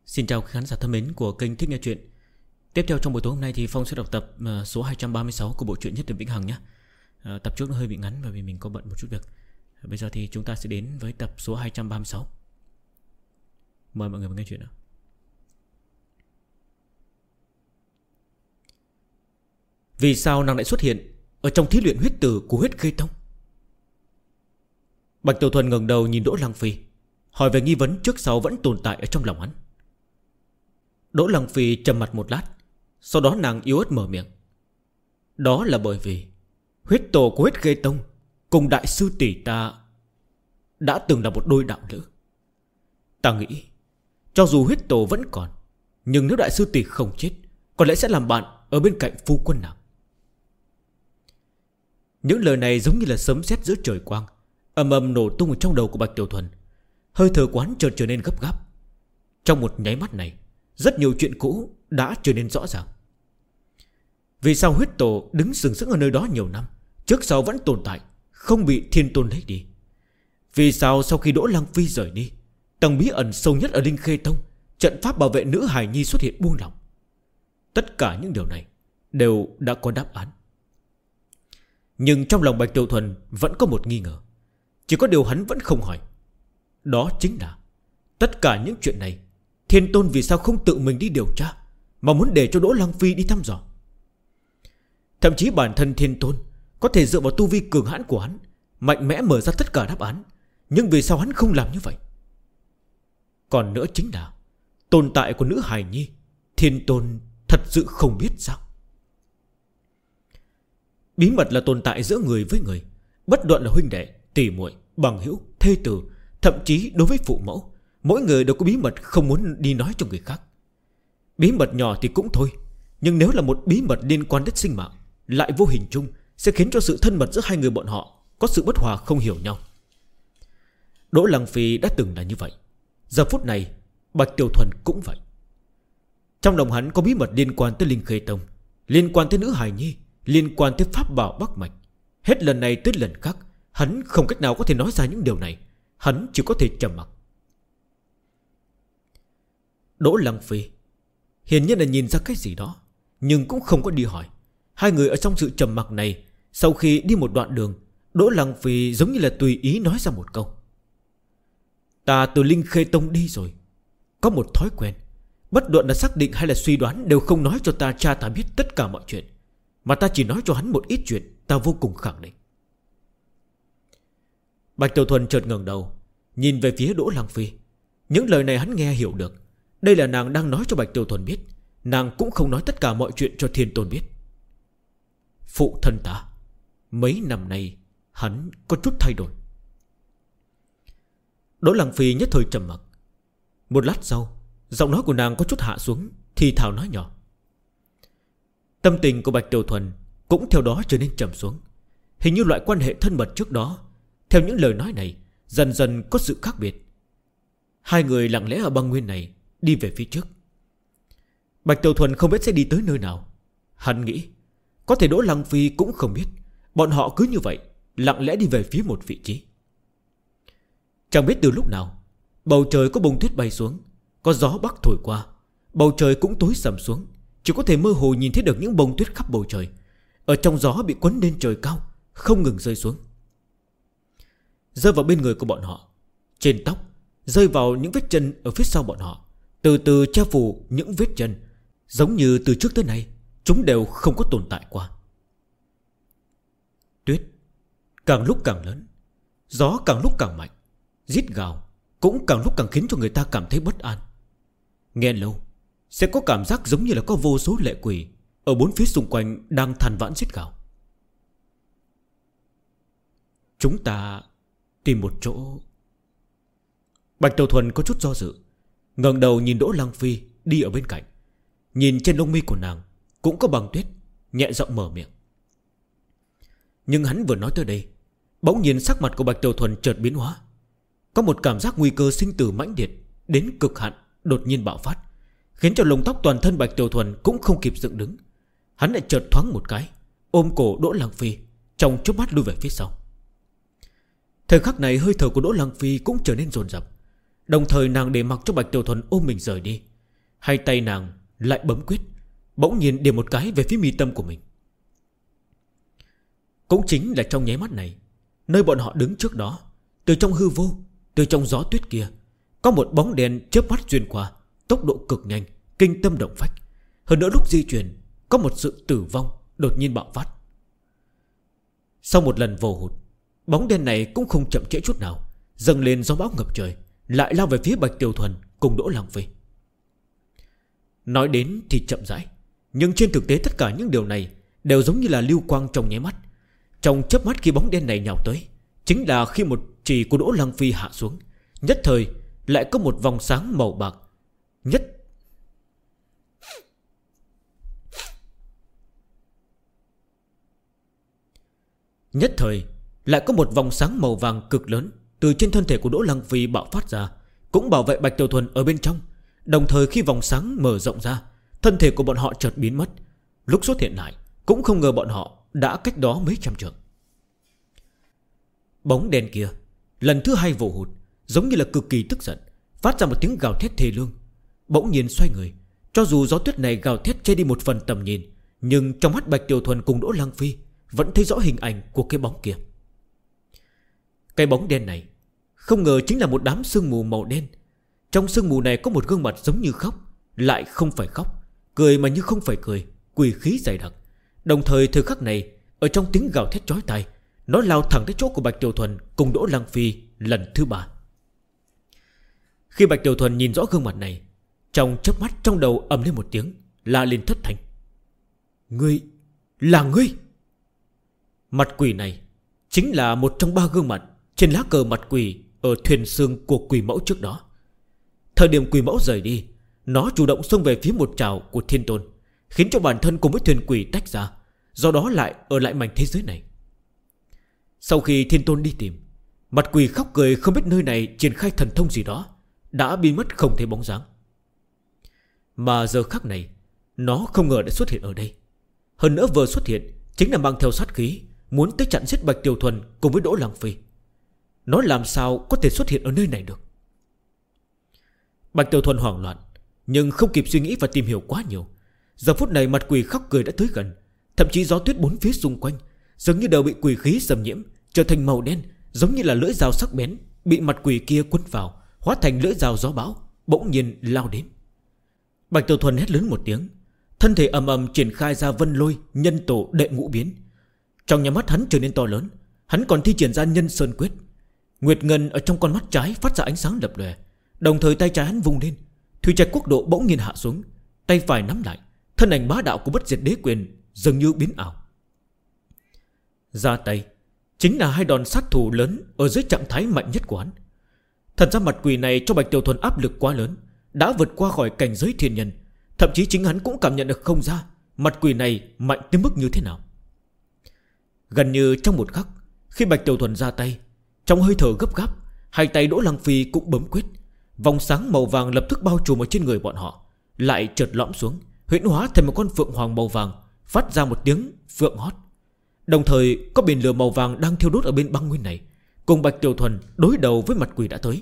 Xin chào khán giả thân mến của kênh Thích Nghe Chuyện. Tiếp theo trong buổi tối hôm nay thì Phong sẽ đọc tập số 236 của bộ truyện Nhất Điểm Vĩnh Hằng nhé. Tập trước nó hơi bị ngắn bởi vì mình có bận một chút việc. Bây giờ thì chúng ta sẽ đến với tập số 236. Mời mọi người vào nghe chuyện nào. Vì sao nàng lại xuất hiện ở trong thí luyện huyết tử của huyết khê tông? Bạch Tiểu Thuần ngẩng đầu nhìn Đỗ Lăng Phi, hỏi về nghi vấn trước sau vẫn tồn tại ở trong lòng hắn. Đỗ Lăng Phi trầm mặt một lát, sau đó nàng yếu ớt mở miệng. Đó là bởi vì huyết tổ của huyết khê tông cùng đại sư tỷ ta đã từng là một đôi đạo lữ. Ta nghĩ cho dù huyết tổ vẫn còn, nhưng nếu đại sư tỷ không chết, có lẽ sẽ làm bạn ở bên cạnh phu quân nàng. Những lời này giống như là sấm sét giữa trời quang, ầm ầm nổ tung ở trong đầu của Bạch Tiểu Thuần. Hơi thở quán chợt trở nên gấp gáp. Trong một nháy mắt này, rất nhiều chuyện cũ đã trở nên rõ ràng. Vì sao huyết tổ đứng sừng sững ở nơi đó nhiều năm, trước sau vẫn tồn tại, không bị thiên tôn lấy đi? Vì sao sau khi Đỗ Lăng Phi rời đi, tầng bí ẩn sâu nhất ở Linh Khê Tông, trận pháp bảo vệ nữ hài nhi xuất hiện buông lỏng? Tất cả những điều này đều đã có đáp án. Nhưng trong lòng Bạch Tiểu Thuần vẫn có một nghi ngờ. Chỉ có điều hắn vẫn không hỏi. Đó chính là tất cả những chuyện này, thiên tôn vì sao không tự mình đi điều tra, mà muốn để cho Đỗ Lăng Phi đi thăm dò? Thậm chí bản thân thiên tôn có thể dựa vào tu vi cường hãn của hắn, mạnh mẽ mở ra tất cả đáp án. Nhưng vì sao hắn không làm như vậy? Còn nữa chính là tồn tại của nữ hài nhi, thiên tôn thật sự không biết sao? Bí mật là tồn tại giữa người với người, bất luận là huynh đệ, tỷ muội, bằng hữu, thê tử, thậm chí đối với phụ mẫu, mỗi người đều có bí mật không muốn đi nói cho người khác. Bí mật nhỏ thì cũng thôi, nhưng nếu là một bí mật liên quan đến sinh mạng, lại vô hình chung sẽ khiến cho sự thân mật giữa hai người bọn họ có sự bất hòa không hiểu nhau. Đỗ Lăng Phi đã từng là như vậy. Giờ phút này Bạch Tiểu Thuần cũng vậy. Trong lòng hắn có bí mật liên quan tới Linh Khê Tông, liên quan tới nữ hài nhi, liên quan tới pháp bảo Bắc Mạch. Hết lần này tới lần khác, hắn không cách nào có thể nói ra những điều này. Hắn chỉ có thể trầm mặc. Đỗ Lăng Phi hiển nhiên là nhìn ra cái gì đó, nhưng cũng không có đi hỏi. Hai người ở trong sự trầm mặc này, sau khi đi một đoạn đường, Đỗ Lăng Phi giống như là tùy ý nói ra một câu. Ta từ Linh Khê Tông đi rồi, có một thói quen, bất luận là xác định hay là suy đoán, đều không nói cho cha ta biết tất cả mọi chuyện, mà ta chỉ nói cho hắn một ít chuyện ta vô cùng khẳng định. Bạch Tiểu Thuần chợt ngẩng đầu, nhìn về phía Đỗ Lăng Phi. Những lời này hắn nghe hiểu được. Đây là nàng đang nói cho Bạch Tiểu Thuần biết. Nàng cũng không nói tất cả mọi chuyện cho thiên tôn biết. Phụ thân ta, mấy năm nay hắn có chút thay đổi. Đỗ Lăng Phi nhất thời trầm mặc. Một lát sau, giọng nói của nàng có chút hạ xuống, thì thào nói nhỏ. Tâm tình của Bạch Tiểu Thuần cũng theo đó trở nên trầm xuống. Hình như loại quan hệ thân mật trước đó, theo những lời nói này, dần dần có sự khác biệt. Hai người lặng lẽ ở băng nguyên này đi về phía trước. Bạch Tiểu Thuần không biết sẽ đi tới nơi nào. Hắn nghĩ có thể Đỗ Lăng Phi cũng không biết. Bọn họ cứ như vậy lặng lẽ đi về phía một vị trí. Chẳng biết từ lúc nào, bầu trời có bông tuyết bay xuống, có gió bắc thổi qua, bầu trời cũng tối sầm xuống. Chỉ có thể mơ hồ nhìn thấy được những bông tuyết khắp bầu trời, ở trong gió bị quấn lên trời cao, không ngừng rơi xuống, rơi vào bên người của bọn họ, trên tóc, rơi vào những vết chân ở phía sau bọn họ, từ từ che phủ những vết chân, giống như từ trước tới nay chúng đều không có tồn tại qua. Tuyết càng lúc càng lớn, gió càng lúc càng mạnh, rít gào cũng càng lúc càng khiến cho người ta cảm thấy bất an. Nghe lâu sẽ có cảm giác giống như là có vô số lệ quỷ ở bốn phía xung quanh đang than vãn rít gào. Chúng ta tìm một chỗ. Bạch Tiểu Thuần có chút do dự, ngẩng đầu nhìn Đỗ Lăng Phi đi ở bên cạnh. Nhìn trên lông mi của nàng cũng có băng tuyết, nhẹ giọng mở miệng. Nhưng hắn vừa nói tới đây, bỗng nhiên sắc mặt của Bạch Tiểu Thuần chợt biến hóa. Có một cảm giác nguy cơ sinh tử mãnh liệt đến cực hạn đột nhiên bạo phát, khiến cho lông tóc toàn thân Bạch Tiểu Thuần cũng không kịp dựng đứng. Hắn lại chợt thoáng một cái, ôm cổ Đỗ Lăng Phi, trong chớp mắt lui về phía sau. Thời khắc này hơi thở của Đỗ Lăng Phi cũng trở nên dồn dập. Đồng thời nàng để mặc cho Bạch Tiểu Thuần ôm mình rời đi, Hai tay nàng lại bấm quyết, bỗng nhiên điểm một cái về phía mi tâm của mình. Cũng chính là trong nháy mắt này, nơi bọn họ đứng trước đó, từ trong hư vô, từ trong gió tuyết kia, có một bóng đen chớp mắt xuyên qua, tốc độ cực nhanh, kinh tâm động phách. Hơn nữa lúc di chuyển, có một sự tử vong đột nhiên bạo phát. Sau một lần vồ hụt, bóng đen này cũng không chậm trễ chút nào, dâng lên gió bão ngập trời, lại lao về phía Bạch Tiểu Thuần cùng Đỗ Lăng Phi. Nói đến thì chậm rãi, nhưng trên thực tế tất cả những điều này đều giống như là lưu quang trong nháy mắt. Trong chớp mắt khi bóng đen này nhào tới, chính là khi một chì của Đỗ Lăng Phi hạ xuống, nhất thời lại có một vòng sáng màu bạc Nhất thời lại có một vòng sáng màu vàng cực lớn từ trên thân thể của Đỗ Lăng Phi bạo phát ra, cũng bảo vệ Bạch Tiểu Thuần ở bên trong. Đồng thời khi vòng sáng mở rộng ra, thân thể của bọn họ chợt biến mất. Lúc xuất hiện lại, cũng không ngờ bọn họ đã cách đó mấy trăm trượng. Bóng đen kia lần thứ hai vồ hụt, giống như là cực kỳ tức giận, phát ra một tiếng gào thét thê lương. Bỗng nhiên xoay người, cho dù gió tuyết này gào thét che đi một phần tầm nhìn, nhưng trong mắt Bạch Tiểu Thuần cùng Đỗ Lăng Phi vẫn thấy rõ hình ảnh của cái bóng kia. Cái bóng đen này không ngờ chính là một đám sương mù màu đen. Trong sương mù này có một gương mặt giống như khóc, lại không phải khóc, cười mà như không phải cười, quỷ khí dày đặc. Đồng thời thời khắc này, ở trong tiếng gào thét chói tai, nó lao thẳng tới chỗ của Bạch Tiểu Thuần cùng Đỗ Lăng Phi lần thứ ba. Khi Bạch Tiểu Thuần nhìn rõ gương mặt này, trong chớp mắt trong đầu ầm lên một tiếng, la lên thất thanh: Ngươi, là ngươi! Mặt quỷ này chính là một trong ba gương mặt trên lá cờ mặt quỷ ở thuyền xương của quỷ mẫu trước đó. Thời điểm quỷ mẫu rời đi, nó chủ động xông về phía một trào của Thiên Tôn, khiến cho bản thân cùng với thuyền quỷ tách ra, do đó lại ở lại mảnh thế giới này. Sau khi Thiên Tôn đi tìm, mặt quỷ khóc cười không biết nơi này triển khai thần thông gì đó, đã biến mất không thấy bóng dáng. Mà giờ khắc này, nó không ngờ đã xuất hiện ở đây. Hơn nữa vừa xuất hiện chính là mang theo sát khí, muốn tới chặn giết Bạch Tiểu Thuần cùng với Đỗ Lăng Phi. Nó làm sao có thể xuất hiện ở nơi này được? Bạch Tiểu Thuần hoảng loạn, nhưng không kịp suy nghĩ và tìm hiểu quá nhiều. Giờ phút này mặt quỷ khóc cười đã tới gần, thậm chí gió tuyết bốn phía xung quanh dường như đều bị quỷ khí xâm nhiễm, trở thành màu đen, giống như là lưỡi dao sắc bén bị mặt quỷ kia quấn vào, hóa thành lưỡi dao gió bão, bỗng nhiên lao đến. Bạch Tiểu Thuần hét lớn một tiếng, thân thể ầm ầm triển khai ra Vân Lôi Nhân Tổ Đệ Ngũ Biến. Trong nhà mắt hắn trở nên to lớn, hắn còn thi triển ra Nhân Sơn Quyết. Nguyệt ngân ở trong con mắt trái phát ra ánh sáng lập lòe, đồng thời tay trái hắn vung lên, Thủy Trạch Quốc Độ bỗng nhiên hạ xuống, tay phải nắm lại, thân ảnh bá đạo của Bất Diệt Đế Quyền dường như biến ảo. Ra tay chính là hai đòn sát thủ lớn ở dưới trạng thái mạnh nhất của hắn. Thật ra mặt quỷ này cho Bạch Tiểu Thuần áp lực quá lớn, đã vượt qua khỏi cảnh giới thiên nhân. Thậm chí chính hắn cũng cảm nhận được không ra mặt quỷ này mạnh tới mức như thế nào. Gần như trong một khắc, khi Bạch Tiểu Thuần ra tay, trong hơi thở gấp gáp, hai tay Đỗ Lăng Phi cũng bấm quyết. Vòng sáng màu vàng lập tức bao trùm ở trên người bọn họ, lại chợt lõm xuống, huyễn hóa thành một con phượng hoàng màu vàng, phát ra một tiếng phượng hót. Đồng thời có biển lửa màu vàng đang thiêu đốt ở bên băng nguyên này, cùng Bạch Tiểu Thuần đối đầu với mặt quỷ đã tới.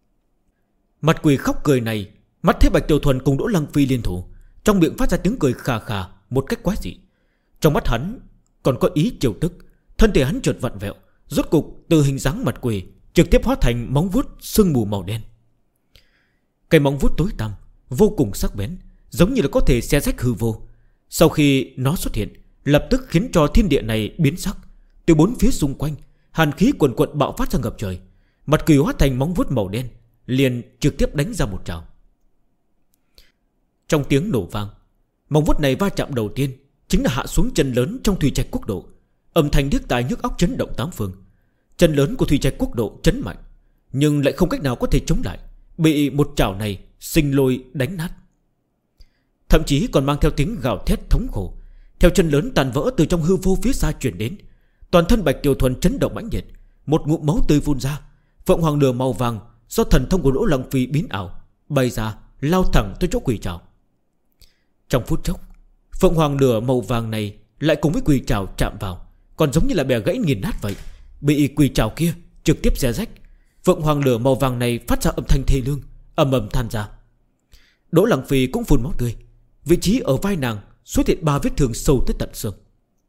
Mặt quỷ khóc cười này mắt thấy Bạch Tiểu Thuần cùng Đỗ Lăng Phi liên thủ, trong miệng phát ra tiếng cười khà khà một cách quái dị. Trong mắt hắn còn có ý trêu tức, thân thể hắn chợt vặn vẹo, rốt cục từ hình dáng mặt quỷ trực tiếp hóa thành móng vuốt sương mù màu đen. Cái móng vuốt tối tăm vô cùng sắc bén, giống như là có thể xé rách hư vô. Sau khi nó xuất hiện, lập tức khiến cho thiên địa này biến sắc. Từ bốn phía xung quanh, hàn khí quần quận bạo phát ra ngập trời. Mặt quỷ hóa thành móng vuốt màu đen, liền trực tiếp đánh ra một trào. Trong tiếng nổ vang, móng vuốt này va chạm đầu tiên chính là hạ xuống chân lớn trong Thủy Trạch Quốc Độ, âm thanh điếc tai nhức óc chấn động tám phương. Chân lớn của Thủy Trạch Quốc Độ chấn mạnh, nhưng lại không cách nào có thể chống lại, bị một trảo này sinh lôi đánh nát. Thậm chí còn mang theo tiếng gào thét thống khổ, theo chân lớn tàn vỡ từ trong hư vô phía xa chuyển đến. Toàn thân Bạch Tiểu Thuần chấn động mãnh liệt, một ngụm máu tươi phun ra. Phượng hoàng lửa màu vàng do thần thông của Đỗ Lăng Phi biến ảo bay ra, lao thẳng tới chỗ quỷ trảo. Trong phút chốc, phượng hoàng lửa màu vàng này lại cùng với quỷ trảo chạm vào, còn giống như là bè gãy nghiền nát vậy, bị quỷ trảo kia trực tiếp xé rách. Phượng hoàng lửa màu vàng này phát ra âm thanh thê lương, ầm ầm than ra. Đỗ Lăng Phi cũng phun máu tươi. Vị trí ở vai nàng xuất hiện 3 vết thương sâu tới tận xương.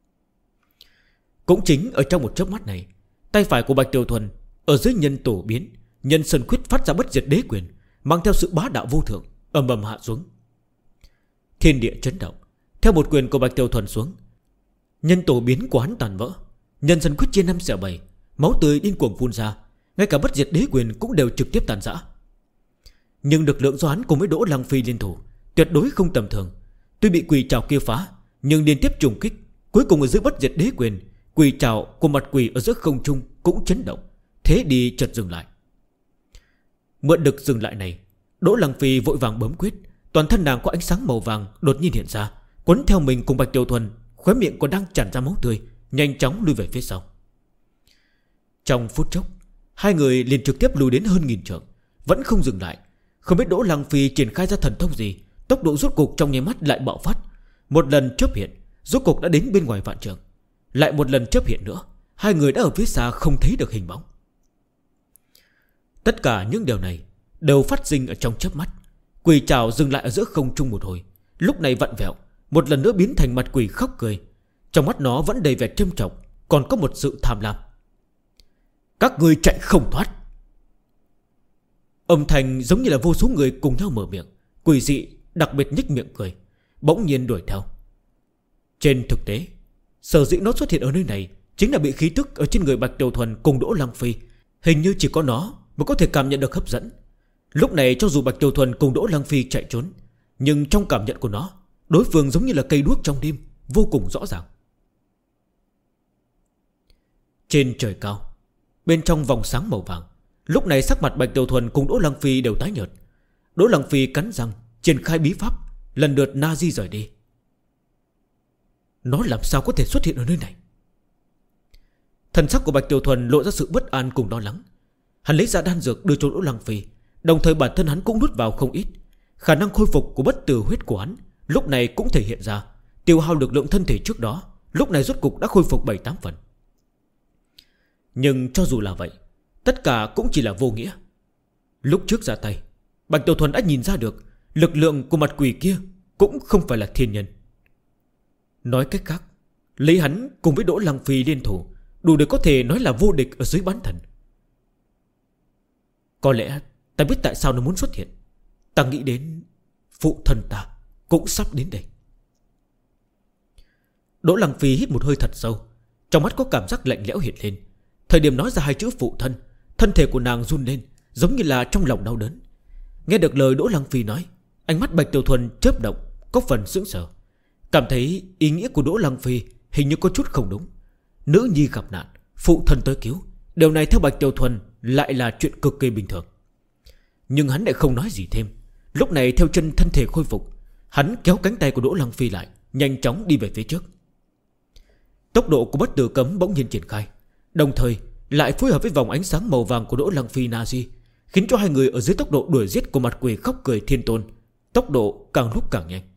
Cũng chính ở trong một chớp mắt này, tay phải của Bạch Tiểu Thuần ở dưới nhân tổ biến, nhân sơn quyết phát ra bất diệt đế quyền, mang theo sự bá đạo vô thượng, ầm ầm hạ xuống. Thiên địa chấn động. Theo một quyền của Bạch Tiểu Thuần xuống, nhân tổ biến của hắn tàn vỡ, nhân sơn quyết chia 5 xẻ 7, máu tươi điên cuồng phun ra, ngay cả bất diệt đế quyền cũng đều trực tiếp tàn rã. Nhưng lực lượng do hắn cùng với Đỗ Lăng Phi liên thủ tuyệt đối không tầm thường. Tuy bị quỷ trảo kia phá, nhưng liên tiếp trùng kích, cuối cùng ở dưới bất diệt đế quyền, quỷ trảo của mặt quỷ ở giữa không trung cũng chấn động, thế đi chợt dừng lại. Mượn được dừng lại này, Đỗ Lăng Phi vội vàng bấm quyết, toàn thân nàng có ánh sáng màu vàng đột nhiên hiện ra, quấn theo mình cùng Bạch Tiểu Thuần, khóe miệng còn đang tràn ra máu tươi, nhanh chóng lui về phía sau. Trong phút chốc, hai người liền trực tiếp lùi đến hơn 1000 trượng, vẫn không dừng lại. Không biết Đỗ Lăng Phi triển khai ra thần thông gì, tốc độ rốt cục trong nháy mắt lại bạo phát. Một lần chớp hiện, rốt cục đã đến bên ngoài vạn trượng. Lại một lần chớp hiện nữa, hai người đã ở phía xa không thấy được hình bóng. Tất cả những điều này đều phát sinh ở trong chớp mắt. Quỷ trảo dừng lại ở giữa không trung một hồi, lúc này vặn vẹo, một lần nữa biến thành mặt quỷ khóc cười. Trong mắt nó vẫn đầy vẻ trâm trọng, còn có một sự tham lam. Các ngươi chạy không thoát. Âm thanh giống như là vô số người cùng nhau mở miệng, quỷ dị đặc biệt nhếch miệng cười, bỗng nhiên đuổi theo. Trên thực tế, sở dĩ nó xuất hiện ở nơi này chính là bị khí tức ở trên người Bạch Tiểu Thuần cùng Đỗ Lăng Phi, hình như chỉ có nó mới có thể cảm nhận được hấp dẫn. Lúc này cho dù Bạch Tiểu Thuần cùng Đỗ Lăng Phi chạy trốn, nhưng trong cảm nhận của nó, đối phương giống như là cây đuốc trong đêm, vô cùng rõ ràng. Trên trời cao, bên trong vòng sáng màu vàng, lúc này sắc mặt Bạch Tiểu Thuần cùng Đỗ Lăng Phi đều tái nhợt. Đỗ Lăng Phi cắn răng triển khai bí pháp, lần lượt na di rời đi. Nó làm sao có thể xuất hiện ở nơi này? Thần sắc của Bạch Tiểu Thuần lộ ra sự bất an cùng lo lắng. Hắn lấy ra đan dược đưa cho Đỗ Lăng Phi, đồng thời bản thân hắn cũng nuốt vào không ít. Khả năng khôi phục của bất tử huyết của hắn lúc này cũng thể hiện ra, tiêu hao lực lượng thân thể trước đó lúc này rốt cục đã khôi phục 7-8 phần. Nhưng cho dù là vậy, tất cả cũng chỉ là vô nghĩa. Lúc trước ra tay, Bạch Tiểu Thuần đã nhìn ra được lực lượng của mặt quỷ kia cũng không phải là thiên nhân. Nói cách khác, lấy hắn cùng với Đỗ Lăng Phi liên thủ, đủ để có thể nói là vô địch ở dưới bán thần. Có lẽ ta biết tại sao nó muốn xuất hiện. Ta nghĩ đến phụ thân ta cũng sắp đến đây. Đỗ Lăng Phi hít một hơi thật sâu, trong mắt có cảm giác lạnh lẽo hiện lên. Thời điểm nói ra hai chữ phụ thân, thân thể của nàng run lên, giống như là trong lòng đau đớn. Nghe được lời Đỗ Lăng Phi nói, ánh mắt Bạch Tiểu Thuần chớp động, có phần sững sờ, cảm thấy ý nghĩa của Đỗ Lăng Phi hình như có chút không đúng. Nữ nhi gặp nạn, phụ thân tới cứu, điều này theo Bạch Tiểu Thuần lại là chuyện cực kỳ bình thường. Nhưng hắn lại không nói gì thêm. Lúc này theo chân thân thể khôi phục, hắn kéo cánh tay của Đỗ Lăng Phi lại, nhanh chóng đi về phía trước. Tốc độ của bất tử cấm bỗng nhiên triển khai, đồng thời lại phối hợp với vòng ánh sáng màu vàng của Đỗ Lăng Phi Nazi, khiến cho hai người ở dưới tốc độ đuổi giết của mặt quỷ khóc cười thiên tôn, tốc độ càng lúc càng nhanh.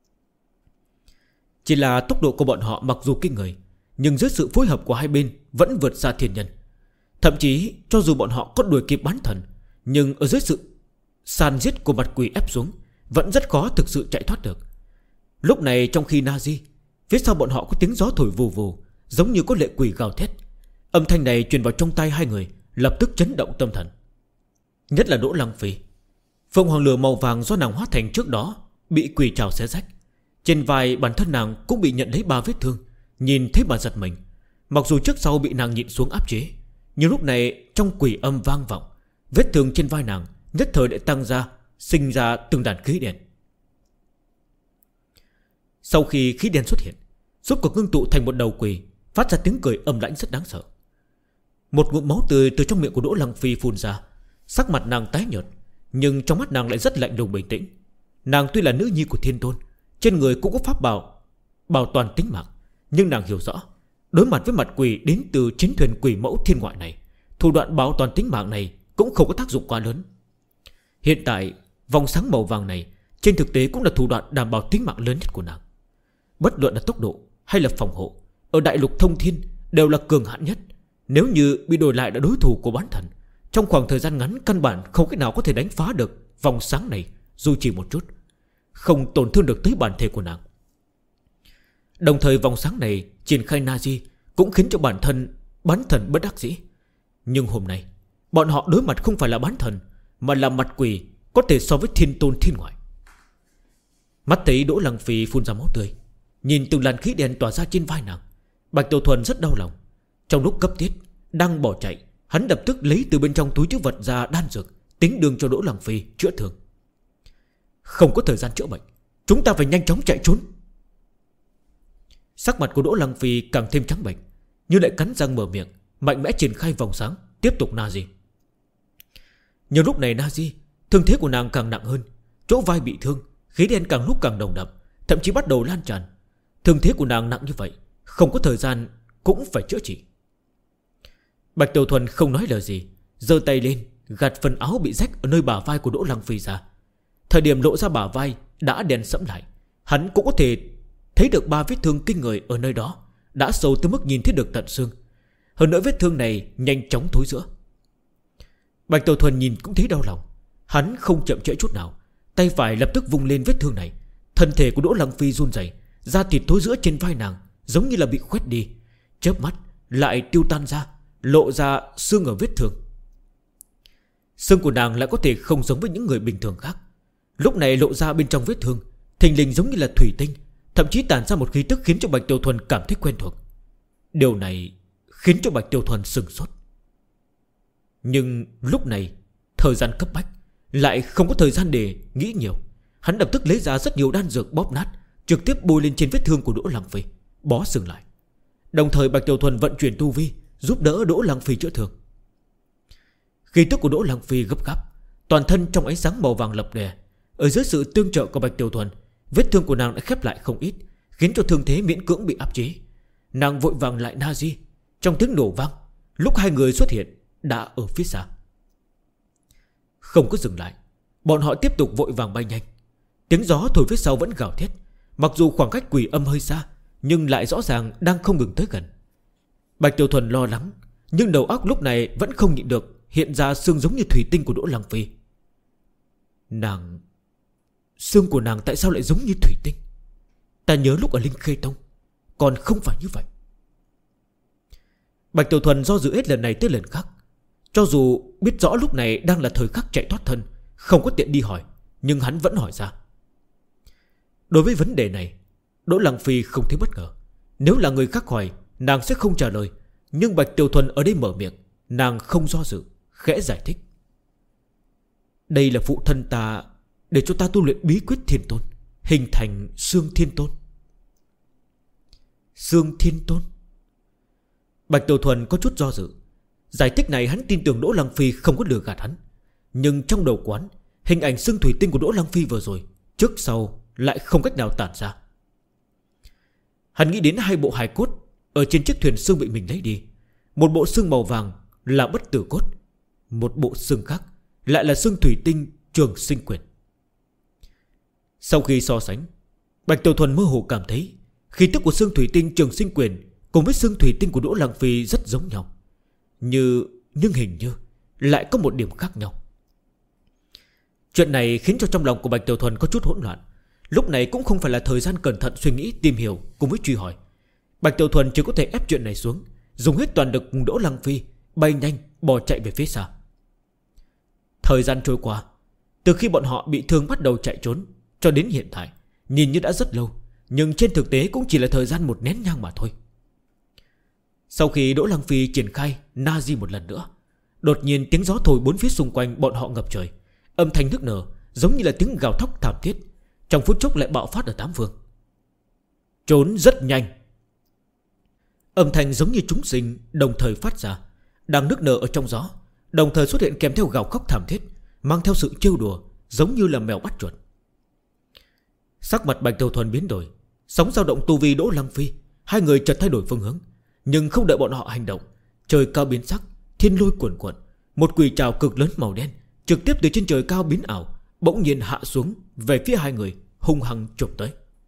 Chỉ là tốc độ của bọn họ mặc dù kinh người, nhưng dưới sự phối hợp của hai bên vẫn vượt xa thiên nhân. Thậm chí cho dù bọn họ có đuổi kịp bán thần, nhưng ở dưới sự san giết của mặt quỷ ép xuống, vẫn rất khó thực sự chạy thoát được. Lúc này trong khi Nazi, phía sau bọn họ có tiếng gió thổi vù vù, giống như có lệ quỷ gào thét. Âm thanh này truyền vào trong tai hai người, lập tức chấn động tâm thần. Nhất là Đỗ Lăng Phi, phượng hoàng lửa màu vàng do nàng hóa thành trước đó bị quỷ trảo xé rách, trên vai bản thân nàng cũng bị nhận lấy 3 vết thương. Nhìn thấy bà giật mình. Mặc dù trước sau bị nàng nhịn xuống áp chế, nhưng lúc này trong quỷ âm vang vọng, vết thương trên vai nàng nhất thời đã tăng ra, sinh ra từng đàn khí đen. Sau khi khí đen xuất hiện, rốt cuộc ngưng tụ thành một đầu quỷ, phát ra tiếng cười âm lãnh rất đáng sợ. Một ngụm máu tươi từ trong miệng của Đỗ Lăng Phi phun ra. Sắc mặt nàng tái nhợt, nhưng trong mắt nàng lại rất lạnh lùng bình tĩnh. Nàng tuy là nữ nhi của thiên tôn, trên người cũng có pháp bảo toàn tính mạng, nhưng nàng hiểu rõ, đối mặt với mặt quỷ đến từ chiến thuyền quỷ mẫu thiên ngoại này, thủ đoạn bảo toàn tính mạng này cũng không có tác dụng quá lớn. Hiện tại vòng sáng màu vàng này trên thực tế cũng là thủ đoạn đảm bảo tính mạng lớn nhất của nàng. Bất luận là tốc độ hay là phòng hộ, ở đại lục thông thiên đều là cường hạn nhất. Nếu như bị đổi lại là đối thủ của bán thần, trong khoảng thời gian ngắn căn bản không cách nào có thể đánh phá được vòng sáng này dù chỉ một chút, không tổn thương được tới bản thể của nàng. Đồng thời vòng sáng này triển khai Nazi cũng khiến cho bản thân bán thần bất đắc dĩ. Nhưng hôm nay bọn họ đối mặt không phải là bán thần, mà là mặt quỷ có thể so với thiên tôn thiên ngoại. Mắt thấy Đỗ Lăng Phi phun ra máu tươi, nhìn từng làn khí đen tỏa ra trên vai nàng, Bạch Tiểu Thuần rất đau lòng. Trong lúc cấp thiết đang bỏ chạy, hắn lập tức lấy từ bên trong túi trữ vật ra đan dược, tính đường cho Đỗ Lăng Phi chữa thương. Không có thời gian chữa bệnh, chúng ta phải nhanh chóng chạy trốn. Sắc mặt của Đỗ Lăng Phi càng thêm trắng bệch, nhưng lại cắn răng mở miệng, mạnh mẽ triển khai vòng sáng, tiếp tục Nazi. Nhưng lúc này Nazi, thương thế của nàng càng nặng hơn, chỗ vai bị thương, khí đen càng lúc càng nồng đậm, thậm chí bắt đầu lan tràn. Thương thế của nàng nặng như vậy, không có thời gian cũng phải chữa trị. Bạch Tiểu Thuần không nói lời gì, giơ tay lên gạt phần áo bị rách ở nơi bả vai của Đỗ Lăng Phi ra. Thời điểm lộ ra bả vai đã đen sẫm lại, hắn cũng có thể thấy được 3 vết thương kinh người ở nơi đó, đã sâu tới mức nhìn thấy được tận xương. Hơn nữa vết thương này nhanh chóng thối rữa. Bạch Tiểu Thuần nhìn cũng thấy đau lòng, hắn không chậm trễ chút nào, tay phải lập tức vung lên vết thương này. Thân thể của Đỗ Lăng Phi run rẩy, da thịt thối rữa trên vai nàng giống như là bị khoét đi, chớp mắt lại tiêu tan ra, lộ ra xương ở vết thương. Xương của nàng lại có thể không giống với những người bình thường khác. Lúc này lộ ra bên trong vết thương thình lình giống như là thủy tinh, thậm chí tản ra một khí tức khiến cho Bạch Tiểu Thuần cảm thấy quen thuộc. Điều này khiến cho Bạch Tiểu Thuần sửng sốt. Nhưng lúc này thời gian cấp bách, lại không có thời gian để nghĩ nhiều. Hắn lập tức lấy ra rất nhiều đan dược bóp nát, trực tiếp bôi lên trên vết thương của Đỗ Lăng Phi, bó xương lại. Đồng thời Bạch Tiểu Thuần vận chuyển tu vi, giúp đỡ Đỗ Lăng Phi chữa thương. Khí tức của Đỗ Lăng Phi gấp gáp, toàn thân trong ánh sáng màu vàng lập lòe. Ở dưới sự tương trợ của Bạch Tiểu Thuần, vết thương của nàng đã khép lại không ít, khiến cho thương thế miễn cưỡng bị áp chế. Nàng vội vàng lại Nazi. Trong tiếng nổ vang, lúc hai người xuất hiện đã ở phía xa. Không có dừng lại, bọn họ tiếp tục vội vàng bay nhanh. Tiếng gió thổi phía sau vẫn gào thét. Mặc dù khoảng cách quỷ âm hơi xa, nhưng lại rõ ràng đang không ngừng tới gần. Bạch Tiểu Thuần lo lắng, nhưng đầu óc lúc này vẫn không nhịn được hiện ra xương giống như thủy tinh của Đỗ Lăng Phi. Nàng... xương của nàng tại sao lại giống như thủy tinh? Ta nhớ lúc ở Linh Khê Tông còn không phải như vậy. Bạch Tiểu Thuần do dự hết lần này tới lần khác. Cho dù biết rõ lúc này đang là thời khắc chạy thoát thân, không có tiện đi hỏi, nhưng hắn vẫn hỏi ra. Đối với vấn đề này, Đỗ Lăng Phi không thấy bất ngờ. Nếu là người khác hỏi, nàng sẽ không trả lời. Nhưng Bạch Tiểu Thuần ở đây mở miệng, nàng không do dự, khẽ giải thích. Đây là phụ thân ta để cho ta tu luyện bí quyết thiên tôn, hình thành xương thiên tôn. Xương thiên tôn? Bạch Tiểu Thuần có chút do dự. Giải thích này hắn tin tưởng Đỗ Lăng Phi không có lừa gạt hắn. Nhưng trong đầu quán, hình ảnh xương thủy tinh của Đỗ Lăng Phi vừa rồi, trước sau lại không cách nào tản ra. Hắn nghĩ đến 2 bộ hài cốt ở trên chiếc thuyền xương bị mình lấy đi. Một bộ xương màu vàng là bất tử cốt, một bộ xương khác lại là xương thủy tinh Trường Sinh Quyền. Sau khi so sánh, Bạch Tiểu Thuần mơ hồ cảm thấy khí tức của xương thủy tinh Trường Sinh Quyền cùng với xương thủy tinh của Đỗ Lăng Phi rất giống nhau, nhưng hình như lại có một điểm khác nhau. Chuyện này khiến cho trong lòng của Bạch Tiểu Thuần có chút hỗn loạn. Lúc này cũng không phải là thời gian cẩn thận suy nghĩ tìm hiểu cùng với truy hỏi. Bạch Tiểu Thuần chỉ có thể ép chuyện này xuống, dùng hết toàn lực cùng Đỗ Lăng Phi bay nhanh bỏ chạy về phía xa. Thời gian trôi qua, từ khi bọn họ bị thương bắt đầu chạy trốn cho đến hiện tại, nhìn như đã rất lâu, nhưng trên thực tế cũng chỉ là thời gian một nén nhang mà thôi. Sau khi Đỗ Lăng Phi triển khai Nazi một lần nữa, đột nhiên tiếng gió thổi bốn phía xung quanh bọn họ ngập trời, âm thanh nức nở giống như là tiếng gào thóc thảm thiết, trong phút chốc lại bạo phát ở tám phương. Trốn rất nhanh. Âm thanh giống như chúng sinh đồng thời phát ra, đang nức nở ở trong gió, đồng thời xuất hiện kèm theo gào khóc thảm thiết, mang theo sự trêu đùa, giống như là mèo bắt chuột. Sắc mặt Bạch Tiểu Thuần biến đổi, sóng dao động tu vi Đỗ Lăng Phi, hai người chợt thay đổi phương hướng. Nhưng không đợi bọn họ hành động, trời cao biến sắc, thiên lôi cuồn cuộn, một quỷ trảo cực lớn màu đen trực tiếp từ trên trời cao biến ảo, bỗng nhiên hạ xuống về phía hai người, hung hăng chụp tới.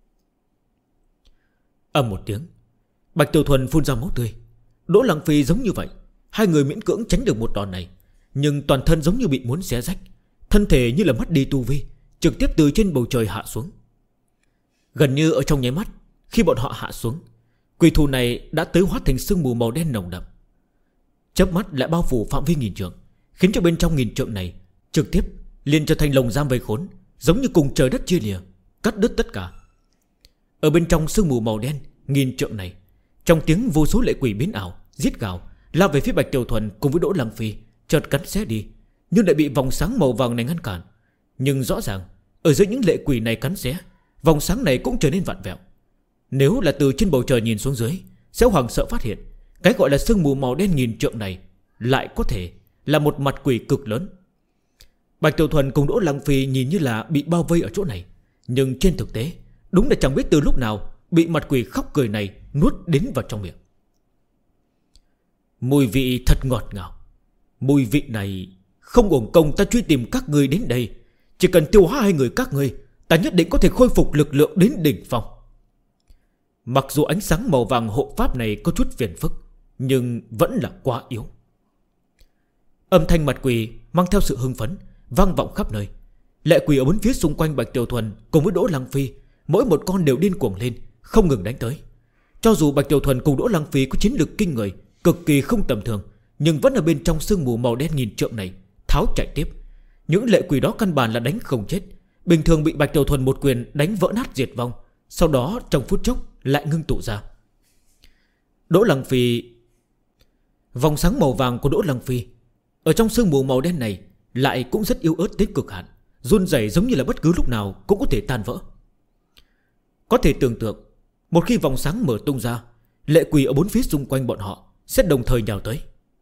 Ầm một tiếng, Bạch Tiểu Thuần phun ra máu tươi. Đỗ Lăng Phi giống như vậy, hai người miễn cưỡng tránh được một đòn này, nhưng toàn thân giống như bị muốn xé rách, thân thể như là mất đi tu vi, trực tiếp từ trên bầu trời hạ xuống. Gần như ở trong nháy mắt, khi bọn họ hạ xuống, quỷ thù này đã tới hóa thành sương mù màu đen nồng đậm, chớp mắt lại bao phủ phạm vi nghìn trượng, khiến cho bên trong nghìn trượng này trực tiếp liền trở thành lồng giam vây khốn, giống như cùng trời đất chia lìa, cắt đứt tất cả. Ở bên trong sương mù màu đen nghìn trượng này, trong tiếng vô số lệ quỷ biến ảo giết gào lao về phía Bạch Tiểu Thuần cùng với Đỗ Lăng Phi, chợt cắn xé đi, nhưng lại bị vòng sáng màu vàng này ngăn cản. Nhưng rõ ràng ở giữa những lệ quỷ này cắn xé, vòng sáng này cũng trở nên vặn vẹo. Nếu là từ trên bầu trời nhìn xuống dưới, sẽ hoảng sợ phát hiện cái gọi là sương mù màu đen nghìn trượng này lại có thể là một mặt quỷ cực lớn. Bạch Tiểu Thuần cùng Đỗ Lăng Phi nhìn như là bị bao vây ở chỗ này, nhưng trên thực tế đúng là chẳng biết từ lúc nào bị mặt quỷ khóc cười này nuốt đến vào trong miệng. Mùi vị thật ngọt ngào. Mùi vị này không uổng công ta truy tìm các ngươi đến đây. Chỉ cần tiêu hóa hai người các ngươi, ta nhất định có thể khôi phục lực lượng đến đỉnh phong. Mặc dù ánh sáng màu vàng hộ pháp này có chút phiền phức, nhưng vẫn là quá yếu. Âm thanh mặt quỷ mang theo sự hưng phấn vang vọng khắp nơi. Lệ quỷ ở bốn phía xung quanh Bạch Tiểu Thuần cùng với Đỗ Lăng Phi, mỗi một con đều điên cuồng lên, không ngừng đánh tới. Cho dù Bạch Tiểu Thuần cùng Đỗ Lăng Phi có chiến lực kinh người, cực kỳ không tầm thường, nhưng vẫn ở bên trong sương mù màu đen nghìn trượng này tháo chạy tiếp. Những lệ quỷ đó căn bản là đánh không chết, bình thường bị Bạch Tiểu Thuần một quyền đánh vỡ nát diệt vong, sau đó trong phút chốc lại ngưng tụ ra. Đỗ Lăng Phi, vòng sáng màu vàng của Đỗ Lăng Phi ở trong sương mù màu đen này lại cũng rất yếu ớt đến cực hạn, run rẩy giống như là bất cứ lúc nào cũng có thể tan vỡ. Có thể tưởng tượng, một khi vòng sáng mở tung ra, lệ quỷ ở bốn phía xung quanh bọn họ sẽ đồng thời nhào tới.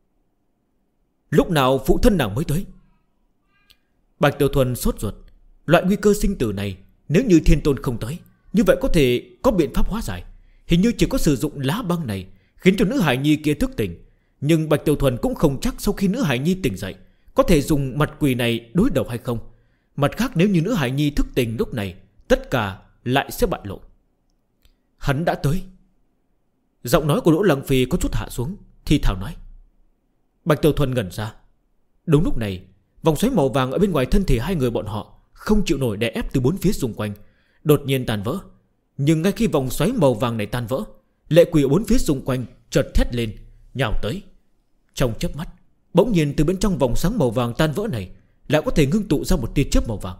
Lúc nào phụ thân nàng mới tới? Bạch Tiểu Thuần sốt ruột. Loại nguy cơ sinh tử này, nếu như Thiên Tôn không tới, như vậy có thể có biện pháp hóa giải. Hình như chỉ có sử dụng lá băng này khiến cho nữ hải nhi kia thức tỉnh. Nhưng Bạch Tiểu Thuần cũng không chắc sau khi nữ hải nhi tỉnh dậy có thể dùng mặt quỷ này đối đầu hay không. Mặt khác, nếu như nữ hải nhi thức tỉnh lúc này, tất cả lại sẽ bại lộ. Hắn đã tới. Giọng nói của Đỗ Lăng Phi có chút hạ xuống, thì thào nói. Bạch Tiểu Thuần ngẩn ra. Đúng lúc này, vòng xoáy màu vàng ở bên ngoài thân thể hai người bọn họ không chịu nổi đè ép từ bốn phía xung quanh, đột nhiên tan vỡ. Nhưng ngay khi vòng xoáy màu vàng này tan vỡ, lệ quỷ ở bốn phía xung quanh chợt thét lên, nhào tới. Trong chớp mắt, bỗng nhiên từ bên trong vòng sáng màu vàng tan vỡ này lại có thể ngưng tụ ra một tia chớp màu vàng.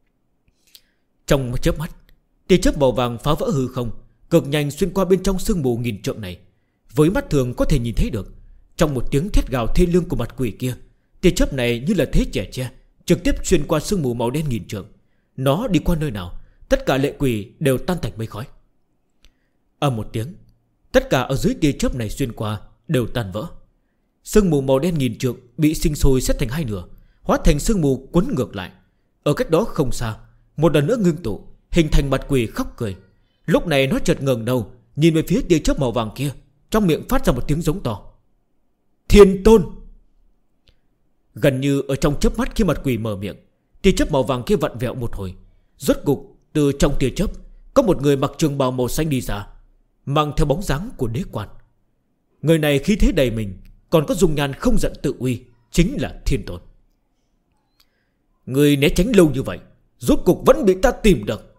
Trong chớp mắt, tia chớp màu vàng phá vỡ hư không, cực nhanh xuyên qua bên trong sương mù nghìn trượng này. Với mắt thường có thể nhìn thấy được, trong một tiếng thét gào thê lương của mặt quỷ kia, tia chớp này như là thế trẻ tre, trực tiếp xuyên qua sương mù màu đen nghìn trượng. Nó đi qua nơi nào, tất cả lệ quỷ đều tan thành mây khói. Ầm một tiếng, tất cả ở dưới tia chớp này xuyên qua đều tan vỡ. Sương mù màu đen nghìn trượng bị sinh sôi xếp thành hai nửa, hóa thành sương mù cuốn ngược lại. Ở cách đó không xa, một lần nữa ngưng tụ, hình thành mặt quỷ khóc cười. Lúc này nó chợt ngẩng đầu, nhìn về phía tia chớp màu vàng kia, trong miệng phát ra một tiếng giống to. Thiên Tôn! Gần như ở trong chớp mắt khi mặt quỷ mở miệng, tia chớp màu vàng kia vặn vẹo một hồi. Rốt cục từ trong tia chớp có một người mặc trường bào màu xanh đi ra, mang theo bóng dáng của đế quan. Người này khí thế đầy mình, còn có dung nhan không giận tự uy, chính là Thiên Tôn. Người né tránh lâu như vậy, rốt cục vẫn bị ta tìm được.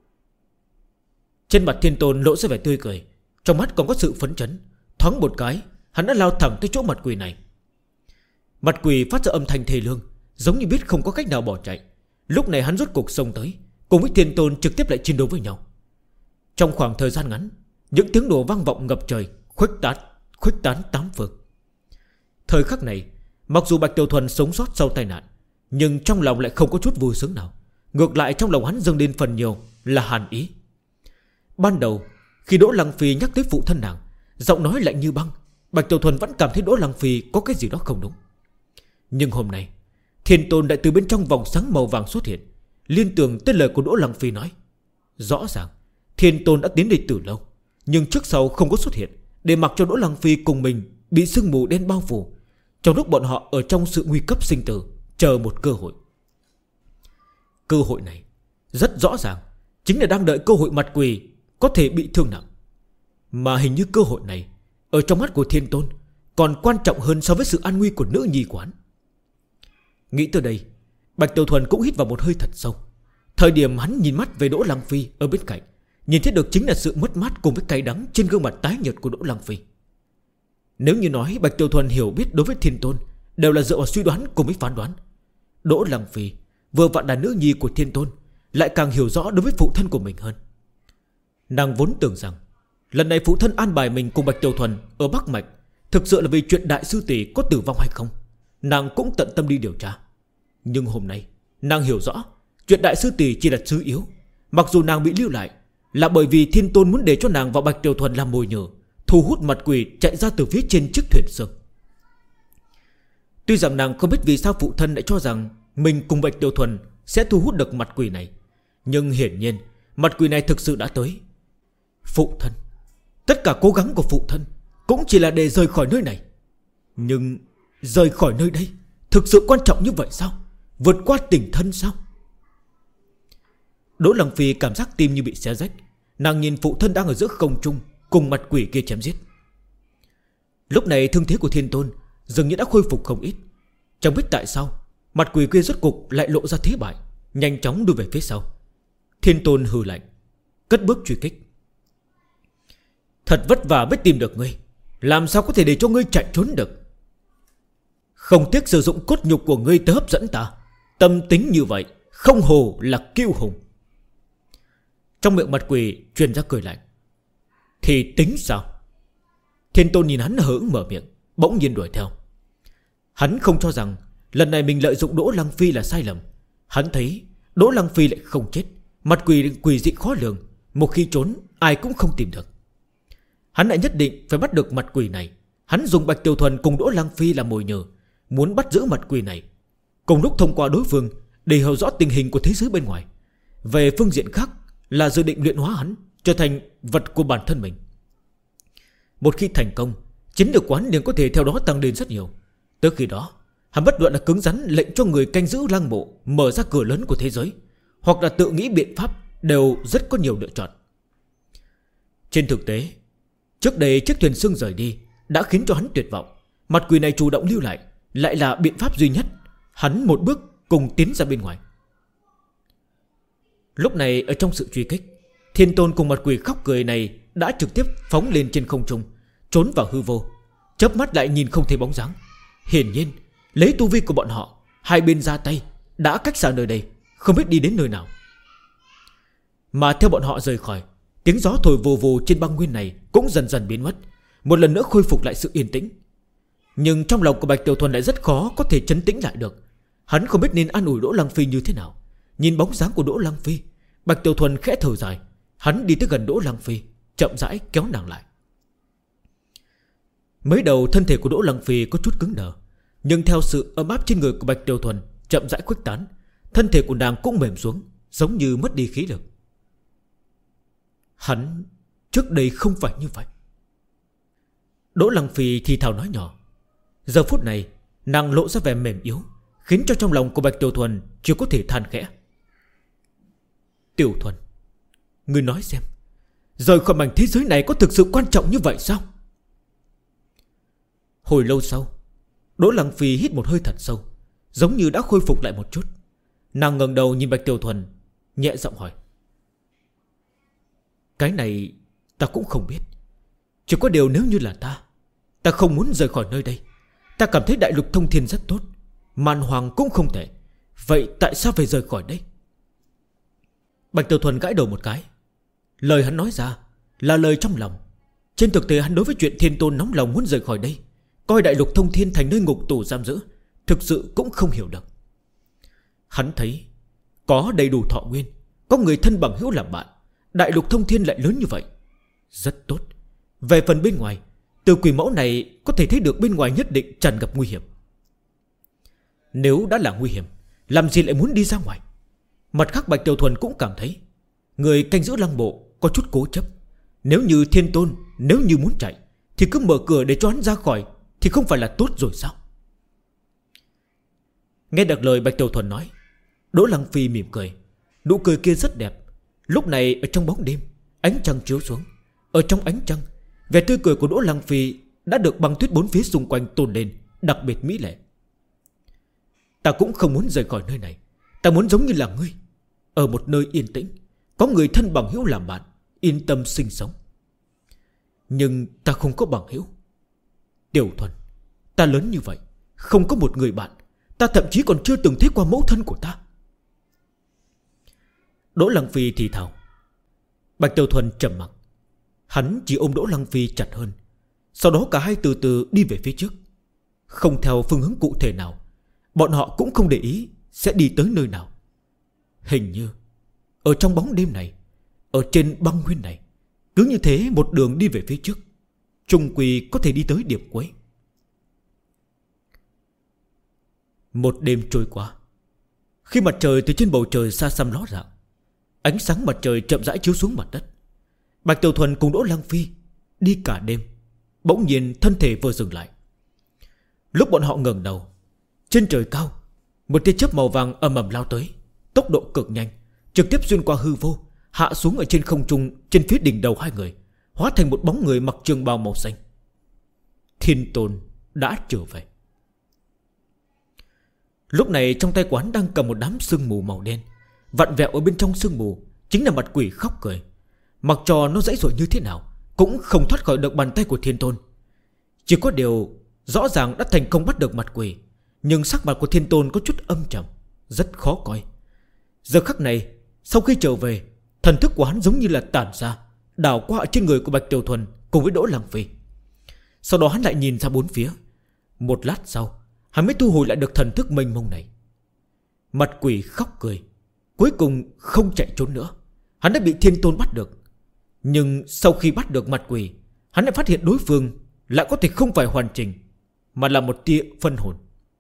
Trên mặt Thiên Tôn lộ ra vẻ tươi cười, trong mắt còn có sự phấn chấn. Thoáng một cái, hắn đã lao thẳng tới chỗ mặt quỷ này. Mặt quỷ phát ra âm thanh thê lương, giống như biết không có cách nào bỏ chạy. Lúc này hắn rốt cuộc xông tới, cùng với Thiên Tôn trực tiếp lại chiến đấu với nhau. Trong khoảng thời gian ngắn, những tiếng nổ vang vọng ngập trời, khuếch tán tám phương. Thời khắc này, mặc dù Bạch Tiểu Thuần sống sót sau tai nạn, nhưng trong lòng lại không có chút vui sướng nào. Ngược lại trong lòng hắn dâng lên phần nhiều là hàn ý. Ban đầu khi Đỗ Lăng Phi nhắc tới phụ thân nàng, giọng nói lạnh như băng, Bạch Tiểu Thuần vẫn cảm thấy Đỗ Lăng Phi có cái gì đó không đúng. Nhưng hôm nay, Thiên Tôn lại từ bên trong vòng sáng màu vàng xuất hiện, liên tưởng tới lời của Đỗ Lăng Phi nói. Rõ ràng Thiên Tôn đã tiến đây từ lâu, nhưng trước sau không có xuất hiện, để mặc cho Đỗ Lăng Phi cùng mình bị sương mù đen bao phủ, trong lúc bọn họ ở trong sự nguy cấp sinh tử, chờ một cơ hội. Cơ hội này rất rõ ràng chính là đang đợi cơ hội mặt quỷ có thể bị thương nặng. Mà hình như cơ hội này ở trong mắt của Thiên Tôn còn quan trọng hơn so với sự an nguy của nữ nhi quán. Nghĩ tới đây, Bạch Tiểu Thuần cũng hít vào một hơi thật sâu. Thời điểm hắn nhìn mắt về Đỗ Lăng Phi ở bên cạnh, nhìn thấy được chính là sự mất mát cùng với cay đắng trên gương mặt tái nhợt của Đỗ Lăng Phi. Nếu như nói Bạch Tiểu Thuần hiểu biết đối với Thiên Tôn đều là dựa vào suy đoán cùng với phán đoán, Đỗ Lăng Phi vừa vặn là nữ nhi của Thiên Tôn, lại càng hiểu rõ đối với phụ thân của mình hơn. Nàng vốn tưởng rằng lần này phụ thân an bài mình cùng Bạch Tiểu Thuần ở Bắc Mạch thực sự là vì chuyện đại sư tỷ có tử vong hay không. Nàng cũng tận tâm đi điều tra. Nhưng hôm nay nàng hiểu rõ chuyện đại sư tỷ chỉ là sứ yếu. Mặc dù nàng bị lưu lại là bởi vì Thiên Tôn muốn để cho nàng và Bạch Tiểu Thuần làm mồi nhử, thu hút mặt quỷ chạy ra từ phía trên chiếc thuyền sương. Tuy rằng nàng không biết vì sao phụ thân lại cho rằng mình cùng Bạch Tiểu Thuần sẽ thu hút được mặt quỷ này, nhưng hiển nhiên mặt quỷ này thực sự đã tới. Phụ thân, tất cả cố gắng của phụ thân cũng chỉ là để rời khỏi nơi này. Nhưng rời khỏi nơi đây thực sự quan trọng như vậy sao? Vượt qua tình thân sao? Đỗ Lăng Phi cảm giác tim như bị xé rách. Nàng nhìn phụ thân đang ở giữa không trung cùng mặt quỷ kia chém giết. Lúc này thương thế của Thiên Tôn dường như đã khôi phục không ít. Chẳng biết tại sao mặt quỷ kia rốt cục lại lộ ra thế bại, nhanh chóng đuổi về phía sau. Thiên Tôn hừ lạnh, cất bước truy kích. Thật vất vả mới tìm được ngươi, làm sao có thể để cho ngươi chạy trốn được? Không tiếc sử dụng cốt nhục của ngươi tới hấp dẫn ta. Tâm tính như vậy không hồ là kiêu hùng. Trong miệng mặt quỷ truyền ra cười lạnh. Thì tính sao? Thiên Tôn nhìn hắn hững mở miệng, bỗng nhiên đuổi theo. Hắn không cho rằng lần này mình lợi dụng Đỗ Lăng Phi là sai lầm. Hắn thấy Đỗ Lăng Phi lại không chết, mặt quỷ dị khó lường, một khi trốn ai cũng không tìm được. Hắn lại nhất định phải bắt được mặt quỷ này. Hắn dùng Bạch Tiểu Thuần cùng Đỗ Lăng Phi làm mồi nhử, muốn bắt giữ mặt quỷ này, cùng lúc thông qua đối phương để hiểu rõ tình hình của thế giới bên ngoài. Về phương diện khác là dự định luyện hóa hắn trở thành vật của bản thân mình. Một khi thành công, chiến lược quán liền có thể theo đó tăng lên rất nhiều. Tới khi đó hắn bất luận là cứng rắn lệnh cho người canh giữ lăng mộ mở ra cửa lớn của thế giới, hoặc là tự nghĩ biện pháp, đều rất có nhiều lựa chọn. Trên thực tế, trước đây chiếc thuyền sương rời đi đã khiến cho hắn tuyệt vọng. Mặt quỷ này chủ động lưu lại lại là biện pháp duy nhất. Hắn một bước cùng tiến ra bên ngoài. Lúc này ở trong sự truy kích, Thiên Tôn cùng mặt quỷ khóc cười này đã trực tiếp phóng lên trên không trung, trốn vào hư vô, chớp mắt lại nhìn không thấy bóng dáng. Hiển nhiên lấy tu vi của bọn họ, hai bên ra tay đã cách xa nơi đây, không biết đi đến nơi nào. Mà theo bọn họ rời khỏi, tiếng gió thổi vù vù trên băng nguyên này cũng dần dần biến mất, một lần nữa khôi phục lại sự yên tĩnh. Nhưng trong lòng của Bạch Tiểu Thuần lại rất khó có thể trấn tĩnh lại được. Hắn không biết nên an ủi Đỗ Lăng Phi như thế nào. Nhìn bóng dáng của Đỗ Lăng Phi, Bạch Tiểu Thuần khẽ thở dài. Hắn đi tới gần Đỗ Lăng Phi, chậm rãi kéo nàng lại. Mới đầu thân thể của Đỗ Lăng Phi có chút cứng đờ, nhưng theo sự ấm áp trên người của Bạch Tiểu Thuần chậm rãi khuếch tán, thân thể của nàng cũng mềm xuống, giống như mất đi khí lực. Hắn trước đây không phải như vậy. Đỗ Lăng Phi thì thào nói nhỏ. Giờ phút này nàng lộ ra vẻ mềm yếu, khiến cho trong lòng của Bạch Tiểu Thuần chỉ có thể than khẽ. Tiểu Thuần, ngươi nói xem, rời khỏi mảnh thế giới này có thực sự quan trọng như vậy sao? Hồi lâu sau, Đỗ Lăng Phi hít một hơi thật sâu, giống như đã khôi phục lại một chút. Nàng ngẩng đầu nhìn Bạch Tiểu Thuần, nhẹ giọng hỏi. Cái này ta cũng không biết. Chỉ có điều nếu như là ta không muốn rời khỏi nơi đây. Ta cảm thấy đại lục thông thiên rất tốt, màn hoàng cũng không thể. Vậy tại sao phải rời khỏi đây? Bạch Tiểu Thuần gãi đầu một cái. Lời hắn nói ra là lời trong lòng. Trên thực tế hắn đối với chuyện Thiên Tôn nóng lòng muốn rời khỏi đây, coi đại lục thông thiên thành nơi ngục tù giam giữ, thực sự cũng không hiểu được. Hắn thấy có đầy đủ thọ nguyên, có người thân bằng hữu làm bạn, đại lục thông thiên lại lớn như vậy, rất tốt. Về phần bên ngoài, từ quỷ mẫu này có thể thấy được bên ngoài nhất định tràn ngập nguy hiểm. Nếu đã là nguy hiểm, làm gì lại muốn đi ra ngoài? Mặt khác Bạch Tiểu Thuần cũng cảm thấy người canh giữ lăng mộ có chút cố chấp. Nếu như Thiên Tôn nếu như muốn chạy thì cứ mở cửa để cho hắn ra khỏi, thì không phải là tốt rồi sao? Nghe được lời Bạch Tiểu Thuần nói, Đỗ Lăng Phi mỉm cười. Nụ cười kia rất đẹp. Lúc này ở trong bóng đêm, ánh trăng chiếu xuống. Ở trong ánh trăng, vẻ tươi cười của Đỗ Lăng Phi đã được băng tuyết bốn phía xung quanh tôn lên, đặc biệt mỹ lệ. Ta cũng không muốn rời khỏi nơi này. Ta muốn giống như là ngươi. ở một nơi yên tĩnh, có người thân bằng hữu làm bạn, yên tâm sinh sống. Nhưng ta không có bằng hữu. Tiểu Thuần, ta lớn như vậy, không có một người bạn. Ta thậm chí còn chưa từng thấy qua mẫu thân của ta. Đỗ Lăng Phi thì thào. Bạch Tiểu Thuần trầm mặc. Hắn chỉ ôm Đỗ Lăng Phi chặt hơn. Sau đó cả hai từ từ đi về phía trước, không theo phương hướng cụ thể nào. Bọn họ cũng không để ý sẽ đi tới nơi nào. Hình như ở trong bóng đêm này, ở trên băng nguyên này, cứ như thế một đường đi về phía trước, chung quy có thể đi tới điểm cuối. Một đêm trôi qua. Khi mặt trời từ trên bầu trời xa xăm ló dạng, ánh sáng mặt trời chậm rãi chiếu xuống mặt đất, Bạch Tiểu Thuần cùng Đỗ Lăng Phi đi cả đêm. Bỗng nhiên thân thể vừa dừng lại. Lúc bọn họ ngẩng đầu, trên trời cao, một tia chớp màu vàng ầm ầm lao tới, tốc độ cực nhanh, trực tiếp xuyên qua hư vô, hạ xuống ở trên không trung, trên phía đỉnh đầu hai người, hóa thành một bóng người mặc trường bào màu xanh. Thiên Tôn đã trở về. Lúc này trong tay quán đang cầm một đám sương mù màu đen. Vặn vẹo ở bên trong sương mù chính là mặt quỷ khóc cười. Mặc cho nó dãy dội như thế nào cũng không thoát khỏi được bàn tay của Thiên Tôn. Chỉ có điều rõ ràng đã thành công bắt được mặt quỷ, nhưng sắc mặt của Thiên Tôn có chút âm trầm, rất khó coi. Giờ khắc này, sau khi trở về, thần thức của hắn giống như là tản ra, đảo qua trên người của Bạch Tiểu Thuần cùng với Đỗ Lăng Phi. Sau đó hắn lại nhìn ra bốn phía. Một lát sau, hắn mới thu hồi lại được thần thức mênh mông này. Mặt quỷ khóc cười, cuối cùng không chạy trốn nữa. Hắn đã bị Thiên Tôn bắt được. Nhưng sau khi bắt được mặt quỷ, hắn lại phát hiện đối phương lại có thể không phải hoàn chỉnh, mà là một tia phân hồn.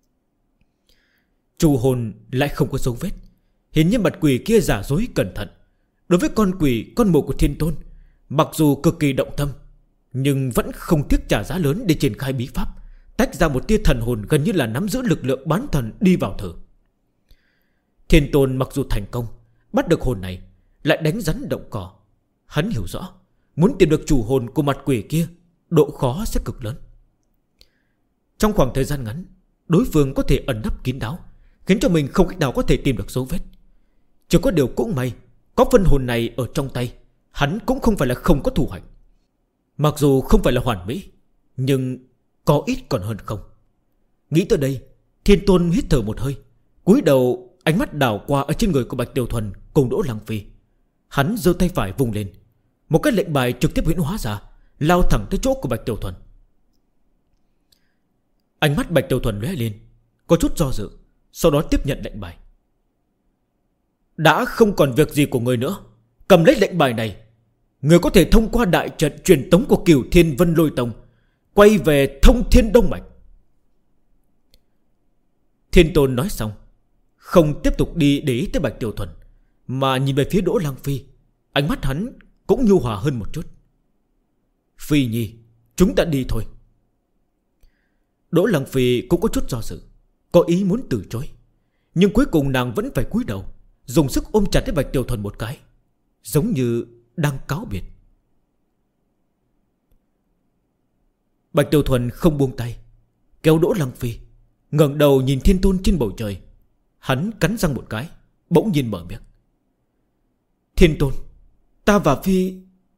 Trù hồn lại không có dấu vết. Hiển nhiên mặt quỷ kia giả dối cẩn thận. Đối với con quỷ, con mồi của Thiên Tôn, mặc dù cực kỳ động tâm, nhưng vẫn không tiếc trả giá lớn để triển khai bí pháp, tách ra một tia thần hồn gần như là nắm giữ lực lượng bán thần đi vào thử. Thiên Tôn mặc dù thành công bắt được hồn này, lại đánh rắn động cỏ. Hắn hiểu rõ, muốn tìm được chủ hồn của mặt quỷ kia, độ khó sẽ cực lớn. Trong khoảng thời gian ngắn, đối phương có thể ẩn nấp kín đáo, khiến cho mình không cách nào có thể tìm được dấu vết. Chỉ có điều cũng may, có phân hồn này ở trong tay, hắn cũng không phải là không có thủ hạnh. Mặc dù không phải là hoàn mỹ, nhưng có ít còn hơn không. Nghĩ tới đây, Thiên Tôn hít thở một hơi, cúi đầu, ánh mắt đảo qua ở trên người của Bạch Tiểu Thuần cùng Đỗ Lăng Phi. Hắn giơ tay phải vùng lên, một cái lệnh bài trực tiếp huyễn hóa ra, lao thẳng tới chỗ của Bạch Tiểu Thuần. Ánh mắt Bạch Tiểu Thuần lóe lên, có chút do dự, sau đó tiếp nhận lệnh bài. Đã không còn việc gì của người nữa, cầm lấy lệnh bài này, người có thể thông qua đại trận truyền tống của Cửu Thiên Vân Lôi Tông, quay về Thông Thiên Đông Mạch. Thiên Tôn nói xong, không tiếp tục đi để ý tới Bạch Tiểu Thuần, mà nhìn về phía Đỗ Lăng Phi. Ánh mắt hắn cũng nhu hòa hơn một chút. Phi Nhi, chúng ta đi thôi. Đỗ Lăng Phi cũng có chút do dự, có ý muốn từ chối, nhưng cuối cùng nàng vẫn phải cúi đầu, dùng sức ôm chặt lấy Bạch Tiểu Thuần một cái, giống như đang cáo biệt. Bạch Tiểu Thuần không buông tay, kéo Đỗ Lăng Phi, ngẩng đầu nhìn Thiên Tôn trên bầu trời. Hắn cắn răng một cái, bỗng nhiên mở miệng. Thiên Tôn, ta và Phi...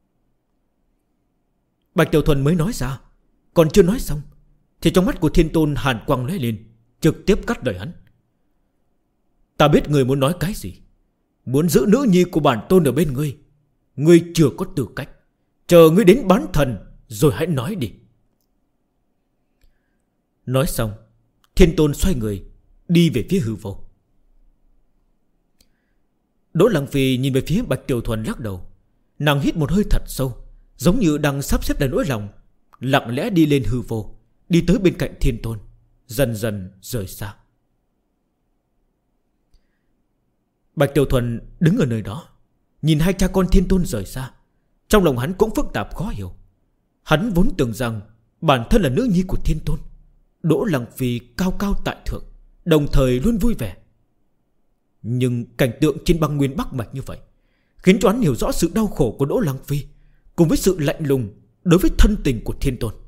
Bạch Tiểu Thuần mới nói ra, còn chưa nói xong thì trong mắt của Thiên Tôn hàn quang lóe lên, trực tiếp cắt lời hắn. Ta biết người muốn nói cái gì. Muốn giữ nữ nhi của bản tôn ở bên ngươi, ngươi chưa có tư cách. Chờ ngươi đến bán thần rồi hãy nói đi. Nói xong, Thiên Tôn xoay người đi về phía hư vô. Đỗ Lăng Phi nhìn về phía Bạch Tiểu Thuần lắc đầu. Nàng hít một hơi thật sâu, giống như đang sắp xếp lại nỗi lòng, lặng lẽ đi lên hư vô, đi tới bên cạnh Thiên Tôn, dần dần rời xa. Bạch Tiểu Thuần đứng ở nơi đó, nhìn hai cha con Thiên Tôn rời xa. Trong lòng hắn cũng phức tạp khó hiểu. Hắn vốn tưởng rằng bản thân là nữ nhi của Thiên Tôn, Đỗ Lăng Phi cao cao tại thượng, đồng thời luôn vui vẻ. Nhưng cảnh tượng trên băng nguyên Bắc Mạch như vậy khiến cho hắn hiểu rõ sự đau khổ của Đỗ Lăng Phi, cùng với sự lạnh lùng đối với thân tình của Thiên Tôn.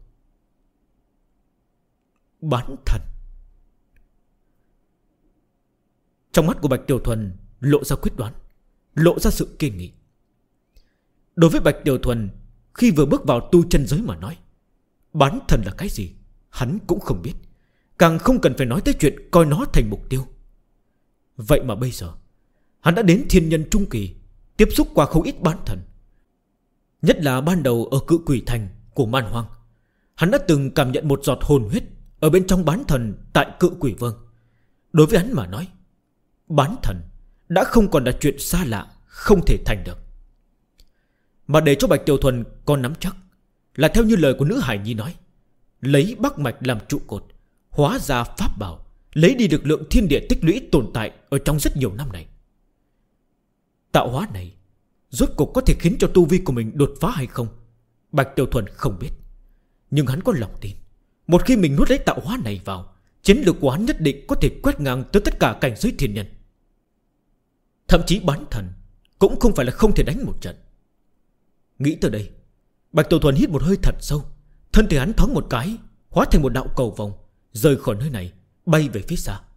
Bán thần. Trong mắt của Bạch Tiểu Thuần lộ ra quyết đoán. lộ ra sự kiên nghị. Đối với Bạch Tiểu Thuần, khi vừa bước vào tu chân giới mà nói, bán thần là cái gì hắn cũng không biết, càng không cần phải nói tới chuyện coi nó thành mục tiêu. Vậy mà bây giờ hắn đã đến thiên nhân trung kỳ, tiếp xúc qua không ít bán thần. Nhất là ban đầu ở Cự Quỷ Thành của Man Hoang, hắn đã từng cảm nhận một giọt hồn huyết ở bên trong bán thần tại Cự Quỷ Vương. Đối với hắn mà nói, bán thần đã không còn là chuyện xa lạ, không thể thành được. Mà để cho Bạch Tiểu Thuần còn nắm chắc là theo như lời của nữ hải nhi nói, lấy Bắc Mạch làm trụ cột, hóa ra pháp bảo, lấy đi được lượng thiên địa tích lũy tồn tại ở trong rất nhiều năm này. Tạo hóa này rốt cuộc có thể khiến cho tu vi của mình đột phá hay không, Bạch Tiểu Thuần không biết. Nhưng hắn có lòng tin, một khi mình nuốt lấy tạo hóa này vào, chiến lược của hắn nhất định có thể quét ngang tới tất cả cảnh giới thiên nhân. Thậm chí bán thần cũng không phải là không thể đánh một trận. Nghĩ tới đây, Bạch Tiểu Thuần hít một hơi thật sâu, thân thể hắn thoáng một cái, hóa thành một đạo cầu vòng, rời khỏi nơi này, bay về phía xa.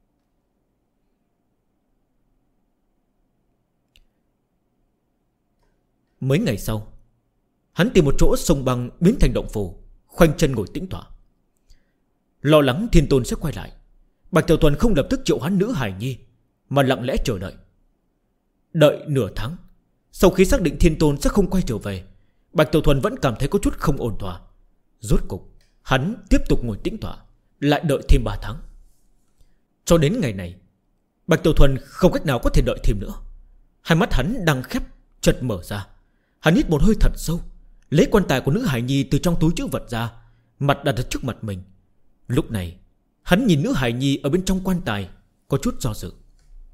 Mấy ngày sau, hắn tìm một chỗ sông băng biến thành động phủ, khoanh chân ngồi tĩnh tọa. Lo lắng Thiên Tôn sẽ quay lại, Bạch Tiểu Thuần không lập tức triệu hắn nữ hải nhi, mà lặng lẽ chờ đợi. Đợi nửa tháng, sau khi xác định Thiên Tôn sẽ không quay trở về, Bạch Tiểu Thuần vẫn cảm thấy có chút không ổn thỏa. Rốt cục hắn tiếp tục ngồi tĩnh tọa, lại đợi thêm 3 tháng. Cho đến ngày này, Bạch Tiểu Thuần không cách nào có thể đợi thêm nữa. Hai mắt hắn đang khép chợt mở ra. Hắn hít một hơi thật sâu, lấy quan tài của nữ hải nhi từ trong túi trữ vật ra, mặt đặt ở trước mặt mình. Lúc này hắn nhìn nữ hải nhi ở bên trong quan tài, có chút do dự.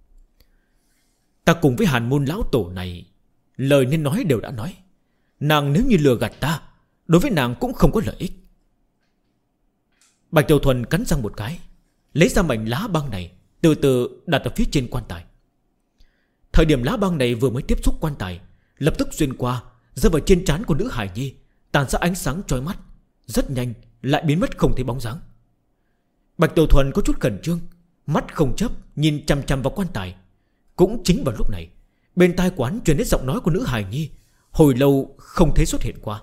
Ta cùng với Hàn Môn lão tổ này, lời nên nói đều đã nói. Nàng nếu như lừa gạt ta, đối với nàng cũng không có lợi ích. Bạch Tiểu Thuần cắn răng một cái, lấy ra mảnh lá băng này, từ từ đặt ở phía trên quan tài. Thời điểm lá băng này vừa mới tiếp xúc quan tài, lập tức xuyên qua, rơi vào trên trán của nữ hải nhi, tàn ra ánh sáng chói mắt, rất nhanh lại biến mất không thấy bóng dáng. Bạch Tiểu Thuần có chút khẩn trương, mắt không chớp nhìn chằm chằm vào quan tài. Cũng chính vào lúc này, bên tai quán truyền đến giọng nói của nữ hải nhi, hồi lâu không thấy xuất hiện qua.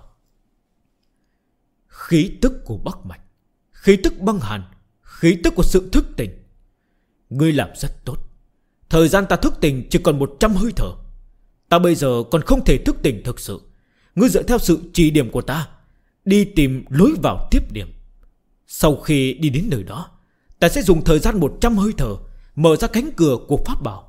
Khí tức của Bắc Mạch, khí tức băng hàn, khí tức của sự thức tỉnh. Ngươi làm rất tốt. Thời gian ta thức tỉnh chỉ còn 100 hơi thở. Ta bây giờ còn không thể thức tỉnh thực sự. Ngươi dựa theo sự chỉ điểm của ta, đi tìm lối vào tiếp điểm. Sau khi đi đến nơi đó, ta sẽ dùng thời gian 100 hơi thở mở ra cánh cửa của pháp bảo.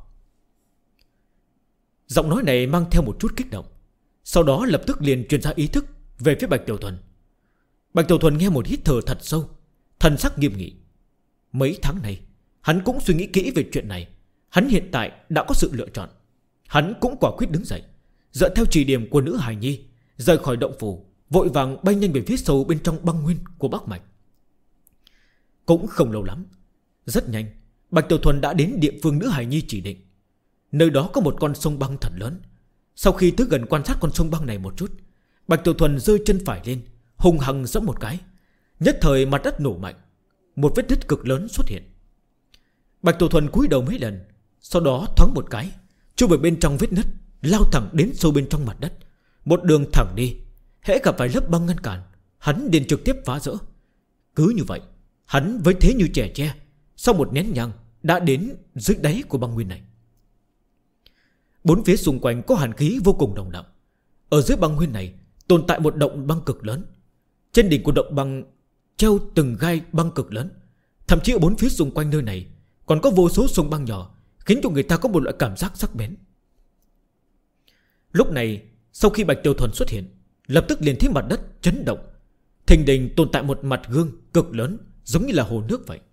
Giọng nói này mang theo một chút kích động, sau đó lập tức liền truyền ra ý thức về phía Bạch Tiểu Thuần. Bạch Tiểu Thuần nghe một hít thở thật sâu, thần sắc nghiêm nghị. Mấy tháng này hắn cũng suy nghĩ kỹ về chuyện này. Hắn hiện tại đã có sự lựa chọn. Hắn cũng quả quyết đứng dậy, dựa theo chỉ điểm của nữ hài nhi, rời khỏi động phủ, vội vàng bay nhanh về phía sâu bên trong băng nguyên của Bắc Mạch. Cũng không lâu lắm, rất nhanh Bạch Tiểu Thuần đã đến địa phương nữ hài nhi chỉ định. Nơi đó có một con sông băng thật lớn. Sau khi tới gần quan sát con sông băng này một chút, Bạch Tiểu Thuần giơ chân phải lên, hùng hăng giẫm một cái. Nhất thời mặt đất nổ mạnh, một vết nứt cực lớn xuất hiện. Bạch Tiểu Thuần cúi đầu mấy lần, sau đó thoáng một cái, chui vào bên trong vết nứt, lao thẳng đến sâu bên trong mặt đất, một đường thẳng đi. Hễ gặp vài lớp băng ngăn cản, hắn liền trực tiếp phá rỡ. Cứ như vậy, hắn với thế như trẻ tre, sau một nén nhang đã đến dưới đáy của băng nguyên này. Bốn phía xung quanh có hàn khí vô cùng nồng đậm. Ở dưới băng nguyên này tồn tại một động băng cực lớn. Trên đỉnh của động băng treo từng gai băng cực lớn. Thậm chí ở bốn phía xung quanh nơi này còn có vô số sông băng nhỏ, khiến cho người ta có một loại cảm giác sắc bén. Lúc này, sau khi Bạch Tiểu Thuần xuất hiện, lập tức liền thấy mặt đất chấn động. Thình lình tồn tại một mặt gương cực lớn, giống như là hồ nước vậy.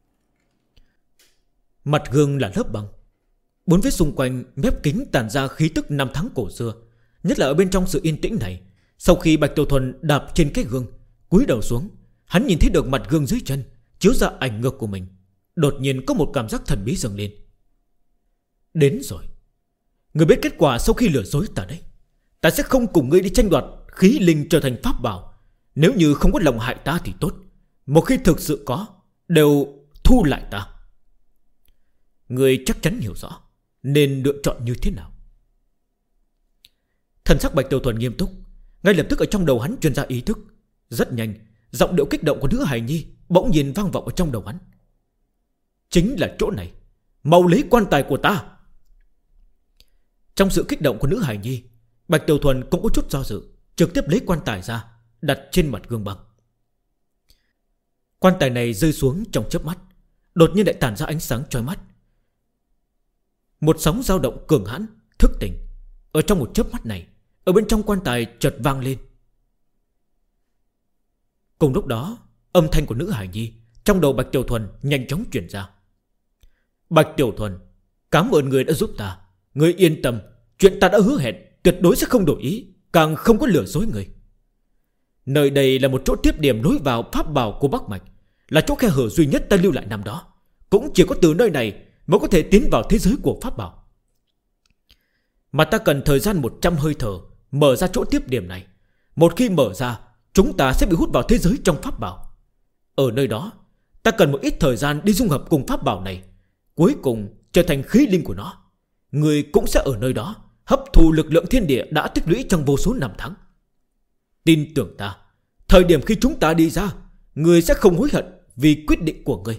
Mặt gương là lớp băng. Bốn phía xung quanh mép kính tản ra khí tức năm tháng cổ xưa. Nhất là ở bên trong sự yên tĩnh này, sau khi Bạch Tiểu Thuần đạp trên cái gương, cúi đầu xuống, hắn nhìn thấy được mặt gương dưới chân chiếu ra ảnh ngược của mình. Đột nhiên có một cảm giác thần bí dâng lên. Đến rồi. Người biết kết quả sau khi lừa dối ta đấy. Ta sẽ không cùng ngươi đi tranh đoạt khí linh trở thành pháp bảo. Nếu như không có lòng hại ta thì tốt. Một khi thực sự có, đều thu lại ta. Ngươi chắc chắn hiểu rõ nên lựa chọn như thế nào. Thần sắc Bạch Tiểu Thuần nghiêm túc. Ngay lập tức ở trong đầu hắn truyền ra ý thức. Rất nhanh, giọng điệu kích động của nữ hài nhi bỗng nhiên vang vọng ở trong đầu hắn. Chính là chỗ này, mau lấy quan tài của ta. Trong sự kích động của nữ hài nhi, Bạch Tiểu Thuần cũng có chút do dự, trực tiếp lấy quan tài ra, đặt trên mặt gương băng. Quan tài này rơi xuống trong chớp mắt, đột nhiên lại tản ra ánh sáng chói mắt. Một sóng dao động cường hãn thức tỉnh. Ở trong một chớp mắt này, ở bên trong quan tài chợt vang lên. Cùng lúc đó, âm thanh của nữ hài nhi trong đầu Bạch Tiểu Thuần nhanh chóng truyền ra. Bạch Tiểu Thuần, cảm ơn người đã giúp ta. Người yên tâm, chuyện ta đã hứa hẹn tuyệt đối sẽ không đổi ý, càng không có lừa dối người. Nơi đây là một chỗ tiếp điểm nối vào pháp bảo của Bắc Mạch, là chỗ khe hở duy nhất ta lưu lại năm đó. Cũng chỉ có từ nơi này mới có thể tiến vào thế giới của pháp bảo. Mà ta cần thời gian 100 hơi thở mở ra chỗ tiếp điểm này. Một khi mở ra, chúng ta sẽ bị hút vào thế giới trong pháp bảo. Ở nơi đó, ta cần một ít thời gian đi dung hợp cùng pháp bảo này, cuối cùng trở thành khí linh của nó. Người cũng sẽ ở nơi đó hấp thu lực lượng thiên địa đã tích lũy trong vô số năm tháng. Tin tưởng ta, thời điểm khi chúng ta đi ra, người sẽ không hối hận vì quyết định của người.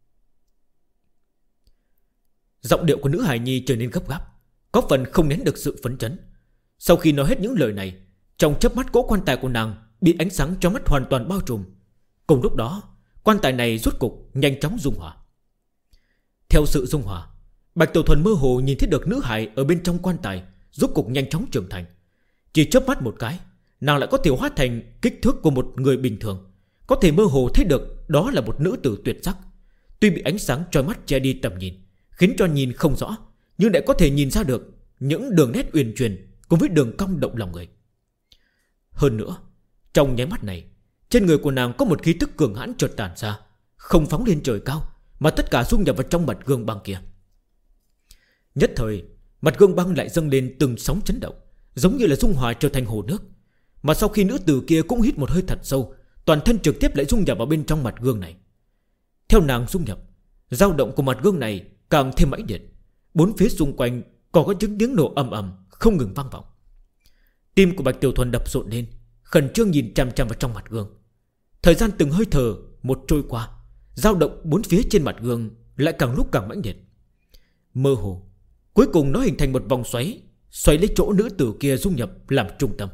Giọng điệu của nữ hài nhi trở nên gấp gáp, có phần không nén được sự phấn chấn. Sau khi nói hết những lời này, trong chớp mắt cỗ quan tài của nàng bị ánh sáng trong mắt hoàn toàn bao trùm. Cùng lúc đó, quan tài này rốt cục nhanh chóng dung hòa. Theo sự dung hòa, Bạch Tiểu Thuần mơ hồ nhìn thấy được nữ hài ở bên trong quan tài rốt cục nhanh chóng trưởng thành. Chỉ chớp mắt một cái, nàng lại có thể hóa thành kích thước của một người bình thường, có thể mơ hồ thấy được đó là một nữ tử tuyệt sắc. Tuy bị ánh sáng chói mắt che đi tầm nhìn, khiến cho nhìn không rõ, nhưng lại có thể nhìn ra được những đường nét uyển chuyển cùng với đường cong động lòng người. Hơn nữa, trong nháy mắt này, trên người của nàng có một khí tức cường hãn chợt tản ra, không phóng lên trời cao, mà tất cả dung nhập vào trong mặt gương băng kia. Nhất thời, mặt gương băng lại dâng lên từng sóng chấn động, giống như là dung hòa trở thành hồ nước. Mà sau khi nữ tử kia cũng hít một hơi thật sâu, toàn thân trực tiếp lại dung nhập vào bên trong mặt gương này. Theo nàng dung nhập, dao động của mặt gương này càng thêm mãnh liệt. Bốn phía xung quanh còn có những tiếng nổ ầm ầm không ngừng vang vọng. Tim của Bạch Tiểu Thuần đập rộn lên, khẩn trương nhìn chằm chằm vào trong mặt gương. Thời gian từng hơi thở một trôi qua, dao động bốn phía trên mặt gương lại càng lúc càng mãnh liệt. Mơ hồ, cuối cùng nó hình thành một vòng xoáy, xoáy lấy chỗ nữ tử kia dung nhập làm trung tâm.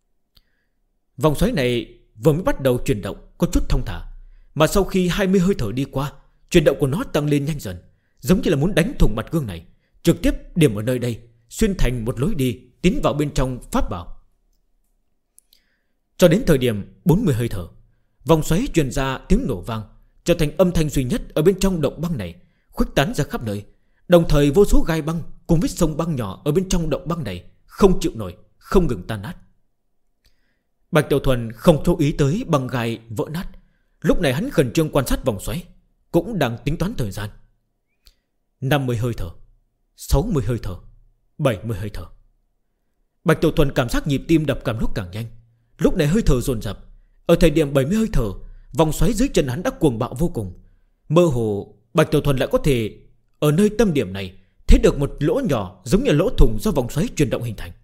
Vòng xoáy này vừa mới bắt đầu chuyển động có chút thong thả, mà sau khi 20 hơi thở đi qua, chuyển động của nó tăng lên nhanh dần, giống như là muốn đánh thủng mặt gương này, trực tiếp điểm ở nơi đây, xuyên thành một lối đi tiến vào bên trong pháp bảo. Cho đến thời điểm 40 hơi thở, vòng xoáy truyền ra tiếng nổ vang, trở thành âm thanh duy nhất ở bên trong động băng này, khuếch tán ra khắp nơi. Đồng thời vô số gai băng cùng với sông băng nhỏ ở bên trong động băng này không chịu nổi, không ngừng tan nát. Bạch Tiểu Thuần không chú ý tới băng gai vỡ nát. Lúc này hắn khẩn trương quan sát vòng xoáy, cũng đang tính toán thời gian. 50 hơi thở, 60 hơi thở, 70 hơi thở. Bạch Tiểu Thuần cảm giác nhịp tim đập càng lúc càng nhanh. Lúc này hơi thở dồn dập. Ở thời điểm 70 hơi thở, vòng xoáy dưới chân hắn đã cuồng bạo vô cùng. Mơ hồ Bạch Tiểu Thuần lại có thể ở nơi tâm điểm này thấy được một lỗ nhỏ giống như lỗ thủng do vòng xoáy chuyển động hình thành.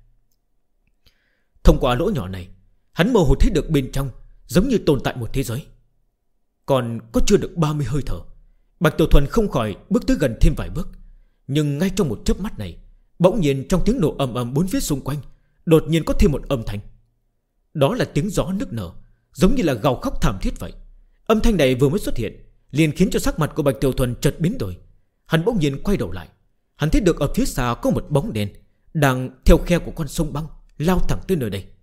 Thông qua lỗ nhỏ này, hắn mơ hồ thấy được bên trong giống như tồn tại một thế giới. Còn có chưa được 30 hơi thở, Bạch Tiểu Thuần không khỏi bước tới gần thêm vài bước. Nhưng ngay trong một chớp mắt này, bỗng nhiên trong tiếng nổ ầm ầm bốn phía xung quanh, đột nhiên có thêm một âm thanh. Đó là tiếng gió nức nở, giống như là gào khóc thảm thiết vậy. Âm thanh này vừa mới xuất hiện liền khiến cho sắc mặt của Bạch Tiểu Thuần chợt biến đổi. Hắn bỗng nhiên quay đầu lại, hắn thấy được ở phía xa có một bóng đen đang theo khe của con sông băng lao thẳng tới nơi đây.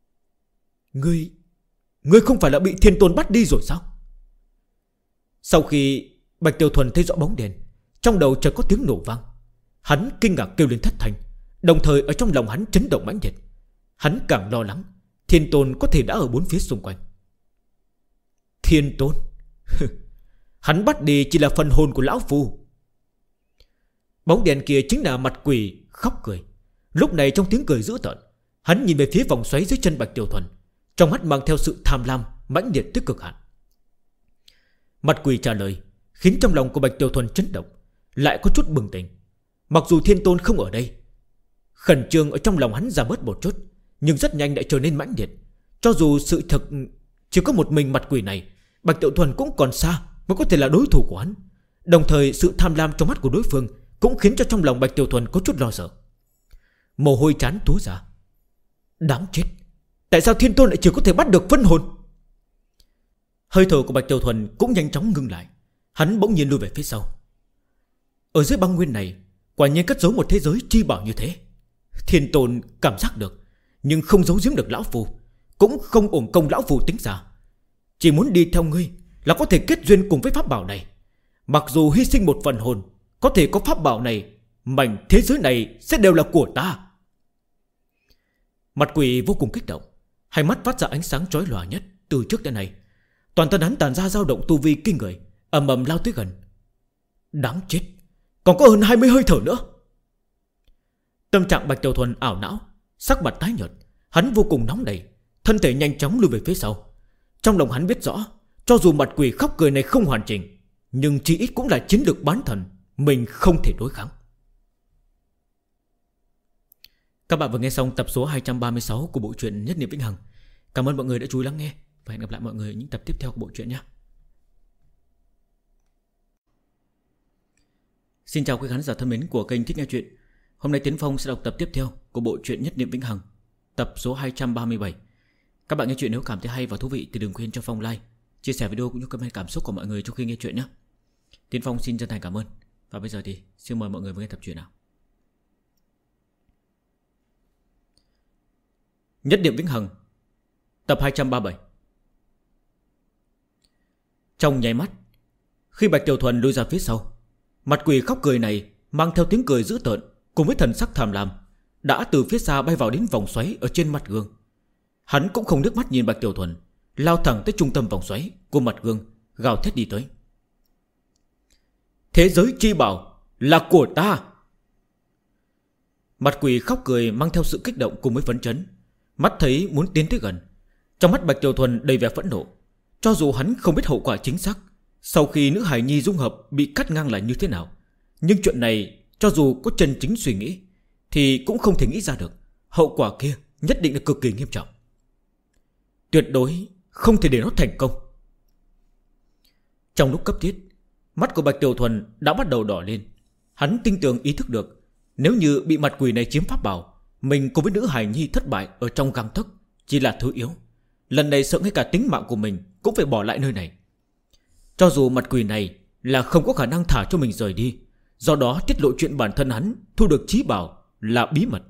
Ngươi không phải là bị Thiên Tôn bắt đi rồi sao? Sau khi Bạch Tiểu Thuần thấy rõ bóng đen, trong đầu chợt có tiếng nổ vang. Hắn kinh ngạc kêu lên thất thanh, đồng thời ở trong lòng hắn chấn động mãnh liệt. Hắn càng lo lắng Thiên Tôn có thể đã ở bốn phía xung quanh. Thiên Tôn? Hắn bắt đi chỉ là phần hồn của lão phu. Bóng đèn kia chính là mặt quỷ khóc cười. Lúc này trong tiếng cười dữ tợn, hắn nhìn về phía vòng xoáy dưới chân Bạch Tiểu Thuần, trong mắt mang theo sự tham lam mãnh liệt tới cực hạn. Mặt quỷ trả lời khiến trong lòng của Bạch Tiểu Thuần chấn động, lại có chút bừng tỉnh. Mặc dù Thiên Tôn không ở đây, khẩn trương ở trong lòng hắn giảm bớt một chút, nhưng rất nhanh lại trở nên mãnh liệt. Cho dù sự thực chỉ có một mình mặt quỷ này, Bạch Tiểu Thuần cũng còn xa mới có thể là đối thủ của hắn. Đồng thời sự tham lam trong mắt của đối phương cũng khiến cho trong lòng Bạch Tiểu Thuần có chút lo sợ. Mồ hôi trán túa ra. Đáng chết, tại sao Thiên Tôn lại chỉ có thể bắt được phân hồn? Hơi thở của Bạch Tiểu Thuần cũng nhanh chóng ngưng lại. Hắn bỗng nhiên lùi về phía sau. Ở dưới băng nguyên này quả nhiên cất giấu một thế giới chi bảo như thế. Thiên Tôn cảm giác được, nhưng không giấu giếm được lão phù, cũng không uổng công lão phù tính ra. Chỉ muốn đi theo ngươi là có thể kết duyên cùng với pháp bảo này. Mặc dù hy sinh một phần hồn, có thể có pháp bảo này, mảnh thế giới này sẽ đều là của ta. Mặt quỷ vô cùng kích động, hai mắt phát ra ánh sáng chói lòa nhất từ trước đến nay. Toàn thân hắn tàn ra dao động tu vi kinh người, ầm ầm lao tới gần. Đáng chết, còn có hơn 20 hơi thở nữa. Tâm trạng Bạch Tiểu Thuần ảo não, sắc mặt tái nhợt, hắn vô cùng nóng nảy, thân thể nhanh chóng lùi về phía sau. Trong lòng hắn biết rõ, cho dù mặt quỷ khóc cười này không hoàn chỉnh, nhưng chỉ ít cũng là chiến lược bán thần, mình không thể đối kháng. Các bạn vừa nghe xong tập số 236 của bộ truyện Nhất Niệm Vĩnh Hằng. Cảm ơn mọi người đã chú ý lắng nghe, và hẹn gặp lại mọi người ở những tập tiếp theo của bộ truyện nhé. Xin chào quý khán giả thân mến của kênh Thích Nghe Chuyện. Hôm nay Tiến Phong sẽ đọc tập tiếp theo của bộ truyện Nhất Niệm Vĩnh Hằng, tập số 237. Các bạn nghe chuyện nếu cảm thấy hay và thú vị thì đừng quên cho Phong like, chia sẻ video cũng như comment cảm xúc của mọi người trước khi nghe chuyện nhé. Tiến Phong xin chân thành cảm ơn. Và bây giờ thì xin mời mọi người với nghe tập truyện nào. Nhất Niệm Vĩnh Hằng, tập 237. Trong nháy mắt, khi Bạch Tiểu Thuần lùi ra phía sau, mặt quỷ khóc cười này mang theo tiếng cười dữ tợn cùng với thần sắc tham lam đã từ phía xa bay vào đến vòng xoáy ở trên mặt gương. Hắn cũng không nước mắt nhìn Bạch Tiểu Thuần, lao thẳng tới trung tâm vòng xoáy của mặt gương, gào thét đi tới. Thế giới chi bảo là của ta. Mặt quỷ khóc cười mang theo sự kích động cùng với phấn chấn, mắt thấy muốn tiến tới gần. Trong mắt Bạch Tiểu Thuần đầy vẻ phẫn nộ. Cho dù hắn không biết hậu quả chính xác sau khi nữ hài nhi dung hợp bị cắt ngang là như thế nào, nhưng chuyện này cho dù có chân chính suy nghĩ thì cũng không thể nghĩ ra được. Hậu quả kia nhất định là cực kỳ nghiêm trọng, tuyệt đối không thể để nó thành công. Trong lúc cấp thiết, mắt của Bạch Tiểu Thuần đã bắt đầu đỏ lên. Hắn tinh tường ý thức được, nếu như bị mặt quỷ này chiếm pháp bảo, mình cùng với nữ hài nhi thất bại ở trong gang tấc chỉ là thứ yếu. Lần này sợ ngay cả tính mạng của mình cũng phải bỏ lại nơi này. Cho dù mặt quỷ này là không có khả năng thả cho mình rời đi, do đó tiết lộ chuyện bản thân hắn thu được chí bảo là bí mật.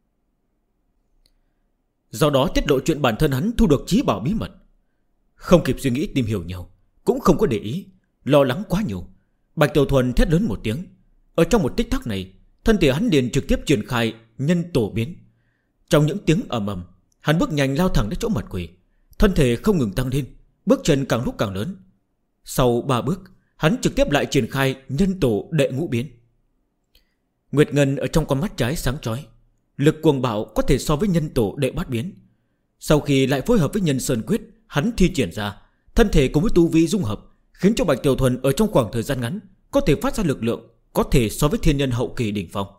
Không kịp suy nghĩ tìm hiểu nhiều, cũng không có để ý, lo lắng quá nhiều, Bạch Tiểu Thuần thét lớn một tiếng. Ở trong một tích tắc này, thân thể hắn liền trực tiếp triển khai nhân tổ biến. Trong những tiếng ầm ầm, hắn bước nhanh lao thẳng đến chỗ mặt quỷ, thân thể không ngừng tăng lên, bước chân càng lúc càng lớn. Sau 3 bước, hắn trực tiếp lại triển khai nhân tổ đệ ngũ biến. Nguyệt Ngân ở trong con mắt trái sáng chói, lực cuồng bạo có thể so với nhân tổ đệ bát biến. Sau khi lại phối hợp với nhân sơn quyết hắn thi triển ra, thân thể cùng với tu vi dung hợp, khiến cho Bạch Tiểu Thuần ở trong khoảng thời gian ngắn có thể phát ra lực lượng có thể so với thiên nhân hậu kỳ đỉnh phong.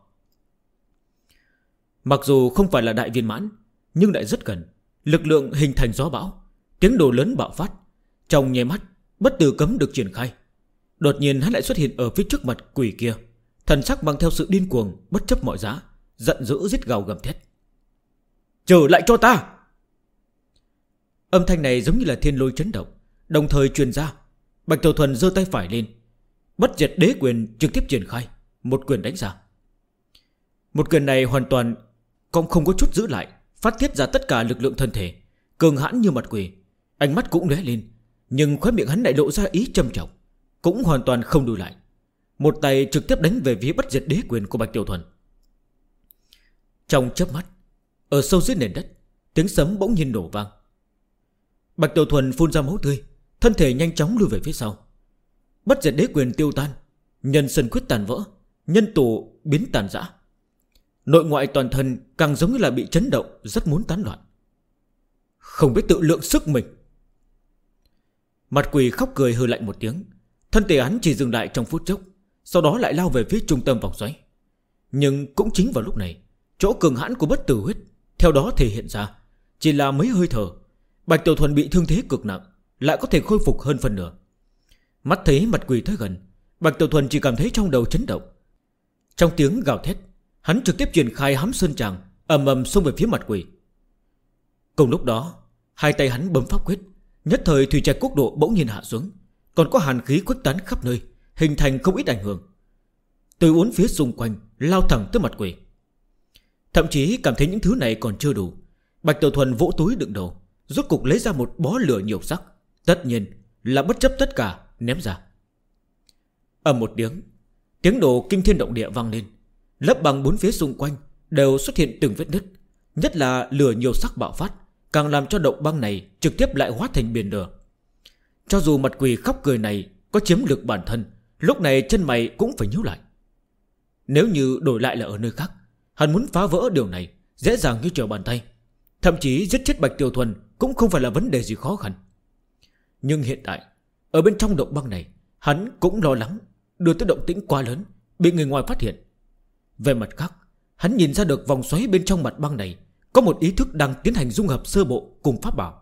Mặc dù không phải là đại viên mãn, nhưng lại rất gần. Lực lượng hình thành gió bão, tiếng nổ lớn bạo phát. Trong nháy mắt, bất tử cấm được triển khai. Đột nhiên hắn lại xuất hiện ở phía trước mặt quỷ kia, thần sắc mang theo sự điên cuồng, bất chấp mọi giá, giận dữ rít gào gầm thét. Trở lại cho ta! Âm thanh này giống như là thiên lôi chấn động, đồng thời truyền ra. Bạch Tiểu Thuần giơ tay phải lên, bất diệt đế quyền trực tiếp triển khai, một quyền đánh ra. Một quyền này hoàn toàn không có chút giữ lại, phát tiết ra tất cả lực lượng thân thể, cường hãn như mặt quỷ. Ánh mắt cũng lóe lên, nhưng khóe miệng hắn lại lộ ra ý trầm trọng, cũng hoàn toàn không lùi lại. Một tay trực tiếp đánh về phía bất diệt đế quyền của Bạch Tiểu Thuần. Trong chớp mắt, ở sâu dưới nền đất, tiếng sấm bỗng nhiên nổ vang. Bạch Tiểu Thuần phun ra máu tươi, thân thể nhanh chóng lùi về phía sau. Bất diệt đế quyền tiêu tan, nhân sơn quyết tàn vỡ, nhân tổ biến tàn rã. Nội ngoại toàn thân càng giống như là bị chấn động, rất muốn tán loạn. Không biết tự lượng sức mình. Mặt quỷ khóc cười hừ lạnh một tiếng, thân thể hắn chỉ dừng lại trong phút chốc, sau đó lại lao về phía trung tâm vòng xoáy. Nhưng cũng chính vào lúc này, chỗ cường hãn của bất tử huyết theo đó thể hiện ra chỉ là mấy hơi thở, Bạch Tiểu Thuần bị thương thế cực nặng, lại có thể khôi phục hơn phần nửa. Mắt thấy mặt quỷ tới gần, Bạch Tiểu Thuần chỉ cảm thấy trong đầu chấn động. Trong tiếng gào thét, hắn trực tiếp triển khai Hám Sơn Tràng, ầm ầm xông về phía mặt quỷ. Cùng lúc đó, hai tay hắn bấm pháp quyết, nhất thời thủy trạch quốc độ bỗng nhiên hạ xuống, còn có hàn khí khuếch tán khắp nơi, hình thành không ít ảnh hưởng. Từ uốn phía xung quanh lao thẳng tới mặt quỷ. Thậm chí cảm thấy những thứ này còn chưa đủ, Bạch Tiểu Thuần vỗ túi đựng đồ, rốt cục lấy ra một bó lửa nhiều sắc, tất nhiên là bất chấp tất cả ném ra. Ầm một tiếng nổ kinh thiên động địa vang lên, lớp băng bốn phía xung quanh đều xuất hiện từng vết nứt, nhất là lửa nhiều sắc bạo phát, càng làm cho động băng này trực tiếp lại hóa thành biển lửa. Cho dù mặt quỷ khóc cười này có chiếm lực bản thân, lúc này chân mày cũng phải nhíu lại. Nếu như đổi lại là ở nơi khác, hắn muốn phá vỡ điều này dễ dàng như trở bàn tay, thậm chí giết chết Bạch Tiểu Thuần cũng không phải là vấn đề gì khó khăn. Nhưng hiện tại, ở bên trong động băng này, hắn cũng lo lắng đưa tới động tĩnh quá lớn, bị người ngoài phát hiện. Về mặt khác, hắn nhìn ra được vòng xoáy bên trong mặt băng này có một ý thức đang tiến hành dung hợp sơ bộ cùng pháp bảo.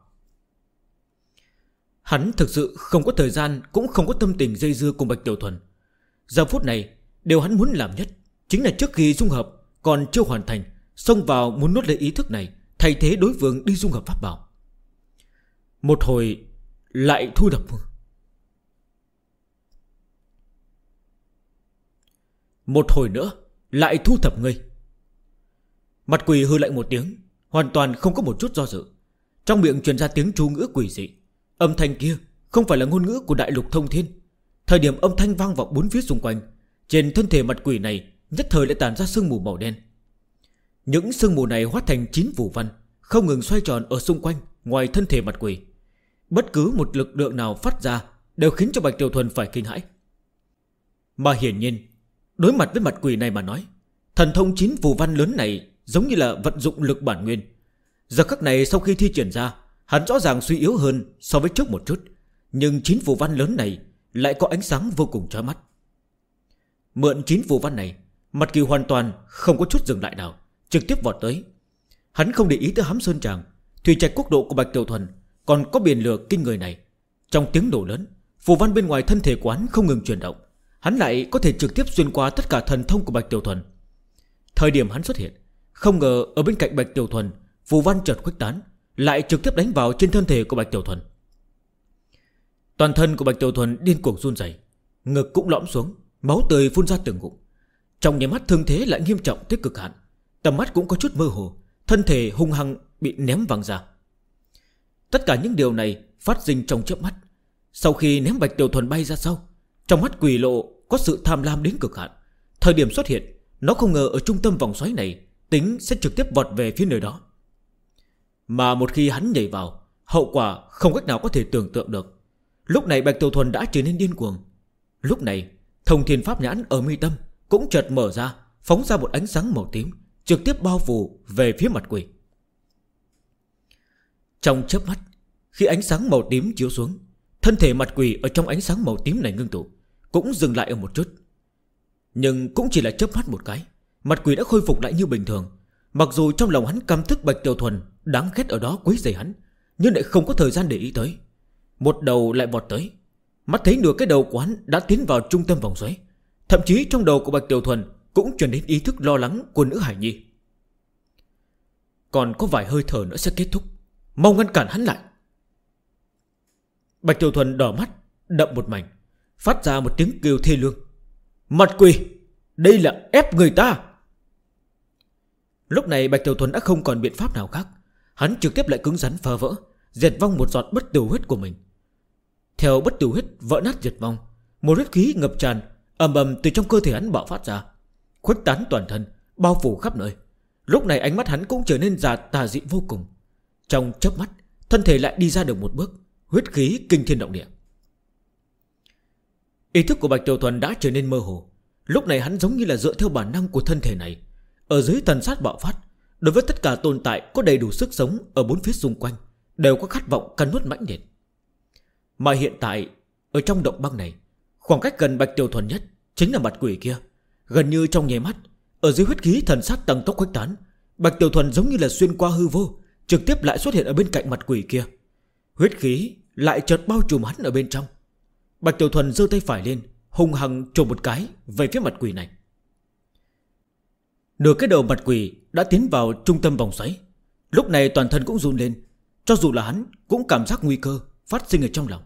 Hắn thực sự không có thời gian, cũng không có tâm tình dây dưa cùng Bạch Tiểu Thuần. Giờ phút này, điều hắn muốn làm nhất chính là trước khi dung hợp còn chưa hoàn thành, xông vào muốn nuốt lấy ý thức này, thay thế đối phương đi dung hợp pháp bảo. Một hồi lại thu thập, một hồi nữa lại thu thập ngươi. Mặt quỷ hư lạnh một tiếng, hoàn toàn không có một chút do dự. Trong miệng truyền ra tiếng chú ngữ quỷ dị. Âm thanh kia không phải là ngôn ngữ của đại lục thông thiên. Thời điểm âm thanh vang vọng bốn phía xung quanh, trên thân thể mặt quỷ này nhất thời lại tản ra sương mù màu đen. Những sương mù này hóa thành 9 phù văn, không ngừng xoay tròn ở xung quanh ngoài thân thể mặt quỷ. Bất cứ một lực lượng nào phát ra đều khiến cho Bạch Tiểu Thuần phải kinh hãi. Mà hiển nhiên, đối mặt với mặt quỷ này mà nói, thần thông 9 phù văn lớn này giống như là vận dụng lực bản nguyên. Giờ khắc này sau khi thi triển ra, hắn rõ ràng suy yếu hơn so với trước một chút, nhưng 9 phù văn lớn này lại có ánh sáng vô cùng chói mắt. Mượn 9 phù văn này, mặt kỳ hoàn toàn không có chút dừng lại nào, trực tiếp vọt tới. Hắn không để ý tới Hám Sơn Tràng, thủy trạch quốc độ của Bạch Tiểu Thuần, còn có biển lửa kinh người này. Trong tiếng nổ lớn, phù văn bên ngoài thân thể quán không ngừng chuyển động, hắn lại có thể trực tiếp xuyên qua tất cả thần thông của Bạch Tiểu Thuần. Thời điểm hắn xuất hiện, không ngờ ở bên cạnh Bạch Tiểu Thuần, phù văn chợt khuếch tán, lại trực tiếp đánh vào trên thân thể của Bạch Tiểu Thuần. Toàn thân của Bạch Tiểu Thuần điên cuồng run rẩy, ngực cũng lõm xuống, máu tươi phun ra từng ngụm. Trong nháy mắt thương thế lại nghiêm trọng tới cực hạn, tầm mắt cũng có chút mơ hồ, thân thể hung hăng bị ném văng ra. Tất cả những điều này phát sinh trong chớp mắt. Sau khi ném Bạch Tiểu Thuần bay ra sau, trong mắt quỷ lộ có sự tham lam đến cực hạn. Thời điểm xuất hiện, nó không ngờ ở trung tâm vòng xoáy này tính sẽ trực tiếp vọt về phía nơi đó. Mà một khi hắn nhảy vào, hậu quả không cách nào có thể tưởng tượng được. Lúc này Bạch Tiểu Thuần đã trở nên điên cuồng. Lúc này Thông Thiên Pháp Nhãn ở mi tâm cũng chợt mở ra, phóng ra một ánh sáng màu tím, trực tiếp bao phủ về phía mặt quỷ. Trong chớp mắt, khi ánh sáng màu tím chiếu xuống, thân thể mặt quỷ ở trong ánh sáng màu tím này ngưng tụ, cũng dừng lại ở một chút. Nhưng cũng chỉ là chớp mắt một cái, mặt quỷ đã khôi phục lại như bình thường. Mặc dù trong lòng hắn căm tức Bạch Tiểu Thuần đáng ghét ở đó quấy rầy hắn, nhưng lại không có thời gian để ý tới. Một đầu lại vọt tới, mắt thấy nửa cái đầu quán đã tiến vào trung tâm vòng xoáy. Thậm chí trong đầu của Bạch Tiểu Thuần cũng truyền đến ý thức lo lắng của nữ hải nhi. Còn có vài hơi thở nữa sẽ kết thúc, mau ngăn cản hắn lại. Bạch Tiểu Thuần đỏ mắt đậm một mảnh, phát ra một tiếng kêu thê lương. Mặt quỷ, đây là ép người ta. Lúc này Bạch Tiểu Thuần đã không còn biện pháp nào khác, hắn trực tiếp lại cứng rắn phá vỡ, diệt vong một giọt bất tử huyết của mình. Theo bất tử huyết vỡ nát diệt vong, một huyết khí ngập tràn ầm ầm từ trong cơ thể hắn bạo phát ra, khuếch tán toàn thân, bao phủ khắp nơi. Lúc này ánh mắt hắn cũng trở nên tà dị vô cùng. Trong chớp mắt, thân thể lại đi ra được một bước, huyết khí kinh thiên động địa. Ý thức của Bạch Tiểu Thuần đã trở nên mơ hồ. Lúc này hắn giống như là dựa theo bản năng của thân thể này, ở dưới tần sát bạo phát, đối với tất cả tồn tại có đầy đủ sức sống ở bốn phía xung quanh đều có khát vọng cắn nuốt mãnh liệt. Mà hiện tại ở trong động băng này, khoảng cách gần Bạch Tiểu Thuần nhất chính là mặt quỷ kia. Gần như trong nháy mắt, ở dưới huyết khí thần sát tăng tốc khuếch tán, Bạch Tiểu Thuần giống như là xuyên qua hư vô, trực tiếp lại xuất hiện ở bên cạnh mặt quỷ kia. Huyết khí lại chợt bao trùm hắn ở bên trong. Bạch Tiểu Thuần giơ tay phải lên, hung hăng chộp một cái về phía mặt quỷ này. Nửa cái đầu mặt quỷ đã tiến vào trung tâm vòng xoáy. Lúc này toàn thân cũng run lên. Cho dù là hắn cũng cảm giác nguy cơ phát sinh ở trong lòng.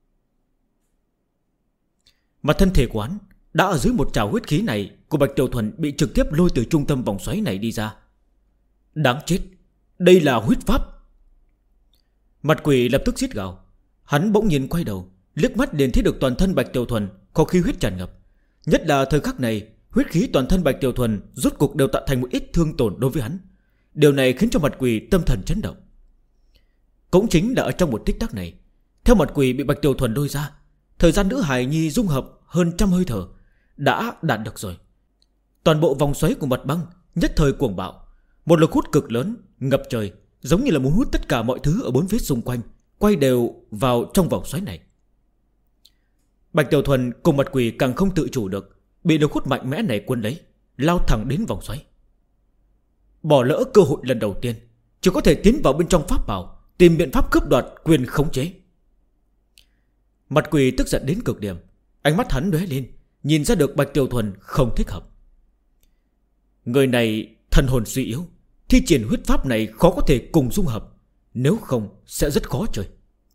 Mà thân thể của hắn đã ở dưới một trào huyết khí này của Bạch Tiểu Thuần bị trực tiếp lôi từ trung tâm vòng xoáy này đi ra. Đáng chết, đây là huyết pháp. Mặt quỷ lập tức giết gào. Hắn bỗng nhiên quay đầu, liếc mắt liền thấy được toàn thân Bạch Tiểu Thuần có khí huyết tràn ngập. Nhất là thời khắc này, huyết khí toàn thân Bạch Tiểu Thuần rốt cuộc đều tạo thành một ít thương tổn đối với hắn. Điều này khiến cho mặt quỷ tâm thần chấn động. Cũng chính là ở trong một tích tắc này, theo mặt quỷ bị Bạch Tiểu Thuần lôi ra, thời gian nữ hài nhi dung hợp hơn trăm hơi thở đã đạt được rồi. Toàn bộ vòng xoáy của mặt băng nhất thời cuồng bạo, một lực hút cực lớn ngập trời, giống như là muốn hút tất cả mọi thứ ở bốn phía xung quanh, quay đều vào trong vòng xoáy này. Bạch Tiểu Thuần cùng mặt quỷ càng không tự chủ được, bị lực hút mạnh mẽ này cuốn lấy, lao thẳng đến vòng xoáy. Bỏ lỡ cơ hội lần đầu tiên, chỉ có thể tiến vào bên trong pháp bảo, tìm biện pháp cướp đoạt quyền khống chế. Mặt quỷ tức giận đến cực điểm, ánh mắt hắn lóe lên, nhìn ra được Bạch Tiểu Thuần không thích hợp. Người này thần hồn suy yếu, thi triển huyết pháp này khó có thể cùng dung hợp, nếu không sẽ rất khó chơi.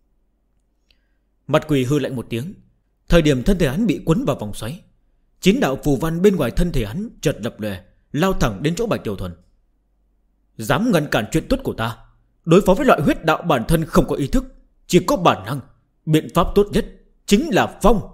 Mặt quỷ hư lạnh một tiếng. Thời điểm thân thể hắn bị quấn vào vòng xoáy, 9 đạo phù văn bên ngoài thân thể hắn chợt lập lòe, lao thẳng đến chỗ Bạch Tiểu Thuần. Dám ngăn cản chuyện tốt của ta, đối phó với loại huyết đạo bản thân không có ý thức, chỉ có bản năng, biện pháp tốt nhất chính là phong.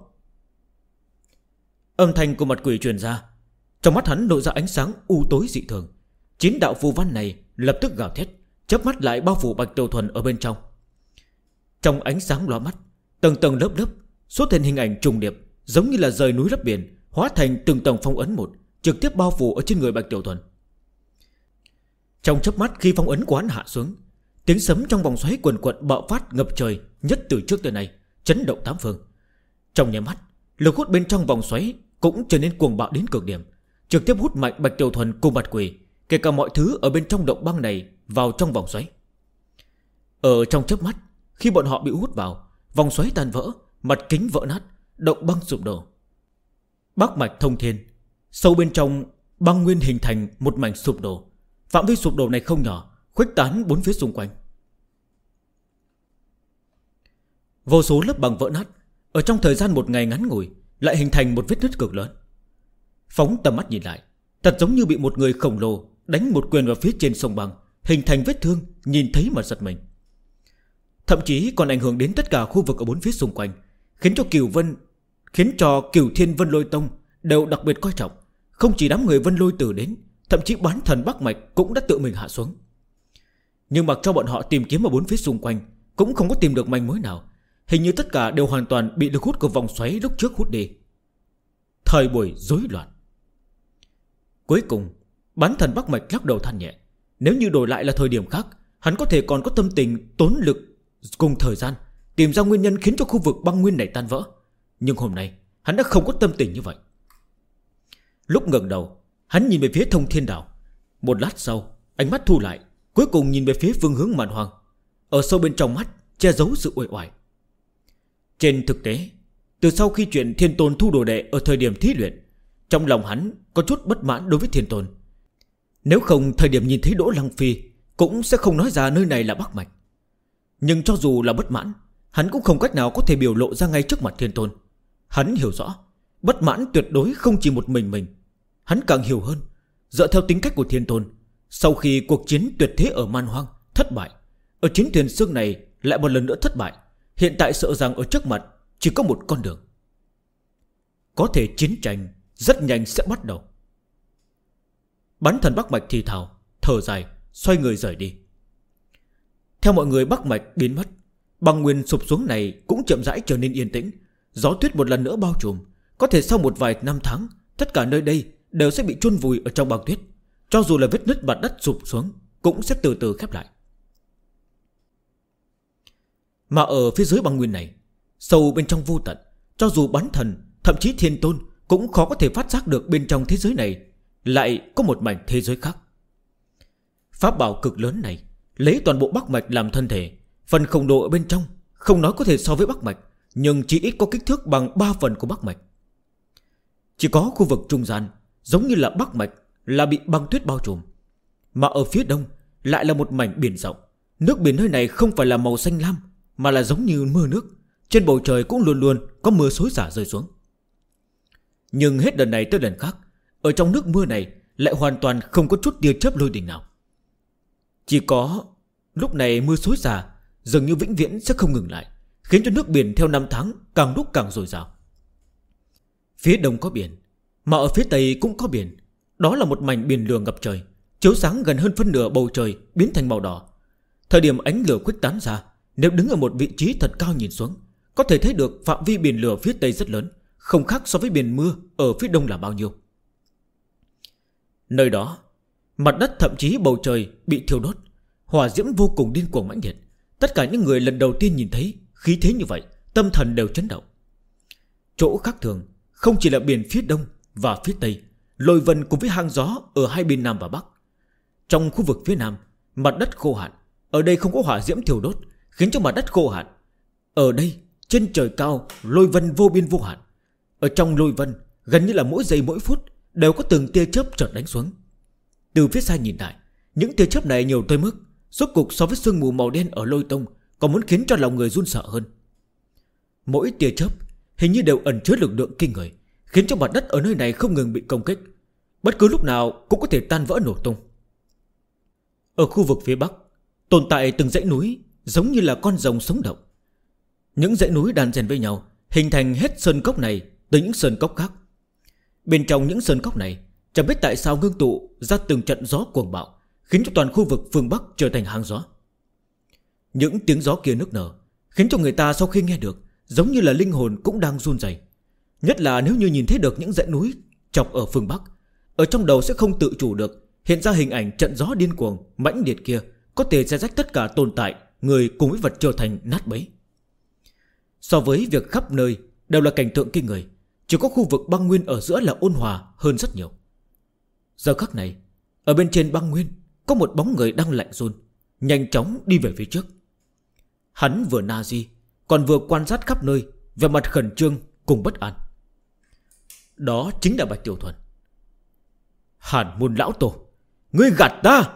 Âm thanh của mặt quỷ truyền ra, trong mắt hắn lộ ra ánh sáng u tối dị thường. 9 đạo phù văn này lập tức gào thét, chớp mắt lại bao phủ Bạch Tiểu Thuần ở bên trong. Trong ánh sáng lóa mắt, tầng tầng lớp lớp xuất hiện hình ảnh trùng điệp, giống như là rời núi lấp biển, hóa thành từng tầng phong ấn một, trực tiếp bao phủ ở trên người Bạch Tiểu Thuần. Trong chớp mắt khi phong ấn của hắn hạ xuống, tiếng sấm trong vòng xoáy quần quật bạo phát ngập trời, nhất từ trước tới nay, chấn động tám phương. Trong nháy mắt, lực hút bên trong vòng xoáy cũng trở nên cuồng bạo đến cực điểm, trực tiếp hút mạnh Bạch Tiểu Thuần cùng mặt quỷ, kể cả mọi thứ ở bên trong động băng này vào trong vòng xoáy. Ở trong chớp mắt, khi bọn họ bị hút vào, vòng xoáy tan vỡ, mặt kính vỡ nát, động băng sụp đổ. Bắc mạch thông thiên, sâu bên trong băng nguyên hình thành một mảnh sụp đổ. Phạm vi sụp đổ này không nhỏ, khuếch tán bốn phía xung quanh. Vô số lớp băng vỡ nát, ở trong thời gian một ngày ngắn ngủi lại hình thành một vết nứt cực lớn. Phóng tầm mắt nhìn lại, thật giống như bị một người khổng lồ đánh một quyền vào phía trên sông băng, hình thành vết thương, nhìn thấy mà giật mình. Thậm chí còn ảnh hưởng đến tất cả khu vực ở bốn phía xung quanh, khiến cho Cửu Thiên Vân Lôi Tông đều đặc biệt coi trọng. Không chỉ đám người Vân Lôi Tử đến, thậm chí bán thần Bắc Mạch cũng đã tự mình hạ xuống. Nhưng mặc cho bọn họ tìm kiếm ở bốn phía xung quanh, cũng không có tìm được manh mối nào. Hình như tất cả đều hoàn toàn bị lực hút của vòng xoáy lúc trước hút đi. Thời buổi rối loạn. Cuối cùng bán thần Bắc Mạch lắc đầu than nhẹ. Nếu như đổi lại là thời điểm khác, hắn có thể còn có tâm tình tốn lực cùng thời gian tìm ra nguyên nhân khiến cho khu vực băng nguyên này tan vỡ. Nhưng hôm nay hắn đã không có tâm tình như vậy. Lúc ngẩng đầu, hắn nhìn về phía Thông Thiên Đảo. Một lát sau, ánh mắt thu lại, cuối cùng nhìn về phía phương hướng Màn Hoang. Ở sâu bên trong mắt che giấu sự uể oải. Trên thực tế, từ sau khi chuyện Thiên Tôn thu đồ đệ ở thời điểm thí luyện, trong lòng hắn có chút bất mãn đối với Thiên Tôn. Nếu không thời điểm nhìn thấy Đỗ Lăng Phi, cũng sẽ không nói ra nơi này là Bắc Mạch. Nhưng cho dù là bất mãn, hắn cũng không cách nào có thể biểu lộ ra ngay trước mặt Thiên Tôn. Hắn hiểu rõ, bất mãn tuyệt đối không chỉ một mình. Hắn càng hiểu hơn, dựa theo tính cách của Thiên Tôn, sau khi cuộc chiến tuyệt thế ở Man Hoang thất bại, ở chiến thuyền xương này lại một lần nữa thất bại, hiện tại sợ rằng ở trước mặt chỉ có một con đường. Có thể chiến tranh rất nhanh sẽ bắt đầu. Bán thần Bắc Mạch thì thào, thở dài, xoay người rời đi. Theo mọi người Bắc Mạch biến mất, băng nguyên sụp xuống này cũng chậm rãi trở nên yên tĩnh. Gió tuyết một lần nữa bao trùm. Có thể sau một vài năm tháng, tất cả nơi đây đều sẽ bị chôn vùi ở trong băng tuyết. Cho dù là vết nứt mặt đất sụp xuống, cũng sẽ từ từ khép lại. Mà ở phía dưới băng nguyên này, sâu bên trong vô tận, cho dù bán thần, thậm chí Thiên Tôn cũng khó có thể phát giác được bên trong thế giới này lại có một mảnh thế giới khác. Pháp bảo cực lớn này lấy toàn bộ Bắc Mạch làm thân thể, phần khổng lồ ở bên trong không nói có thể so với Bắc Mạch, nhưng chỉ ít có kích thước bằng 3 phần của Bắc Mạch. Chỉ có khu vực trung gian giống như là Bắc Mạch là bị băng tuyết bao trùm, mà ở phía đông lại là một mảnh biển rộng. Nước biển nơi này không phải là màu xanh lam, mà là giống như mưa nước. Trên bầu trời cũng luôn luôn có mưa xối xả rơi xuống. Nhưng hết lần này tới lần khác, ở trong nước mưa này lại hoàn toàn không có chút tia chớp lôi đình nào. Chỉ có lúc này mưa xối xả dường như vĩnh viễn sẽ không ngừng lại, khiến cho nước biển theo năm tháng càng lúc càng dồi dào. Phía đông có biển, mà ở phía tây cũng có biển. Đó là một mảnh biển lửa ngập trời, chiếu sáng gần hơn phân nửa bầu trời biến thành màu đỏ. Thời điểm ánh lửa khuếch tán ra, nếu đứng ở một vị trí thật cao nhìn xuống, có thể thấy được phạm vi biển lửa phía tây rất lớn, không khác so với biển mưa ở phía đông là bao nhiêu. Nơi đó, mặt đất thậm chí bầu trời bị thiêu đốt, hỏa diễm vô cùng điên cuồng mãnh liệt. Tất cả những người lần đầu tiên nhìn thấy khí thế như vậy, tâm thần đều chấn động. Chỗ khác thường không chỉ là biển phía đông và phía tây, lôi vân cùng với hang gió ở hai bên nam và bắc. Trong khu vực phía nam, mặt đất khô hạn, ở đây không có hỏa diễm thiêu đốt, khiến cho mặt đất khô hạn. Ở đây trên trời cao lôi vân vô biên vô hạn. Ở trong lôi vân gần như là mỗi giây mỗi phút đều có từng tia chớp chợt đánh xuống. Từ phía xa nhìn lại, những tia chớp này nhiều tới mức rốt cục so với sương mù màu đen ở lôi tông còn muốn khiến cho lòng người run sợ hơn. Mỗi tia chớp hình như đều ẩn chứa lực lượng kinh người, khiến cho mặt đất ở nơi này không ngừng bị công kích, bất cứ lúc nào cũng có thể tan vỡ nổ tung. Ở khu vực phía bắc tồn tại từng dãy núi giống như là con rồng sống động. Những dãy núi đan xen với nhau hình thành hết sơn cốc này tới những sơn cốc khác. Bên trong những sơn cốc này chẳng biết tại sao ngưng tụ ra từng trận gió cuồng bạo, khiến cho toàn khu vực phương bắc trở thành hang gió. Những tiếng gió kia nức nở khiến cho người ta sau khi nghe được giống như là linh hồn cũng đang run rẩy. Nhất là nếu như nhìn thấy được những dãy núi chọc ở phương bắc, ở trong đầu sẽ không tự chủ được hiện ra hình ảnh trận gió điên cuồng mãnh liệt kia, có thể xé rách tất cả tồn tại, người cùng với vật trở thành nát bấy. So với việc khắp nơi đều là cảnh tượng kinh người, chỉ có khu vực băng nguyên ở giữa là ôn hòa hơn rất nhiều. Giờ khắc này, ở bên trên băng nguyên có một bóng người đang lạnh run, nhanh chóng đi về phía trước. Hắn vừa na di còn vừa quan sát khắp nơi, về mặt khẩn trương cùng bất an. Đó chính là Bạch Tiểu Thuần. Hàn Môn lão tổ, ngươi gạt ta!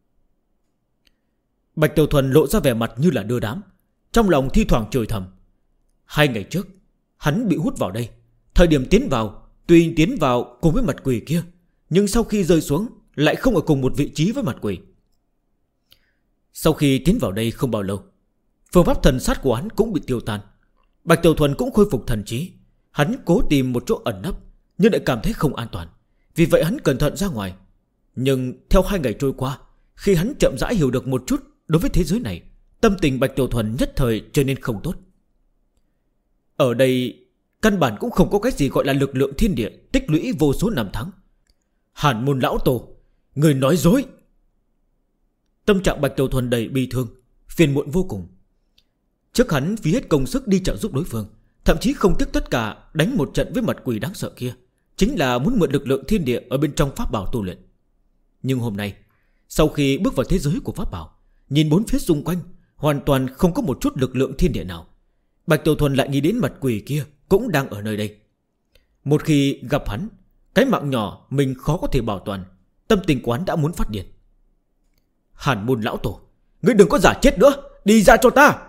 Bạch Tiểu Thuần lộ ra vẻ mặt như là đưa đám, trong lòng thi thoảng chửi thầm. 2 ngày trước hắn bị hút vào đây. Thời điểm tiến vào, tuy tiến vào cùng với mặt quỷ kia, nhưng sau khi rơi xuống lại không ở cùng một vị trí với mặt quỷ. Sau khi tiến vào đây không bao lâu, phương pháp thần sát của hắn cũng bị tiêu tan. Bạch Tiểu Thuần cũng khôi phục thần trí. Hắn cố tìm một chỗ ẩn nấp, nhưng lại cảm thấy không an toàn. Vì vậy hắn cẩn thận ra ngoài. Nhưng theo 2 ngày trôi qua, khi hắn chậm rãi hiểu được một chút đối với thế giới này, tâm tình Bạch Tiểu Thuần nhất thời trở nên không tốt. Ở đây căn bản cũng không có cái gì gọi là lực lượng thiên địa tích lũy vô số năm tháng. Hàn Môn lão tổ, người nói dối! Tâm trạng Bạch Tiểu Thuần đầy bi thương, phiền muộn vô cùng. Trước hắn phí hết công sức đi trợ giúp đối phương, thậm chí không tiếc tất cả đánh một trận với mặt quỷ đáng sợ kia, chính là muốn mượn lực lượng thiên địa ở bên trong pháp bảo tu luyện. Nhưng hôm nay, sau khi bước vào thế giới của pháp bảo, nhìn bốn phía xung quanh hoàn toàn không có một chút lực lượng thiên địa nào. Bạch Tiểu Thuần lại nghĩ đến mặt quỷ kia cũng đang ở nơi đây. Một khi gặp hắn, cái mạng nhỏ mình khó có thể bảo toàn, tâm tình quán đã muốn phát điên. Hàn Môn lão tổ, ngươi đừng có giả chết nữa, đi ra cho ta!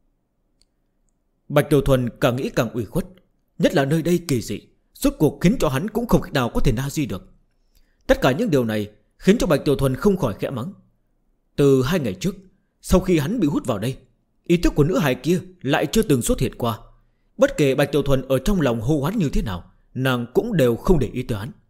Bạch Tiểu Thuần càng nghĩ càng ủy khuất, nhất là nơi đây kỳ dị, rốt cuộc khiến cho hắn cũng không cách nào có thể na di được. Tất cả những điều này khiến cho Bạch Tiểu Thuần không khỏi khẽ mắng. Từ 2 ngày trước, sau khi hắn bị hút vào đây, ý thức của nữ hài kia lại chưa từng xuất hiện qua. Bất kể Bạch Tiểu Thuần ở trong lòng hô hoán như thế nào, nàng cũng đều không để ý tới hắn.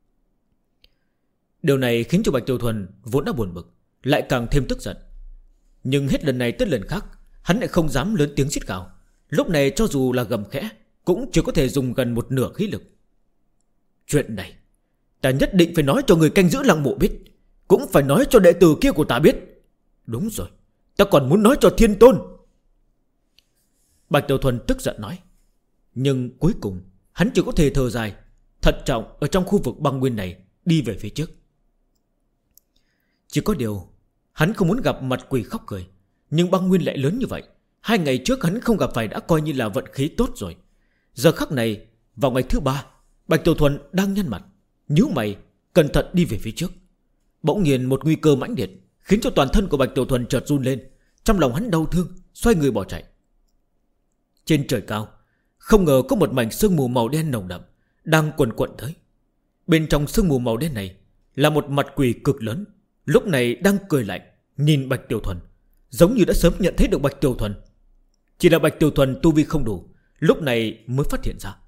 Điều này khiến cho Bạch Tiểu Thuần vốn đã buồn bực, lại càng thêm tức giận. Nhưng hết lần này tới lần khác, hắn lại không dám lớn tiếng xít gào. Lúc này cho dù là gầm khẽ, cũng chỉ có thể dùng gần một nửa khí lực. Chuyện này ta nhất định phải nói cho người canh giữ lăng mộ biết, cũng phải nói cho đệ tử kia của ta biết. Đúng rồi, ta còn muốn nói cho Thiên Tôn. Bạch Tiểu Thuần tức giận nói. Nhưng cuối cùng hắn chỉ có thể thở dài, thận trọng ở trong khu vực băng nguyên này đi về phía trước. Chỉ có điều hắn không muốn gặp mặt quỷ khóc cười. Nhưng băng nguyên lại lớn như vậy, 2 ngày trước hắn không gặp phải đã coi như là vận khí tốt rồi. Giờ khắc này, vào ngày thứ 3, Bạch Tiểu Thuần đang nhăn mặt, nhíu mày, cẩn thận đi về phía trước. Bỗng nhiên một nguy cơ mãnh liệt khiến cho toàn thân của Bạch Tiểu Thuần chợt run lên. Trong lòng hắn đau thương, xoay người bỏ chạy. Trên trời cao, không ngờ có một mảnh sương mù màu đen nồng đậm đang quần quận tới. Bên trong sương mù màu đen này là một mặt quỷ cực lớn, lúc này đang cười lạnh nhìn Bạch Tiểu Thuần, giống như đã sớm nhận thấy được Bạch Tiểu Thuần. Chỉ là Bạch Tiểu Thuần tu vi không đủ, lúc này mới phát hiện ra.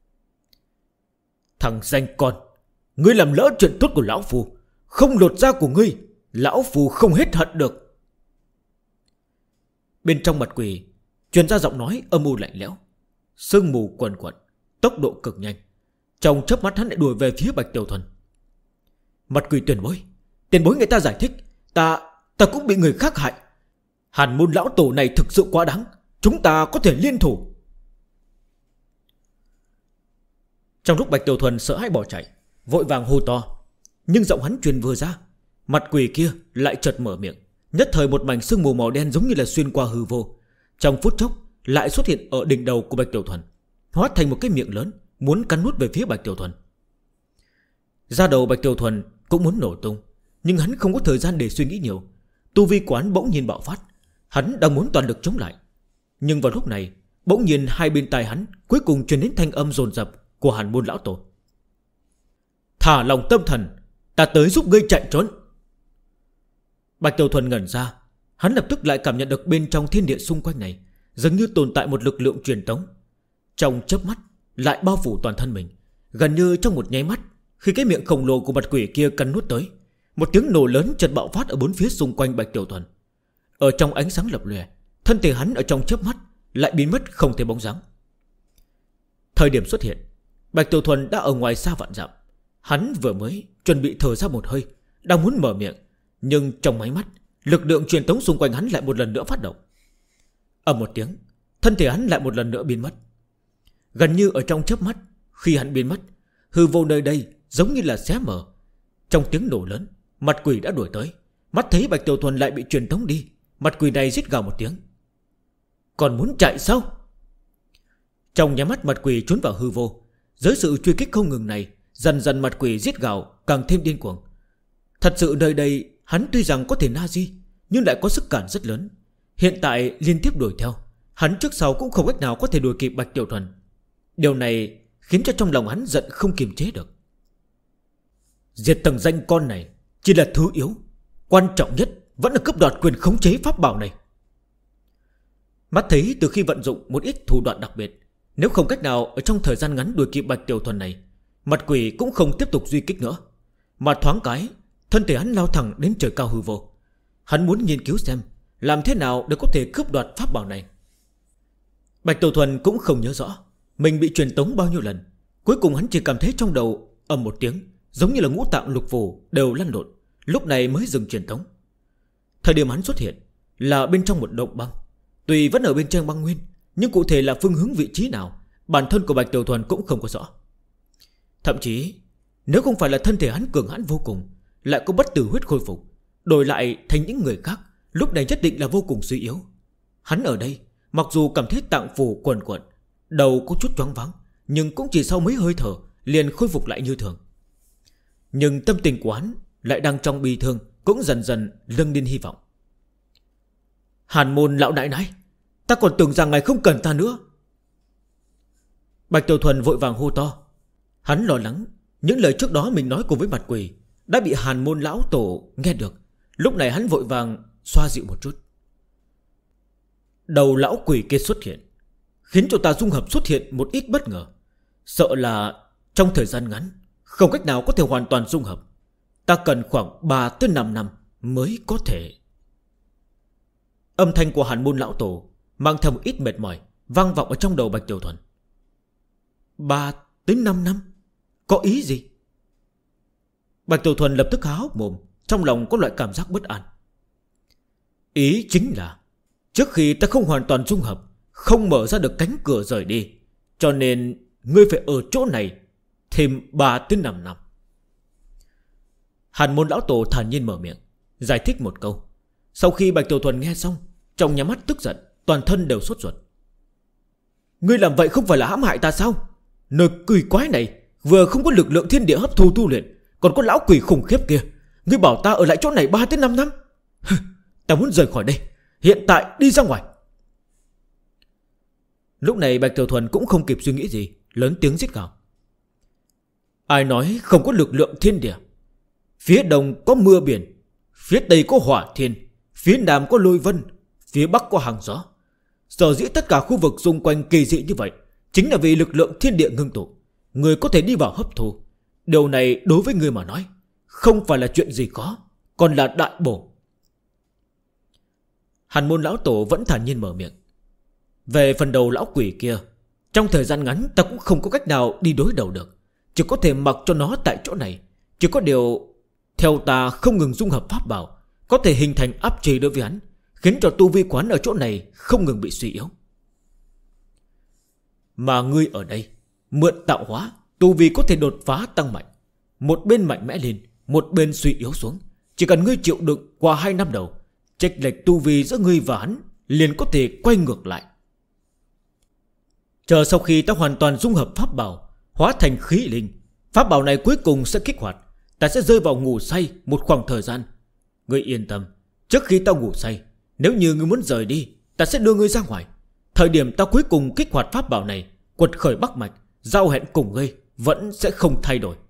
Thằng danh con, ngươi làm lỡ chuyện tốt của lão phu, không lột da của ngươi, lão phu không hết hận được. Bên trong mặt quỷ truyền ra giọng nói âm u lạnh lẽo. Sương mù quần quận, tốc độ cực nhanh. Trong chớp mắt hắn lại đuổi về phía Bạch Tiểu Thuần. Mặt quỷ tiền bối người ta giải thích, ta cũng bị người khác hại. Hàn môn lão tổ này thực sự quá đáng, chúng ta có thể liên thủ. Trong lúc Bạch Tiểu Thuần sợ hãi bỏ chạy, vội vàng hô to, nhưng giọng hắn truyền vừa ra, mặt quỷ kia lại chợt mở miệng. Nhất thời một mảnh sương mù màu đen giống như là xuyên qua hư vô, trong phút chốc lại xuất hiện ở đỉnh đầu của Bạch Tiểu Thuần, hóa thành một cái miệng lớn, muốn cắn nuốt về phía Bạch Tiểu Thuần. Da đầu Bạch Tiểu Thuần cũng muốn nổ tung, nhưng hắn không có thời gian để suy nghĩ nhiều. Tu vi quán bỗng nhiên bạo phát, hắn đang muốn toàn lực chống lại. Nhưng vào lúc này, bỗng nhiên hai bên tai hắn cuối cùng truyền đến thanh âm dồn dập của Hàn môn lão tổ. Thả lòng tâm thần, ta tới giúp ngươi chạy trốn. Bạch Tiểu Thuần ngẩn ra, hắn lập tức lại cảm nhận được bên trong thiên địa xung quanh này dường như tồn tại một lực lượng truyền tống, trong chớp mắt lại bao phủ toàn thân mình. Gần như trong một nháy mắt, khi cái miệng khổng lồ của mặt quỷ kia cắn nuốt tới, một tiếng nổ lớn chợt bạo phát ở bốn phía xung quanh Bạch Tiểu Thuần. Ở trong ánh sáng lập lòe, thân thể hắn ở trong chớp mắt lại biến mất không thấy bóng dáng. Thời điểm xuất hiện, Bạch Tiểu Thuần đã ở ngoài xa vạn dặm. Hắn vừa mới chuẩn bị thở ra một hơi, đang muốn mở miệng, nhưng trong máy mắt, lực lượng truyền tống xung quanh hắn lại một lần nữa phát động. Ở một tiếng, thân thể hắn lại một lần nữa biến mất. Gần như ở trong chớp mắt, khi hắn biến mất, hư vô nơi đây giống như là xé mở. Trong tiếng nổ lớn, mặt quỷ đã đuổi tới. Mắt thấy Bạch Tiểu Thuần lại bị truyền tống đi, mặt quỷ này rít gào một tiếng. Còn muốn chạy sao? Trong nháy mắt mặt quỷ trốn vào hư vô. Dưới sự truy kích không ngừng này, dần dần mặt quỷ rít gào càng thêm điên cuồng. Thật sự nơi đây hắn tuy rằng có thể na di, nhưng lại có sức cản rất lớn. Hiện tại liên tiếp đuổi theo, hắn trước sau cũng không cách nào có thể đuổi kịp Bạch Tiểu Thuần. Điều này khiến cho trong lòng hắn giận không kiềm chế được. Diệt tầng danh con này chỉ là thứ yếu, quan trọng nhất vẫn là cướp đoạt quyền khống chế pháp bảo này. Mắt thấy từ khi vận dụng một ít thủ đoạn đặc biệt, nếu không cách nào ở trong thời gian ngắn đuổi kịp Bạch Tiểu Thuần này, mặt quỷ cũng không tiếp tục duy kích nữa, mà thoáng cái thân thể hắn lao thẳng đến trời cao hư vô. Hắn muốn nghiên cứu xem làm thế nào để có thể cướp đoạt pháp bảo này. Bạch Tiểu Thuần cũng không nhớ rõ mình bị truyền tống bao nhiêu lần. Cuối cùng hắn chỉ cảm thấy trong đầu ầm một tiếng, giống như là ngũ tạng lục phủ đều lăn lộn, lúc này mới dừng truyền tống. Thời điểm hắn xuất hiện là bên trong một động băng. Tuy vẫn ở bên trong băng nguyên, nhưng cụ thể là phương hướng vị trí nào, bản thân của Bạch Tiểu Thuần cũng không có rõ. Thậm chí nếu không phải là thân thể hắn cường hãn vô cùng, lại có bất tử huyết khôi phục, đổi lại thành những người khác, lúc này nhất định là vô cùng suy yếu. Hắn ở đây mặc dù cảm thấy tạng phủ quần quận, đầu có chút choáng váng, nhưng cũng chỉ sau mấy hơi thở liền khôi phục lại như thường. Nhưng tâm tình của hắn lại đang trong bi thương, cũng dần dần dâng lên hy vọng. Hàn môn lão nãi nãi, ta còn tưởng rằng ngài không cần ta nữa. Bạch Tiểu Thuần vội vàng hô to. Hắn lo lắng những lời trước đó mình nói cùng với mặt quỷ đã bị Hàn môn lão tổ nghe được. Lúc này hắn vội vàng xoa dịu một chút. Đầu lão quỷ kia xuất hiện, khiến cho ta dung hợp xuất hiện một ít bất ngờ. Sợ là trong thời gian ngắn không cách nào có thể hoàn toàn dung hợp. Ta cần khoảng 3 tới 5 năm mới có thể. Âm thanh của Hàn môn lão tổ mang theo một ít mệt mỏi vang vọng ở trong đầu Bạch Tiểu Thuần. 3 tới 5 năm? Có ý gì? Bạch Tiểu Thuần lập tức há hốc mồm, trong lòng có loại cảm giác bất an. Ý chính là trước khi ta không hoàn toàn dung hợp, không mở ra được cánh cửa rời đi, cho nên ngươi phải ở chỗ này thêm 3 tới 5 năm. Hàn môn lão tổ thản nhiên mở miệng, giải thích một câu. Sau khi Bạch Tiểu Thuần nghe xong, trong nhà mắt tức giận, toàn thân đều sốt ruột. Ngươi làm vậy không phải là hãm hại ta sao? Nơi quỷ quái này vừa không có lực lượng thiên địa hấp thu tu luyện, còn có lão quỷ khủng khiếp kia. Ngươi bảo ta ở lại chỗ này 3 tới 5 năm? Ta muốn rời khỏi đây, hiện tại đi ra ngoài. Lúc này Bạch Tiểu Thuần cũng không kịp suy nghĩ gì, lớn tiếng rít gào. Ai nói không có lực lượng thiên địa? Phía đông có mưa biển, phía tây có hỏa thiên, phía nam có lôi vân, phía bắc có hàng gió. Sở dĩ tất cả khu vực xung quanh kỳ dị như vậy chính là vì lực lượng thiên địa ngưng tụ. Người có thể đi vào hấp thu. Điều này đối với người mà nói không phải là chuyện gì khó, còn là đại bổ. Hàn Môn lão tổ vẫn thản nhiên mở miệng. Về phần đầu lão quỷ kia, trong thời gian ngắn ta cũng không có cách nào đi đối đầu được, chỉ có thể mặc cho nó tại chỗ này. Chỉ có điều theo ta không ngừng dung hợp pháp bảo, có thể hình thành áp chế đối với hắn, khiến cho tu vi quán ở chỗ này không ngừng bị suy yếu. Mà ngươi ở đây mượn tạo hóa, tu vi có thể đột phá tăng mạnh. Một bên mạnh mẽ lên, một bên suy yếu xuống. Chỉ cần ngươi chịu đựng qua 2 năm đầu, chênh lệch tu vi giữa ngươi và hắn liền có thể quay ngược lại. Chờ sau khi ta hoàn toàn dung hợp pháp bảo, hóa thành khí linh, pháp bảo này cuối cùng sẽ kích hoạt. Ta sẽ rơi vào ngủ say một khoảng thời gian. Ngươi yên tâm, trước khi ta ngủ say, nếu như ngươi muốn rời đi, ta sẽ đưa ngươi ra ngoài. Thời điểm ta cuối cùng kích hoạt pháp bảo này, quật khởi Bắc Mạch, giao hẹn cùng ngươi vẫn sẽ không thay đổi.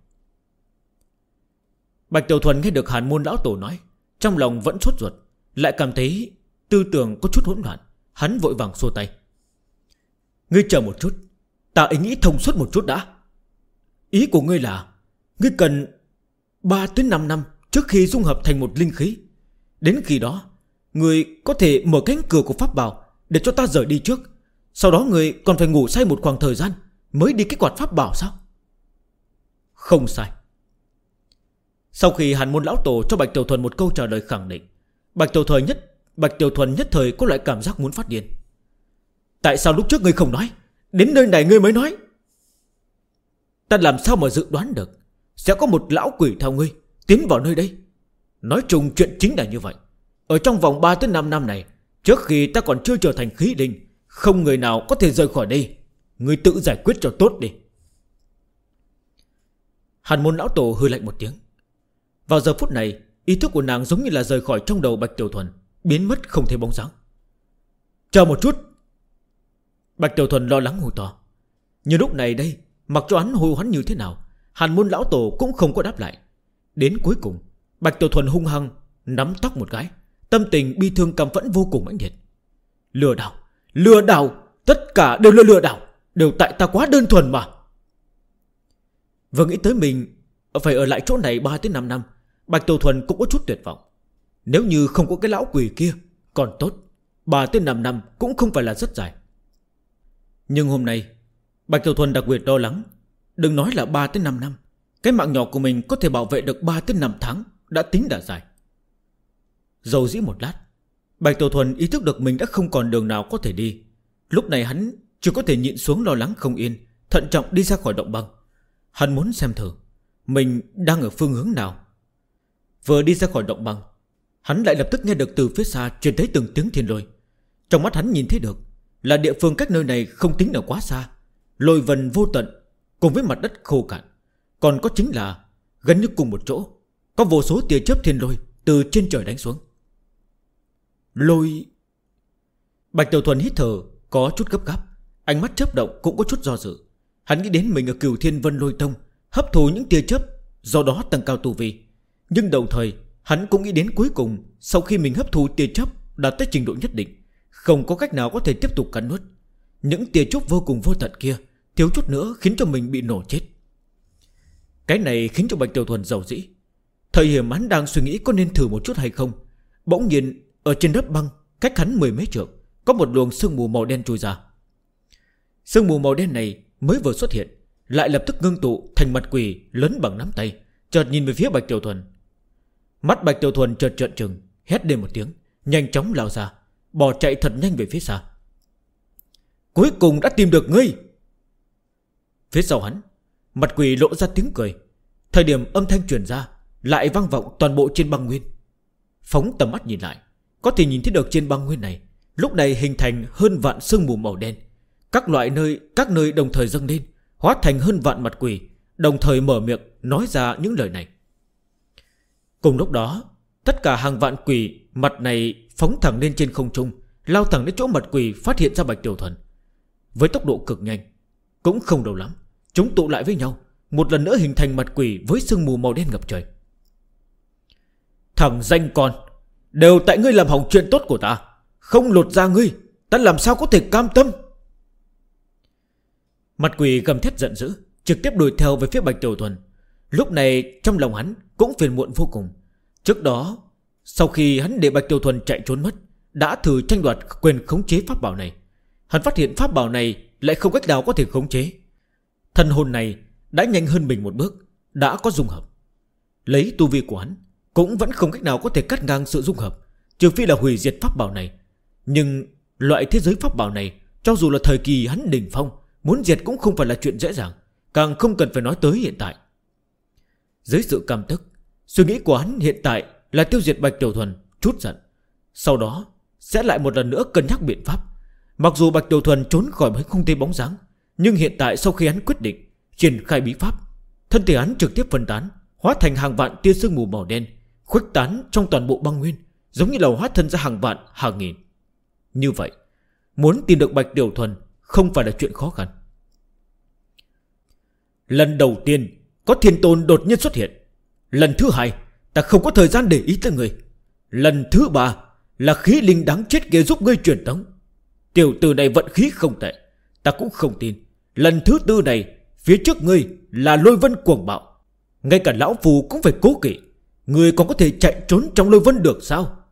Bạch Tiểu Thuần nghe được Hàn Môn lão tổ nói, trong lòng vẫn sốt ruột, lại cảm thấy tư tưởng có chút hỗn loạn. Hắn vội vàng xua tay. Ngươi chờ một chút, ta ý nghĩ thông suốt một chút đã. Ý của ngươi là ngươi cần 3 tới 5 năm trước khi dung hợp thành một linh khí. Đến khi đó ngươi có thể mở cánh cửa của pháp bảo để cho ta rời đi trước. Sau đó ngươi còn phải ngủ say một khoảng thời gian mới đi kích hoạt pháp bảo sao? Không sai. Sau khi Hàn Môn lão tổ cho Bạch Tiểu Thuần một câu trả lời khẳng định, Bạch Tiểu Thuần nhất thời có loại cảm giác muốn phát điên. Tại sao lúc trước ngươi không nói? Đến nơi này ngươi mới nói. Ta làm sao mà dự đoán được sẽ có một lão quỷ theo ngươi tiến vào nơi đây. Nói chung chuyện chính là như vậy. Ở trong vòng 3 tới 5 năm này, trước khi ta còn chưa trở thành khí linh, không người nào có thể rời khỏi đây. Ngươi tự giải quyết cho tốt đi. Hàn Môn lão tổ hừ lạnh một tiếng. Vào giờ phút này, ý thức của nàng giống như là rời khỏi trong đầu Bạch Tiểu Thuần, biến mất không thấy bóng dáng. Chờ một chút. Bạch Tiểu Thuần lo lắng hô to. Nhưng lúc này đây, mặc cho hắn hô hoán như thế nào, Hàn Môn lão tổ cũng không có đáp lại. Đến cuối cùng, Bạch Tiểu Thuần hung hăng nắm tóc một cái, tâm tình bi thương căm phẫn vô cùng mãnh liệt. Lừa đảo, tất cả đều là lừa đảo, đều tại ta quá đơn thuần mà. Vừa nghĩ tới mình phải ở lại chỗ này 3 tới 5 năm, Bạch Tiểu Thuần cũng có chút tuyệt vọng. Nếu như không có cái lão quỷ kia còn tốt, 3 tới 5 năm cũng không phải là rất dài. Nhưng hôm nay Bạch Tiểu Thuần đặc biệt lo lắng. Đừng nói là 3 tới 5 năm, cái mạng nhỏ của mình có thể bảo vệ được 3 tới 5 tháng đã tính đã dài. Dầu dĩ một lát, Bạch Tiểu Thuần ý thức được mình đã không còn đường nào có thể đi. Lúc này hắn chỉ có thể nhịn xuống lo lắng không yên, thận trọng đi ra khỏi động băng. Hắn muốn xem thử mình đang ở phương hướng nào. Vừa đi ra khỏi động băng, hắn lại lập tức nghe được từ phía xa truyền tới từng tiếng thiên lôi. Trong mắt hắn nhìn thấy được là địa phương cách nơi này không tính là quá xa, lôi vân vô tận cùng với mặt đất khô cạn. Còn có chính là gần như cùng một chỗ có vô số tia chớp thiên lôi từ trên trời đánh xuống. Lôi. Bạch Tiểu Thuần hít thở có chút gấp gáp, ánh mắt chớp động cũng có chút do dự. Hắn nghĩ đến mình ở Cửu Thiên Vân Lôi Tông hấp thụ những tia chớp, do đó tăng cao tu vi. Nhưng đồng thời hắn cũng nghĩ đến cuối cùng, sau khi mình hấp thụ tia chớp đạt tới trình độ nhất định, không có cách nào có thể tiếp tục cắn nuốt. Những tia chớp vô cùng vô tận kia thiếu chút nữa khiến cho mình bị nổ chết. Cái này khiến cho Bạch Tiểu Thuần giàu dĩ. Thời điểm hắn đang suy nghĩ có nên thử một chút hay không, bỗng nhiên ở trên đất băng cách hắn 10 mấy trượng có một luồng sương mù màu đen trôi ra. Sương mù màu đen này mới vừa xuất hiện, lại lập tức ngưng tụ thành mặt quỷ lớn bằng nắm tay, chợt nhìn về phía Bạch Tiểu Thuần. Mắt Bạch Tiểu Thuần chợt trợn trừng, hét lên một tiếng, nhanh chóng lao ra, bỏ chạy thật nhanh về phía xa. Cuối cùng đã tìm được ngươi. Phía sau hắn, mặt quỷ lộ ra tiếng cười. Thời điểm âm thanh truyền ra lại vang vọng toàn bộ trên băng nguyên. phóng tầm mắt nhìn lại, có thể nhìn thấy được trên băng nguyên này lúc này hình thành hơn vạn sương mù màu đen. Các nơi đồng thời dâng lên, hóa thành hơn vạn mặt quỷ, đồng thời mở miệng nói ra những lời này. Cùng lúc đó, tất cả hàng vạn quỷ mặt này phóng thẳng lên trên không trung, lao thẳng đến chỗ mặt quỷ phát hiện ra Bạch Tiểu Thuần. Với tốc độ cực nhanh, cũng không đâu lắm, chúng tụ lại với nhau, một lần nữa hình thành mặt quỷ với sương mù màu đen ngập trời. Thằng danh con, đều tại ngươi làm hỏng chuyện tốt của ta, không lột ra ngươi, ta làm sao có thể cam tâm. Mặt quỷ gầm thét giận dữ, trực tiếp đuổi theo về phía Bạch Tiểu Thuần. Lúc này trong lòng hắn cũng phiền muộn vô cùng. Trước đó, sau khi hắn để Bạch Tiểu Thuần chạy trốn mất, đã thử tranh đoạt quyền khống chế pháp bảo này. Hắn phát hiện pháp bảo này lại không cách nào có thể khống chế. Thần hồn này đã nhanh hơn mình một bước, đã có dung hợp. Lấy tu vi của hắn, cũng vẫn không cách nào có thể cắt ngang sự dung hợp, trừ phi là hủy diệt pháp bảo này. Nhưng loại thế giới pháp bảo này, cho dù là thời kỳ hắn đỉnh phong, muốn diệt cũng không phải là chuyện dễ dàng, càng không cần phải nói tới hiện tại. Dưới sự căm tức, suy nghĩ của hắn hiện tại là tiêu diệt Bạch Tiểu Thuần, chút giận. Sau đó sẽ lại một lần nữa cân nhắc biện pháp. Mặc dù Bạch Tiểu Thuần trốn khỏi mới không thấy bóng dáng, nhưng hiện tại sau khi hắn quyết định triển khai bí pháp, thân thể hắn trực tiếp phân tán, hóa thành hàng vạn tia sương mù màu đen, khuếch tán trong toàn bộ băng nguyên, giống như là hóa thân ra hàng vạn hàng nghìn. Như vậy, muốn tìm được Bạch Tiểu Thuần không phải là chuyện khó khăn. Lần đầu tiên có thiên tôn đột nhiên xuất hiện. Lần thứ hai, ta không có thời gian để ý tới người. Lần thứ ba là khí linh đáng chết kia giúp ngươi truyền tống. Tiểu tử này vận khí không tệ, ta cũng không tin. Lần thứ tư này, phía trước ngươi là lôi vân cuồng bạo, ngay cả lão phù cũng phải cố kỵ. Ngươi còn có thể chạy trốn trong lôi vân được sao?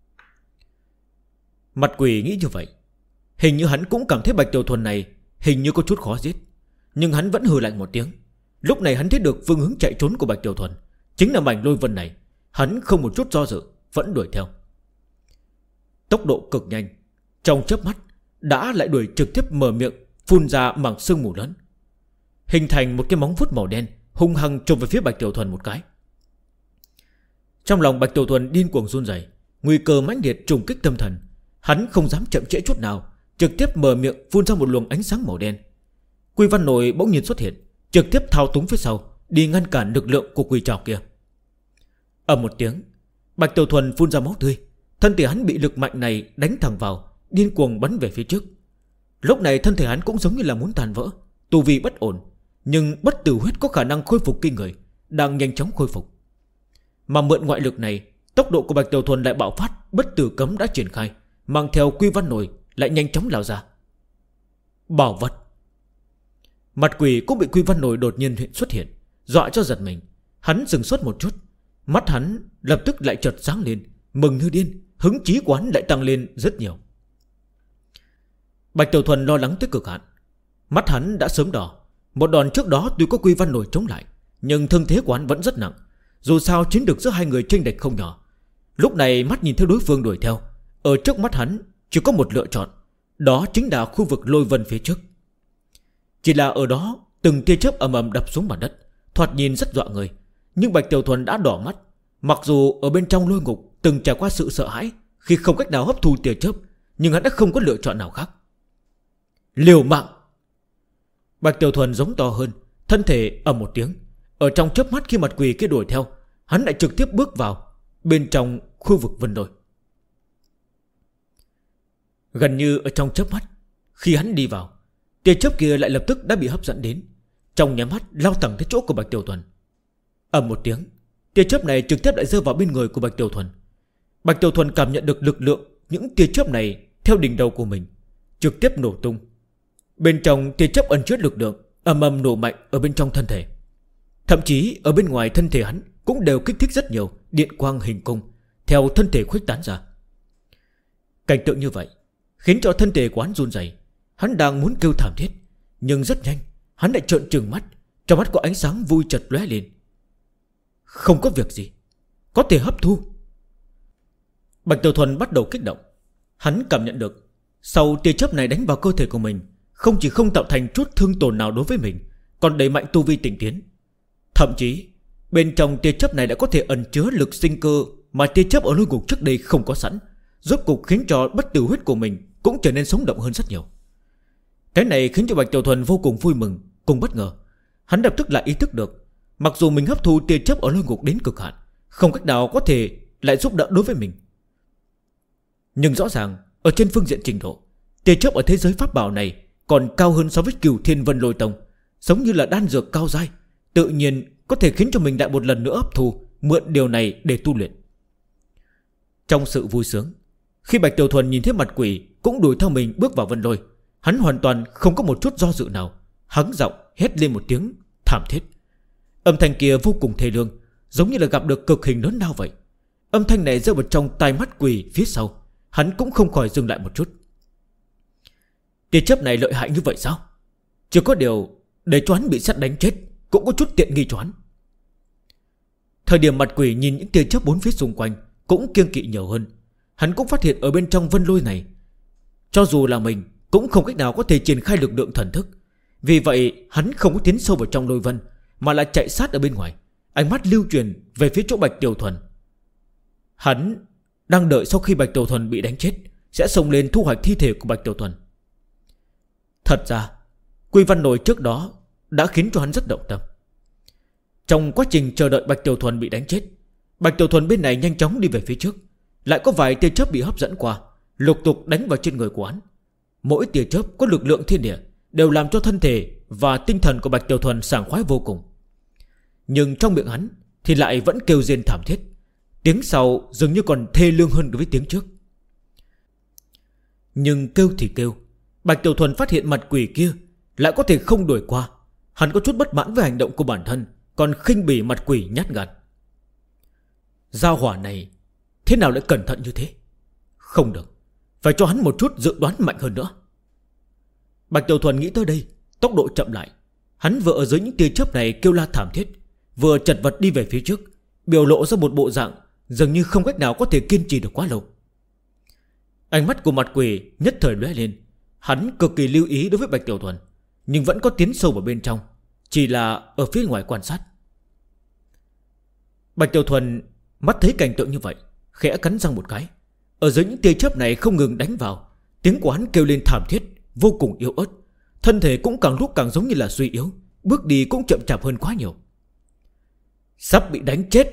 Mặt quỷ nghĩ như vậy. Hình như hắn cũng cảm thấy Bạch Tiểu Thuần này hình như có chút khó giết, nhưng hắn vẫn hừ lạnh một tiếng. Lúc này hắn thấy được phương hướng chạy trốn của Bạch Tiểu Thuần chính là mảnh lôi vân này. Hắn không một chút do dự, vẫn đuổi theo. Tốc độ cực nhanh, trong chớp mắt đã lại đuổi, trực tiếp mở miệng phun ra mảng sương mù lớn, hình thành một cái móng vuốt màu đen, hung hăng chụp về phía Bạch Tiểu Thuần một cái. Trong lòng Bạch Tiểu Thuần điên cuồng run rẩy, nguy cơ mãnh liệt trùng kích tâm thần. Hắn không dám chậm trễ chút nào, trực tiếp mở miệng phun ra một luồng ánh sáng màu đen. Quy Văn Nổi bỗng nhiên xuất hiện, trực tiếp thao túng phía sau, đi ngăn cản lực lượng của quỷ trảo kia. Ầm một tiếng, Bạch Tiểu Thuần phun ra máu tươi, thân thể hắn bị lực mạnh này đánh thẳng vào, điên cuồng bắn về phía trước. Lúc này thân thể hắn cũng giống như là muốn tàn vỡ, tu vi bất ổn, nhưng bất tử huyết có khả năng khôi phục kinh người, đang nhanh chóng khôi phục. Mà mượn ngoại lực này, tốc độ của Bạch Tiểu Thuần lại bạo phát, bất tử cấm đã triển khai, mang theo Quy Văn Nổi lại nhanh chóng lao ra. Bảo vật. Mặt quỷ cũng bị Quy Văn Nổi đột nhiên xuất hiện, dọa cho giật mình. Hắn dừng suốt một chút, mắt hắn lập tức lại chợt sáng lên, mừng như điên, hứng chí của hắn lại tăng lên rất nhiều. Bạch Tiểu Thuần lo lắng tới cực hạn, mắt hắn đã sớm đỏ. Một đòn trước đó tuy có Quy Văn Nổi chống lại, nhưng thương thế của hắn vẫn rất nặng. Dù sao chiến lược giữa hai người chênh lệch không nhỏ. Lúc này mắt nhìn theo đối phương đuổi theo, ở trước mắt hắn chỉ có một lựa chọn, đó chính là khu vực lôi vân phía trước. Chỉ là ở đó từng tia chớp ầm ầm đập xuống mặt đất, thoạt nhìn rất dọa người. Nhưng Bạch Tiểu Thuần đã đỏ mắt. Mặc dù ở bên trong lôi ngục từng trải qua sự sợ hãi khi không cách nào hấp thu tia chớp, nhưng hắn đã không có lựa chọn nào khác. Liều mạng. Bạch Tiểu Thuần giống to hơn, thân thể ầm một tiếng. Ở trong chớp mắt khi mặt quỷ kia đuổi theo, hắn lại trực tiếp bước vào bên trong khu vực vân đồi. Gần như ở trong chớp mắt, khi hắn đi vào, tia chớp kia lại lập tức đã bị hấp dẫn đến, trong nháy mắt lao thẳng tới chỗ của Bạch Tiểu Thuần. Ầm một tiếng, tia chớp này trực tiếp lại rơi vào bên người của Bạch Tiểu Thuần. Bạch Tiểu Thuần cảm nhận được lực lượng những tia chớp này theo đỉnh đầu của mình, trực tiếp nổ tung. Bên trong tia chớp ẩn chứa lực lượng ầm ầm nổ mạnh ở bên trong thân thể. Thậm chí ở bên ngoài thân thể hắn cũng đều kích thích rất nhiều điện quang hình cung theo thân thể khuếch tán ra. Cảnh tượng như vậy khiến cho thân thể của hắn run rẩy. Hắn đang muốn kêu thảm thiết, nhưng rất nhanh hắn lại trợn trừng mắt, trong mắt có ánh sáng vui chợt lóe lên. Không có việc gì, có thể hấp thu. Bạch Tiểu Thuần bắt đầu kích động. Hắn cảm nhận được sau tia chớp này đánh vào cơ thể của mình, không chỉ không tạo thành chút thương tổn nào đối với mình, còn đẩy mạnh tu vi tỉnh tiến. Thậm chí bên trong tia chớp này đã có thể ẩn chứa lực sinh cơ mà tia chớp ở lôi ngục trước đây không có sẵn, rốt cục khiến cho bất tử huyết của mình cũng trở nên sống động hơn rất nhiều. Cái này khiến cho Bạch Tiểu Thuần vô cùng vui mừng cùng bất ngờ. Hắn lập tức lại ý thức được, mặc dù mình hấp thu tia chớp ở lôi ngục đến cực hạn, không cách nào có thể lại giúp đỡ đối với mình, nhưng rõ ràng ở trên phương diện trình độ, tia chớp ở thế giới pháp bảo này còn cao hơn so với Cửu Thiên Vân Lôi Tông, giống như là đan dược cao dai, tự nhiên có thể khiến cho mình lại một lần nữa hấp thu, mượn điều này để tu luyện. Trong sự vui sướng, khi Bạch Tiểu Thuần nhìn thấy mặt quỷ cũng đuổi theo mình bước vào Vân Lôi, hắn hoàn toàn không có một chút do dự nào, hắng giọng hét lên một tiếng thảm thiết. Âm thanh kia vô cùng thê lương, giống như là gặp được cực hình lớn lao vậy. Âm thanh này rơi vào trong tai mắt quỷ phía sau, hắn cũng không khỏi dừng lại một chút. Tia chớp này lợi hại như vậy sao? Chỉ có điều để cho hắn bị sét đánh chết cũng có chút tiện nghi cho hắn. Thời điểm mặt quỷ nhìn những tia chớp bốn phía xung quanh cũng kiêng kỵ nhiều hơn. Hắn cũng phát hiện ở bên trong Vân Lôi này, cho dù là mình cũng không cách nào có thể triển khai lực lượng thần thức. Vì vậy hắn không có tiến sâu vào trong lôi vân, mà là chạy sát ở bên ngoài, ánh mắt lưu truyền về phía chỗ Bạch Tiểu Thuần. Hắn đang đợi sau khi Bạch Tiểu Thuần bị đánh chết sẽ xông lên thu hoạch thi thể của Bạch Tiểu Thuần. Thật ra Quy Văn Nổi trước đó đã khiến cho hắn rất động tâm. Trong quá trình chờ đợi Bạch Tiểu Thuần bị đánh chết, Bạch Tiểu Thuần bên này nhanh chóng đi về phía trước, lại có vài tia chớp bị hấp dẫn qua, lục tục đánh vào trên người của hắn. Mỗi tia chớp có lực lượng thiên địa, đều làm cho thân thể và tinh thần của Bạch Tiểu Thuần sảng khoái vô cùng. Nhưng trong miệng hắn thì lại vẫn kêu rên thảm thiết, tiếng sau dường như còn thê lương hơn đối với tiếng trước. Nhưng kêu thì kêu, Bạch Tiểu Thuần phát hiện mặt quỷ kia lại có thể không đuổi qua. Hắn có chút bất mãn với hành động của bản thân, còn khinh bỉ mặt quỷ nhát gan. Giao hỏa này thế nào lại cẩn thận như thế? Không được, phải cho hắn một chút dự đoán mạnh hơn nữa. Bạch Tiểu Thuần nghĩ tới đây, tốc độ chậm lại. Hắn vừa ở dưới những tia chớp này kêu la thảm thiết, vừa chật vật đi về phía trước, biểu lộ ra một bộ dạng dường như không cách nào có thể kiên trì được quá lâu. Ánh mắt của mặt quỷ nhất thời lóe lên. Hắn cực kỳ lưu ý đối với Bạch Tiểu Thuần, nhưng vẫn có tiến sâu vào bên trong, chỉ là ở phía ngoài quan sát. Bạch Tiểu Thuần mắt thấy cảnh tượng như vậy, khẽ cắn răng một cái. Ở dưới những tia chớp này không ngừng đánh vào, tiếng của hắn kêu lên thảm thiết, vô cùng yếu ớt. Thân thể cũng càng lúc càng giống như là suy yếu, bước đi cũng chậm chạp hơn quá nhiều. Sắp bị đánh chết.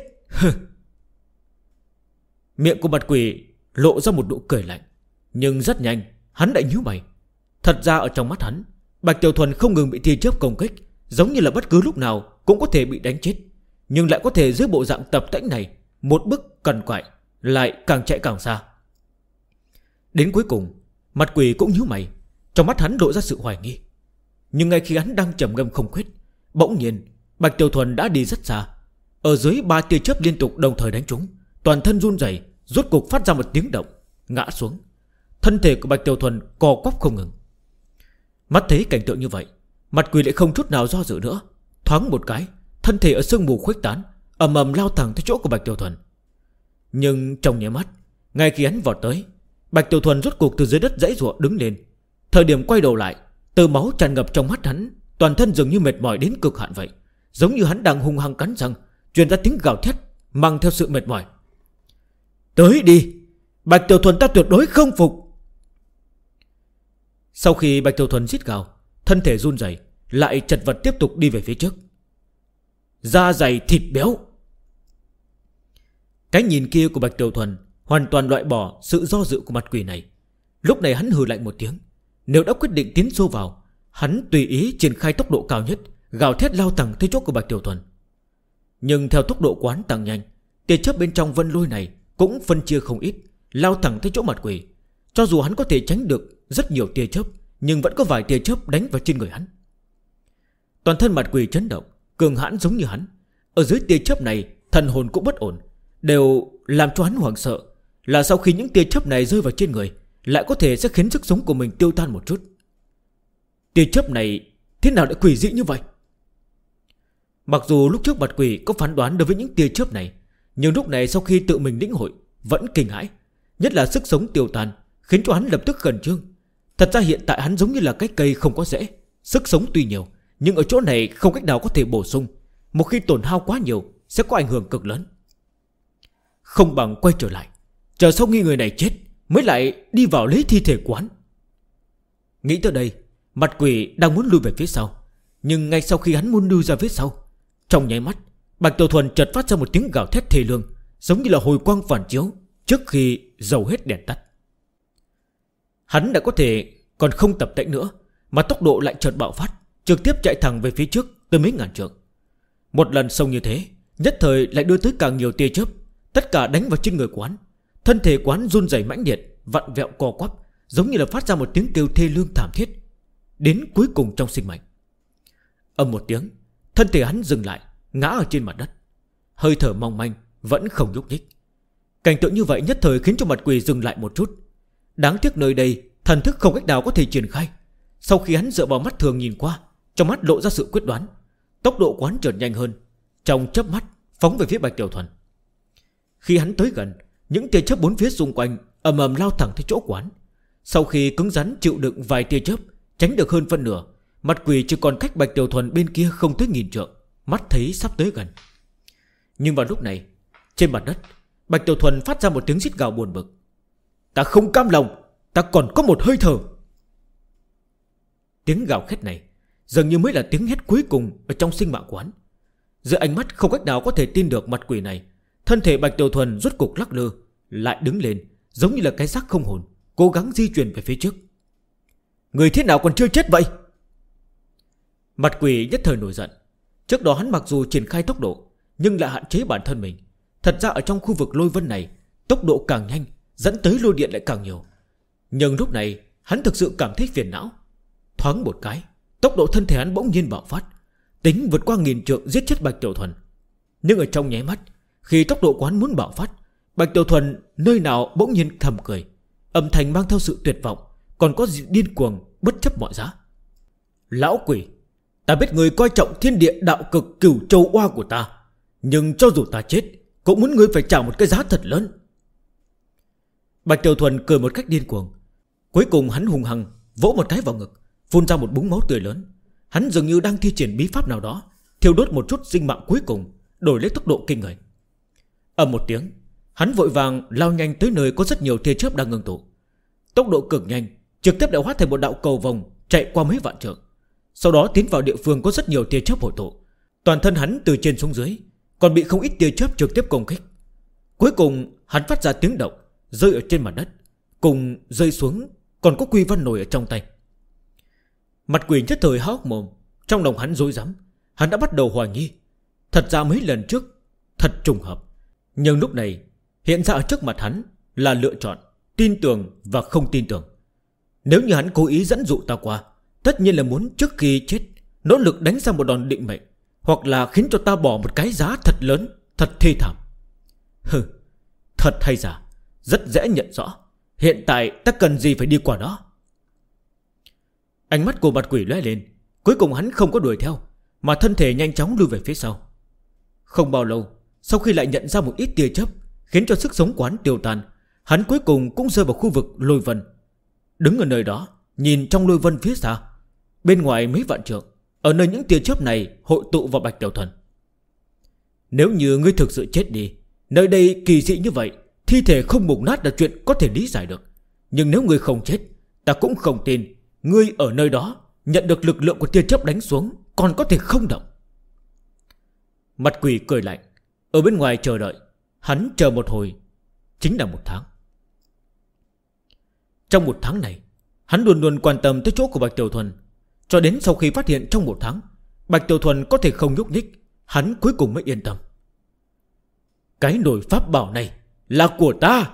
Miệng của mặt quỷ lộ ra một nụ cười lạnh, nhưng rất nhanh hắn đã nhíu mày. Thật ra ở trong mắt hắn, Bạch Tiểu Thuần không ngừng bị tia chớp công kích, giống như là bất cứ lúc nào cũng có thể bị đánh chết, nhưng lại có thể dưới bộ dạng tập tễnh này, một bước cần quại, lại càng chạy càng xa. Đến cuối cùng, mặt quỷ cũng nhíu mày, trong mắt hắn lộ ra sự hoài nghi. Nhưng ngay khi hắn đang trầm ngâm không quyết, bỗng nhiên Bạch Tiểu Thuần đã đi rất xa. Ở dưới 3 tia chớp liên tục đồng thời đánh trúng, toàn thân run rẩy, rốt cục phát ra một tiếng động, ngã xuống. Thân thể của Bạch Tiểu Thuần co quắp không ngừng. Mắt thấy cảnh tượng như vậy, mặt quỷ lại không chút nào do dự nữa, thoáng một cái, thân thể ở sương mù khuếch tán, ầm ầm lao thẳng tới chỗ của Bạch Tiểu Thuần. Nhưng trong nháy mắt, ngay khi hắn vọt tới, Bạch Tiểu Thuần rốt cuộc từ dưới đất giãy giụa đứng lên. Thời điểm quay đầu lại, tơ máu tràn ngập trong mắt hắn, toàn thân dường như mệt mỏi đến cực hạn vậy, giống như hắn đang hung hăng cắn răng, truyền ra tiếng gào thét mang theo sự mệt mỏi. Tới đi, Bạch Tiểu Thuần ta tuyệt đối không phục. Sau khi Bạch Tiểu Thuần rít gào, thân thể run rẩy, lại chật vật tiếp tục đi về phía trước. Da dày thịt béo. Cái nhìn kia của Bạch Tiểu Thuần hoàn toàn loại bỏ sự do dự của mặt quỷ này. Lúc này hắn hừ lạnh một tiếng. Nếu đã quyết định tiến sâu vào, hắn tùy ý triển khai tốc độ cao nhất, gào thét lao thẳng tới chỗ của Bạch Tiểu Thuần. Nhưng theo tốc độ quán tăng nhanh, tia chớp bên trong vân lôi này cũng phân chia không ít, lao thẳng tới chỗ mặt quỷ. Cho dù hắn có thể tránh được rất nhiều tia chớp, nhưng vẫn có vài tia chớp đánh vào trên người hắn. Toàn thân mặt quỷ chấn động, cường hãn giống như hắn. Ở dưới tia chớp này, thần hồn cũng bất ổn. Đều làm cho hắn hoảng sợ là sau khi những tia chớp này rơi vào trên người, lại có thể sẽ khiến sức sống của mình tiêu tan một chút. Tia chớp này thế nào lại quỷ dị như vậy? Mặc dù lúc trước mặt quỷ có phán đoán đối với những tia chớp này, nhưng lúc này sau khi tự mình lĩnh hội vẫn kinh hãi. Nhất là sức sống tiêu tan khiến cho hắn lập tức khẩn trương. Thật ra hiện tại hắn giống như là cái cây không có rễ, sức sống tuy nhiều, nhưng ở chỗ này không cách nào có thể bổ sung. Một khi tổn hao quá nhiều sẽ có ảnh hưởng cực lớn. không bằng quay trở lại, chờ sau khi người này chết mới lại đi vào lấy thi thể quán. Nghĩ tới đây, mặt quỷ đang muốn lui về phía sau, nhưng ngay sau khi hắn muốn lui ra phía sau, trong nháy mắt Bạch Tiểu Thuần chợt phát ra một tiếng gào thét thê lương, giống như là hồi quang phản chiếu trước khi dầu hết đèn tắt. Hắn đã có thể còn không tập tễnh nữa, mà tốc độ lại chợt bạo phát, trực tiếp chạy thẳng về phía trước tới mấy ngàn trượng. Một lần xông như thế, nhất thời lại đưa tới càng nhiều tia chớp, tất cả đánh vào trên người quán. Thân thể quán run rẩy mãnh liệt, vặn vẹo co quắp, giống như là phát ra một tiếng kêu thê lương thảm thiết, đến cuối cùng trong sinh mệnh. Âm một tiếng, thân thể hắn dừng lại, ngã ở trên mặt đất, hơi thở mong manh, vẫn không nhúc nhích. Cảnh tượng như vậy nhất thời khiến cho mặt quỷ dừng lại một chút. Đáng tiếc nơi đây thần thức không cách nào có thể triển khai. Sau khi hắn dựa vào mắt thường nhìn qua, trong mắt lộ ra sự quyết đoán, tốc độ quán chợt nhanh hơn, trong chớp mắt phóng về phía Bạch Tiểu Thuần. Khi hắn tới gần, những tia chớp bốn phía xung quanh ầm ầm lao thẳng tới chỗ quán. Sau khi cứng rắn chịu đựng vài tia chớp, tránh được hơn phân nửa, mặt quỷ chỉ còn cách Bạch Tiểu Thuần bên kia không tới 1000 trượng, mắt thấy sắp tới gần. Nhưng vào lúc này, trên mặt đất, Bạch Tiểu Thuần phát ra một tiếng rít gào buồn bực. Ta không cam lòng, ta còn có một hơi thở. Tiếng gào khét này dường như mới là tiếng hét cuối cùng ở trong sinh mạng quán. Giữa ánh mắt không cách nào có thể tin được mặt quỷ này, thân thể Bạch Tiểu Thuần rốt cục lắc lư, lại đứng lên, giống như là cái xác không hồn, cố gắng di chuyển về phía trước. Người thế nào còn chưa chết vậy? Mặt quỷ nhất thời nổi giận. Trước đó hắn mặc dù triển khai tốc độ, nhưng lại hạn chế bản thân mình. Thật ra ở trong khu vực lôi vân này, tốc độ càng nhanh, dẫn tới lôi điện lại càng nhiều. Nhưng lúc này hắn thực sự cảm thấy phiền não. Thoáng một cái, tốc độ thân thể hắn bỗng nhiên bạo phát, tính vượt qua 1000 trượng giết chết Bạch Tiểu Thuần. Nhưng ở trong nháy mắt, khi tốc độ quán muốn bạo phát, Bạch Tiểu Thuần nơi nào bỗng nhiên thầm cười, âm thanh mang theo sự tuyệt vọng, còn có sự điên cuồng bất chấp mọi giá. Lão quỷ, ta biết người coi trọng thiên địa đạo cực cửu châu oa của ta, nhưng cho dù ta chết, cũng muốn ngươi phải trả một cái giá thật lớn. Bạch Tiểu Thuần cười một cách điên cuồng. Cuối cùng hắn hùng hăng vỗ một cái vào ngực, phun ra một búng máu tươi lớn. Hắn dường như đang thi triển bí pháp nào đó, thiêu đốt một chút sinh mạng cuối cùng, đổi lấy tốc độ kinh người. Ầm một tiếng, hắn vội vàng lao nhanh tới nơi có rất nhiều tia chớp đang ngưng tụ. Tốc độ cực nhanh, trực tiếp đã hóa thành một đạo cầu vồng chạy qua mấy vạn trượng, sau đó tiến vào địa phương có rất nhiều tia chớp hội tụ. Toàn thân hắn từ trên xuống dưới còn bị không ít tia chớp trực tiếp công kích. Cuối cùng hắn phát ra tiếng động, rơi ở trên mặt đất, cùng rơi xuống còn có quy văn nổi ở trong tay. Mặt quỷ nhất thời há hốc mồm, trong lòng hắn rối rắm. Hắn đã bắt đầu hoài nghi, thật ra mấy lần trước thật trùng hợp, nhưng lúc này hiện ra ở trước mặt hắn là lựa chọn tin tưởng và không tin tưởng. Nếu như hắn cố ý dẫn dụ ta qua, tất nhiên là muốn trước khi chết nỗ lực đánh ra một đòn định mệnh, hoặc là khiến cho ta bỏ một cái giá thật lớn, thật thê thảm. Hừ, thật hay giả rất dễ nhận rõ. Hiện tại ta cần gì phải đi qua đó. Ánh mắt của mặt quỷ lóe lên. Cuối cùng hắn không có đuổi theo, mà thân thể nhanh chóng lui về phía sau. Không bao lâu, sau khi lại nhận ra một ít tia chớp khiến cho sức sống quán tiêu tan, hắn cuối cùng cũng rơi vào khu vực lôi vân. Đứng ở nơi đó, nhìn trong lôi vân phía xa, bên ngoài mấy vạn trượng, ở nơi những tia chớp này hội tụ vào Bạch Tiểu Thuần. Nếu như ngươi thực sự chết đi, nơi đây kỳ dị như vậy, thi thể không mục nát là chuyện có thể lý giải được. Nhưng nếu ngươi không chết, ta cũng không tin ngươi ở nơi đó nhận được lực lượng của tia chớp đánh xuống còn có thể không động. Mặt quỷ cười lạnh, ở bên ngoài chờ đợi. Hắn chờ một hồi, chính là 1 tháng. Trong 1 tháng này, hắn luôn luôn quan tâm tới chỗ của Bạch Tiểu Thuần. Cho đến sau khi phát hiện trong 1 tháng Bạch Tiểu Thuần có thể không nhúc nhích, hắn cuối cùng mới yên tâm. Cái nồi pháp bảo này là của ta.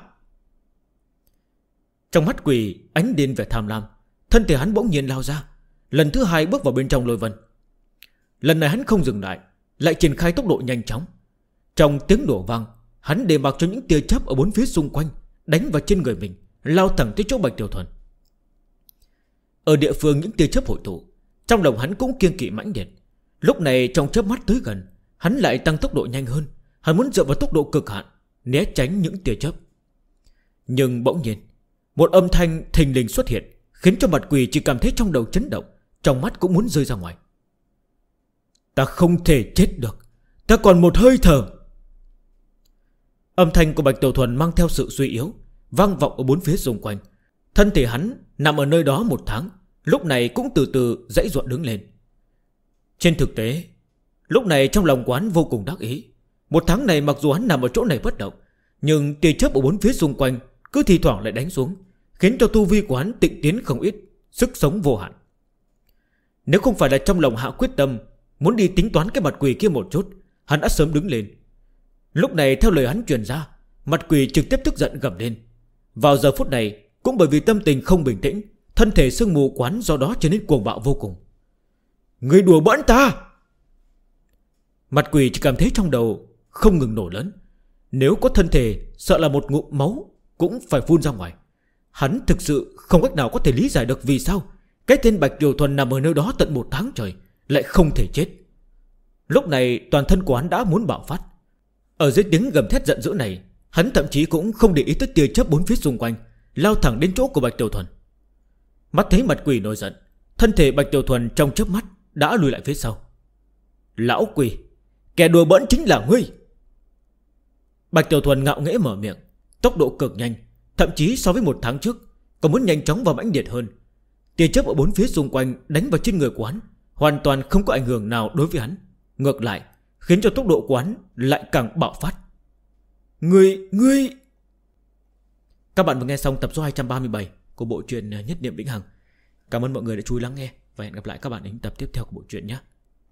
Trong mắt quỷ ánh điên vẻ tham lam, thân thể hắn bỗng nhiên lao ra, lần thứ 2 bước vào bên trong lôi vân. Lần này hắn không dừng lại, lại triển khai tốc độ nhanh chóng. Trong tiếng nổ vang, hắn để mặc cho những tia chớp ở bốn phía xung quanh đánh vào trên người mình, lao thẳng tới chỗ Bạch Tiểu Thuần. Ở địa phương những tia chớp hội tụ, trong lòng hắn cũng kiêng kỵ mãnh liệt. Lúc này trong chớp mắt tới gần, hắn lại tăng tốc độ nhanh hơn. Hắn muốn dựa vào tốc độ cực hạn né tránh những tia chớp. Nhưng bỗng nhiên một âm thanh thình lình xuất hiện, khiến cho mặt quỷ chỉ cảm thấy trong đầu chấn động, trong mắt cũng muốn rơi ra ngoài. Ta không thể chết được, ta còn một hơi thở. Âm thanh của Bạch Tiểu Thuần mang theo sự suy yếu, vang vọng ở bốn phía xung quanh. Thân thể hắn nằm ở nơi đó 1 tháng, lúc này cũng từ từ giãy giụa đứng lên. Trên thực tế, lúc này trong lòng quán vô cùng đắc ý. 1 tháng này mặc dù hắn nằm ở chỗ này bất động, nhưng tia chớp ở bốn phía xung quanh cứ thi thoảng lại đánh xuống, khiến cho tu vi của hắn tịnh tiến không ít, sức sống vô hạn. Nếu không phải là trong lòng hạ quyết tâm muốn đi tính toán cái mặt quỷ kia một chút, hắn đã sớm đứng lên. Lúc này theo lời hắn truyền ra, mặt quỷ trực tiếp tức giận gầm lên. Vào giờ phút này, cũng bởi vì tâm tình không bình tĩnh, thân thể sương mù quán do đó trở nên cuồng bạo vô cùng. Người đùa bỡn ta! Mặt quỷ chỉ cảm thấy trong đầu không ngừng nổ lớn. Nếu có thân thể, sợ là một ngụm máu cũng phải phun ra ngoài. Hắn thực sự không cách nào có thể lý giải được vì sao cái tên Bạch Tiểu Thuần nằm ở nơi đó tận 1 tháng trời lại không thể chết. Lúc này toàn thân của hắn đã muốn bạo phát. Ở dưới tiếng gầm thét giận dữ này, hắn thậm chí cũng không để ý tới tia chớp bốn phía xung quanh, lao thẳng đến chỗ của Bạch Tiểu Thuần. Mắt thấy mặt quỷ nổi giận, thân thể Bạch Tiểu Thuần trong chớp mắt đã lùi lại phía sau. Lão quỷ, kẻ đùa bỡn chính là ngươi! Bạch Tiểu Thuần ngạo nghễ mở miệng, tốc độ cực nhanh, thậm chí so với 1 tháng trước còn muốn nhanh chóng và mãnh liệt hơn. Tia chớp ở bốn phía xung quanh đánh vào trên người của hắn, hoàn toàn không có ảnh hưởng nào đối với hắn. Ngược lại, khiến cho tốc độ của hắn lại càng bạo phát. Ngươi... Các bạn vừa nghe xong tập số 237 của bộ truyện Nhất Niệm Vĩnh Hằng. Cảm ơn mọi người đã chú ý lắng nghe, và hẹn gặp lại các bạn ở những tập tiếp theo của bộ truyện nhé.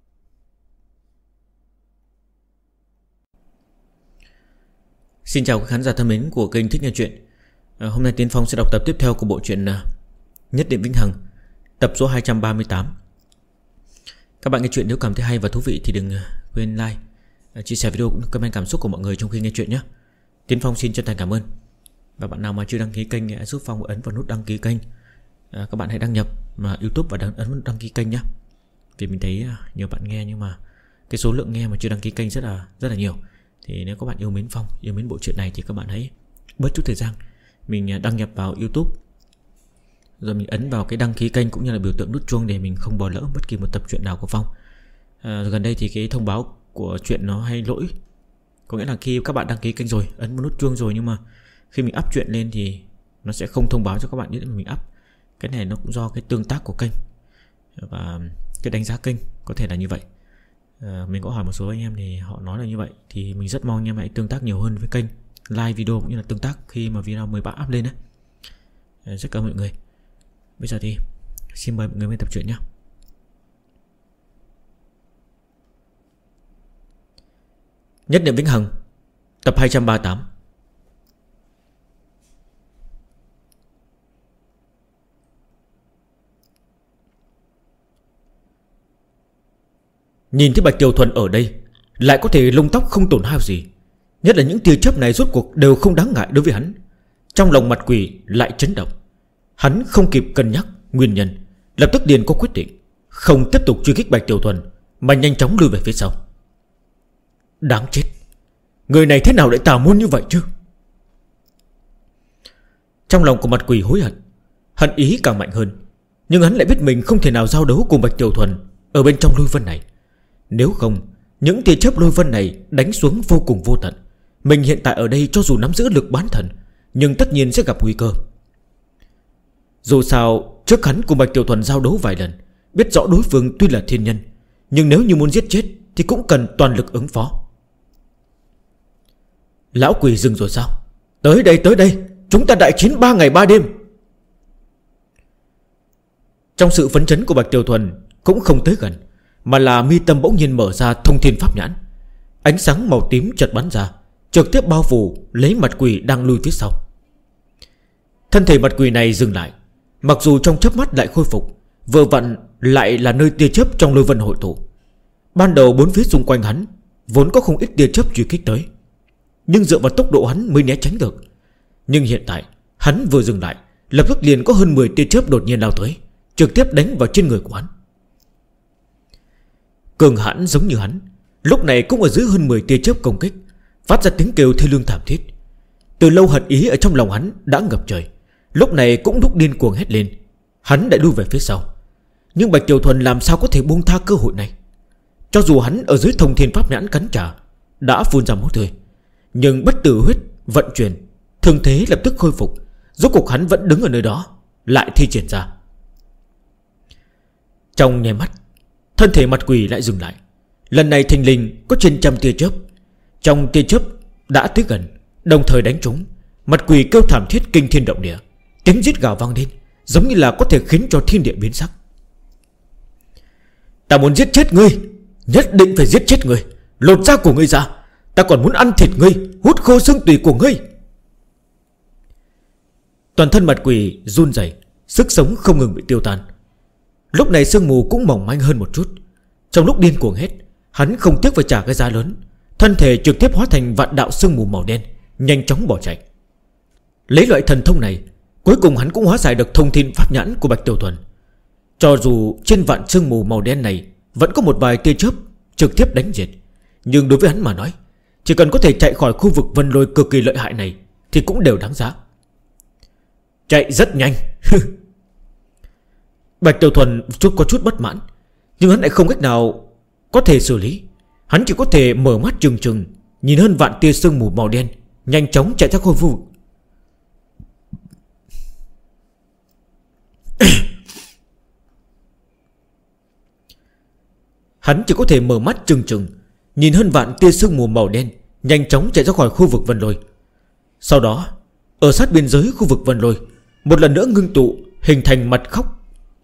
Xin chào các khán giả thân mến của kênh Thích Nghe Chuyện. Hôm nay Tiến Phong sẽ đọc tập tiếp theo của bộ truyện Nhất Niệm Vĩnh Hằng, tập số 238. Các bạn nghe chuyện nếu cảm thấy hay và thú vị thì đừng quên like, chia sẻ video cũng comment cảm xúc của mọi người trong khi nghe chuyện nhé. Tiến Phong xin chân thành cảm ơn. Và bạn nào mà chưa đăng ký kênh hãy giúp Phong ấn vào nút đăng ký kênh. Các bạn hãy đăng nhập YouTube và ấn nút đăng ký kênh nhé. Vì mình thấy nhiều bạn nghe nhưng mà cái số lượng nghe mà chưa đăng ký kênh rất là nhiều. Thì nếu các bạn yêu mến Phong, yêu mến bộ truyện này thì các bạn hãy bớt chút thời gian, mình đăng nhập vào YouTube, rồi mình ấn vào cái đăng ký kênh cũng như là biểu tượng nút chuông để mình không bỏ lỡ bất kỳ một tập truyện nào của Phong. Gần đây thì cái thông báo của chuyện nó hay lỗi. Có nghĩa là khi các bạn đăng ký kênh rồi, ấn vào nút chuông rồi, nhưng mà khi mình up chuyện lên thì nó sẽ không thông báo cho các bạn biết là mình up. Cái này nó cũng do cái tương tác của kênh và cái đánh giá kênh, có thể là như vậy. Mình có hỏi một số anh em thì họ nói là như vậy. Thì mình rất mong anh em hãy tương tác nhiều hơn với kênh, like video cũng như là tương tác khi mà video mới up lên đấy. Rất cảm ơn mọi người. Bây giờ thì xin mời mọi người lên tập truyện nhé. Nhất Niệm Vĩnh Hằng, tập 238. Nhìn thấy Bạch Tiểu Thuần ở đây lại có thể lông tóc không tổn hao gì, nhất là những tia chớp này rốt cuộc đều không đáng ngại đối với hắn. Trong lòng mặt quỷ lại chấn động. Hắn không kịp cân nhắc nguyên nhân, lập tức liền có quyết định không tiếp tục truy kích Bạch Tiểu Thuần, mà nhanh chóng lùi về phía sau. Đáng chết, người này thế nào lại tà môn như vậy chứ? Trong lòng của mặt quỷ hối hận, hận ý càng mạnh hơn. Nhưng hắn lại biết mình không thể nào giao đấu cùng Bạch Tiểu Thuần ở bên trong lôi vân này. Nếu không, những tia chớp lôi vân này đánh xuống vô cùng vô tận. Mình hiện tại ở đây cho dù nắm giữ lực bán thần, nhưng tất nhiên sẽ gặp nguy cơ. Dù sao trước hắn cùng Bạch Tiểu Thuần giao đấu vài lần, biết rõ đối phương tuy là thiên nhân, nhưng nếu như muốn giết chết thì cũng cần toàn lực ứng phó. Lão quỷ dừng rồi sao? Tới đây, chúng ta đại chiến 3 ngày 3 đêm. Trong sự phấn chấn của Bạch Tiểu Thuần cũng không tới gần, mà là mi tâm bỗng nhiên mở ra thông thiên pháp nhãn. Ánh sáng màu tím chợt bắn ra, trực tiếp bao phủ lấy mặt quỷ đang lùi phía sau. Thân thể mặt quỷ này dừng lại, mặc dù trong chớp mắt lại khôi phục, vừa vặn lại là nơi tia chớp trong lôi vân hội tụ. Ban đầu bốn phía xung quanh hắn vốn có không ít tia chớp truy kích tới, nhưng dựa vào tốc độ hắn mới né tránh được. Nhưng hiện tại hắn vừa dừng lại, lập tức liền có hơn 10 tia chớp đột nhiên lao tới, trực tiếp đánh vào trên người của hắn. Cường hãn giống như hắn, lúc này cũng ở dưới hơn 10 tia chớp công kích, phát ra tiếng kêu thê lương thảm thiết. Từ lâu hận ý ở trong lòng hắn đã ngập trời, lúc này cũng lúc điên cuồng hét lên. Hắn đã lui về phía sau, nhưng Bạch Tiểu Thuần làm sao có thể buông tha cơ hội này. Cho dù hắn ở dưới thông thiên pháp nhãn cắn trả, đã phun ra máu tươi, Nhưng bất tử huyết vận chuyển, thương thế lập tức khôi phục. Rốt cuộc hắn vẫn đứng ở nơi đó, lại thi triển ra. Trong nháy mắt, thân thể mặt quỷ lại dừng lại. Lần này thình lình có trên trăm tia chớp. Trong tia chớp đã tới gần, đồng thời đánh trúng. Mặt quỷ kêu thảm thiết kinh thiên động địa, tiếng rít gào vang lên, giống như là có thể khiến cho thiên địa biến sắc. Ta muốn giết chết ngươi, nhất định phải giết chết ngươi, lột da của ngươi ra. Ta còn muốn ăn thịt ngươi, hút khô xương tủy của ngươi. Toàn thân mặt quỷ run rẩy, sức sống không ngừng bị tiêu tan. Lúc này sương mù cũng mỏng manh hơn một chút. Trong lúc điên cuồng hết, hắn không tiếc phải trả cái giá lớn, thân thể trực tiếp hóa thành vạn đạo sương mù màu đen, nhanh chóng bỏ chạy. Lấy loại thần thông này, cuối cùng hắn cũng hóa giải được thông thiên pháp nhãn của Bạch Tiểu Thuần. Cho dù trên vạn sương mù màu đen này vẫn có một vài tia chớp trực tiếp đánh diệt, nhưng đối với hắn mà nói, chỉ cần có thể chạy khỏi khu vực vân lôi cực kỳ lợi hại này thì cũng đều đáng giá. Chạy rất nhanh. Bạch Tiểu Thuần có chút bất mãn, nhưng hắn lại không cách nào có thể xử lý. Hắn chỉ có thể mở mắt trừng trừng, nhìn hơn vạn tia sương mù màu đen nhanh chóng chạy ra khu vực. Hắn chỉ có thể mở mắt trừng trừng, nhìn hơn vạn tia sương mù màu đen nhanh chóng chạy ra khỏi khu vực vân lôi. Sau đó, ở sát biên giới khu vực vân lôi, một lần nữa ngưng tụ hình thành mặt khóc.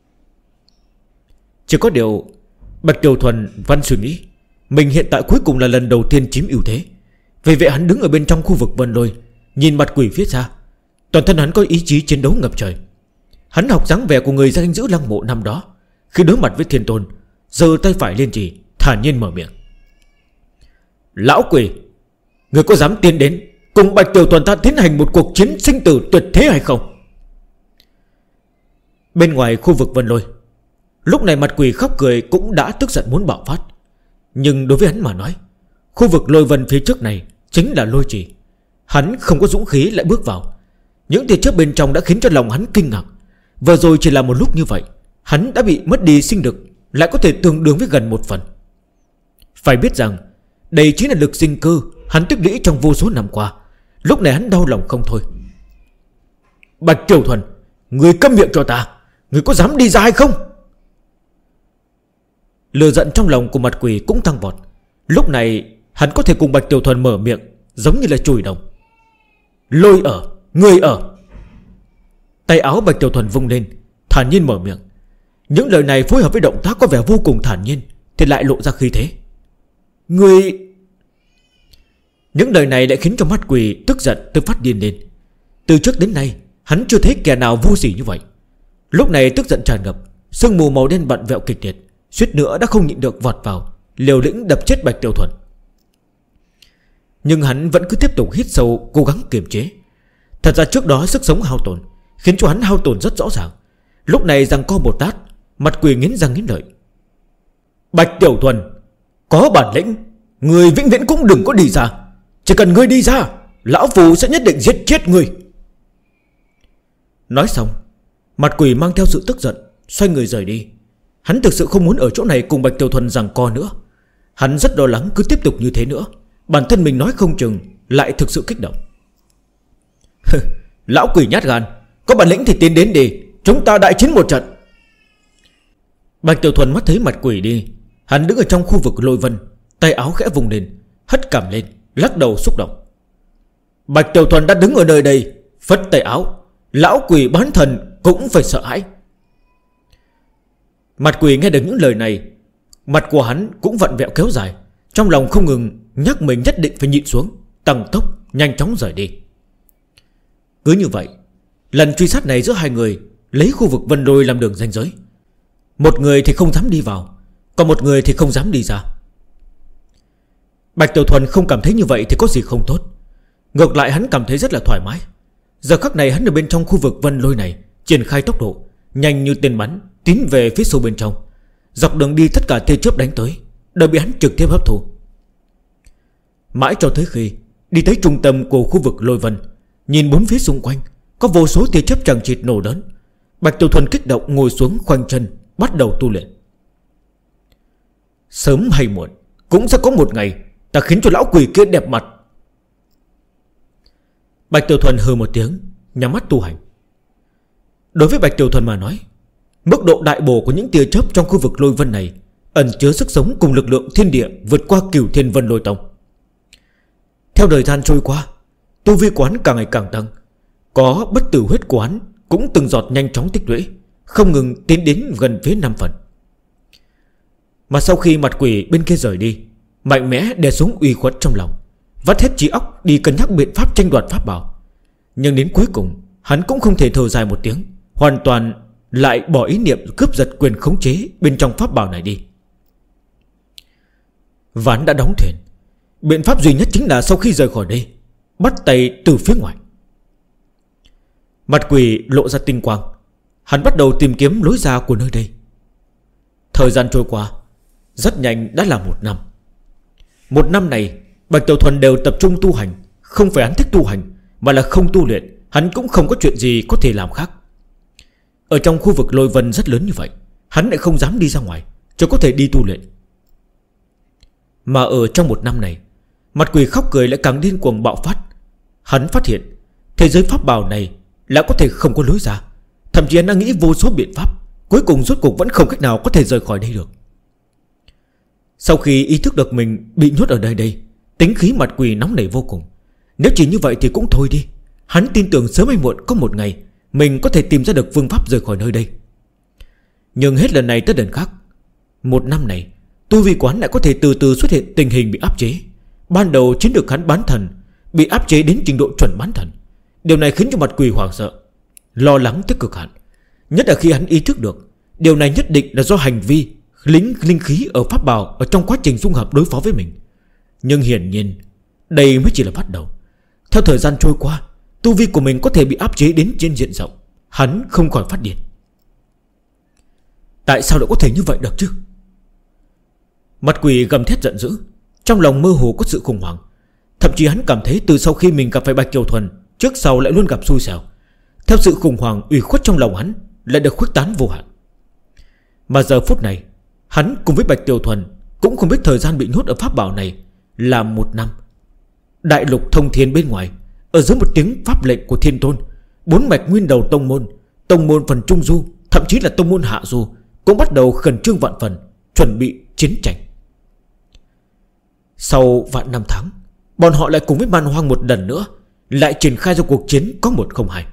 Chỉ có điều Bạch Tiểu Thuần văn suy nghĩ, mình hiện tại cuối cùng là lần đầu tiên chiếm ưu thế. Vì vậy hắn đứng ở bên trong khu vực vân lôi, nhìn mặt quỷ phía xa. Toàn thân hắn có ý chí chiến đấu ngập trời. Hắn học dáng vẻ của người danh giữ lăng mộ năm đó. Khi đối mặt với thiên tôn, giơ tay phải lên chỉ, thản nhiên mở miệng. Lão quỷ, người có dám tiến đến cùng Bạch Tiểu Thuần ta tiến hành một cuộc chiến sinh tử tuyệt thế hay không? Bên ngoài khu vực vân lôi, lúc này mặt quỷ khóc cười cũng đã tức giận muốn bạo phát. Nhưng đối với hắn mà nói, khu vực lôi vân phía trước này chính là lôi trì. Hắn không có dũng khí lại bước vào. Những tia chớp bên trong đã khiến cho lòng hắn kinh ngạc. Vừa rồi chỉ là một lúc như vậy, hắn đã bị mất đi sinh lực, lại có thể tương đương với gần một phần. Phải biết rằng đây chính là lực sinh cơ hắn tích lũy trong vô số năm qua. Lúc này hắn đau lòng không thôi. Bạch Tiểu Thuần, người câm miệng cho ta, người có dám đi ra hay không? Lửa giận trong lòng của mặt quỷ cũng tăng vọt. Lúc này hắn có thể cùng Bạch Tiểu Thuần mở miệng giống như là chùi đồng. Lôi ở, người ở. Tay áo Bạch Tiểu Thuần vung lên, thản nhiên mở miệng. Những lời này phối hợp với động tác có vẻ vô cùng thản nhiên, thì lại lộ ra khí thế. Người... Những lời này lại khiến cho mắt quỷ tức giận tới phát điên lên. Từ trước đến nay hắn chưa thấy kẻ nào vô sỉ như vậy. Lúc này tức giận tràn ngập, sương mù màu đen vặn vẹo kịch liệt, suýt nữa đã không nhịn được vọt vào, liều lĩnh đập chết Bạch Tiểu Thuần. Nhưng hắn vẫn cứ tiếp tục hít sâu, cố gắng kiềm chế. Thật ra trước đó sức sống hao tổn khiến cho hắn hao tổn rất rõ ràng. Lúc này giằng co một tát, mặt quỷ nghiến răng nghiến lợi. Bạch Tiểu Thuần, có bản lĩnh, người vĩnh viễn cũng đừng có đi ra. Chỉ cần ngươi đi ra, lão phù sẽ nhất định giết chết ngươi. Nói xong, mặt quỷ mang theo sự tức giận xoay người rời đi. Hắn thực sự không muốn ở chỗ này cùng Bạch Tiểu Thuần giằng co nữa. Hắn rất lo lắng cứ tiếp tục như thế nữa, bản thân mình nói không chừng lại thực sự kích động. Lão quỷ nhát gan, có bản lĩnh thì tiến đến đi, chúng ta đại chiến một trận. Bạch Tiểu Thuần mắt thấy mặt quỷ đi, hắn đứng ở trong khu vực lôi vân, tay áo khẽ vùng lên, hất cằm lên, lắc đầu xúc động. Bạch Tiểu Thuần đã đứng ở nơi đây, phất tay áo, lão quỷ bán thần cũng phải sợ hãi. Mặt quỷ nghe được những lời này, mặt của hắn cũng vặn vẹo kéo dài, trong lòng không ngừng nhắc mình nhất định phải nhịn xuống, tăng tốc nhanh chóng rời đi. Cứ như vậy, lần truy sát này giữa hai người lấy khu vực vân lôi làm đường ranh giới. Một người thì không dám đi vào, còn một người thì không dám đi ra. Bạch Tiểu Thuần không cảm thấy như vậy thì có gì không tốt. Ngược lại hắn cảm thấy rất là thoải mái. Giờ khắc này hắn ở bên trong khu vực vân lôi này triển khai tốc độ nhanh như tên bắn, tiến về phía sâu bên trong. Dọc đường đi tất cả tia chớp đánh tới đều bị hắn trực tiếp hấp thụ. Mãi cho tới khi đi tới trung tâm của khu vực lôi vân, nhìn bốn phía xung quanh có vô số tia chớp chằng chịt nổ lớn, Bạch Tiểu Thuần kích động ngồi xuống khoanh chân, bắt đầu tu luyện. Sớm hay muộn cũng sẽ có một ngày ta khiến cho lão quỷ kia đẹp mặt. Bạch Tiểu Thuần hừ một tiếng, nhắm mắt tu hành. Đối với Bạch Tiểu Thuần mà nói, mức độ đại bổ của những tia chớp trong khu vực lôi vân này ẩn chứa sức sống cùng lực lượng thiên địa vượt qua Cửu Thiên Vân Lôi Tông. Theo thời gian trôi qua, tu vi quán càng ngày càng tăng. Có bất tử huyết quán cũng từng giọt nhanh chóng tích lũy, không ngừng tiến đến gần phía 5 phần. Mà sau khi mặt quỷ bên kia rời đi, mạnh mẽ đè xuống uy khuất trong lòng, vắt hết trí óc đi cân nhắc biện pháp tranh đoạt pháp bảo. Nhưng đến cuối cùng hắn cũng không thể thở dài một tiếng, hoàn toàn lại bỏ ý niệm cướp giật quyền khống chế bên trong pháp bảo này đi. Ván đã đóng thuyền, biện pháp duy nhất chính là sau khi rời khỏi đây, bắt tay từ phía ngoài. Mặt quỷ lộ ra tinh quang, hắn bắt đầu tìm kiếm lối ra của nơi đây. Thời gian trôi qua rất nhanh, đã là 1 năm. 1 năm này Bạch Tiểu Thuần đều tập trung tu hành. Không phải hắn thích tu hành, mà là không tu luyện, hắn cũng không có chuyện gì có thể làm khác. Ở trong khu vực lôi vân rất lớn như vậy, hắn lại không dám đi ra ngoài, chỉ có thể đi tu luyện. Mà ở trong 1 năm này, mặt quỷ khóc cười lại càng điên cuồng bạo phát. Hắn phát hiện thế giới pháp bảo này là có thể không có lối ra. Thậm chí hắn đã nghĩ vô số biện pháp, cuối cùng rốt cuộc vẫn không cách nào có thể rời khỏi đây được. Sau khi ý thức được mình bị nhốt ở đây, tính khí mặt quỷ nóng nảy vô cùng. Nếu chỉ như vậy thì cũng thôi đi. Hắn tin tưởng sớm hay muộn có một ngày mình có thể tìm ra được phương pháp rời khỏi nơi đây. Nhưng hết lần này tới lần khác, 1 năm này tu vi quán lại có thể từ từ xuất hiện tình hình bị áp chế. Ban đầu chiến lược hắn bán thần bị áp chế đến trình độ chuẩn bán thần. Điều này khiến cho mặt quỷ hoảng sợ, lo lắng tới cực hạn. Nhất là khi hắn ý thức được điều này nhất định là do hành vi linh khí ở pháp bảo ở trong quá trình dung hợp đối phó với mình. Nhưng hiển nhiên đây mới chỉ là bắt đầu. Theo thời gian trôi qua, tu vi của mình có thể bị áp chế đến trên diện rộng. Hắn không khỏi phát điên. Tại sao lại có thể như vậy được chứ? Mặt quỷ gầm thét giận dữ, trong lòng mơ hồ có sự khủng hoảng. Thậm chí hắn cảm thấy từ sau khi mình gặp phải Bạch Kiều Thuần, trước sau lại luôn gặp xui xẻo. Theo sự khủng hoảng ủy khuất trong lòng hắn lại được khuếch tán vô hạn. Mà giờ phút này, hắn cùng với Bạch Kiều Thuần cũng không biết thời gian bị nhốt ở pháp bảo này là 1 năm. Đại lục thông thiên bên ngoài, ở dưới một tiếng pháp lệnh của Thiên Tôn, 4 mạch nguyên đầu tông môn phần trung du, thậm chí là tông môn hạ du cũng bắt đầu khẩn trương vạn phần, chuẩn bị chiến tranh. Sau vạn năm tháng, bọn họ lại cùng với Man Hoang một lần nữa lại triển khai ra cuộc chiến có 1-0-2.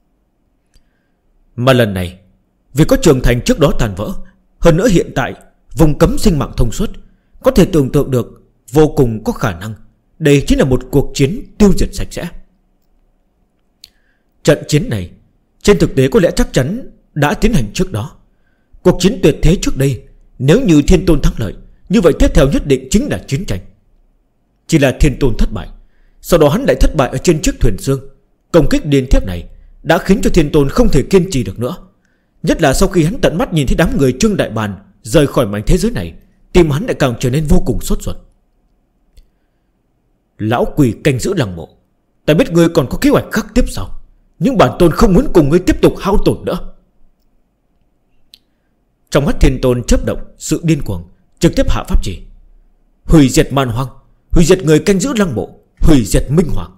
Mà lần này, vì có trường thành trước đó tàn vỡ, hơn nữa hiện tại vùng cấm sinh mạng thông suốt, có thể tưởng tượng được vô cùng có khả năng đây chính là một cuộc chiến tiêu diệt sạch sẽ. Trận chiến này trên thực tế có lẽ chắc chắn đã tiến hành trước đó. Cuộc chiến tuyệt thế trước đây, nếu như Thiên Tôn thắng lợi, như vậy tiếp theo nhất định chính là chiến tranh. Chỉ là Thiên Tôn thất bại, sau đó hắn lại thất bại ở trên chiếc thuyền xương. Công kích liên tiếp này đã khiến cho Thiên Tôn không thể kiên trì được nữa. Nhất là sau khi hắn tận mắt nhìn thấy đám người Trương Đại Bàn rời khỏi mảnh thế giới này, tim hắn lại càng trở nên vô cùng sốt ruột. Lão quỷ canh giữ lăng mộ, ta biết ngươi còn có kế hoạch khác tiếp sau, nhưng bản tôn không muốn cùng ngươi tiếp tục hao tổn nữa. Trong mắt Thiên Tôn chớp động sự điên cuồng, trực tiếp hạ pháp chỉ: hủy diệt Man Hoang, hủy diệt người canh giữ lăng mộ, hủy diệt Minh Hoàng.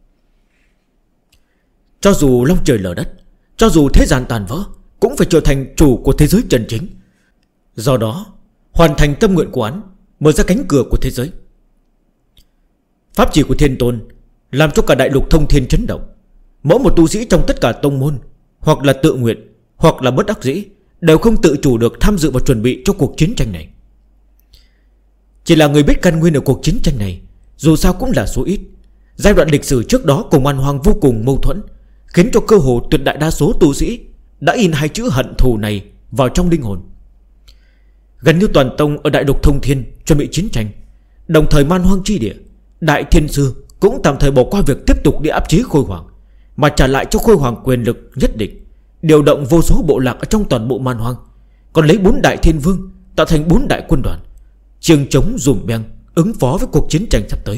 Cho dù long trời lở đất, cho dù thế gian tàn vỡ, cũng phải trở thành chủ của thế giới chân chính. Do đó hoàn thành tâm nguyện của hắn, mở ra cánh cửa của thế giới. Pháp chỉ của Thiên Tôn làm cho cả đại lục thông thiên chấn động. Mỗi một tu sĩ trong tất cả tông môn, hoặc là tự nguyện, hoặc là bất đắc dĩ, đều không tự chủ được tham dự và chuẩn bị cho cuộc chiến tranh này. Chỉ là người biết căn nguyên ở cuộc chiến tranh này dù sao cũng là số ít. Giai đoạn lịch sử trước đó cùng Man Hoang vô cùng mâu thuẫn, khiến cho cơ hồ tuyệt đại đa số tu sĩ đã in 2 chữ hận thù này vào trong linh hồn. Gần như toàn tông ở đại lục thông thiên chuẩn bị chiến tranh. Đồng thời Man Hoang chi địa, Đại Thiên Sư cũng tạm thời bỏ qua việc tiếp tục đi áp chế Khôi Hoàng, mà trả lại cho Khôi Hoàng quyền lực nhất định, điều động vô số bộ lạc ở trong toàn bộ Man Hoang, còn lấy 4 đại thiên vương tạo thành 4 đại quân đoàn, chiêng chống dùm beng ứng phó với cuộc chiến tranh sắp tới.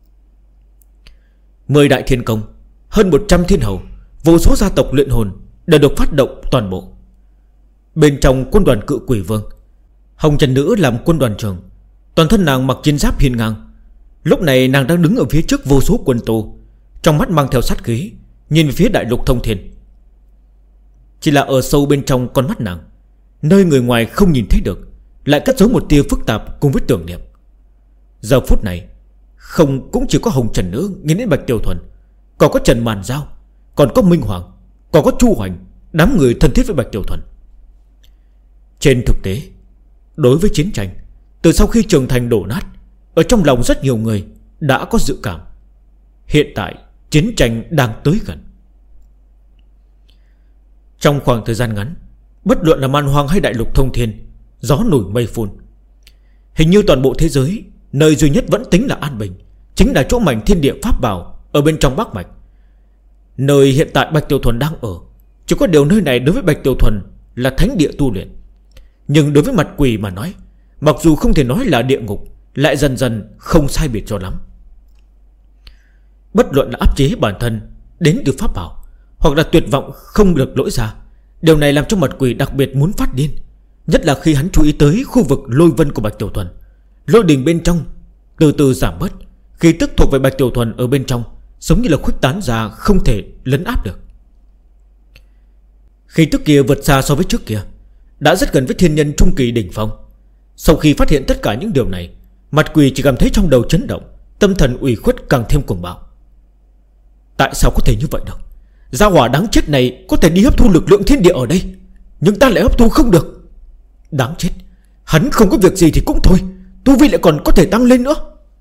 10 đại thiên công, hơn 100 thiên hầu, vô số gia tộc luyện hồn đều được phát động toàn bộ. Bên trong quân đoàn Cự Quỷ Vương, Hồng Trần Nữ làm quân đoàn trưởng, toàn thân nàng mặc chiến giáp hiên ngang. Lúc này nàng đang đứng ở phía trước vô số quân tù, trong mắt mang theo sát khí, nhìn về phía đại lục thông thiên. Chỉ là ở sâu bên trong con mắt nàng, nơi người ngoài không nhìn thấy được, lại cất giấu một tia phức tạp cùng với tưởng niệm. Giờ phút này không cũng chỉ có Hồng Trần nữa nghĩ đến Bạch Tiểu Thuần, còn có Trần Màn Giao, còn có Minh Hoàng, còn có Chu Hoành, đám người thân thiết với Bạch Tiểu Thuần. Trên thực tế, đối với chiến tranh, từ sau khi Trường Thành đổ nát, ở trong lòng rất nhiều người đã có dự cảm. Hiện tại chiến tranh đang tới gần. Trong khoảng thời gian ngắn, bất luận là Man Hoang hay đại lục thông thiên, gió nổi mây phun. Hình như toàn bộ thế giới, nơi duy nhất vẫn tính là an bình chính là chỗ mảnh thiên địa pháp bảo ở bên trong Bắc Mạch, nơi hiện tại Bạch Tiểu Thuần đang ở. Chỉ có điều nơi này đối với Bạch Tiểu Thuần là thánh địa tu luyện, nhưng đối với mặt quỷ mà nói, mặc dù không thể nói là địa ngục, lại dần dần không sai biệt cho lắm. Bất luận là áp chế bản thân đến từ pháp bảo, hoặc là tuyệt vọng không được lỗi ra, điều này làm cho mặt quỷ đặc biệt muốn phát điên. Nhất là khi hắn chú ý tới khu vực lôi vân của Bạch Tiểu Thuần, lôi đình bên trong từ từ giảm bớt, khí tức thuộc về Bạch Tiểu Thuần ở bên trong giống như là khuếch tán ra, không thể lấn áp được. Khí tức kia vượt xa so với trước kia, đã rất gần với thiên nhân trung kỳ đỉnh phong. Sau khi phát hiện tất cả những điều này, mặt quỷ chỉ cảm thấy trong đầu chấn động, tâm thần ủy khuất càng thêm cuồng bạo. Tại sao có thể như vậy được? Gia hỏa đáng chết này có thể đi hấp thu lực lượng thiên địa ở đây, nhưng ta lại hấp thu không được. Đáng chết, hắn không có việc gì thì cũng thôi, tu vi lại còn có thể tăng lên nữa.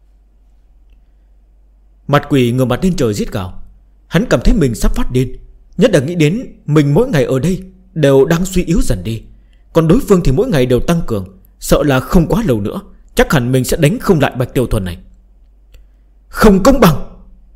Mặt quỷ ngửa mặt lên trời giết gào. Hắn cảm thấy mình sắp phát điên, nhất là nghĩ đến mình mỗi ngày ở đây đều đang suy yếu dần đi, còn đối phương thì mỗi ngày đều tăng cường. Sợ là không quá lâu nữa chắc hẳn mình sẽ đánh không lại Bạch Tiểu Thuần này. Không công bằng.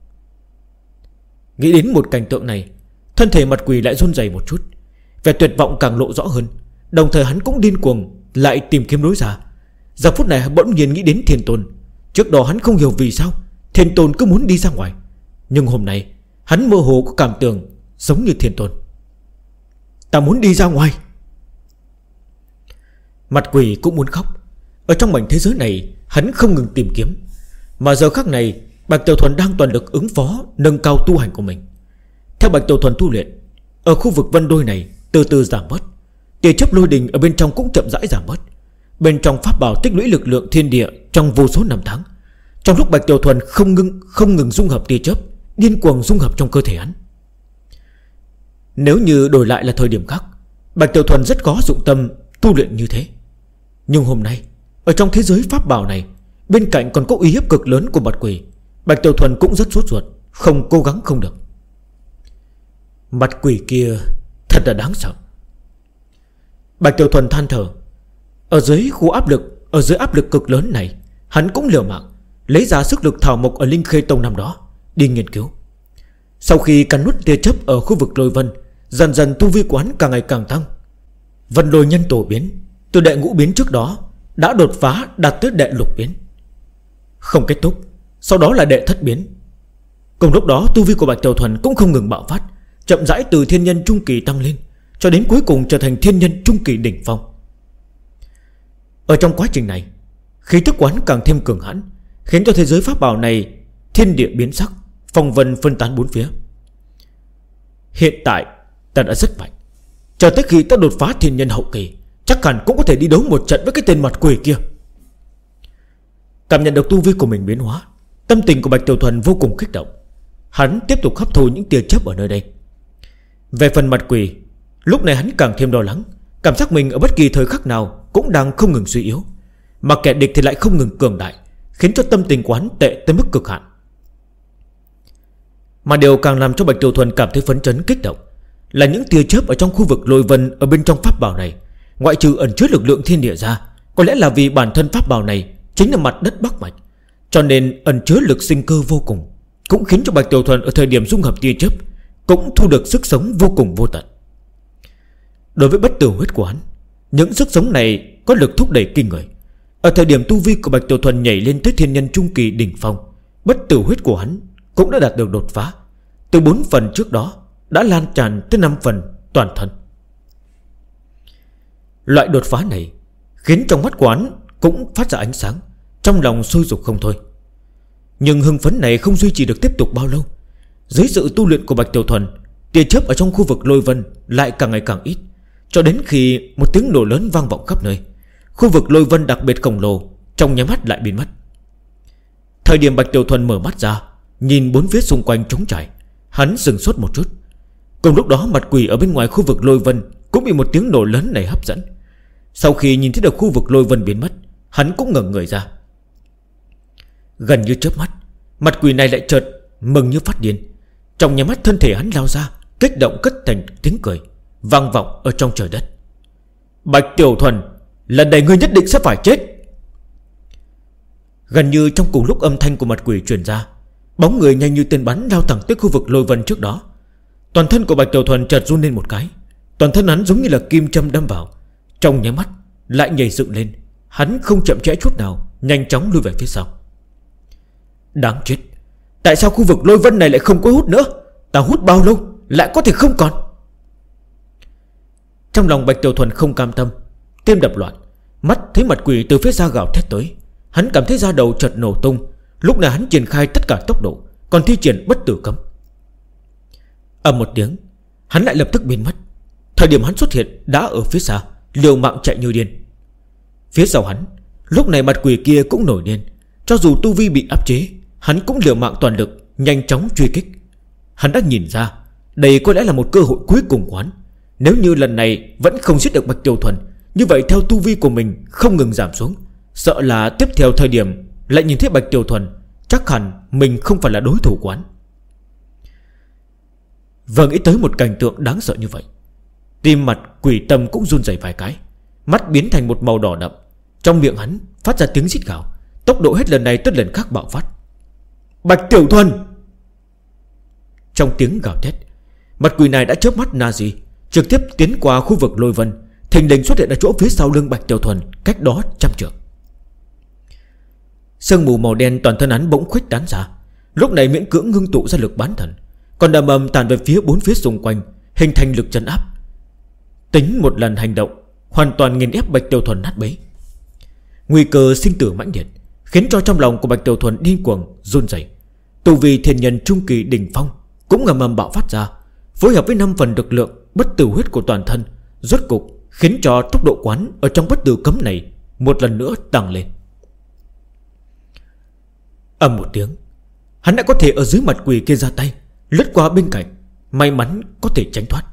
Nghĩ đến một cảnh tượng này, thân thể mặt quỷ lại run rẩy một chút, vẻ tuyệt vọng càng lộ rõ hơn. Đồng thời hắn cũng điên cuồng lại tìm kiếm lối ra. Giờ phút này bỗng nhiên nghĩ đến Thiên Tôn. Trước đó hắn không hiểu vì sao Thiên Tôn cứ muốn đi ra ngoài, nhưng hôm nay hắn mơ hồ có cảm tưởng giống như Thiên Tôn. Ta muốn đi ra ngoài. Mặt quỷ cũng muốn khóc. Ở trong mảnh thế giới này hắn không ngừng tìm kiếm, mà giờ khắc này Bạch Tiểu Thuần đang toàn lực ứng phó, nâng cao tu hành của mình. Theo Bạch Tiểu Thuần tu luyện, ở khu vực vân đôi này từ từ giảm bớt, tia chớp lôi đình ở bên trong cũng chậm rãi giảm bớt. Bên trong pháp bảo tích lũy lực lượng thiên địa trong vô số năm tháng. Trong lúc Bạch Tiểu Thuần không ngừng dung hợp tia chớp, điên cuồng dung hợp trong cơ thể hắn. Nếu như đổi lại là thời điểm khác, Bạch Tiểu Thuần rất có dụng tâm tu luyện như thế. Nhưng hôm nay ở trong thế giới pháp bảo này, bên cạnh còn có uy hiếp cực lớn của mặt quỷ, Bạch Tiểu Thuần cũng rất sốt ruột, không cố gắng không được. Mặt quỷ kia thật là đáng sợ. Bạch Tiểu Thuần than thở. Ở dưới áp lực cực lớn này, hắn cũng liều mạng lấy ra sức lực thảo mộc ở Linh Khê Tông năm đó đi nghiên cứu. Sau khi cắn nuốt tia chớp ở khu vực lôi vân, dần dần tu vi của hắn càng ngày càng tăng. Vân lôi nhân tổ biến từ đệ ngũ biến trước đó đã đột phá đạt tới đệ lục biến. Không kết thúc, sau đó là đệ thất biến. Cùng lúc đó tu vi của Bạch Tiểu Thuần cũng không ngừng bạo phát, chậm rãi từ thiên nhân trung kỳ tăng lên, cho đến cuối cùng trở thành thiên nhân trung kỳ đỉnh phong. Ở trong quá trình này, khí tức quán càng thêm cường hãn, khiến cho thế giới pháp bảo này thiên địa biến sắc, phong vân phân tán bốn phía. Hiện tại ta đã rất mạnh, chờ tới khi ta đột phá thiên nhân hậu kỳ, chắc hẳn cũng có thể đi đấu một trận với cái tên mặt quỷ kia. Cảm nhận được tu vi của mình biến hóa, tâm tình của Bạch Tiểu Thuần vô cùng kích động. Hắn tiếp tục hấp thu những tia chớp ở nơi đây. Về phần mặt quỷ, lúc này hắn càng thêm lo lắng, cảm giác mình ở bất kỳ thời khắc nào cũng đang không ngừng suy yếu, mà kẻ địch thì lại không ngừng cường đại, khiến cho tâm tình của hắn tệ tới mức cực hạn. Mà điều càng làm cho Bạch Tiểu Thuần cảm thấy phấn chấn kích động là những tia chớp ở trong khu vực lôi vân ở bên trong pháp bảo này, ngoại trừ ẩn chứa lực lượng thiên địa ra, có lẽ là vì bản thân pháp bảo này chính là mặt đất Bắc Mạch, cho nên ẩn chứa lực sinh cơ vô cùng, cũng khiến cho Bạch Tiểu Thuần ở thời điểm dung hợp tia chớp cũng thu được sức sống vô cùng vô tận. Đối với bất tử huyết của hắn, những sức sống này có lực thúc đẩy kinh người. Ở thời điểm tu vi của Bạch Tiểu Thuần nhảy lên tới thiên nhân trung kỳ đỉnh phong, bất tử huyết của hắn cũng đã đạt được đột phá, từ 4 phần trước đó đã lan tràn tới 5 phần toàn thân. Loại đột phá này khiến trong mắt của hắn cũng phát ra ánh sáng, trong lòng sôi sục không thôi. Nhưng hưng phấn này không duy trì được tiếp tục bao lâu. dưới sự tu luyện của Bạch Tiểu Thuần, tia chớp ở trong khu vực lôi vân lại càng ngày càng ít, cho đến khi một tiếng nổ lớn vang vọng khắp nơi. Khu vực lôi vân đặc biệt khổng lồ trong nháy mắt lại biến mất. Thời điểm Bạch Tiểu Thuần mở mắt ra, nhìn bốn phía xung quanh trống trải, hắn sừng sốt một chút. Cùng lúc đó mặt quỷ ở bên ngoài khu vực lôi vân cũng bị một tiếng nổ lớn này hấp dẫn. Sau khi nhìn thấy được khu vực lôi vân biến mất, hắn cũng ngẩng người ra. Gần như chớp mắt, mặt quỷ này lại chợt mừng như phát điên. Trong nháy mắt thân thể hắn lao ra, kích động cất thành tiếng cười vang vọng ở trong trời đất. Bạch Tiểu Thuần, lần này ngươi nhất định sẽ phải chết. Gần như trong cùng lúc âm thanh của mặt quỷ truyền ra, bóng người nhanh như tên bắn lao thẳng tới khu vực lôi vân trước đó. Toàn thân của Bạch Tiểu Thuần chợt run lên một cái. Toàn thân hắn giống như là kim châm đâm vào. Trong nháy mắt lại nhảy dựng lên. Hắn không chậm trễ chút nào, nhanh chóng lui về phía sau. Đáng chết, tại sao khu vực lôi vân này lại không có hút nữa? Ta hút bao lâu lại có thể không còn? Trong lòng Bạch Tiểu Thuần không cam tâm, tim đập loạn. Mắt thấy mặt quỷ từ phía xa gào thét tới, hắn cảm thấy da đầu chợt nổ tung. Lúc này hắn triển khai tất cả tốc độ, còn thi triển bất tử cấm. Ầm một tiếng, hắn lại lập tức biến mất. Thời điểm hắn xuất hiện đã ở phía xa, liều mạng chạy như điên. Phía sau hắn, lúc này mặt quỷ kia cũng nổi điên. Cho dù tu vi bị áp chế, hắn cũng liều mạng toàn lực, nhanh chóng truy kích. Hắn đã nhìn ra đây có lẽ là một cơ hội cuối cùng của hắn. Nếu như lần này vẫn không giết được Bạch Tiểu Thuần, như vậy theo tu vi của mình không ngừng giảm xuống, sợ là tiếp theo thời điểm lại nhìn thấy Bạch Tiểu Thuần, chắc hẳn mình không phải là đối thủ của hắn. Vừa nghĩ tới một cảnh tượng đáng sợ như vậy, tim mặt quỷ tâm cũng run rẩy vài cái. Mắt biến thành một màu đỏ đậm. Trong miệng hắn phát ra tiếng rít gào. Tốc độ hết lần này tới lần khác bạo phát. Bạch Tiểu Thuần! Trong tiếng gào thét, mặt quỷ này đã chớp mắt na gì, trực tiếp tiến qua khu vực lôi vân, thình lình xuất hiện ở chỗ phía sau lưng Bạch Tiểu Thuần, cách đó 100 trượng. Sương mù màu đen toàn thân hắn bỗng khuếch tán ra. Lúc này miễn cưỡng ngưng tụ ra lực bán thần, còn đầm ầm tàn về phía bốn phía xung quanh, hình thành lực trấn áp. Tính một lần hành động, hoàn toàn nghiền ép Bạch Tiểu Thuần nát bấy. Nguy cơ sinh tử mãnh liệt khiến cho trong lòng của Bạch Tiểu Thuần điên cuồng run rẩy. Tu vi thiên nhân trung kỳ đỉnh phong cũng ngầm ầm bạo phát ra, phối hợp với 5 phần lực lượng bất tử huyết của toàn thân, rốt cục khiến cho tốc độ quán ở trong bất tử cấm này một lần nữa tăng lên. Ầm một tiếng, hắn đã có thể ở dưới mặt quỷ kia ra tay, lướt qua bên cạnh, may mắn có thể tránh thoát.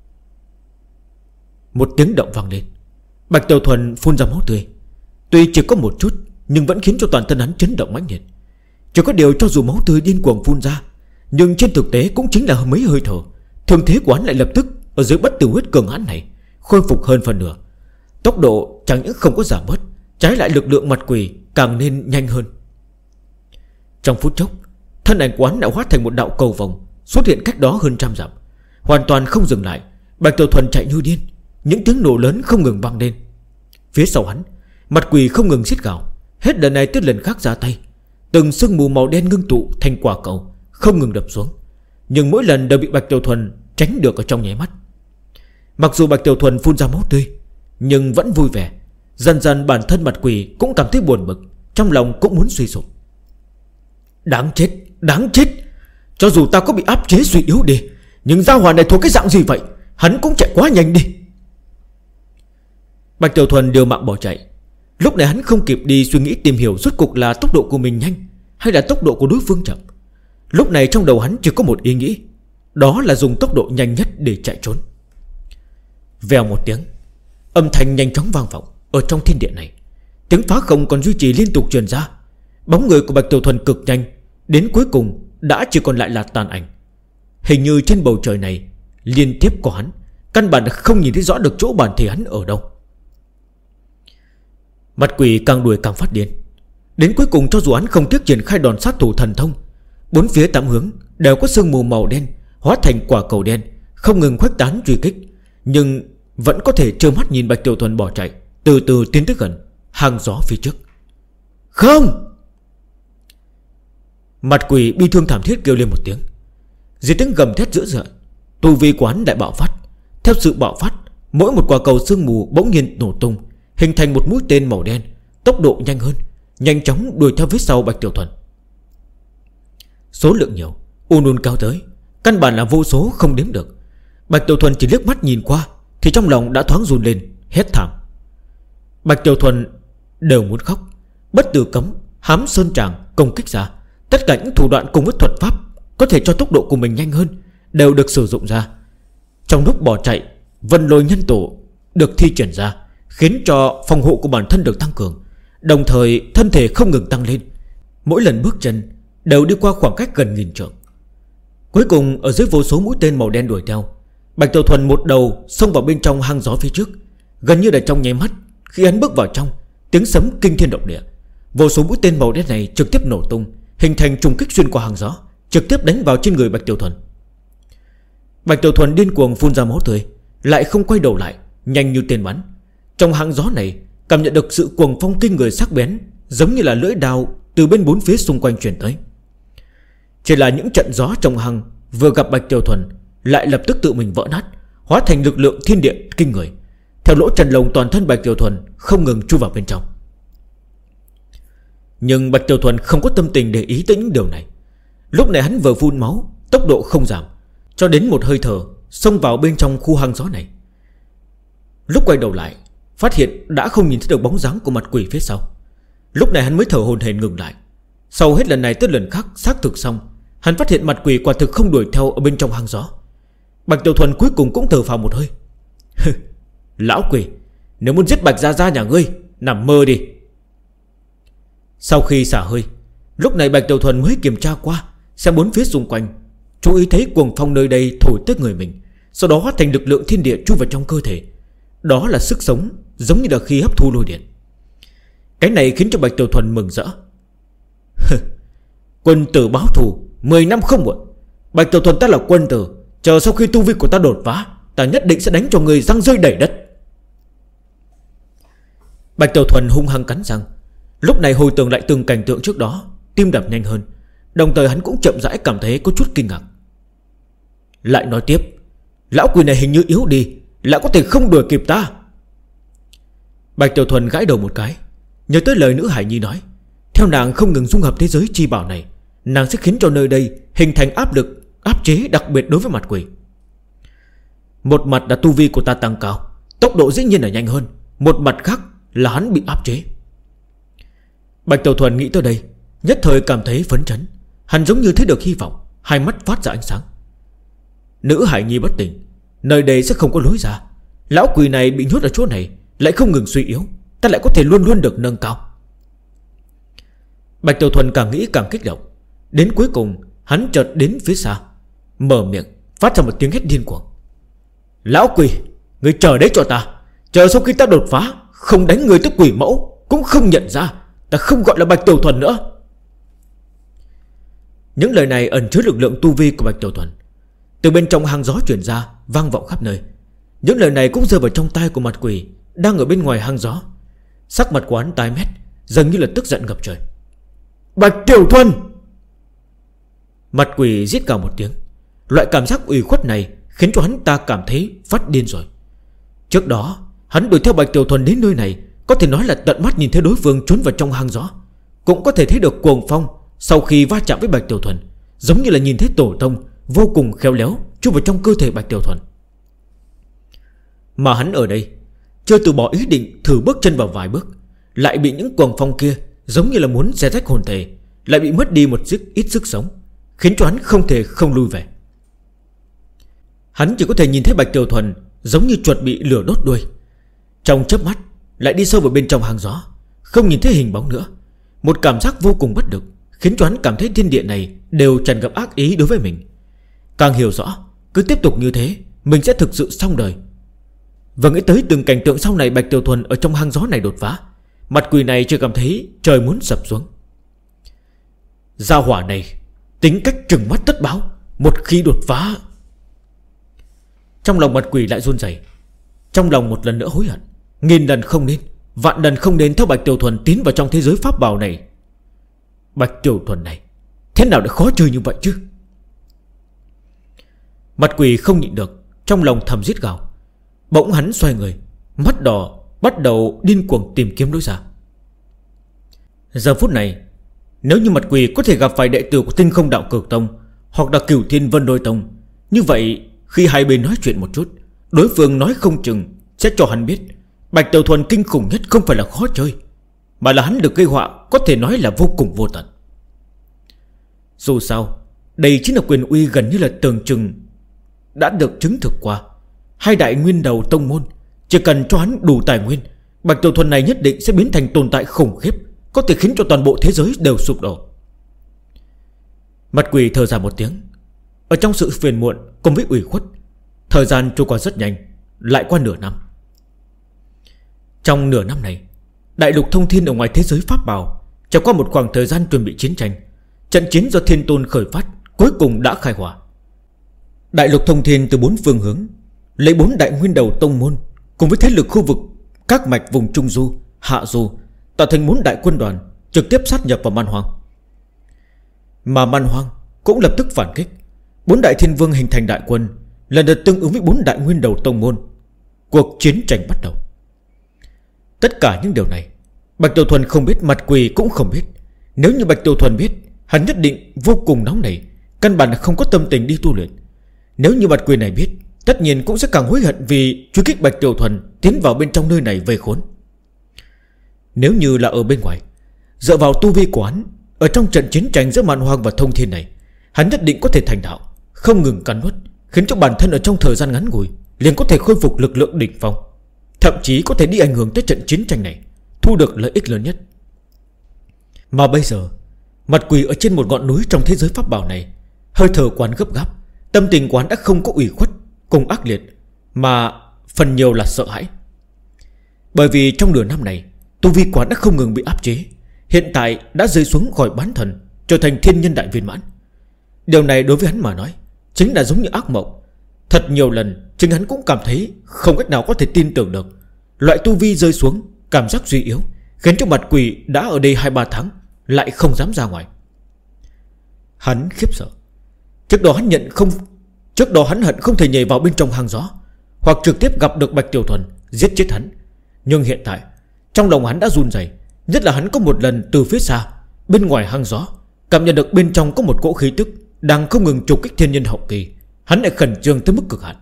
Một tiếng động vang lên, Bạch Tiểu Thuần phun ra máu tươi. Tuy chỉ có một chút, nhưng vẫn khiến cho toàn thân hắn chấn động mãnh liệt. Chỉ có điều cho dù máu tươi điên cuồng phun ra, nhưng trên thực tế cũng chính là mấy hơi thở, thương thế của hắn lại lập tức ở dưới bất tử huyết cường hãn này khôi phục hơn phần nửa. Tốc độ chẳng những không có giảm bớt, trái lại lực lượng mặt quỷ càng nên nhanh hơn. Trong phút chốc, thân ảnh của hắn đã hóa thành một đạo cầu vòng, xuất hiện cách đó hơn 100 dặm, hoàn toàn không dừng lại. Bạch Tiểu Thuần chạy như điên, những tiếng nổ lớn không ngừng vang lên. Phía sau hắn, mặt quỷ không ngừng xít gào, hết lần này tới lần khác ra tay. Từng sương mù màu đen ngưng tụ thành quả cầu, không ngừng đập xuống, nhưng mỗi lần đều bị Bạch Tiểu Thuần tránh được ở trong nháy mắt. Mặc dù Bạch Tiểu Thuần phun ra máu tươi, nhưng vẫn vui vẻ. Dần dần bản thân mặt quỷ cũng cảm thấy buồn bực, trong lòng cũng muốn suy sụp. Đáng chết, đáng chết! Cho dù ta có bị áp chế suy yếu đi, nhưng gia hỏa này thuộc cái dạng gì vậy? Hắn cũng chạy quá nhanh đi. Bạch Tiểu Thuần điều mạng bỏ chạy. Lúc này hắn không kịp đi suy nghĩ tìm hiểu rốt cuộc là tốc độ của mình nhanh hay là tốc độ của đối phương chậm. Lúc này trong đầu hắn chỉ có một ý nghĩ, đó là dùng tốc độ nhanh nhất để chạy trốn. Vèo một tiếng, âm thanh nhanh chóng vang vọng ở trong thiên địa này. Tiếng phá không còn duy trì liên tục truyền ra. Bóng người của Bạch Tiểu Thuần cực nhanh, đến cuối cùng đã chỉ còn lại là tàn ảnh. Hình như trên bầu trời này liên tiếp có hắn, căn bản không nhìn thấy rõ được chỗ bản thể hắn ở đâu. Mặt quỷ càng đuổi càng phát điên. Đến cuối cùng cho dù hắn không tiếc triển khai đòn sát thủ thần thông, bốn phía tám hướng đều có sương mù màu đen hóa thành quả cầu đen, không ngừng khuếch tán truy kích, nhưng vẫn có thể trơ mắt nhìn Bạch Tiểu Thuần bỏ chạy, từ từ tiến tới gần hàng gió phía trước. Không! Mặt quỷ bi thương thảm thiết kêu lên một tiếng. Dưới tiếng gầm thét dữ dội, tu vi quán đại bạo phát. Theo sự bạo phát, mỗi một quả cầu sương mù bỗng nhiên nổ tung, hình thành một mũi tên màu đen, tốc độ nhanh hơn, nhanh chóng đuổi theo phía sau Bạch Tiểu Thuần. Số lượng nhiều, ùn ùn cao tới, căn bản là vô số không đếm được. Bạch Tiểu Thuần chỉ liếc mắt nhìn qua thì trong lòng đã thoáng run lên, hét thảm. Bạch Tiểu Thuần đều muốn khóc. Bất tử cấm, hám sơn tràng công kích ra. Tất cả những thủ đoạn cùng với thuật pháp có thể cho tốc độ của mình nhanh hơn đều được sử dụng ra. Trong lúc bỏ chạy, Vân Lôi Nhân Tổ được thi triển ra, khiến cho phòng hộ của bản thân được tăng cường, đồng thời thân thể không ngừng tăng lên. Mỗi lần bước chân đều đi qua khoảng cách gần 1000 trượng. Cuối cùng ở dưới vô số mũi tên màu đen đuổi theo, Bạch Tiểu Thuần một đầu xông vào bên trong hang gió phía trước. Gần như là trong nháy mắt, khi hắn bước vào trong, tiếng sấm kinh thiên động địa. Vô số mũi tên màu đen này trực tiếp nổ tung, hình thành trùng kích xuyên qua hang gió, trực tiếp đánh vào trên người Bạch Tiểu Thuần. Bạch Tiểu Thuần điên cuồng phun ra máu tươi, lại không quay đầu lại, nhanh như tên bắn. Trong hang gió này cảm nhận được sự cuồng phong kinh người sắc bén, giống như là lưỡi đao từ bên bốn phía xung quanh truyền tới. Chỉ là những trận gió trong hang vừa gặp Bạch Tiểu Thuần lại lập tức tự mình vỡ nát, hóa thành lực lượng thiên địa kinh người, theo lỗ trần lồng toàn thân Bạch Tiểu Thuần không ngừng chui vào bên trong. Nhưng Bạch Tiểu Thuần không có tâm tình để ý tới những điều này. Lúc này hắn vừa phun máu, tốc độ không giảm, cho đến một hơi thở xông vào bên trong khu hang gió này. Lúc quay đầu lại, phát hiện đã không nhìn thấy được bóng dáng của mặt quỷ phía sau. Lúc này hắn mới thở hổn hển ngừng lại. Sau hết lần này tới lần khác xác thực xong, hắn phát hiện mặt quỷ quả thực không đuổi theo ở bên trong hang gió. Bạch Tiểu Thuần cuối cùng cũng thở phào một hơi. Lão quỷ, nếu muốn giết Bạch Gia Gia nhà ngươi, nằm mơ đi. Sau khi xả hơi, lúc này Bạch Tiểu Thuần mới kiểm tra qua, xem bốn phía xung quanh, chú ý thấy cuồng phong nơi đây thổi tới người mình, sau đó hóa thành lực lượng thiên địa chui vào trong cơ thể. Đó là sức sống, giống như là khi hấp thu lôi điện. Cái này khiến cho Bạch Tiểu Thuần mừng rỡ. Quân tử báo thù 10 năm không muộn. Bạch Tiểu Thuần ta là quân tử, chờ sau khi tu vi của ta đột phá, ta nhất định sẽ đánh cho người răng rơi đầy đất. Bạch Tiểu Thuần hung hăng cắn răng. Lúc này hồi tưởng lại từng cảnh tượng trước đó, tim đập nhanh hơn, đồng thời hắn cũng chậm rãi cảm thấy có chút kinh ngạc. Lại nói tiếp, lão quỷ này hình như yếu đi, lại có thể không đuổi kịp ta. Bạch Tiểu Thuần gãi đầu một cái, nhớ tới lời nữ Hải Nhi nói, theo nàng không ngừng dung hợp thế giới chi bảo này, nàng sẽ khiến cho nơi đây hình thành áp lực, áp chế đặc biệt đối với mặt quỷ. Một mặt là tu vi của ta tăng cao, tốc độ dĩ nhiên là nhanh hơn, một mặt khác là hắn bị áp chế. Bạch Tiểu Thuần nghĩ tới đây, nhất thời cảm thấy phấn chấn. Hắn giống như thấy được hy vọng, hai mắt phát ra ánh sáng. Nữ Hải Nhi bất tỉnh, nơi đây sẽ không có lối ra. Lão quỷ này bị nhốt ở chỗ này lại không ngừng suy yếu, ta lại có thể luôn luôn được nâng cao. Bạch Tiểu Thuần càng nghĩ càng kích động. Đến cuối cùng hắn chợt đến phía xa, mở miệng phát ra một tiếng hét điên cuồng. Lão quỷ, người chờ đấy cho ta, chờ sau khi ta đột phá, không đánh người tới quỷ mẫu, cũng không nhận ra ta không gọi là Bạch Tiểu Thuần nữa. Những lời này ẩn chứa lực lượng tu vi của Bạch Tiểu Thuần, từ bên trong hang gió truyền ra, vang vọng khắp nơi. Những lời này cũng rơi vào trong tai của mặt quỷ đang ở bên ngoài hang gió. Sắc mặt của hắn tái mét, dường như là tức giận ngập trời. Bạch Tiểu Thuần! Mặt quỷ rít cào một tiếng. Loại cảm giác ủy khuất này khiến cho hắn ta cảm thấy phát điên rồi. Trước đó hắn đuổi theo Bạch Tiểu Thuần đến nơi này, có thể nói là tận mắt nhìn thấy đối phương trốn vào trong hang gió, cũng có thể thấy được cuồng phong sau khi va chạm với Bạch Tiểu Thuần, giống như là nhìn thấy tổ tông vô cùng khéo léo chui vào trong cơ thể Bạch Tiểu Thuần. Mà hắn ở đây chưa từ bỏ ý định thử bước chân vào vài bước, lại bị những cuồng phong kia giống như là muốn xé rách hồn thể, lại bị mất đi một ít sức sống, khiến cho hắn không thể không lui về. Hắn chỉ có thể nhìn thấy Bạch Tiểu Thuần giống như chuột bị lửa đốt đuôi, trong chớp mắt lại đi sâu vào bên trong hang gió, không nhìn thấy hình bóng nữa. Một cảm giác vô cùng bất lực khiến cho hắn cảm thấy thiên địa này đều tràn ngập ác ý đối với mình. Càng hiểu rõ, cứ tiếp tục như thế mình sẽ thực sự xong đời. Và nghĩ tới từng cảnh tượng sau này Bạch Tiểu Thuần ở trong hang gió này đột phá, mặt quỷ này chưa cảm thấy trời muốn sập xuống. Gia hỏa này tính cách trừng mắt tất báo, một khi đột phá. Trong lòng mặt quỷ lại run rẩy, trong lòng một lần nữa hối hận, nghìn lần không nên, vạn lần không nên theo Bạch Tiểu Thuần tiến vào trong thế giới pháp bảo này. Bạch Tiểu Thuần này thế nào để khó chơi như vậy chứ? Mặt quỷ không nhịn được, trong lòng thầm giết gào. Bỗng hắn xoay người, mắt đỏ bắt đầu điên cuồng tìm kiếm lối ra. Giờ phút này, nếu như mặt quỷ có thể gặp phải đệ tử của Tinh Không Đạo Cực Tông hoặc là Cửu Thiên Vân Đôi Tông. Như vậy khi hai bên nói chuyện một chút, đối phương nói không chừng sẽ cho hắn biết Bạch Tiểu Thuần kinh khủng nhất không phải là khó chơi, mà là hắn được gây họa có thể nói là vô cùng vô tận. Dù sao đây chính là quyền uy gần như là tưởng chừng đã được chứng thực qua. Hai đại nguyên đầu tông môn chỉ cần cho hắn đủ tài nguyên, Bạch Tiểu Thuần này nhất định sẽ biến thành tồn tại khủng khiếp, có thể khiến cho toàn bộ thế giới đều sụp đổ. Mặt quỷ thở dài một tiếng. Ở trong sự phiền muộn cùng với ủy khuất, thời gian trôi qua rất nhanh, lại qua nửa năm. Trong nửa năm này, đại lục thông thiên ở ngoài thế giới pháp bảo trải qua một khoảng thời gian chuẩn bị chiến tranh. Trận chiến do Thiên Tôn khởi phát cuối cùng đã khai hỏa. Đại lục thông thiên từ 4 phương hướng lấy 4 đại nguyên đầu tông môn cùng với thế lực khu vực các mạch vùng Trung Du, Hạ Du tạo thành 4 đại quân đoàn trực tiếp sát nhập vào Man Hoang. Mà Man Hoang cũng lập tức phản kích. 4 đại thiên vương hình thành đại quân, lần lượt tương ứng với 4 đại nguyên đầu tông môn. Cuộc chiến tranh bắt đầu. Tất cả những điều này Bạch Tiểu Thuần không biết, Mặt Quỷ cũng không biết. Nếu như Bạch Tiểu Thuần biết, hắn nhất định vô cùng nóng nảy, căn bản là không có tâm tình đi tu luyện. Nếu như Mặt Quỷ này biết, tất nhiên cũng sẽ càng hối hận vì truy kích Bạch Tiểu Thuần tiến vào bên trong nơi này vây khốn. Nếu như là ở bên ngoài, dựa vào tu vi của hắn, ở trong trận chiến tranh giữa Man Hoang và thông thiên này, hắn nhất định có thể thành đạo, không ngừng cắn nuốt, khiến cho bản thân ở trong thời gian ngắn ngủi liền có thể khôi phục lực lượng đỉnh phong, thậm chí có thể đi ảnh hưởng tới trận chiến tranh này, thu được lợi ích lớn nhất. Mà bây giờ, Mặt Quỷ ở trên một ngọn núi trong thế giới pháp bảo này, hơi thở quán gấp gáp, tâm tình quán đã không có ủy khuất cùng ác liệt, mà phần nhiều là sợ hãi. Bởi vì trong nửa năm này, tu vi quán đã không ngừng bị áp chế, hiện tại đã rơi xuống khỏi bán thần, trở thành thiên nhân đại viên mãn. Điều này đối với hắn mà nói chính là giống như ác mộng. Thật nhiều lần chính hắn cũng cảm thấy không cách nào có thể tin tưởng được. Loại tu vi rơi xuống, cảm giác suy yếu, khiến cho Mặt Quỷ đã ở đây 2-3 tháng lại không dám ra ngoài. Hắn khiếp sợ. Trước đó hắn hận không thể nhảy vào bên trong hang gió, hoặc trực tiếp gặp được Bạch Tiểu Thuần giết chết hắn. Nhưng hiện tại trong lòng hắn đã run rẩy. Nhất là hắn có một lần từ phía xa, bên ngoài hang gió, cảm nhận được bên trong có một cỗ khí tức đang không ngừng trục kích thiên nhân hậu kỳ. Hắn lại khẩn trương tới mức cực hạn.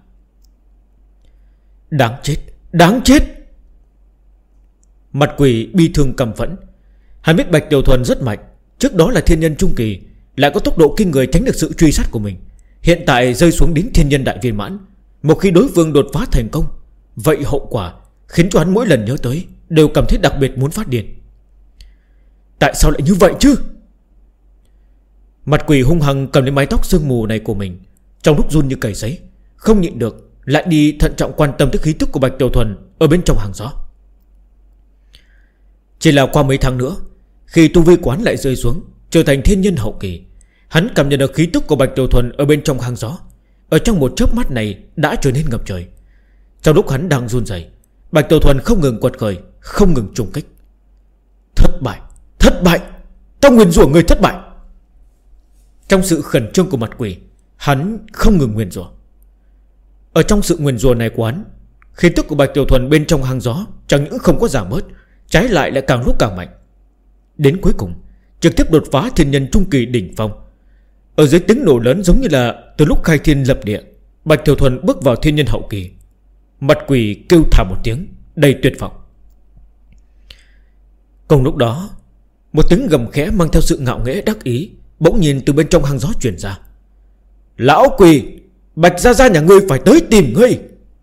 Đáng chết, đáng chết. Mặt Quỷ bi thương căm phẫn. Hắn biết Bạch Tiểu Thuần rất mạnh, trước đó là thiên nhân trung kỳ, lại có tốc độ kinh người tránh được sự truy sát của mình. Hiện tại rơi xuống đến thiên nhân đại viên mãn. Một khi đối phương đột phá thành công, vậy hậu quả khiến cho hắn mỗi lần nhớ tới đều cảm thấy đặc biệt muốn phát điên. Tại sao lại như vậy chứ? Mặt Quỷ hung hăng cầm lấy mái tóc sương mù này của mình, trong lúc run như cầy sấy, không nhịn được lại đi thận trọng quan tâm tới khí tức của Bạch Tiểu Thuần ở bên trong hàng gió. Chỉ là qua mấy tháng nữa, khi tu vi quán lại rơi xuống, trở thành thiên nhân hậu kỳ, hắn cảm nhận được khí tức của Bạch Tiểu Thuần ở bên trong hang gió. Ở trong một chớp mắt này đã trở nên ngập trời. Trong lúc hắn đang run rẩy, Bạch Tiểu Thuần không ngừng quật khởi, không ngừng trùng kích. Thất bại, thất bại, trong nguyền rủa người thất bại. Trong sự khẩn trương của Mặt Quỷ, hắn không ngừng nguyền rủa. Ở trong sự nguyền rủa này của hắn, khí tức của Bạch Tiểu Thuần bên trong hang gió chẳng những không có giảm bớt, trái lại lại càng lúc càng mạnh. Đến cuối cùng trực tiếp đột phá thiên nhân trung kỳ đỉnh phong. Ở dưới tiếng nổ lớn giống như là từ lúc khai thiên lập địa, Bạch Tiểu Thuần bước vào thiên nhân hậu kỳ. Mặt Quỷ kêu thảm một tiếng đầy tuyệt vọng. Cùng lúc đó, một tiếng gầm khẽ mang theo sự ngạo nghễ đắc ý bỗng nhiên từ bên trong hang gió truyền ra. Lão Quỷ, Bạch Gia Gia nhà ngươi phải tới tìm ngươi.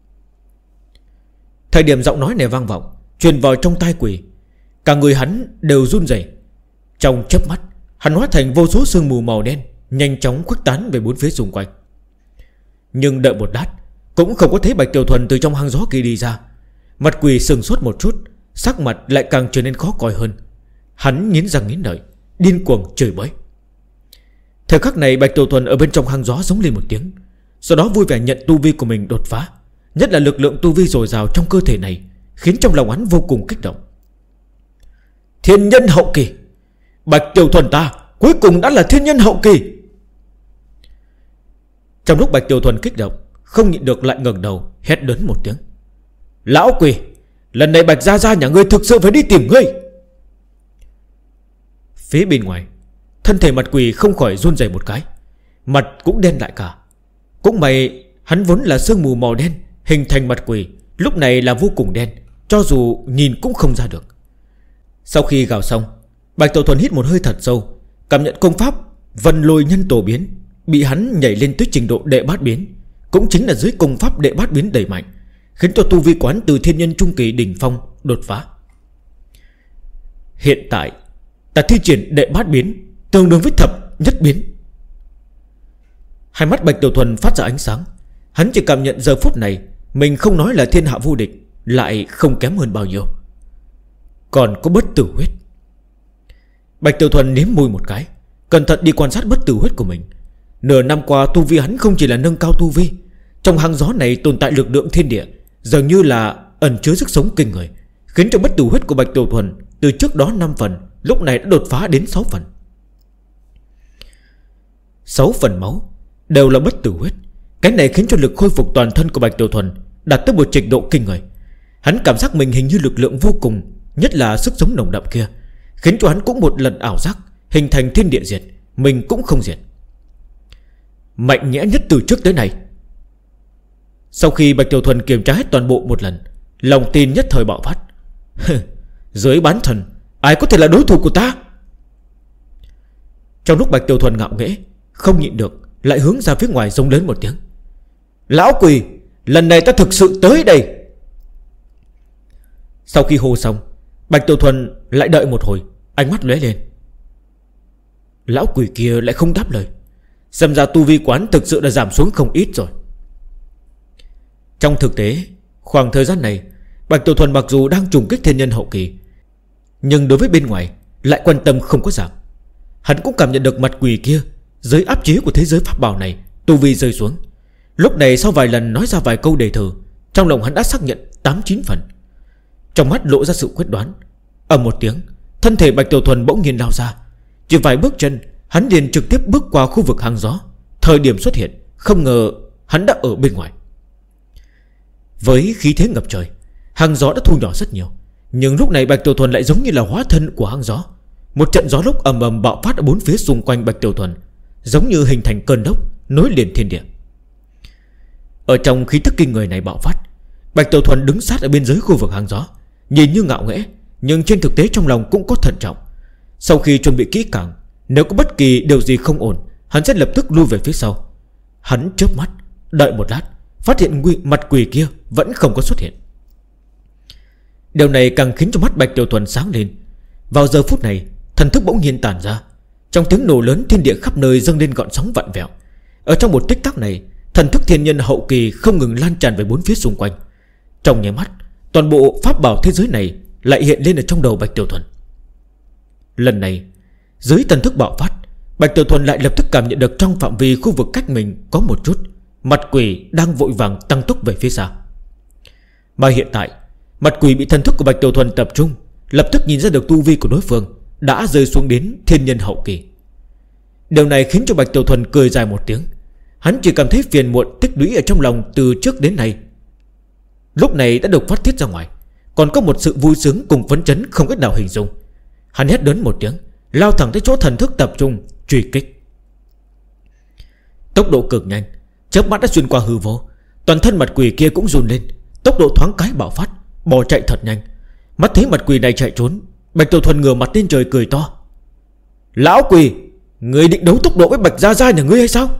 Thời điểm giọng nói này vang vọng, truyền vào trong tai Quỷ, cả người hắn đều run rẩy. Trong chớp mắt, hắn hóa thành vô số sương mù màu đen, nhanh chóng khuếch tán về bốn phía xung quanh. Nhưng đợi một lát, cũng không có thấy Bạch Tiểu Thuần từ trong hang gió kia đi ra. Mặt Quỷ sừng sốt một chút, sắc mặt lại càng trở nên khó coi hơn. Hắn nghiến răng nghiến lợi, điên cuồng chửi bới. Thời khắc này Bạch Tiểu Thuần ở bên trong hang gió giống lên một tiếng, sau đó vui vẻ nhận tu vi của mình đột phá. Nhất là lực lượng tu vi dồi dào trong cơ thể này khiến trong lòng hắn vô cùng kích động. Thiên nhân hậu kỳ, Bạch Tiểu Thuần ta cuối cùng đã là thiên nhân hậu kỳ. Trong lúc Bạch Tiểu Thuần kích động, không nhịn được lại ngẩng đầu hét lớn một tiếng. Lão Quỷ, lần này Bạch Gia Gia nhà ngươi thực sự phải đi tìm ngươi. Phía bên ngoài, thân thể Mặt Quỷ không khỏi run rẩy một cái. mặt cũng đen lại cả. Cũng may hắn vốn là sương mù màu đen hình thành mặt quỷ, lúc này là vô cùng đen, cho dù nhìn cũng không ra được. Sau khi gào xong, Bạch Tiểu Thuần hít một hơi thật sâu, cảm nhận công pháp Vân Lôi Nhân Tổ Biến bị hắn nhảy lên tới trình độ đệ bát biến, cũng chính là dưới công pháp đệ bát biến đẩy mạnh, khiến cho tu vi quán từ thiên nhân trung kỳ đỉnh phong đột phá. Hiện tại ta thi triển đệ bát biến tương đương với thập nhất biến. Hai mắt Bạch Tiểu Thuần phát ra ánh sáng. Hắn chỉ cảm nhận giờ phút này mình không nói là thiên hạ vô địch, lại không kém hơn bao nhiêu. Còn có bất tử huyết. Bạch Tiểu Thuần nếm mùi một cái, cẩn thận đi quan sát bất tử huyết của mình. Nửa năm qua tu vi hắn không chỉ là nâng cao tu vi, trong hang gió này tồn tại lực lượng thiên địa, dường như là ẩn chứa sức sống kinh người, khiến cho bất tử huyết của Bạch Tiểu Thuần từ trước đó 5 phần, lúc này đã đột phá đến 6 phần. 6 phần máu đều là bất tử huyết. Cái này khiến cho lực khôi phục toàn thân của Bạch Tiểu Thuần đạt tới một trình độ kinh người. Hắn cảm giác mình hình như lực lượng vô cùng, nhất là sức sống nồng đậm kia, khiến cho hắn cũng một lần ảo giác hình thành thiên địa diệt, mình cũng không diệt. Mạnh mẽ nhất từ trước tới nay. Sau khi Bạch Tiểu Thuần kiểm tra hết toàn bộ một lần, lòng tin nhất thời bạo phát. Dưới bán thần, ai có thể là đối thủ của ta? Trong lúc Bạch Tiểu Thuần ngạo nghễ, không nhịn được, lại hướng ra phía ngoài rống lớn một tiếng. Lão quỷ, lần này ta thực sự tới đây. Sau khi hô xong, Bạch Tiểu Thuần lại đợi một hồi, ánh mắt lóe lên. Lão quỷ kia lại không đáp lời, xem ra tu vi quán thực sự đã giảm xuống không ít rồi. Trong thực tế, khoảng thời gian này Bạch Tiểu Thuần mặc dù đang trùng kích thiên nhân hậu kỳ, nhưng đối với bên ngoài lại quan tâm không có giảm. Hắn cũng cảm nhận được mặt quỷ kia dưới áp chế của thế giới pháp bảo này tu vi rơi xuống. Lúc này sau vài lần nói ra vài câu đề thử, trong lòng hắn đã xác nhận 8-9 phần. Trong mắt lộ ra sự quyết đoán. Ầm một tiếng, thân thể Bạch Tiểu Thuần bỗng nhiên lao ra. Chỉ vài bước chân, hắn liền trực tiếp bước qua khu vực hang gió. Thời điểm xuất hiện, không ngờ hắn đã ở bên ngoài. Với khí thế ngập trời, hang gió đã thu nhỏ rất nhiều. Nhưng lúc này Bạch Tiểu Thuần lại giống như là hóa thân của hang gió. Một trận gió lốc ầm ầm bạo phát ở bốn phía xung quanh Bạch Tiểu Thuần, giống như hình thành cơn lốc nối liền thiên địa. Ở trong khí tức kinh người này bạo phát, Bạch Tiểu Thuần đứng sát ở bên dưới khu vực hang gió, nhìn như ngạo nghễ, nhưng trên thực tế trong lòng cũng có thận trọng. Sau khi chuẩn bị kỹ càng, nếu có bất kỳ điều gì không ổn, hắn sẽ lập tức lui về phía sau. Hắn chớp mắt, đợi một lát, phát hiện mặt quỷ kia vẫn không có xuất hiện. Điều này càng khiến cho mắt Bạch Tiểu Thuần sáng lên. Vào giờ phút này, thần thức bỗng nhiên tản ra. Trong tiếng nổ lớn, thiên địa khắp nơi dâng lên gợn sóng vặn vẹo. Ở trong một tích tắc này, thần thức thiên nhân hậu kỳ không ngừng lan tràn về bốn phía xung quanh. Trong nháy mắt, toàn bộ pháp bảo thế giới này lại hiện lên ở trong đầu Bạch Tiểu Thuần. Lần này, dưới thần thức bạo phát, Bạch Tiểu Thuần lại lập tức cảm nhận được trong phạm vi khu vực cách mình có một chút mặt quỷ đang vội vàng tăng tốc về phía xa. Mà hiện tại, mặt quỷ bị thần thức của Bạch Tiểu Thuần tập trung, lập tức nhìn ra được tu vi của đối phương đã rơi xuống đến thiên nhân hậu kỳ. Điều này khiến cho Bạch Tiểu Thuần cười dài một tiếng. Hắn chỉ cảm thấy phiền muộn tích lũy ở trong lòng từ trước đến nay, lúc này đã được phát tiết ra ngoài, còn có một sự vui sướng cùng phấn chấn không cách nào hình dung. Hắn hét lớn một tiếng, lao thẳng tới chỗ thần thức tập trung, truy kích. Tốc độ cực nhanh, chớp mắt đã xuyên qua hư vô. Toàn thân mặt quỷ kia cũng run lên, tốc độ thoáng cái bạo phát, bỏ chạy thật nhanh. Mắt thấy mặt quỷ này chạy trốn, Bạch Tiểu Thuần ngửa mặt lên trời cười to. Lão quỷ, ngươi định đấu tốc độ với Bạch Gia Gia nhà ngươi hay sao?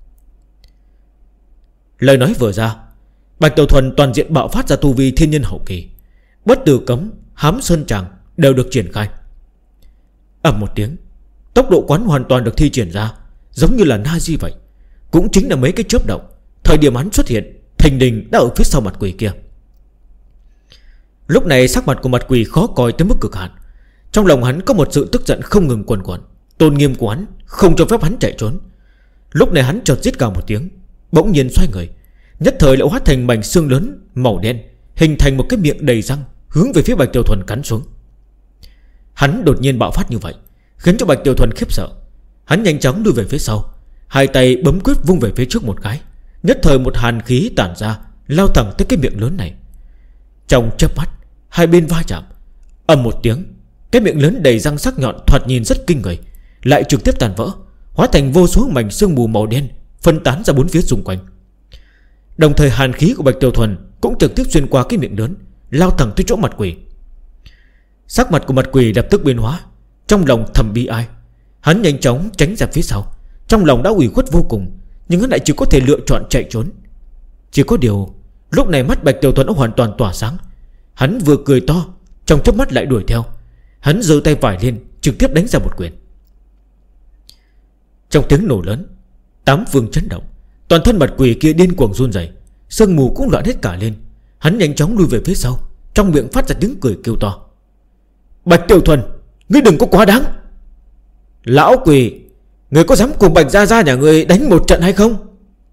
Lời nói vừa ra, Bạch Tiểu Thuần toàn diện bạo phát ra tu vi thiên nhân hậu kỳ. Bất tử cấm, hám sơn tràng đều được triển khai. Ầm một tiếng, tốc độ quán hoàn toàn được thi triển ra, giống như là na di vậy. Cũng chính là mấy cái chớp động, thời điểm hắn xuất hiện, thình lình đã ở phía sau mặt quỷ kia. Lúc này sắc mặt của mặt quỷ khó coi tới mức cực hạn. Trong lòng hắn có một sự tức giận không ngừng quần quần. Tôn nghiêm của hắn không cho phép hắn chạy trốn. Lúc này hắn chợt rít gào một tiếng, bỗng nhiên xoay người, nhất thời lại hóa thành mảnh xương lớn màu đen, hình thành một cái miệng đầy răng, hướng về phía Bạch Tiểu Thuần cắn xuống. Hắn đột nhiên bạo phát như vậy, khiến cho Bạch Tiểu Thuần khiếp sợ. Hắn nhanh chóng lùi về phía sau, hai tay bấm quyết vung về phía trước một cái, nhất thời một hàn khí tản ra, lao thẳng tới cái miệng lớn này. Trong chớp mắt, hai bên va chạm, ầm một tiếng, cái miệng lớn đầy răng sắc nhọn thoạt nhìn rất kinh người, lại trực tiếp tàn vỡ, hóa thành vô số mảnh sương mù màu đen phân tán ra bốn phía xung quanh. Đồng thời hàn khí của Bạch Tiểu Thuần cũng trực tiếp xuyên qua cái miệng lớn, lao thẳng tới chỗ mặt quỷ. Sắc mặt của mặt quỷ lập tức biến hóa, trong lòng thầm bi ai. Hắn nhanh chóng tránh ra phía sau, trong lòng đã ủy khuất vô cùng, nhưng hắn lại chỉ có thể lựa chọn chạy trốn. Chỉ có điều lúc này mắt Bạch Tiểu Thuần đã hoàn toàn tỏa sáng. Hắn vừa cười to, trong chớp mắt lại đuổi theo. Hắn giơ tay phải lên, trực tiếp đánh ra một quyền. Trong tiếng nổ lớn, tám phương chấn động, toàn thân mặt quỷ kia điên cuồng run rẩy, sương mù cũng loạn hết cả lên. Hắn nhanh chóng lui về phía sau, trong miệng phát ra tiếng cười kêu to: Bạch Tiểu Thuần, ngươi đừng có quá đáng. Lão quỷ, ngươi có dám cùng Bạch Gia Gia nhà ngươi đánh một trận hay không?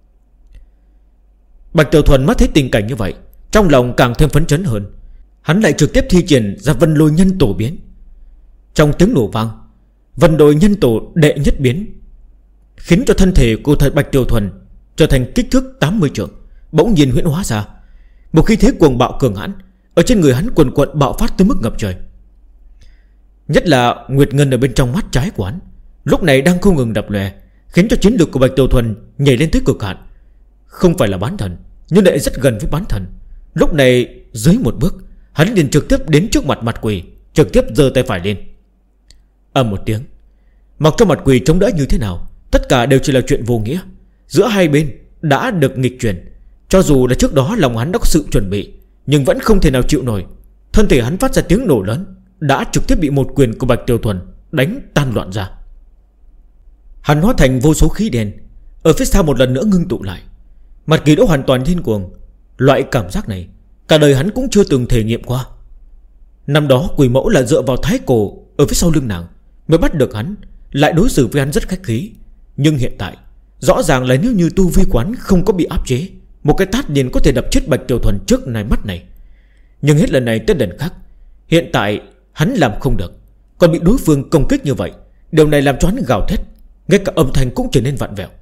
Bạch Tiểu Thuần mắt thấy tình cảnh như vậy, trong lòng càng thêm phấn chấn hơn. Hắn lại trực tiếp thi triển ra Vân Lôi Nhân Tổ biến. Trong tiếng nổ vang, Vân Lôi Nhân Tổ đệ nhất biến, khiến cho thân thể của thật Bạch Tiểu Thuần trở thành kích thước 80 trượng, bỗng nhiên huyễn hóa ra. Một khí thế cuồng bạo cường hãn ở trên người hắn quần quận bạo phát tới mức ngập trời. Nhất là Nguyệt Ngân ở bên trong mắt trái của hắn lúc này đang không ngừng đập lòe, khiến cho chiến lược của Bạch Tiểu Thuần nhảy lên tới cực hạn. Không phải là bán thần, nhưng lại rất gần với bán thần. Lúc này dưới một bước, hắn liền trực tiếp đến trước mặt mặt quỷ, trực tiếp giơ tay phải lên. Ầm một tiếng, mặc cho mặt quỷ chống đỡ như thế nào, tất cả đều chỉ là chuyện vô nghĩa. Giữa hai bên đã được nghịch chuyển. Cho dù là trước đó lòng hắn đã có sự chuẩn bị, nhưng vẫn không thể nào chịu nổi. Thân thể hắn phát ra tiếng nổ lớn, đã trực tiếp bị một quyền của Bạch Tiểu Thuần đánh tan loạn ra. Hắn hóa thành vô số khí đen, ở phía sau một lần nữa ngưng tụ lại. Mặt quỷ đã hoàn toàn điên cuồng. Loại cảm giác này cả đời hắn cũng chưa từng thể nghiệm qua. Năm đó quỷ mẫu là dựa vào thái cổ ở phía sau lưng nàng mới bắt được hắn, lại đối xử với hắn rất khách khí. Nhưng hiện tại rõ ràng là nếu như tu vi quán không có bị áp chế, một cái tát liền có thể đập chết Bạch Tiểu Thuần trước này mắt này. Nhưng hết lần này tới lần khác, hiện tại hắn làm không được, còn bị đối phương công kích như vậy. Điều này làm cho hắn gào thét, ngay cả âm thanh cũng trở nên vặn vẹo.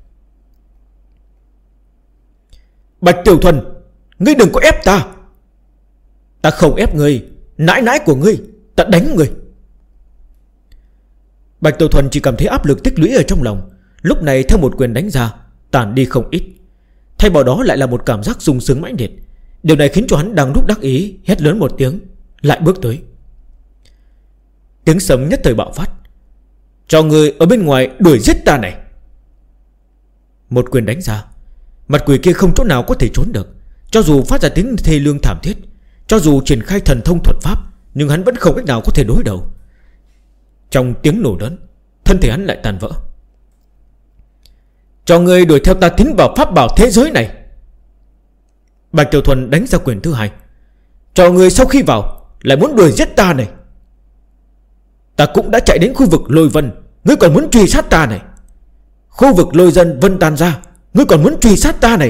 Bạch Tiểu Thuần, ngươi đừng có ép ta. Ta không ép ngươi, nãi nãi của ngươi, ta đánh ngươi. Bạch Tiểu Thuần chỉ cảm thấy áp lực tích lũy ở trong lòng, lúc này theo một quyền đánh ra tản đi không ít. Thay vào đó lại là một cảm giác sung sướng mãnh liệt. Điều này khiến cho hắn đang lúc đắc ý, hét lớn một tiếng, lại bước tới. Tiếng sấm nhất thời bạo phát: Cho người ở bên ngoài đuổi giết ta này. Một quyền đánh ra, mặt quỷ kia không chỗ nào có thể trốn được. Cho dù phát ra tiếng thê lương thảm thiết, cho dù triển khai thần thông thuật pháp, nhưng hắn vẫn không cách nào có thể đối đầu. Trong tiếng nổ lớn, thân thể hắn lại tan vỡ. Cho người đuổi theo ta tiến vào pháp bảo thế giới này. Bạch Tiểu Thuần đánh ra quyền thứ hai: Cho người sau khi vào lại muốn đuổi giết ta này. Ta cũng đã chạy đến khu vực lôi vân, ngươi còn muốn truy sát ta này. Khu vực lôi dân vân tan ra, ngươi còn muốn truy sát ta này.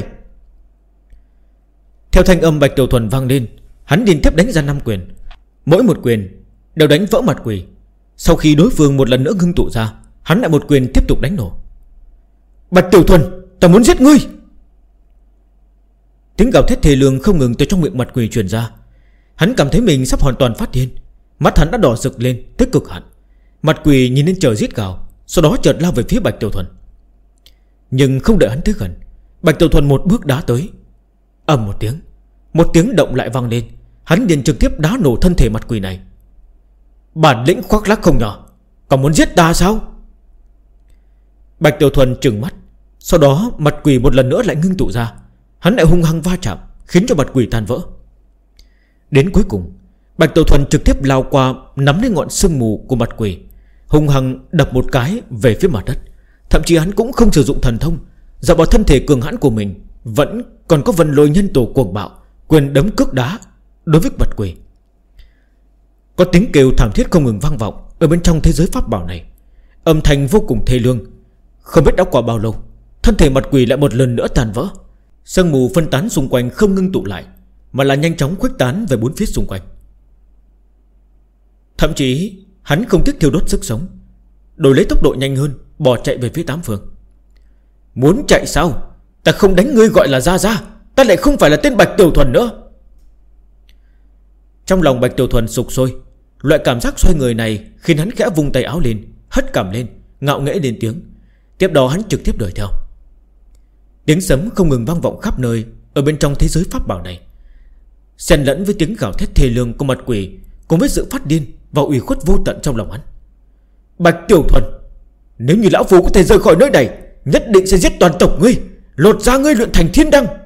Theo thanh âm Bạch Tiểu Thuần vang lên, hắn liên tiếp đánh ra 5 quyền. Mỗi một quyền đều đánh vỡ mặt quỷ. Sau khi đối phương một lần nữa ngưng tụ ra, hắn lại một quyền tiếp tục đánh nổ. Bạch Tiểu Thuần, ta muốn giết ngươi. Tiếng gào thét thê lương không ngừng từ trong miệng mặt quỷ truyền ra. Hắn cảm thấy mình sắp hoàn toàn phát điên. Mắt hắn đã đỏ rực lên tới cực hạn. Mặt quỷ nhìn lên trời rít gào, sau đó chợt lao về phía Bạch Tiểu Thuần. Nhưng không đợi hắn tới gần, Bạch Tiểu Thuần một bước đá tới. Ầm một tiếng động lại vang lên. Hắn liền trực tiếp đá nổ thân thể mặt quỷ này. Bản lĩnh khoác lác không nhỏ, còn muốn giết ta sao? Bạch Tiểu Thuần trừng mắt, sau đó mặt quỷ một lần nữa lại ngưng tụ ra. Hắn lại hung hăng va chạm, khiến cho mặt quỷ tan vỡ. Đến cuối cùng, Bạch Tiểu Thuần trực tiếp lao qua, nắm lấy ngọn sương mù của mặt quỷ, hung hăng đập một cái về phía mặt đất. Thậm chí hắn cũng không sử dụng thần thông, dựa vào thân thể cường hãn của mình, vẫn còn có Vân Lôi Nhân Tổ cuồng bạo, quyền đấm cước đá đối với mặt quỷ. Có tiếng kêu thảm thiết không ngừng vang vọng ở bên trong thế giới pháp bảo này, âm thanh vô cùng thê lương. Không biết đã qua bao lâu, thân thể mặt quỷ lại một lần nữa tan vỡ. Sương mù phân tán xung quanh không ngưng tụ lại, mà là nhanh chóng khuếch tán về bốn phía xung quanh. Thậm chí hắn không tiếc thiêu đốt sức sống, đổi lấy tốc độ nhanh hơn, bỏ chạy về phía tám phương. Muốn chạy sao? Ta không đánh ngươi gọi là Gia Gia, ta lại không phải là tên Bạch Tiểu Thuần nữa. Trong lòng Bạch Tiểu Thuần sục sôi. Loại cảm giác xoay người này khiến hắn khẽ vung tay áo lên, hất cằm lên, ngạo nghễ lên tiếng. Tiếp đó hắn trực tiếp đuổi theo. Tiếng sấm không ngừng vang vọng khắp nơi ở bên trong thế giới pháp bảo này, xen lẫn với tiếng gào thét thê lương của mặt quỷ, cùng với sự phát điên và ủy khuất vô tận trong lòng hắn. Bạch Tiểu Thuần, nếu như lão phu có thể rời khỏi nơi này, nhất định sẽ giết toàn tộc ngươi, lột ra ngươi luyện thành thiên đăng.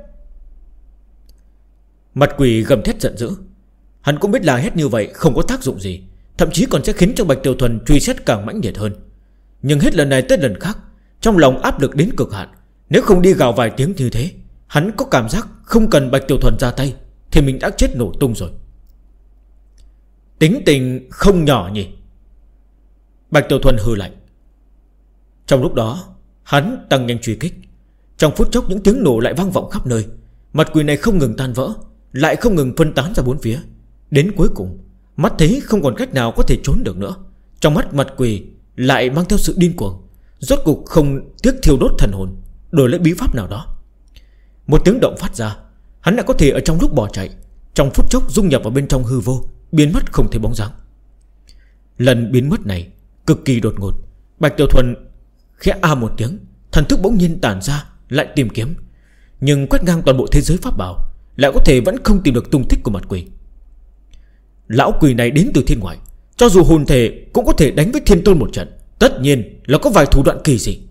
Mặt quỷ gầm thét giận dữ. Hắn cũng biết là hét như vậy không có tác dụng gì, thậm chí còn sẽ khiến cho Bạch Tiểu Thuần truy xét càng mãnh liệt hơn. Nhưng hết lần này tới lần khác, trong lòng áp lực đến cực hạn. Nếu không đi gào vài tiếng như thế, hắn có cảm giác không cần Bạch Tiểu Thuần ra tay thì mình đã chết nổ tung rồi. Tính tình không nhỏ nhỉ? Bạch Tiểu Thuần hừ lạnh. Trong lúc đó hắn tăng nhanh truy kích. Trong phút chốc những tiếng nổ lại vang vọng khắp nơi. Mặt quỷ này không ngừng tan vỡ, lại không ngừng phân tán ra bốn phía. Đến cuối cùng, mắt thấy không còn cách nào có thể trốn được nữa. Trong mắt mặt quỷ lại mang theo sự điên cuồng, rốt cục không tiếc thiêu đốt thần hồn, đổi lấy bí pháp nào đó. Một tiếng động phát ra, hắn lại có thể ở trong lúc bỏ chạy, trong phút chốc dung nhập vào bên trong hư vô, biến mất không thấy bóng dáng. Lần biến mất này cực kỳ đột ngột. Bạch Tiểu Thuần khẽ a một tiếng, thần thức bỗng nhiên tản ra, lại tìm kiếm. Nhưng quét ngang toàn bộ thế giới pháp bảo, lại có thể vẫn không tìm được tung tích của mặt quỷ. Lão quỷ này đến từ thiên ngoại, cho dù hồn thể cũng có thể đánh với thiên tôn một trận, tất nhiên là có vài thủ đoạn kỳ dị.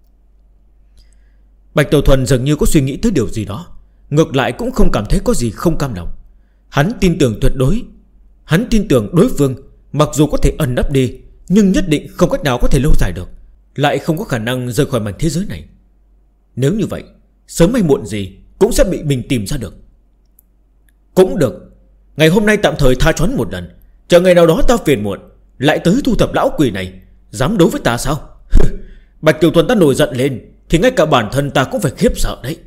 Bạch Tiểu Thuần dường như có suy nghĩ tới điều gì đó, ngược lại cũng không cảm thấy có gì không cam lòng. Hắn tin tưởng tuyệt đối, hắn tin tưởng đối phương mặc dù có thể ẩn nấp đi, nhưng nhất định không cách nào có thể lâu dài được, lại không có khả năng rời khỏi mảnh thế giới này. Nếu như vậy, sớm hay muộn gì cũng sẽ bị mình tìm ra được. Cũng được, ngày hôm nay tạm thời tha choán một lần, chờ ngày nào đó ta phiền muộn lại tới thu thập lão quỷ này. Dám đấu với ta sao? Bạch Tiểu Thuần ta nổi giận lên thì ngay cả bản thân ta cũng phải khiếp sợ đấy.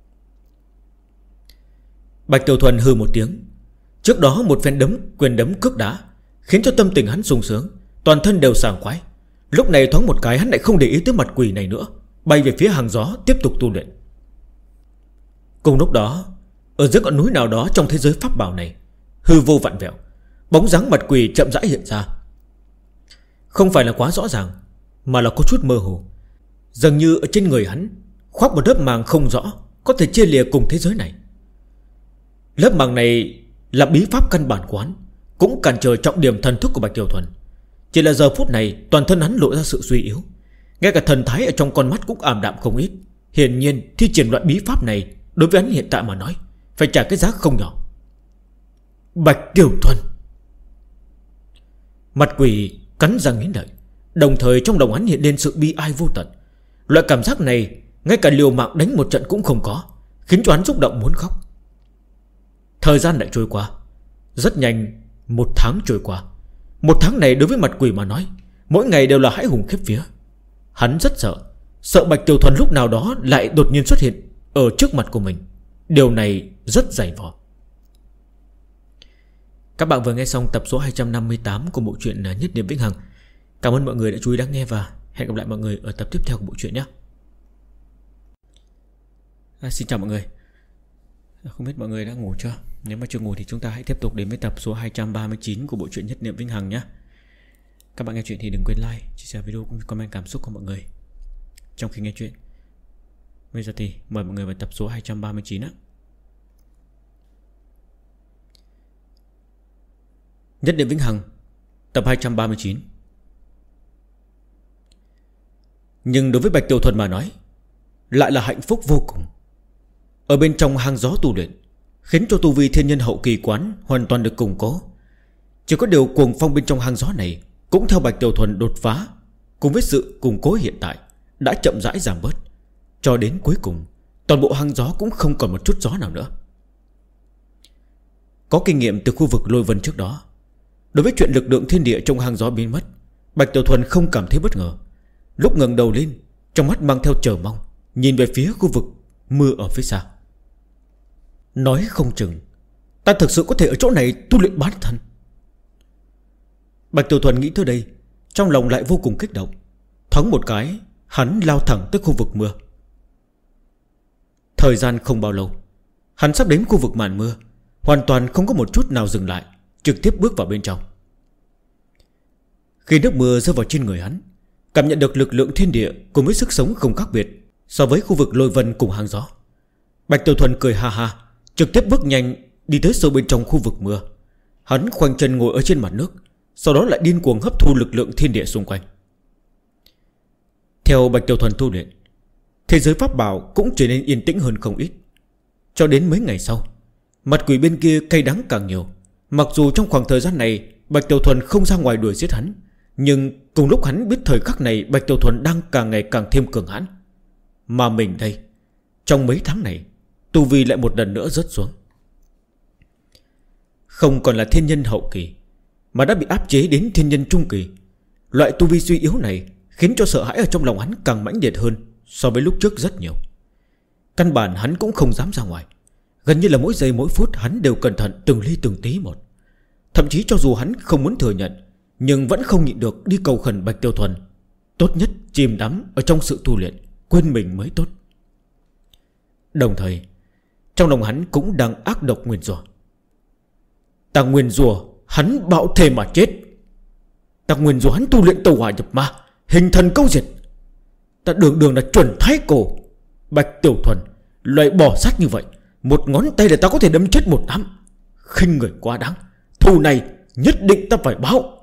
Bạch Tiểu Thuần hừ một tiếng. Trước đó một phen quyền đấm cước đá khiến cho tâm tình hắn sung sướng, toàn thân đều sảng khoái. Lúc này thoáng một cái hắn lại không để ý tới mặt quỷ này nữa, bay về phía hàng gió tiếp tục tu luyện. Cùng lúc đó, ở dưới ngọn núi nào đó trong thế giới pháp bảo này, hư vô vặn vẹo, bóng dáng mặt quỷ chậm rãi hiện ra. Không phải là quá rõ ràng, mà là có chút mơ hồ. Dường như ở trên người hắn khoác một lớp màng không rõ, có thể chia lìa cùng thế giới này. Lớp màng này là bí pháp căn bản của hắn, cũng cản trở trọng điểm thần thức của Bạch Tiểu Thuần. Chỉ là giờ phút này toàn thân hắn lộ ra sự suy yếu, ngay cả thần thái ở trong con mắt cũng ảm đạm không ít. Hiển nhiên thi triển loại bí pháp này đối với hắn hiện tại mà nói phải trả cái giá không nhỏ. Bạch Tiểu Thuần. Mặt quỷ cắn răng nghiến lợi, đồng thời trong lòng hắn hiện lên sự bi ai vô tận. Loại cảm giác này ngay cả liều mạng đánh một trận cũng không có, khiến cho hắn xúc động muốn khóc. Thời gian lại trôi qua. Rất nhanh, một tháng trôi qua. Một tháng này đối với mặt quỷ mà nói, mỗi ngày đều là hãi hùng khiếp vía. Hắn rất sợ, sợ Bạch Tiểu Thuần lúc nào đó lại đột nhiên xuất hiện ở trước mặt của mình. Điều này rất dày vò. Các bạn vừa nghe xong tập số 258 của bộ truyện Nhất Niệm Vĩnh Hằng. Cảm ơn mọi người đã chú ý lắng nghe và hẹn gặp lại mọi người ở tập tiếp theo của bộ truyện nhé. Xin chào mọi người. Không biết mọi người đã ngủ chưa? Nếu mà chưa ngủ thì chúng ta hãy tiếp tục đến với tập số 239 của bộ truyện Nhất Niệm Vĩnh Hằng nhé. Các bạn nghe chuyện thì đừng quên like, chia sẻ video cũng comment cảm xúc của mọi người trong khi nghe chuyện. Bây giờ thì mời mọi người vào tập số 239 á. Nhất Niệm Vĩnh Hằng tập 239. Nhưng đối với Bạch Tiểu Thuần mà nói, lại là hạnh phúc vô cùng. Ở bên trong hang gió tu luyện, khiến cho tu vi thiên nhân hậu kỳ quán hoàn toàn được củng cố. Chỉ có điều cuồng phong bên trong hang gió này cũng theo Bạch Tiểu Thuần đột phá, cùng với sự củng cố hiện tại đã chậm rãi giảm bớt, cho đến cuối cùng toàn bộ hang gió cũng không còn một chút gió nào nữa. Có kinh nghiệm từ khu vực lôi vân trước đó, đối với chuyện lực lượng thiên địa trong hang gió biến mất, Bạch Tiểu Thuần không cảm thấy bất ngờ. Lúc ngẩng đầu lên, trong mắt mang theo chờ mong, nhìn về phía khu vực mưa ở phía xa. Nói không chừng ta thực sự có thể ở chỗ này tu luyện bán thân. Bạch Tiểu Thuần nghĩ tới đây, trong lòng lại vô cùng kích động. Thoáng một cái, hắn lao thẳng tới khu vực mưa. Thời gian không bao lâu, hắn sắp đến khu vực màn mưa, hoàn toàn không có một chút nào dừng lại, trực tiếp bước vào bên trong. Khi nước mưa rơi vào trên người hắn, cảm nhận được lực lượng thiên địa cùng với sức sống không khác biệt so với khu vực lôi vân cùng hang gió. Bạch Tiểu Thuần cười ha ha, trực tiếp bước nhanh đi tới sâu bên trong khu vực mưa. Hắn khoanh chân ngồi ở trên mặt nước, sau đó lại điên cuồng hấp thu lực lượng thiên địa xung quanh. Theo Bạch Tiểu Thuần tu luyện, thế giới pháp bảo cũng trở nên yên tĩnh hơn không ít. Cho đến mấy ngày sau, mặt quỷ bên kia cay đắng càng nhiều. Mặc dù trong khoảng thời gian này Bạch Tiểu Thuần không ra ngoài đuổi giết hắn, nhưng cùng lúc hắn biết thời khắc này Bạch Tiểu Thuần đang càng ngày càng thêm cường hãn. Mà mình đây, trong mấy tháng này tu vi lại một lần nữa rớt xuống, không còn là thiên nhân hậu kỳ, mà đã bị áp chế đến thiên nhân trung kỳ. Loại tu vi suy yếu này khiến cho sợ hãi ở trong lòng hắn càng mãnh liệt hơn so với lúc trước rất nhiều. Căn bản hắn cũng không dám ra ngoài. Gần như là mỗi giây mỗi phút hắn đều cẩn thận từng ly từng tí một. Thậm chí cho dù hắn không muốn thừa nhận, nhưng vẫn không nhịn được đi cầu khẩn Bạch Tiểu Thuần tốt nhất chìm đắm ở trong sự tu luyện, quên mình mới tốt. Đồng thời trong lòng hắn cũng đang ác độc nguyền rủa. Ta nguyền rủa hắn bạo thể mà chết. Ta nguyền rủa hắn tu luyện tẩu hỏa nhập ma, hình thần câu diệt. Ta đường đường là chuẩn thái cổ. Bạch Tiểu Thuần, loại bỏ sát như vậy, một ngón tay để ta có thể đâm chết một đám. Khinh người quá đáng, thù này nhất định ta phải báo.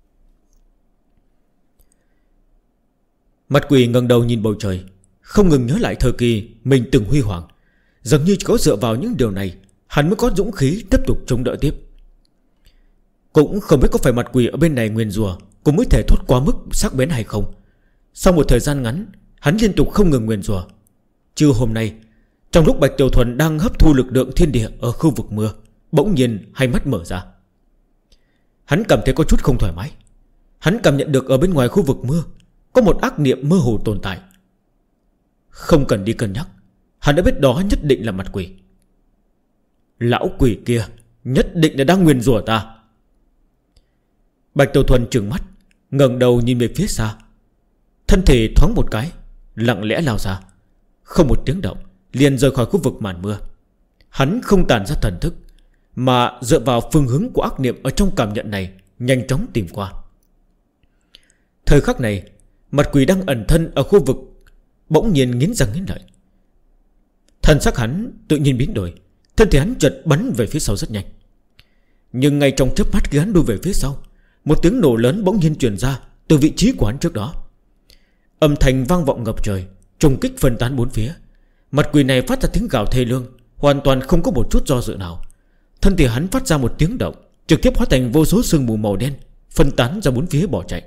Mặt quỷ ngẩng đầu nhìn bầu trời, không ngừng nhớ lại thời kỳ mình từng huy hoàng. Dường như chỉ có dựa vào những điều này hắn mới có dũng khí tiếp tục chống đỡ tiếp. Cũng không biết có phải mặt quỷ ở bên này nguyền rủa cũng mới thể thoát quá mức sắc bén hay không. Sau một thời gian ngắn, hắn liên tục không ngừng nguyền rủa. Trưa hôm nay, trong lúc Bạch Tiểu Thuần đang hấp thu lực lượng thiên địa ở khu vực mưa, bỗng nhiên hai mắt mở ra. Hắn cảm thấy có chút không thoải mái. Hắn cảm nhận được ở bên ngoài khu vực mưa có một ác niệm mơ hồ tồn tại. Không cần đi cân nhắc, hắn đã biết đó nhất định là mặt quỷ. Lão quỷ kia nhất định là đang nguyền rủa ta. Bạch Tiểu Thuần trừng mắt, ngẩng đầu nhìn về phía xa. Thân thể thoáng một cái, lặng lẽ lao ra, không một tiếng động liền rời khỏi khu vực màn mưa. Hắn không tản ra thần thức, mà dựa vào phương hướng của ác niệm ở trong cảm nhận này nhanh chóng tìm qua. Thời khắc này, mặt quỷ đang ẩn thân ở khu vực bỗng nhiên nghiến răng nghiến lợi. Thân xác hắn tự nhiên biến đổi, thân thể hắn chợt bắn về phía sau rất nhanh. Nhưng ngay trong chớp mắt khi hắn đuổi về phía sau, một tiếng nổ lớn bỗng nhiên truyền ra từ vị trí của hắn trước đó. Âm thanh vang vọng ngập trời, trùng kích phân tán bốn phía. Mặt quỷ này phát ra tiếng gào thê lương, hoàn toàn không có một chút do dự nào. Thân thể hắn phát ra một tiếng động, trực tiếp hóa thành vô số sương mù màu đen, phân tán ra bốn phía bỏ chạy.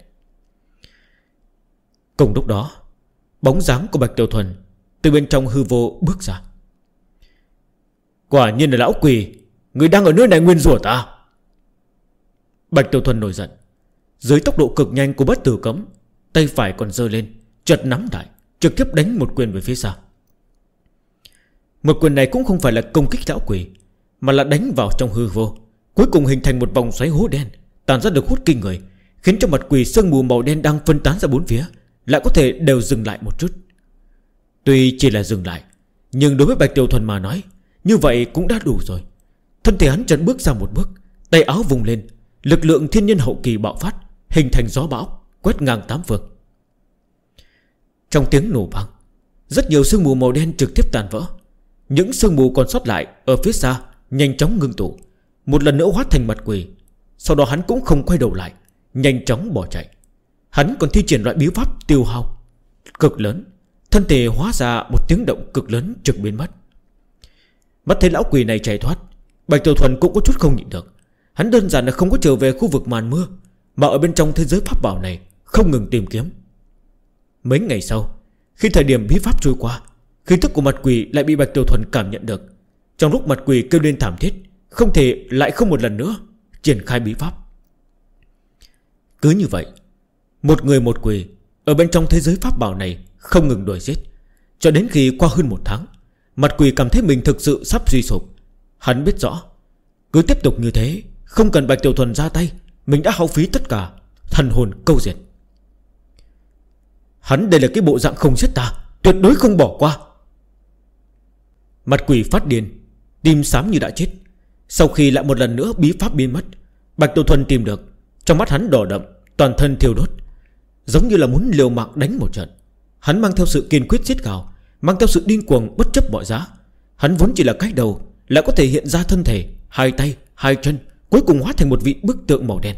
Cùng lúc đó, bóng dáng của Bạch Tiểu Thuần từ bên trong hư vô bước ra. Quả nhiên là lão quỷ, người đang ở nơi này nguyên rủa ta. Bạch Tiểu Thuần nổi giận, dưới tốc độ cực nhanh của Bất Tử Cấm, tay phải còn giơ lên, chợt nắm lại, trực tiếp đánh một quyền về phía xa. Một quyền này cũng không phải là công kích lão quỷ, mà là đánh vào trong hư vô, cuối cùng hình thành một vòng xoáy hố đen, tàn ra được hút kinh người, khiến cho mặt quỷ sương mù màu đen đang phân tán ra bốn phía lại có thể đều dừng lại một chút. Tuy chỉ là dừng lại, nhưng đối với Bạch Tiểu Thuần mà nói, như vậy cũng đã đủ rồi. Thân thể hắn chợt bước ra một bước, tay áo vùng lên, lực lượng thiên nhân hậu kỳ bạo phát, hình thành gió bão quét ngang tám phương. Trong tiếng nổ vang, rất nhiều sương mù màu đen trực tiếp tàn vỡ. Những sương mù còn sót lại ở phía xa nhanh chóng ngưng tụ, một lần nữa hóa thành mặt quỷ. Sau đó hắn cũng không quay đầu lại, nhanh chóng bỏ chạy. Hắn còn thi triển loại bí pháp tiêu hao cực lớn, thân thể hóa ra một tiếng động cực lớn trực biến mất. Mắt thấy lão quỷ này chạy thoát, Bạch Tiểu Thuần cũng có chút không nhịn được. Hắn đơn giản là không có trở về khu vực màn mưa, mà ở bên trong thế giới pháp bảo này không ngừng tìm kiếm. Mấy ngày sau, khi thời điểm bí pháp trôi qua, khí tức của mặt quỷ lại bị Bạch Tiểu Thuần cảm nhận được. Trong lúc mặt quỷ kêu lên thảm thiết, không thể lại không một lần nữa triển khai bí pháp. Cứ như vậy, một người một quỷ ở bên trong thế giới pháp bảo này không ngừng đuổi giết, cho đến khi qua hơn một tháng, mặt quỷ cảm thấy mình thực sự sắp suy sụp. Hắn biết rõ, cứ tiếp tục như thế, không cần Bạch Tiểu Thuần ra tay, mình đã hao phí tất cả, thần hồn câu diệt. Hắn đây là cái bộ dạng không giết ta, tuyệt đối không bỏ qua. Mặt quỷ phát điên, tim xám như đã chết. Sau khi lại một lần nữa bí pháp biến mất, Bạch Tiểu Thuần tìm được, trong mắt hắn đỏ đậm, toàn thân thiêu đốt. giống như là muốn liều mạng đánh một trận. Hắn mang theo sự kiên quyết giết gào, mang theo sự điên cuồng bất chấp mọi giá. Hắn vốn chỉ là cái đầu, lại có thể hiện ra thân thể, hai tay, hai chân, cuối cùng hóa thành một vị bức tượng màu đen.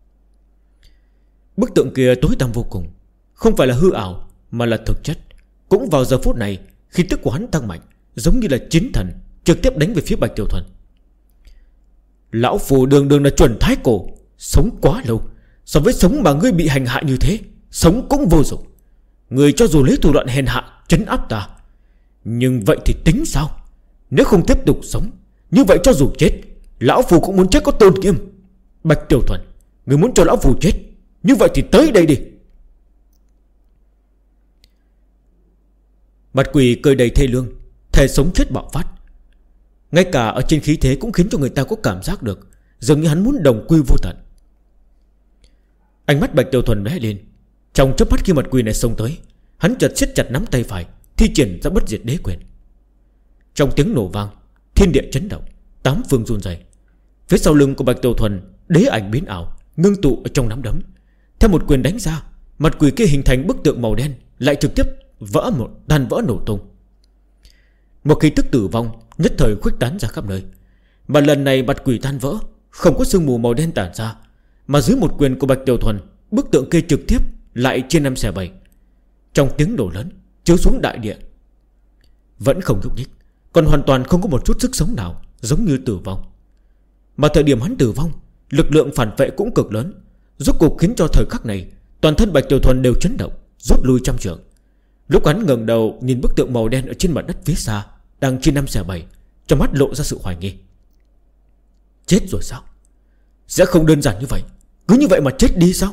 Bức tượng kia tối tăm vô cùng, không phải là hư ảo mà là thực chất. Cũng vào giờ phút này, khí tức của hắn tăng mạnh, giống như là chiến thần, trực tiếp đánh về phía Bạch Tiểu Thuần. Lão phù đường đường là chuẩn thái cổ, sống quá lâu, so với sống mà ngươi bị hành hạ như thế, sống cũng vô dụng. Ngươi cho dù lấy thủ đoạn hèn hạ trấn áp ta, nhưng vậy thì tính sao? Nếu không tiếp tục sống, như vậy cho dù chết, lão phù cũng muốn chết có tôn nghiêm. Bạch Tiểu Thuần, ngươi muốn cho lão phù chết, như vậy thì tới đây đi. Mặt quỷ cười đầy thê lương, thể sống chết bạo phát. Ngay cả ở trên khí thế cũng khiến cho người ta có cảm giác được dường như hắn muốn đồng quy vô tận. Ánh mắt Bạch Tiểu Thuần lóe lên. Trong chớp mắt khi mặt quỷ này xông tới, hắn chợt siết chặt nắm tay phải, thi triển ra bất diệt đế quyền. Trong tiếng nổ vang, thiên địa chấn động, tám phương run rẩy. Phía sau lưng của Bạch Tiểu Thuần, đế ảnh biến ảo ngưng tụ ở trong nắm đấm. Theo một quyền đánh ra, mặt quỷ kia hình thành bức tượng màu đen, lại trực tiếp tan vỡ nổ tung. Một khí tức tử vong nhất thời khuếch tán ra khắp nơi. Mà lần này mặt quỷ tan vỡ, không có sương mù màu đen tản ra, mà dưới một quyền của Bạch Tiểu Thuần, bức tượng kia trực tiếp lại chia 5 xẻ 7. Trong tiếng nổ lớn chiếu xuống đại địa, vẫn không nhúc nhích, còn hoàn toàn không có một chút sức sống nào, giống như tử vong. Mà thời điểm hắn tử vong, lực lượng phản vệ cũng cực lớn, rốt cuộc khiến cho thời khắc này toàn thân Bạch Tiểu Thuần đều chấn động, rút lui trăm trượng. Lúc hắn ngẩng đầu nhìn bức tượng màu đen ở trên mặt đất phía xa đang chia 5 xẻ 7, trong mắt lộ ra sự hoài nghi. Chết rồi sao? Sẽ không đơn giản như vậy, cứ như vậy mà chết đi sao?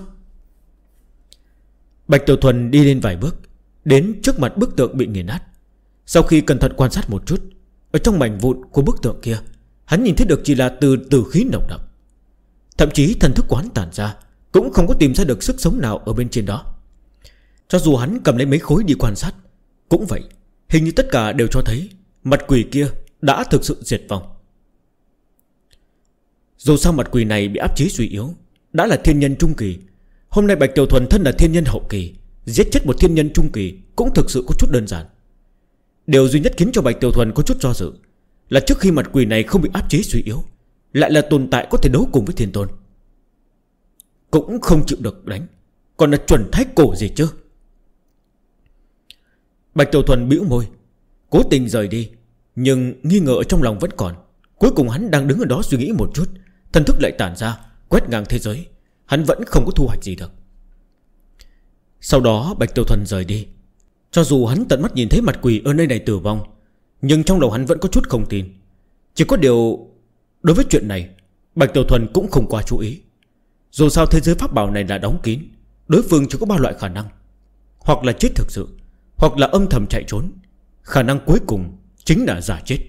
Bạch Tiểu Thuần đi lên vài bước, đến trước mặt bức tượng bị nghiền nát. Sau khi cẩn thận quan sát một chút, ở trong mảnh vụn của bức tượng kia, hắn nhìn thấy được chỉ là tử khí nồng đậm. Thậm chí thần thức quán tản ra cũng không có tìm ra được sức sống nào ở bên trên đó. Cho dù hắn cầm lấy mấy khối đi quan sát, cũng vậy, hình như tất cả đều cho thấy mặt quỷ kia đã thực sự diệt vong. Dù sao mặt quỷ này bị áp chế suy yếu, đã là thiên nhân trung kỳ. Hôm nay Bạch Tiểu Thuần thân là thiên nhân hậu kỳ, giết chết một thiên nhân trung kỳ cũng thực sự có chút đơn giản. Điều duy nhất khiến cho Bạch Tiểu Thuần có chút do dự là trước khi mặt quỷ này không bị áp chế suy yếu, lại là tồn tại có thể đấu cùng với thiên tôn, cũng không chịu được đánh, còn là chuẩn thái cổ gì chứ. Bạch Tiểu Thuần bĩu môi, cố tình rời đi, nhưng nghi ngờ ở trong lòng vẫn còn. Cuối cùng hắn đang đứng ở đó suy nghĩ một chút, thần thức lại tản ra, quét ngang thế giới. Hắn vẫn không có thu hoạch gì được. Sau đó Bạch Tiểu Thuần rời đi. Cho dù hắn tận mắt nhìn thấy mặt quỷ ở nơi này tử vong, nhưng trong đầu hắn vẫn có chút không tin. Chỉ có điều, đối với chuyện này Bạch Tiểu Thuần cũng không quá chú ý. Dù sao thế giới pháp bảo này là đóng kín, đối phương chỉ có 3 loại khả năng: hoặc là chết thực sự, hoặc là âm thầm chạy trốn. Khả năng cuối cùng chính là giả chết.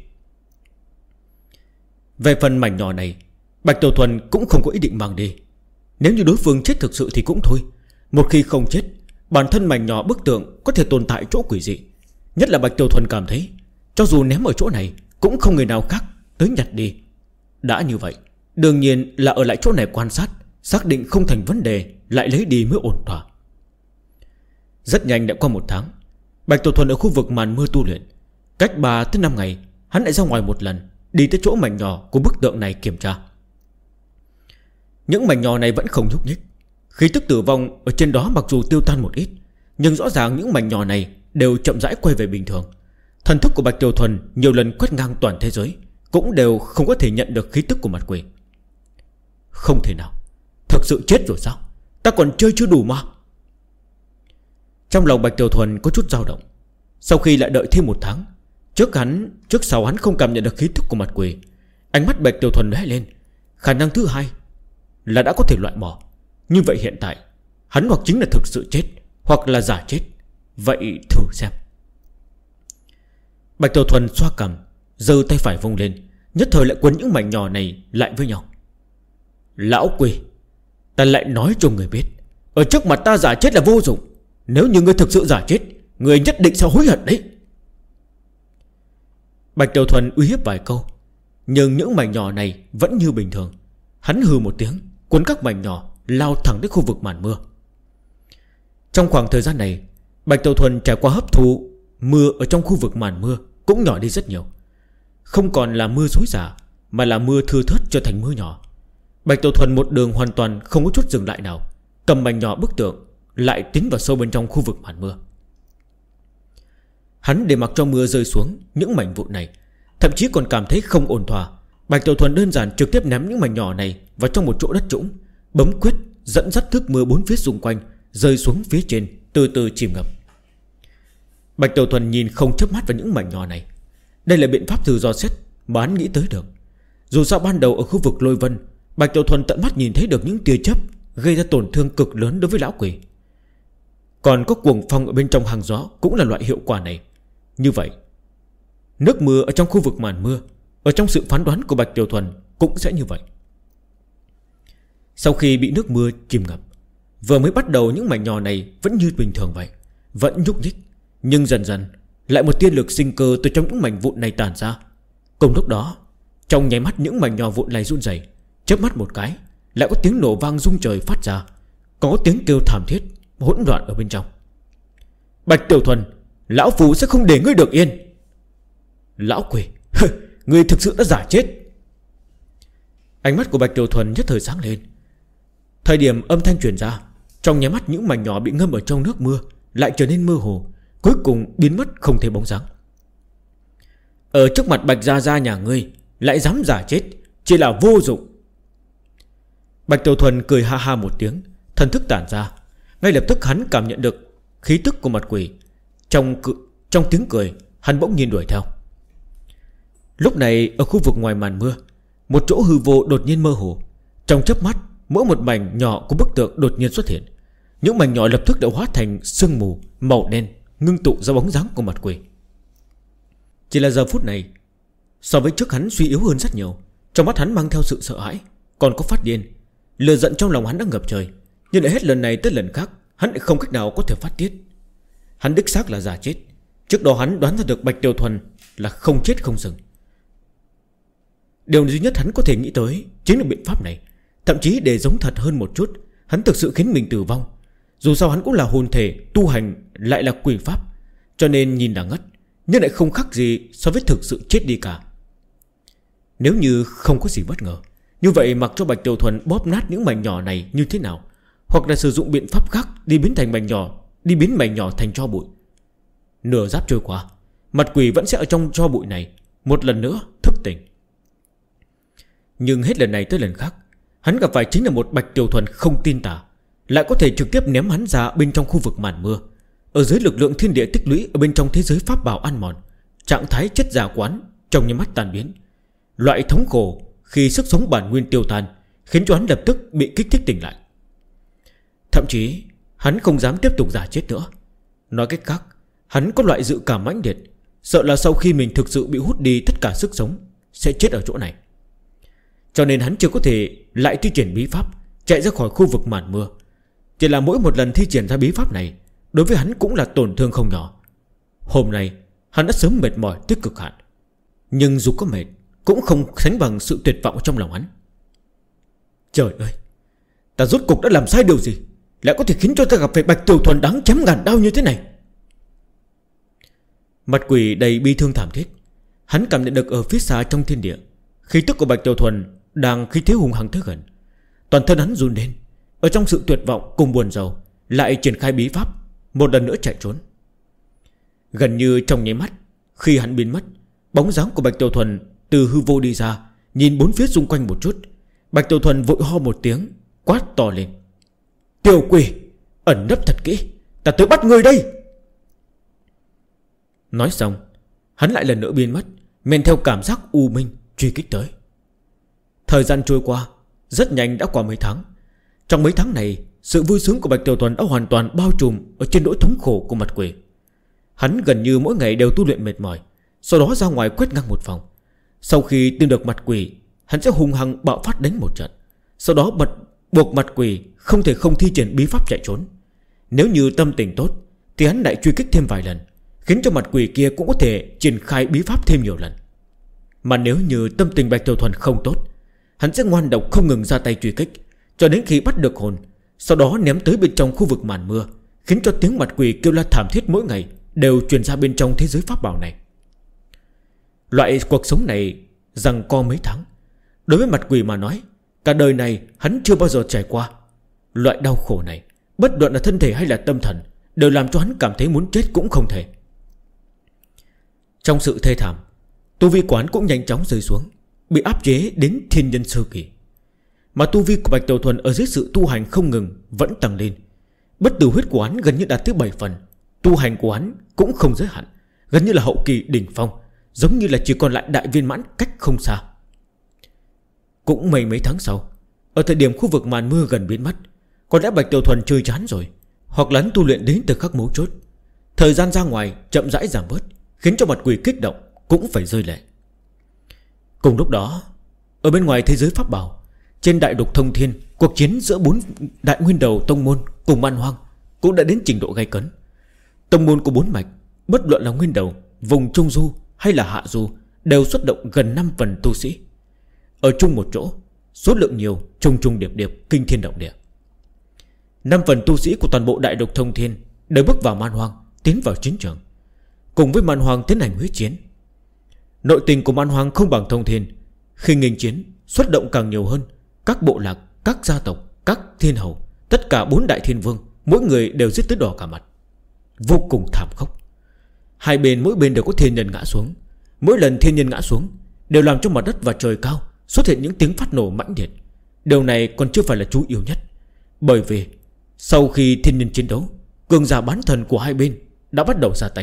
Về phần mảnh nhỏ này, Bạch Tiểu Thuần cũng không có ý định mang đi. Nếu như đối phương chết thực sự thì cũng thôi. Một khi không chết, bản thân mảnh nhỏ bức tượng có thể tồn tại chỗ quỷ dị. Nhất là Bạch Tiểu Thuần cảm thấy cho dù ném ở chỗ này cũng không người nào khác tới nhặt đi. Đã như vậy, đương nhiên là ở lại chỗ này quan sát, xác định không thành vấn đề lại lấy đi mới ổn thỏa. Rất nhanh đã qua 1 tháng, Bạch Tiểu Thuần ở khu vực màn mưa tu luyện. Cách 3 tới 5 ngày, hắn lại ra ngoài một lần, đi tới chỗ mảnh nhỏ của bức tượng này kiểm tra. Những mảnh nhỏ này vẫn không nhúc nhích. Khí tức tử vong ở trên đó mặc dù tiêu tan một ít, nhưng rõ ràng những mảnh nhỏ này đều chậm rãi quay về bình thường. Thần thức của Bạch Tiểu Thuần nhiều lần quét ngang toàn thế giới, cũng đều không có thể nhận được khí tức của mặt quỷ. Không thể nào, thật sự chết rồi sao? Ta còn chơi chưa đủ mà. Trong lòng Bạch Tiểu Thuần có chút dao động. Sau khi lại đợi thêm 1 tháng, trước sau hắn không cảm nhận được khí tức của mặt quỷ. Ánh mắt Bạch Tiểu Thuần lóe lên. Khả năng thứ hai là đã có thể loại bỏ. Như vậy hiện tại hắn hoặc chính là thực sự chết, hoặc là giả chết. Vậy thử xem. Bạch Tiểu Thuần xoa cằm, giơ tay phải vung lên, nhất thời lại quấn những mảnh nhỏ này lại với nhau. Lão quỷ, ta lại nói cho người biết, ở trước mặt ta giả chết là vô dụng. Nếu như ngươi thực sự giả chết, ngươi nhất định sẽ hối hận đấy. Bạch Tiểu Thuần uy hiếp vài câu, nhưng những mảnh nhỏ này vẫn như bình thường. Hắn hừ một tiếng, cuốn các mảnh nhỏ lao thẳng đến khu vực màn mưa. Trong khoảng thời gian này, Bạch Tiểu Thuần trải qua hấp thụ mưa ở trong khu vực màn mưa cũng nhỏ đi rất nhiều. Không còn là mưa xối xả, mà là mưa thưa thớt trở thành mưa nhỏ. Bạch Tiểu Thuần một đường hoàn toàn không có chút dừng lại nào, cầm mảnh nhỏ bức tượng lại tiến vào sâu bên trong khu vực màn mưa. Hắn để mặc cho mưa rơi xuống những mảnh vụn này, thậm chí còn cảm thấy không ổn thỏa. Bạch Tiểu Thuần đơn giản trực tiếp ném những mảnh nhỏ này vào trong một chỗ đất trũng, bấm quyết dẫn dắt thước mưa bốn phía xung quanh rơi xuống phía trên, từ từ chìm ngập. Bạch Tiểu Thuần nhìn không chớp mắt vào những mảnh nhỏ này. Đây là biện pháp thử dò xét mà hắn nghĩ tới được. Dù sao ban đầu ở khu vực lôi vân, Bạch Tiểu Thuần tận mắt nhìn thấy được những tia chớp gây ra tổn thương cực lớn đối với lão quỷ. Còn có cuồng phong ở bên trong hàng gió cũng là loại hiệu quả này. Như vậy, nước mưa ở trong khu vực màn mưa, ở trong sự phán đoán của Bạch Tiểu Thuần cũng sẽ như vậy. Sau khi bị nước mưa chìm ngập, vừa mới bắt đầu những mảnh nhỏ này vẫn như bình thường vậy, vẫn nhúc nhích. Nhưng dần dần lại một tia lực sinh cơ từ trong những mảnh vụn này tản ra. Cùng lúc đó, trong nháy mắt những mảnh nhỏ vụn này run rẩy, chớp mắt một cái, lại có tiếng nổ vang rung trời phát ra, có tiếng kêu thảm thiết hỗn loạn ở bên trong. Bạch Tiểu Thuần, lão phù sẽ không để ngươi được yên. Lão quỷ, ngươi thực sự đã giả chết. Ánh mắt của Bạch Tiểu Thuần nhất thời sáng lên. Thời điểm âm thanh truyền ra, trong nháy mắt những mảnh nhỏ bị ngâm ở trong nước mưa lại trở nên mơ hồ, cuối cùng biến mất không thấy bóng dáng. Ở trước mặt Bạch Gia Gia nhà ngươi lại dám giả chết, chỉ là vô dụng. Bạch Tiểu Thuần cười ha ha một tiếng, thần thức tản ra. Ngay lập tức hắn cảm nhận được khí tức của mặt quỷ. Trong tiếng cười, hắn bỗng nhiên đuổi theo. Lúc này ở khu vực ngoài màn mưa, một chỗ hư vô đột nhiên mơ hồ. Trong chớp mắt, mỗi một mảnh nhỏ của bức tượng đột nhiên xuất hiện. Những mảnh nhỏ lập tức đã hóa thành sương mù màu đen, ngưng tụ ra bóng dáng của mặt quỷ. Chỉ là giờ phút này, so với trước hắn suy yếu hơn rất nhiều. Trong mắt hắn mang theo sự sợ hãi, còn có phát điên. Lửa giận trong lòng hắn đang ngập trời, nhưng lại hết lần này tới lần khác hắn lại không cách nào có thể phát tiết. Hắn đích xác là giả chết. Trước đó hắn đoán ra được Bạch Tiểu Thuần là không chết không dừng. Điều duy nhất hắn có thể nghĩ tới chính là biện pháp này. Thậm chí để giống thật hơn một chút, hắn thực sự khiến mình tử vong. Dù sao hắn cũng là hồn thể, tu hành lại là quỷ pháp, cho nên nhìn đã ngất, nhưng lại không khác gì so với thực sự chết đi cả. Nếu như không có gì bất ngờ, như vậy mặc cho Bạch Tiểu Thuần bóp nát những mảnh nhỏ này như thế nào, hoặc là sử dụng biện pháp khác đi biến mảnh nhỏ thành tro bụi. Nửa giáp trôi qua, mặt quỷ vẫn sẽ ở trong tro bụi này một lần nữa thức tỉnh. Nhưng hết lần này tới lần khác, hắn gặp phải chính là một Bạch Tiểu Thuần không tin tả, lại có thể trực tiếp ném hắn ra bên trong khu vực màn mưa. Ở dưới lực lượng thiên địa tích lũy ở bên trong thế giới pháp bảo ăn mòn, trạng thái chất giả quán trong như mắt tan biến. Loại thống khổ khi sức sống bản nguyên tiêu tan khiến cho hắn lập tức bị kích thích tỉnh lại. Thậm chí hắn không dám tiếp tục giả chết nữa. Nói cách khác, hắn có loại dự cảm mãnh liệt, sợ là sau khi mình thực sự bị hút đi tất cả sức sống sẽ chết ở chỗ này. Cho nên hắn chưa có thể lại thi triển bí pháp chạy ra khỏi khu vực màn mưa. Chỉ là mỗi một lần thi triển ra bí pháp này đối với hắn cũng là tổn thương không nhỏ. Hôm nay hắn đã sớm mệt mỏi tới cực hạn, nhưng dù có mệt cũng không sánh bằng sự tuyệt vọng trong lòng hắn. Trời ơi, ta rốt cục đã làm sai điều gì, lại có thể khiến cho ta gặp phải Bạch Tiểu Thuần đáng chém ngàn đau như thế này. Mặt quỷ đầy bi thương thảm thiết. Hắn cảm nhận được ở phía xa trong thiên địa, khí tức của Bạch Tiểu Thuần đang khí thế hùng hăng tới gần. Toàn thân hắn run lên, ở trong sự tuyệt vọng cùng buồn rầu lại triển khai bí pháp, một lần nữa chạy trốn. Gần như trong nháy mắt, khi hắn biến mất, bóng dáng của Bạch Tiểu Thuần từ hư vô đi ra, nhìn bốn phía xung quanh một chút. Bạch Tiểu Thuần vội ho một tiếng, quát to lên: Tiểu quỷ, ẩn nấp thật kỹ, ta tới bắt người đây. Nói xong, hắn lại lần nữa biến mất, men theo cảm giác u minh truy kích tới. Thời gian trôi qua rất nhanh, đã qua mấy tháng. Trong mấy tháng này, sự vui sướng của Bạch Tiểu Thuần đã hoàn toàn bao trùm ở trên nỗi thống khổ của mặt quỷ. Hắn gần như mỗi ngày đều tu luyện mệt mỏi, sau đó ra ngoài quét ngang một vòng. Sau khi tìm được mặt quỷ, hắn sẽ hung hăng bạo phát đánh một trận, sau đó buộc mặt quỷ không thể không thi triển bí pháp chạy trốn. Nếu như tâm tình tốt thì hắn lại truy kích thêm vài lần, khiến cho mặt quỷ kia cũng có thể triển khai bí pháp thêm nhiều lần. Mà nếu như tâm tình Bạch Tiểu Thuần không tốt, hắn sẽ ngoan độc không ngừng ra tay truy kích, cho đến khi bắt được hồn, sau đó ném tới bên trong khu vực màn mưa, khiến cho tiếng mặt quỷ kêu la thảm thiết mỗi ngày đều truyền ra bên trong thế giới pháp bảo này. Loại cuộc sống này giằng co mấy tháng, đối với mặt quỷ mà nói, cả đời này hắn chưa bao giờ trải qua. Loại đau khổ này, bất luận là thân thể hay là tâm thần, đều làm cho hắn cảm thấy muốn chết cũng không thể. Trong sự thê thảm, tu vi quán cũng nhanh chóng rơi xuống, bị áp chế đến thiên nhân sơ kỳ. Mà tu vi của Bạch Tiểu Thuần ở dưới sự tu hành không ngừng vẫn tăng lên. Bất tử huyết của hắn gần như đạt tới 7 phần. Tu hành của hắn cũng không giới hạn, gần như là hậu kỳ đỉnh phong, giống như là chỉ còn lại đại viên mãn cách không xa. Cũng mấy tháng sau, ở thời điểm khu vực màn mưa gần biến mất, có lẽ Bạch Tiểu Thuần chơi chán rồi, hoặc là hắn tu luyện đến từ khắc mấu chốt, thời gian ra ngoài chậm rãi giảm bớt, khiến cho mặt quỷ kích động cũng phải rơi lệ. Cùng lúc đó, ở bên ngoài thế giới pháp bảo, trên đại lục thông thiên, cuộc chiến giữa 4 đại nguyên đầu tông môn cùng man hoang cũng đã đến trình độ gay cấn. Tông môn của 4 mạch, bất luận là nguyên đầu, vùng trung du hay là hạ du, đều xuất động gần 5 phần tu sĩ. Ở chung một chỗ, số lượng nhiều, trùng điệp điệp, kinh thiên động địa. 5 phần tu sĩ của toàn bộ đại lục thông thiên đều bước vào man hoang, tiến vào chiến trường, cùng với man hoang tiến hành huyết chiến. Nội tình của man hoang không bằng thông thiên, khi nghênh chiến xuất động càng nhiều hơn. Các bộ lạc, các gia tộc, các thiên hầu, tất cả 4 đại thiên vương, mỗi người đều giết tới đỏ cả mặt, vô cùng thảm khốc. Hai bên mỗi bên đều có thiên nhân ngã xuống. Mỗi lần thiên nhân ngã xuống đều làm cho mặt đất và trời cao xuất hiện những tiếng phát nổ mãnh liệt. Điều này còn chưa phải là chú yếu nhất, bởi vì sau khi thiên nhân chiến đấu, cường giả bán thần của hai bên đã bắt đầu ra tay.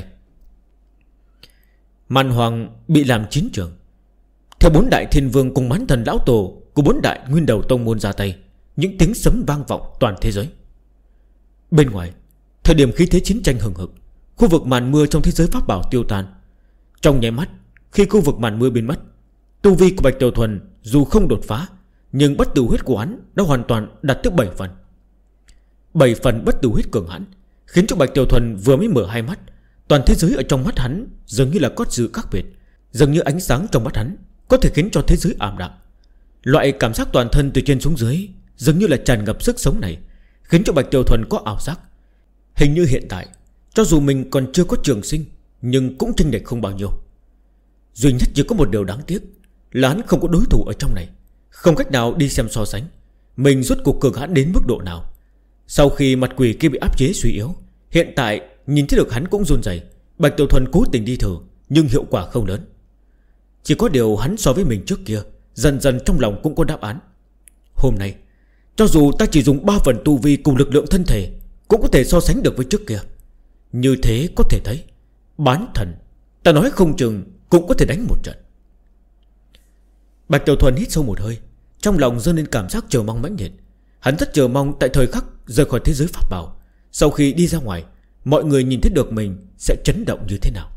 Man hoang bị làm chiến trường. Theo 4 đại thiên vương cùng bán thần lão tổ của 4 đại nguyên đầu tông môn ra tay, những tiếng sấm vang vọng toàn thế giới. Bên ngoài, thời điểm khí thế chiến tranh hừng hực, khu vực màn mưa trong thế giới pháp bảo tiêu tan. Trong nháy mắt, khi khu vực màn mưa biến mất, tu vi của Bạch Tiểu Thuần dù không đột phá, nhưng bất tử huyết của hắn đã hoàn toàn đạt tới 7 phần. 7 phần bất tử huyết cường hãn, khiến cho Bạch Tiểu Thuần vừa mới mở hai mắt, toàn thế giới ở trong mắt hắn dường như là có sự khác biệt, dường như ánh sáng trong mắt hắn có thể khiến cho thế giới ảm đạm. Loại cảm giác toàn thân từ trên xuống dưới dường như là tràn ngập sức sống này, khiến cho Bạch Tiểu Thuần có ảo giác hình như hiện tại, cho dù mình còn chưa có trường sinh, nhưng cũng chênh lệch không bao nhiêu. Duy nhất chỉ có một điều đáng tiếc là hắn không có đối thủ ở trong này, không cách nào đi xem so sánh mình rốt cuộc cường hãn đến mức độ nào. Sau khi mặt quỷ kia bị áp chế suy yếu, hiện tại nhìn thấy được hắn cũng run rẩy. Bạch Tiểu Thuần cố tình đi thử, nhưng hiệu quả không lớn. Chỉ có điều hắn so với mình trước kia, dần dần trong lòng cũng có đáp án. Hôm nay, cho dù ta chỉ dùng 3 phần tu vi cùng lực lượng thân thể, cũng có thể so sánh được với trước kia. Như thế có thể thấy, bán thần, ta nói không chừng cũng có thể đánh một trận. Bạch Tiểu Thuần hít sâu một hơi, trong lòng dâng lên cảm giác chờ mong mãnh liệt. Hắn rất chờ mong tại thời khắc rời khỏi thế giới pháp bảo, sau khi đi ra ngoài, mọi người nhìn thấy được mình sẽ chấn động như thế nào.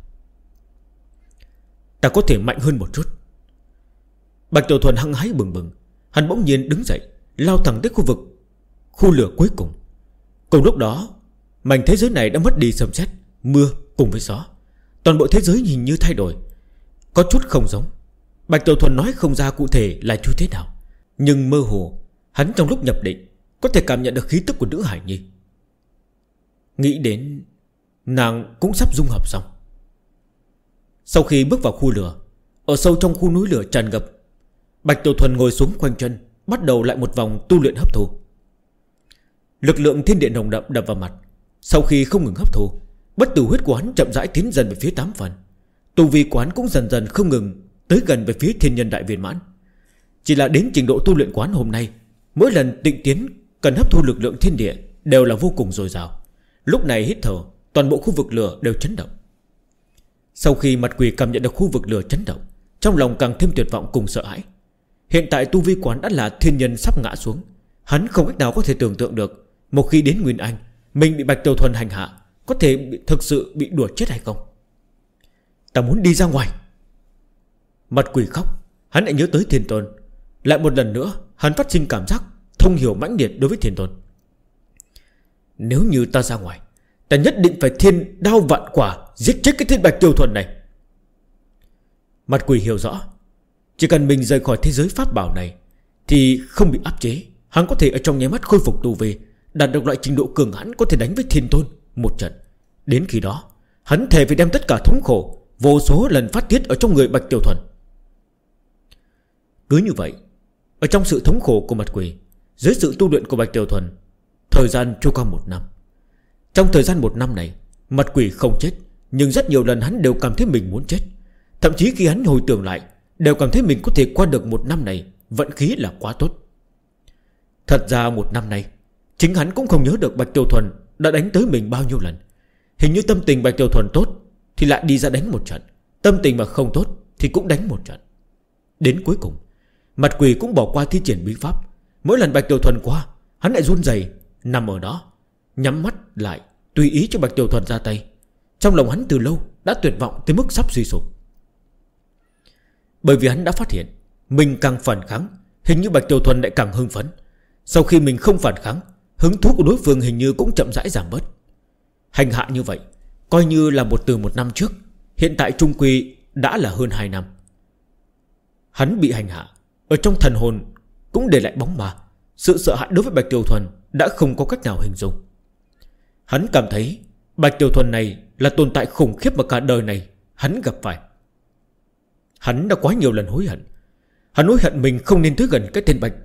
Ta có thể mạnh hơn một chút. Bạch Tiểu Thuần hăng hái bừng bừng. Hắn bỗng nhiên đứng dậy, lao thẳng tới khu lửa cuối cùng. Cùng lúc đó, mảnh thế giới này đã mất đi sấm sét, mưa cùng với gió. Toàn bộ thế giới hình như thay đổi, có chút không giống. Bạch Tiểu Thuần nói không ra cụ thể là như thế nào, nhưng mơ hồ hắn trong lúc nhập định có thể cảm nhận được khí tức của nữ hải nhi. Nghĩ đến nàng cũng sắp dung hợp xong. Sau khi bước vào khu lửa, ở sâu trong khu núi lửa tràn ngập, Bạch Tiểu Thuần ngồi xuống khoanh chân, bắt đầu lại một vòng tu luyện hấp thu. Lực lượng thiên địa nồng đậm đập vào mặt. Sau khi không ngừng hấp thu, bất tử huyết của hắn chậm rãi tiến dần về phía 8 phần. Tu vi của hắn cũng dần dần không ngừng tới gần về phía thiên nhân đại viên mãn. Chỉ là đến trình độ tu luyện của hắn hôm nay, mỗi lần tịnh tiến cần hấp thu lực lượng thiên địa đều là vô cùng dồi dào. Lúc này hít thở, toàn bộ khu vực lửa đều chấn động. Sau khi mặt quỷ cảm nhận được khu vực lửa chấn động, trong lòng càng thêm tuyệt vọng cùng sợ hãi. Hiện tại tu vi quán đã là thiên nhân sắp ngã xuống. Hắn không cách nào có thể tưởng tượng được, một khi đến Nguyên Anh, mình bị Bạch Tiểu Thuần hành hạ, có thể thực sự bị đùa chết hay không. Ta muốn đi ra ngoài. Mặt quỷ khóc. Hắn lại nhớ tới Thiên Tôn. Lại một lần nữa hắn phát sinh cảm giác thông hiểu mãnh liệt đối với Thiên Tôn. Nếu như ta ra ngoài, ta nhất định phải thiên đao vạn quả giết chết cái tên Bạch Tiểu Thuần này. Mặt quỷ hiểu rõ, chỉ cần mình rời khỏi thế giới pháp bảo này thì không bị áp chế, hắn có thể ở trong nháy mắt khôi phục tu vi, đạt được loại trình độ cường hãn có thể đánh với Thiên Tôn. một trận. Đến khi đó hắn thề phải đem tất cả thống khổ vô số lần phát tiết ở trong người Bạch Tiểu Thuần. Cứ như vậy, ở trong sự thống khổ của mặt quỷ, dưới sự tu luyện của Bạch Tiểu Thuần, thời gian trôi qua 1 năm. Trong thời gian 1 năm này, mặt quỷ không chết, nhưng rất nhiều lần hắn đều cảm thấy mình muốn chết. Thậm chí khi hắn hồi tưởng lại, đều cảm thấy mình có thể qua được 1 năm này, vận khí là quá tốt. Thật ra 1 năm này, chính hắn cũng không nhớ được Bạch Tiểu Thuần đã đánh tới mình bao nhiêu lần. Hình như tâm tình Bạch Tiểu Thuần tốt thì lại đi ra đánh một trận, tâm tình mà không tốt thì cũng đánh một trận. Đến cuối cùng, mặt quỷ cũng bỏ qua thi triển bí pháp. Mỗi lần Bạch Tiểu Thuần qua, hắn lại run rẩy nằm ở đó, nhắm mắt lại, tùy ý cho Bạch Tiểu Thuần ra tay. Trong lòng hắn từ lâu đã tuyệt vọng tới mức sắp suy sụp. Bởi vì hắn đã phát hiện mình càng phản kháng, hình như Bạch Tiểu Thuần lại càng hưng phấn. Sau khi mình không phản kháng, hứng thú của đối phương hình như cũng chậm rãi giảm bớt. Hành hạ như vậy, coi như là từ 1 năm trước, hiện tại trung quy đã là hơn 2 năm. Hắn bị hành hạ, ở trong thần hồn cũng để lại bóng ma. Sự sợ hãi đối với Bạch Tiểu Thuần đã không có cách nào hình dung. Hắn cảm thấy Bạch Tiểu Thuần này là tồn tại khủng khiếp mà cả đời này hắn gặp phải. Hắn đã quá nhiều lần hối hận. Hắn hối hận mình không nên tới gần cái tên Bạch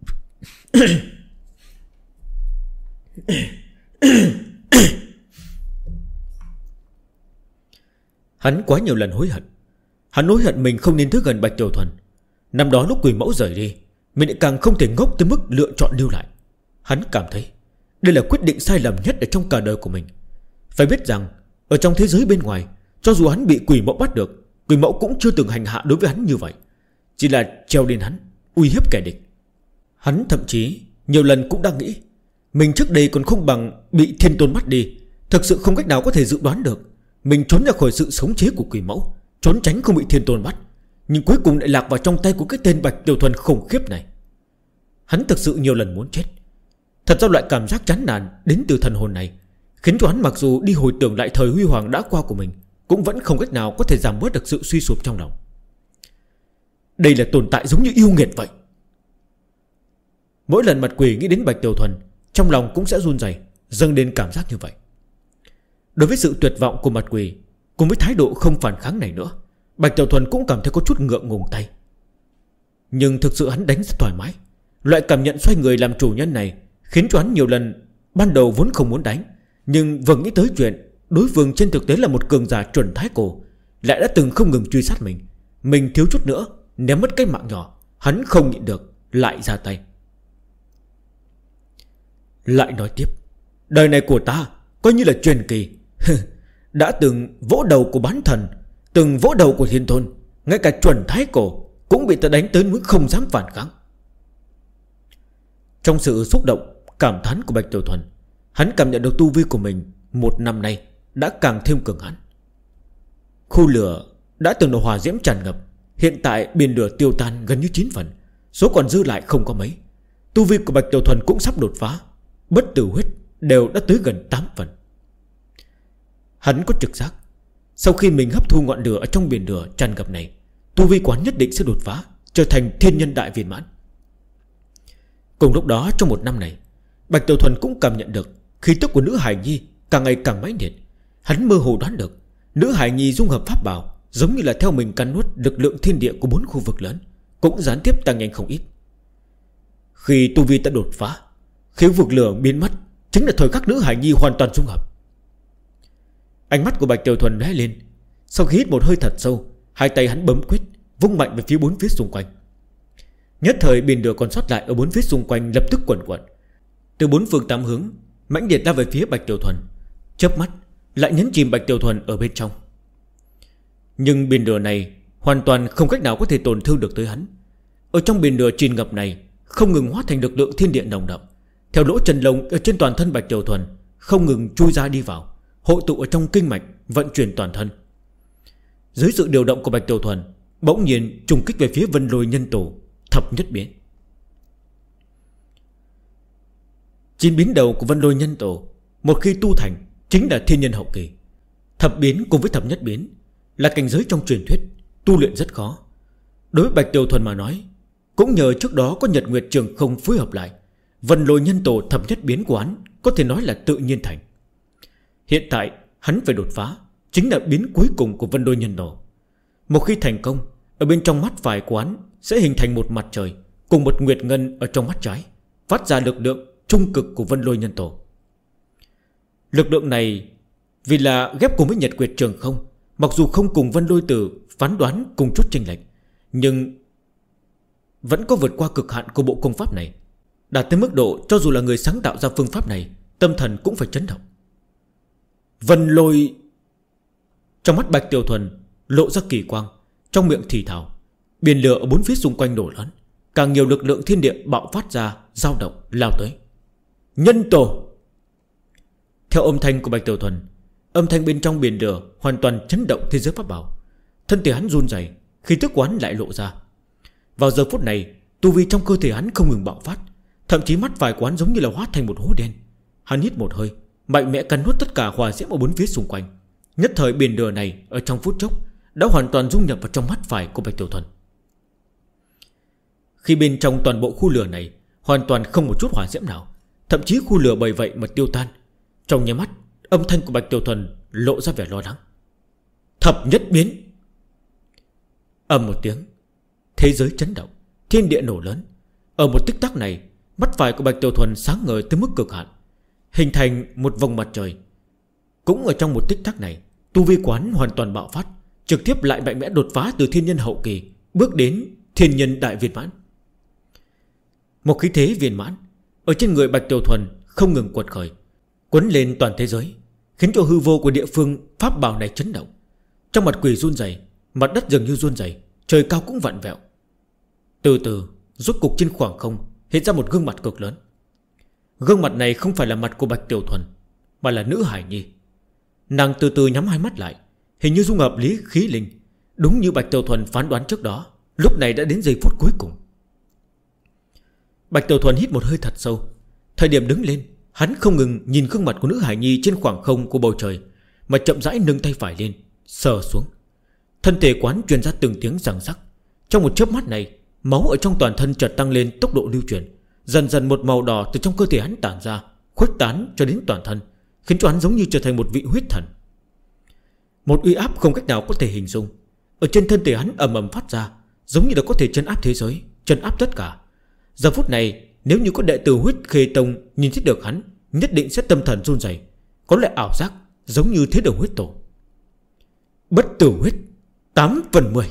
Hắn quá nhiều lần hối hận. Hắn hối hận mình không nên tới gần Bạch Tiểu Thuần. Năm đó lúc quỷ mẫu rời đi, mình lại càng không thể ngốc tới mức lựa chọn lưu lại. Hắn cảm thấy đây là quyết định sai lầm nhất ở trong cả đời của mình. Phải biết rằng ở trong thế giới bên ngoài, cho dù hắn bị quỷ mẫu bắt được, quỷ mẫu cũng chưa từng hành hạ đối với hắn như vậy. Chỉ là treo lên hắn, uy hiếp kẻ địch. Hắn thậm chí nhiều lần cũng đang nghĩ mình trước đây còn không bằng bị thiên tôn bắt đi. Thực sự không cách nào có thể dự đoán được mình trốn ra khỏi sự khống chế của quỷ mẫu, trốn tránh không bị thiên tôn bắt, nhưng cuối cùng lại lạc vào trong tay của cái tên Bạch Tiểu Thuần khủng khiếp này. Hắn thực sự nhiều lần muốn chết. Thật ra loại cảm giác chán nản đến từ thần hồn này khiến cho hắn mặc dù đi hồi tưởng lại thời huy hoàng đã qua của mình, cũng vẫn không cách nào có thể giảm bớt được sự suy sụp trong lòng. Đây là tồn tại giống như yêu nghiệt vậy. Mỗi lần mặt quỷ nghĩ đến Bạch Tiểu Thuần, trong lòng cũng sẽ run rẩy, dâng đến cảm giác như vậy. Đối với sự tuyệt vọng của mặt quỷ, cùng với thái độ không phản kháng này nữa, Bạch Tiểu Thuần cũng cảm thấy có chút ngượng ngùng tay. Nhưng thực sự hắn đánh rất thoải mái. Loại cảm nhận xoay người làm chủ nhân này khiến cho hắn nhiều lần ban đầu vốn không muốn đánh, nhưng vừa nghĩ tới chuyện đối phương trên thực tế là một cường giả chuẩn thái cổ, lại đã từng không ngừng truy sát mình thiếu chút nữa ném mất cái mạng nhỏ, hắn không nhịn được lại ra tay. Lại nói tiếp, đời này của ta coi như là truyền kỳ. Đã từng vỗ đầu của bán thần, từng vỗ đầu của thiên tôn, ngay cả chuẩn thái cổ cũng bị ta đánh tới mức không dám phản kháng. Trong sự xúc động cảm thán của Bạch Tiểu Thuần, hắn cảm nhận được tu vi của mình 1 năm nay đã càng thêm cường hãn. Khu lửa đã từng được hỏa diễm tràn ngập, hiện tại biển lửa tiêu tan gần như 9 phần, số còn dư lại không có mấy. Tu vi của Bạch Tiểu Thuần cũng sắp đột phá, bất tử huyết đều đã tới gần 8 phần. Hắn có trực giác, sau khi mình hấp thu ngọn lửa ở trong biển lửa tràn ngập này, tu vi quán nhất định sẽ đột phá, trở thành thiên nhân đại viên mãn. Cùng lúc đó trong 1 năm này, Bạch Tiểu Thuần cũng cảm nhận được khí tức của nữ hài nhi càng ngày càng mãnh liệt. Hắn mơ hồ đoán được nữ hài nhi dung hợp pháp bảo, giống như là theo mình cắn nuốt lực lượng thiên địa của 4 khu vực lớn, cũng gián tiếp tăng nhanh không ít. Khi tu vi đã đột phá, khi vực lửa biến mất, chính là thời khắc nữ hài nhi hoàn toàn dung hợp. Ánh mắt của Bạch Tiểu Thuần lóe lên. Sau khi hít một hơi thật sâu, hai tay hắn bấm quyết, vung mạnh về phía 4 phía xung quanh. Nhất thời biển lửa còn sót lại ở 4 phía xung quanh lập tức quẩn quẩn, từ 4 phương 8 hướng mãnh liệt ra về phía Bạch Tiểu Thuần, chớp mắt lại nhấn chìm Bạch Tiểu Thuần ở bên trong. Nhưng biển lửa này hoàn toàn không cách nào có thể tổn thương được tới hắn. Ở trong biển lửa tràn ngập này không ngừng hóa thành lực lượng thiên địa nồng đậm, theo lỗ chân lông ở trên toàn thân Bạch Tiểu Thuần không ngừng chui ra đi vào, hội tụ ở trong kinh mạch, vận chuyển toàn thân. Dưới sự điều động của Bạch Tiểu Thuần, bỗng nhiên trùng kích về phía Vân Lôi Nhân Tổ thập nhất biến. 9 biến đầu của Vân Lôi Nhân Tổ một khi tu thành chính là thiên nhân hậu kỳ. Thập biến cùng với thập nhất biến là cảnh giới trong truyền thuyết, tu luyện rất khó. Đối với Bạch Tiểu Thuần mà nói, cũng nhờ trước đó có Nhật Nguyệt Trường Không phối hợp lại, Vân Lôi Nhân Tổ thập nhất biến của hắn có thể nói là tự nhiên thành. Hiện tại hắn phải đột phá, chính là biến cuối cùng của Vân Lôi Nhân Tổ. Một khi thành công, ở bên trong mắt phải của hắn sẽ hình thành một mặt trời cùng một nguyệt ngân ở trong mắt trái, phát ra lực lượng trung cực của Vân Lôi Nhân Tổ. Lực lượng này vì là ghép cùng với Nhật Quyệt Trường Không, mặc dù không cùng Vân Lôi Tử phán đoán cùng chút chênh lệch, nhưng vẫn có vượt qua cực hạn của bộ công pháp này, đạt tới mức độ cho dù là người sáng tạo ra phương pháp này, tâm thần cũng phải chấn động. Vân Lôi. Trong mắt Bạch Tiểu Thuần lộ ra kỳ quang, trong miệng thì thào. Biển lửa ở bốn phía xung quanh nổ lớn, càng nhiều lực lượng thiên địa bạo phát ra, dao động lao tới. Nhân tổ. Theo âm thanh của Bạch Tiểu Thuần, âm thanh bên trong biển lửa hoàn toàn chấn động thế giới pháp bảo. Thân thể hắn run rẩy, khí tức quán lại lộ ra. Vào giờ phút này, tu vi trong cơ thể hắn không ngừng bạo phát, thậm chí mắt phải quán giống như là hóa thành một hố đen. Hắn hít một hơi, mạnh mẽ cắn nuốt tất cả hỏa diễm ở bốn phía xung quanh. Nhất thời biển lửa này ở trong phút chốc đã hoàn toàn dung nhập vào trong mắt phải của Bạch Tiểu Thuần. Khi bên trong toàn bộ khu lửa này hoàn toàn không một chút hỏa diễm nào, thậm chí khu lửa bởi vậy mà tiêu tan, trong nháy mắt âm thanh của Bạch Tiểu Thuần lộ ra vẻ lo lắng. Thập nhất biến. Ầm một tiếng, thế giới chấn động, thiên địa nổ lớn. Ở một tích tắc này, mắt phải của Bạch Tiểu Thuần sáng ngời tới mức cực hạn, hình thành một vòng mặt trời. Cũng ở trong một tích tắc này, tu vi quán hoàn toàn bạo phát, trực tiếp lại mạnh mẽ đột phá từ thiên nhân hậu kỳ bước đến thiên nhân đại viên mãn. Một khí thế viên mãn ở trên người Bạch Tiểu Thuần không ngừng quật khởi, quấn lên toàn thế giới, khiến cho hư vô của địa phương pháp bảo này chấn động. Trong mặt quỷ run rẩy, mặt đất dường như run rẩy, trời cao cũng vặn vẹo. Từ từ, rốt cục trên khoảng không hiện ra một gương mặt cực lớn. Gương mặt này không phải là mặt của Bạch Tiểu Thuần, mà là nữ hải nhi. Nàng từ từ nhắm hai mắt lại, hình như dung hợp lý khí linh, đúng như Bạch Tiểu Thuần phán đoán trước đó. Lúc này đã đến giây phút cuối cùng. Bạch Tiểu Thuần hít một hơi thật sâu. Thời điểm đứng lên, hắn không ngừng nhìn gương mặt của nữ hải nhi trên khoảng không của bầu trời, mà chậm rãi nâng tay phải lên, sờ xuống. Thân thể quán truyền ra từng tiếng răng rắc. Trong một chớp mắt này, máu ở trong toàn thân chợt tăng lên tốc độ lưu chuyển. Dần dần một màu đỏ từ trong cơ thể hắn tản ra, khuếch tán cho đến toàn thân, khiến cho hắn giống như trở thành một vị huyết thần. Một uy áp không cách nào có thể hình dung ở trên thân thể hắn ầm ầm phát ra, giống như là có thể trấn áp thế giới, trấn áp tất cả. Giờ phút này, nếu như có đệ tử Huyết Khê Tông nhìn thấy được hắn, nhất định sẽ tâm thần run rẩy, có lẽ ảo giác giống như Thế Đường Huyết Tổ. Bất tử huyết 8/10.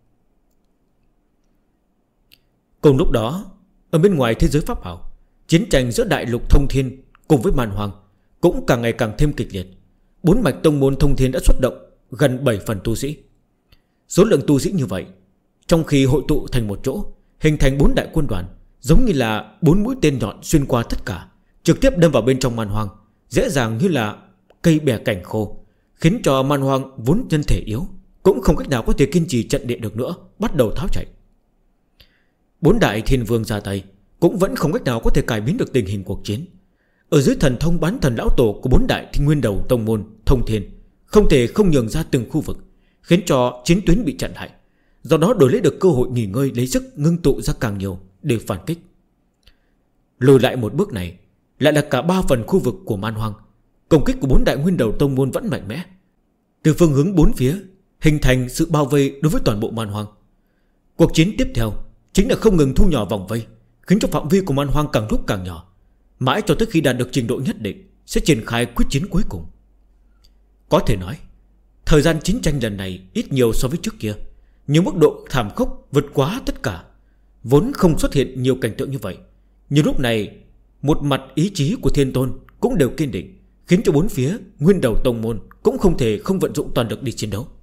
Cùng lúc đó, ở bên ngoài thế giới pháp bảo, chiến tranh giữa Đại Lục Thông Thiên cùng với Man Hoang cũng càng ngày càng thêm kịch liệt. 4 mạch tông môn Thông Thiên đã xuất động gần 7 phần tu sĩ. Số lượng tu sĩ như vậy, trong khi hội tụ thành một chỗ, hình thành 4 đại quân đoàn, giống như là 4 mũi tên nhọn xuyên qua tất cả, trực tiếp đâm vào bên trong Man Hoang, dễ dàng như là cây bẻ cảnh khô, khiến cho Man Hoang vốn nhân thể yếu cũng không cách nào có thể kiên trì trận địa được nữa, bắt đầu tháo chạy. 4 đại thiên vương ra tay cũng vẫn không cách nào có thể cải biến được tình hình cuộc chiến. Ở dưới thần thông bán thần lão tổ của 4 đại thiên nguyên đầu tông môn Thông Thiên, không thể không nhường ra từng khu vực, khiến cho chiến tuyến bị chặn lại, do đó đổi lấy được cơ hội nghỉ ngơi, lấy sức ngưng tụ ra càng nhiều để phản kích. Lùi lại một bước này lại là cả 3 phần khu vực của Man Hoang. Công kích của 4 đại nguyên đầu tông môn vẫn mạnh mẽ, từ phương hướng 4 phía hình thành sự bao vây đối với toàn bộ Man Hoang. Cuộc chiến tiếp theo chính là không ngừng thu nhỏ vòng vây, khiến cho phạm vi của Man Hoang càng lúc càng nhỏ, mãi cho tới khi đạt được trình độ nhất định sẽ triển khai quyết chiến cuối cùng. Có thể nói, thời gian chiến tranh lần này ít nhiều so với trước kia, nhưng mức độ thảm khốc vượt quá tất cả. Vốn không xuất hiện nhiều cảnh tượng như vậy, nhưng lúc này một mặt ý chí của Thiên Tôn cũng đều kiên định, khiến cho 4 phía nguyên đầu tông môn cũng không thể không vận dụng toàn lực đi chiến đấu.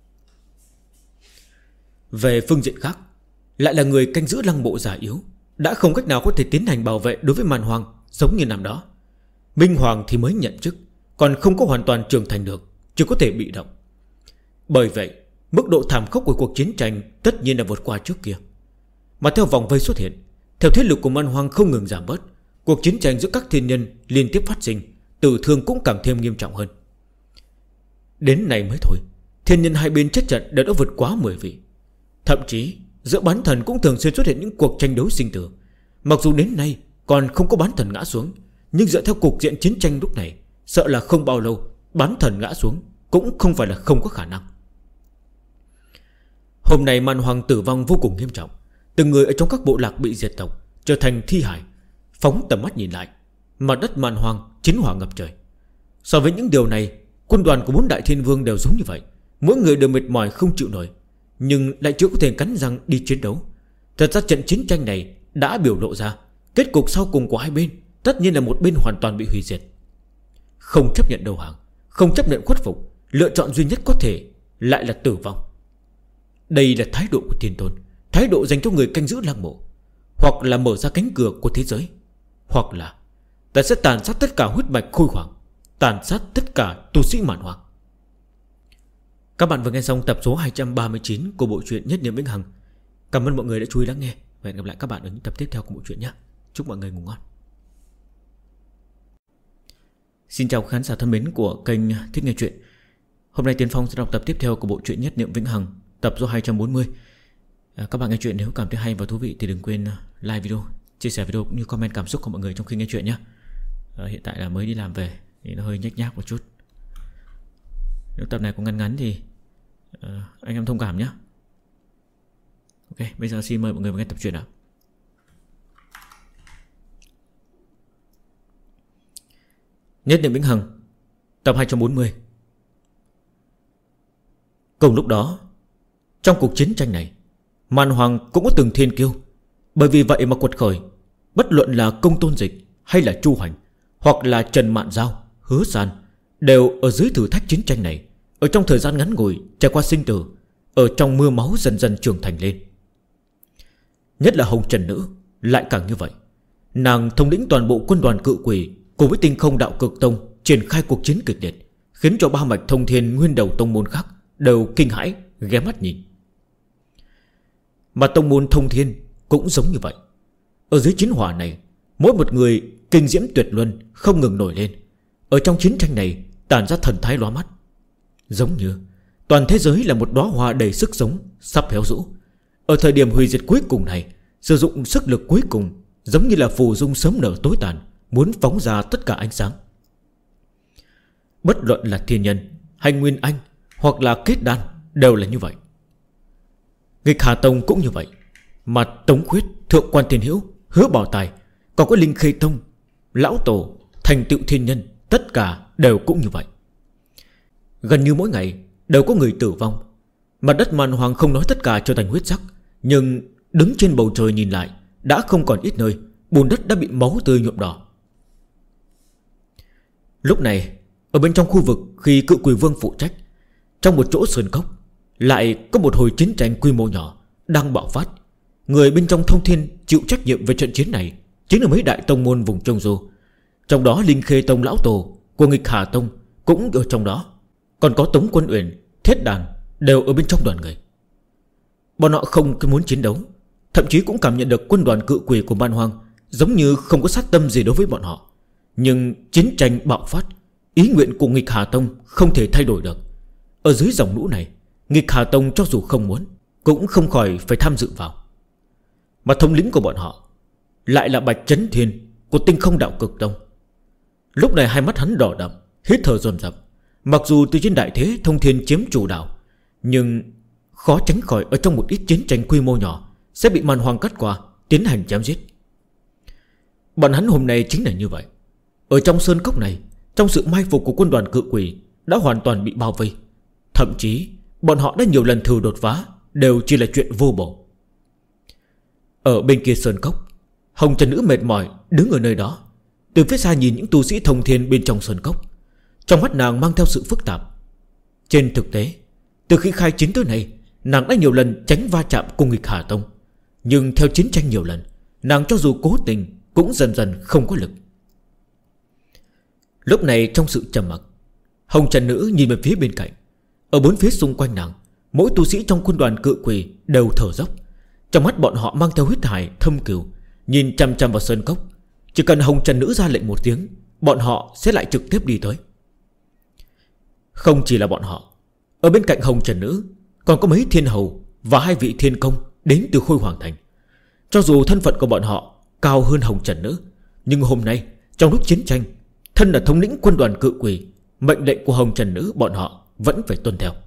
Về phương diện khác, lại là người canh giữ lăng mộ già yếu, đã không cách nào có thể tiến hành bảo vệ đối với Man Hoang giống như năm đó. Minh Hoàng thì mới nhận chức, còn không có hoàn toàn trưởng thành được, chỉ có thể bị động. Bởi vậy, mức độ thảm khốc của cuộc chiến tranh tất nhiên là vượt qua trước kia. Mà theo vòng vây xuất hiện, theo thế lực của Man Hoang không ngừng giảm bớt, cuộc chiến tranh giữa các thiên nhân liên tiếp phát sinh, tử thương cũng càng thêm nghiêm trọng hơn. Đến này mới thôi, thiên nhân hai bên chết trận đã vượt quá 10 vị. Thậm chí giữa bán thần cũng thường xuyên xuất hiện những cuộc tranh đấu sinh tử. Mặc dù đến nay còn không có bán thần ngã xuống, nhưng dựa theo cục diện chiến tranh lúc này, sợ là không bao lâu bán thần ngã xuống cũng không phải là không có khả năng. Hôm nay man hoang tử vong vô cùng nghiêm trọng. Từng người ở trong các bộ lạc bị diệt tộc, trở thành thi hải. Phóng tầm mắt nhìn lại, mặt đất man hoang chiến hỏa ngập trời. So với những điều này, quân đoàn của 4 đại thiên vương đều giống như vậy. Mỗi người đều mệt mỏi không chịu nổi, nhưng lại chưa có thể cắn răng đi chiến đấu. Thật ra trận chiến tranh này đã biểu lộ ra kết cục sau cùng của hai bên tất nhiên là một bên hoàn toàn bị hủy diệt. Không chấp nhận đầu hàng, không chấp nhận khuất phục, lựa chọn duy nhất có thể lại là tử vong. Đây là thái độ của Thiên Tôn, thái độ dành cho người canh giữ lăng mộ. Hoặc là mở ra cánh cửa của thế giới, hoặc là ta sẽ tàn sát tất cả huyết mạch khôi hoàng, tàn sát tất cả tu sĩ mạn hoàng. Các bạn vừa nghe xong tập số 239 của bộ truyện Nhất Niệm Vĩnh Hằng. Cảm ơn mọi người đã chú ý lắng nghe. Và hẹn gặp lại các bạn ở những tập tiếp theo của bộ truyện nhé. Chúc mọi người ngủ ngon. Xin chào khán giả thân mến của kênh Thích Nghe Chuyện. Hôm nay Tiến Phong sẽ đọc tập tiếp theo của bộ truyện Nhất Niệm Vĩnh Hằng, tập số 240. Các bạn nghe chuyện nếu cảm thấy hay và thú vị thì đừng quên like video, chia sẻ video cũng như comment cảm xúc của mọi người trong khi nghe chuyện nhé. Hiện tại là mới đi làm về thì nó hơi nhếch nhác một chút. Nếu tập này có ngắn ngắn thì anh em thông cảm nhé. Ok, bây giờ xin mời mọi người vào nghe tập truyện nào. Nhất Niệm Vĩnh Hằng, tập 240. Cùng lúc đó, trong cuộc chiến tranh này, Man Hoàng cũng có từng thiên kiêu. Bởi vì vậy mà quật khởi, bất luận là Công Tôn Dịch hay là Chu Hoành, hoặc là Trần Mạn Giao, Hứa San, đều ở dưới thử thách chiến tranh này, ở trong thời gian ngắn ngủi trải qua sinh tử, ở trong mưa máu dần dần trưởng thành lên. Nhất là Hồng Trần Nữ lại càng như vậy. Nàng thống lĩnh toàn bộ quân đoàn Cự Quỷ cùng với Tinh Không Đạo Cực Tông triển khai cuộc chiến kịch liệt, khiến cho ba mạch thông thiên nguyên đầu tông môn khác đều kinh hãi ghé mắt nhìn. Mà tông môn thông thiên cũng giống như vậy. Ở dưới chiến hỏa này, mỗi một người kinh diễm tuyệt luân không ngừng nổi lên. Ở trong chiến tranh này tản ra thần thái lóa mắt, giống như toàn thế giới là một đóa hoa đầy sức sống sắp héo rũ. Ở thời điểm hủy diệt cuối cùng này, sử dụng sức lực cuối cùng, giống như là phù dung sớm nở tối tàn, muốn phóng ra tất cả ánh sáng. Bất luận là thiên nhân hay nguyên anh, hoặc là kết đan, đều là như vậy. Nghịch Hà Tông cũng như vậy. Mà Tống Khuyết, Thượng Quan Thiên Hữu, Hứa Bảo Tài, còn có Linh Khê Tông, Lão Tổ, Thành Tựu Thiên Nhân, tất cả đều cũng như vậy. Gần như mỗi ngày đều có người tử vong. Mặt đất Man Hoàng không nói tất cả trở thành huyết sắc, nhưng đứng trên bầu trời nhìn lại, đã không còn ít nơi bùn đất đã bị máu tươi nhuộm đỏ. Lúc này, ở bên trong khu vực khi Cự Quỷ Vương phụ trách, trong một chỗ sơn cốc, lại có một hồi chiến tranh quy mô nhỏ đang bạo phát. Người bên trong thông thiên chịu trách nhiệm về trận chiến này chính là mấy đại tông môn vùng Trung Du. Trong đó Linh Khê Tông Lão Tổ của Nghịch Hà Tông cũng ở trong đó. Còn có Tống Quân Uyển, Thiết Đàn đều ở bên trong đoàn người. Bọn họ không muốn chiến đấu, thậm chí cũng cảm nhận được quân đoàn Cự Quỷ của Man Hoang giống như không có sát tâm gì đối với bọn họ. Nhưng chiến tranh bạo phát, ý nguyện của Nghịch Hà Tông không thể thay đổi được. Ở dưới dòng lũ này, Nghịch Hà Tông cho dù không muốn cũng không khỏi phải tham dự vào. Mà thống lĩnh của bọn họ lại là Bạch Chấn Thiên của Tinh Không Đạo Cực Tông. Lúc này hai mắt hắn đỏ đậm, hít thở dồn dập. Mặc dù từ trên đại thế thông thiên chiếm chủ đạo, nhưng khó tránh khỏi ở trong một ít chiến tranh quy mô nhỏ sẽ bị Man Hoang cắt qua, tiến hành chém giết. Bọn hắn hôm nay chính là như vậy. Ở trong sơn cốc này, trong sự mai phục của quân đoàn Cự Quỷ đã hoàn toàn bị bao vây. Thậm chí bọn họ đã nhiều lần thử đột phá, đều chỉ là chuyện vô bổ. Ở bên kia sơn cốc, Hồng Trần Nữ mệt mỏi đứng ở nơi đó, từ phía xa nhìn những tu sĩ thông thiên bên trong sơn cốc. Trong mắt nàng mang theo sự phức tạp. Trên thực tế, từ khi khai chiến tới nay, nàng đã nhiều lần tránh va chạm cùng Nghịch Hà Tông. Nhưng theo chiến tranh nhiều lần, nàng cho dù cố tình cũng dần dần không có lực. Lúc này trong sự trầm mặc, Hồng Trần Nữ nhìn về phía bên cạnh. Ở bốn phía xung quanh nàng, mỗi tu sĩ trong quân đoàn Cự Quỷ đều thở dốc. Trong mắt bọn họ mang theo huyết hải thâm cừu, nhìn chăm chăm vào sơn cốc. Chỉ cần Hồng Trần Nữ ra lệnh một tiếng, bọn họ sẽ lại trực tiếp đi tới. Không chỉ là bọn họ, ở bên cạnh Hồng Trần Nữ còn có mấy thiên hầu và hai vị thiên công đến từ Khôi Hoàng Thành. Cho dù thân phận của bọn họ cao hơn Hồng Trần Nữ, nhưng hôm nay trong lúc chiến tranh, thân là thống lĩnh quân đoàn Cự Quỷ, mệnh lệnh của Hồng Trần Nữ bọn họ vẫn phải tuân theo.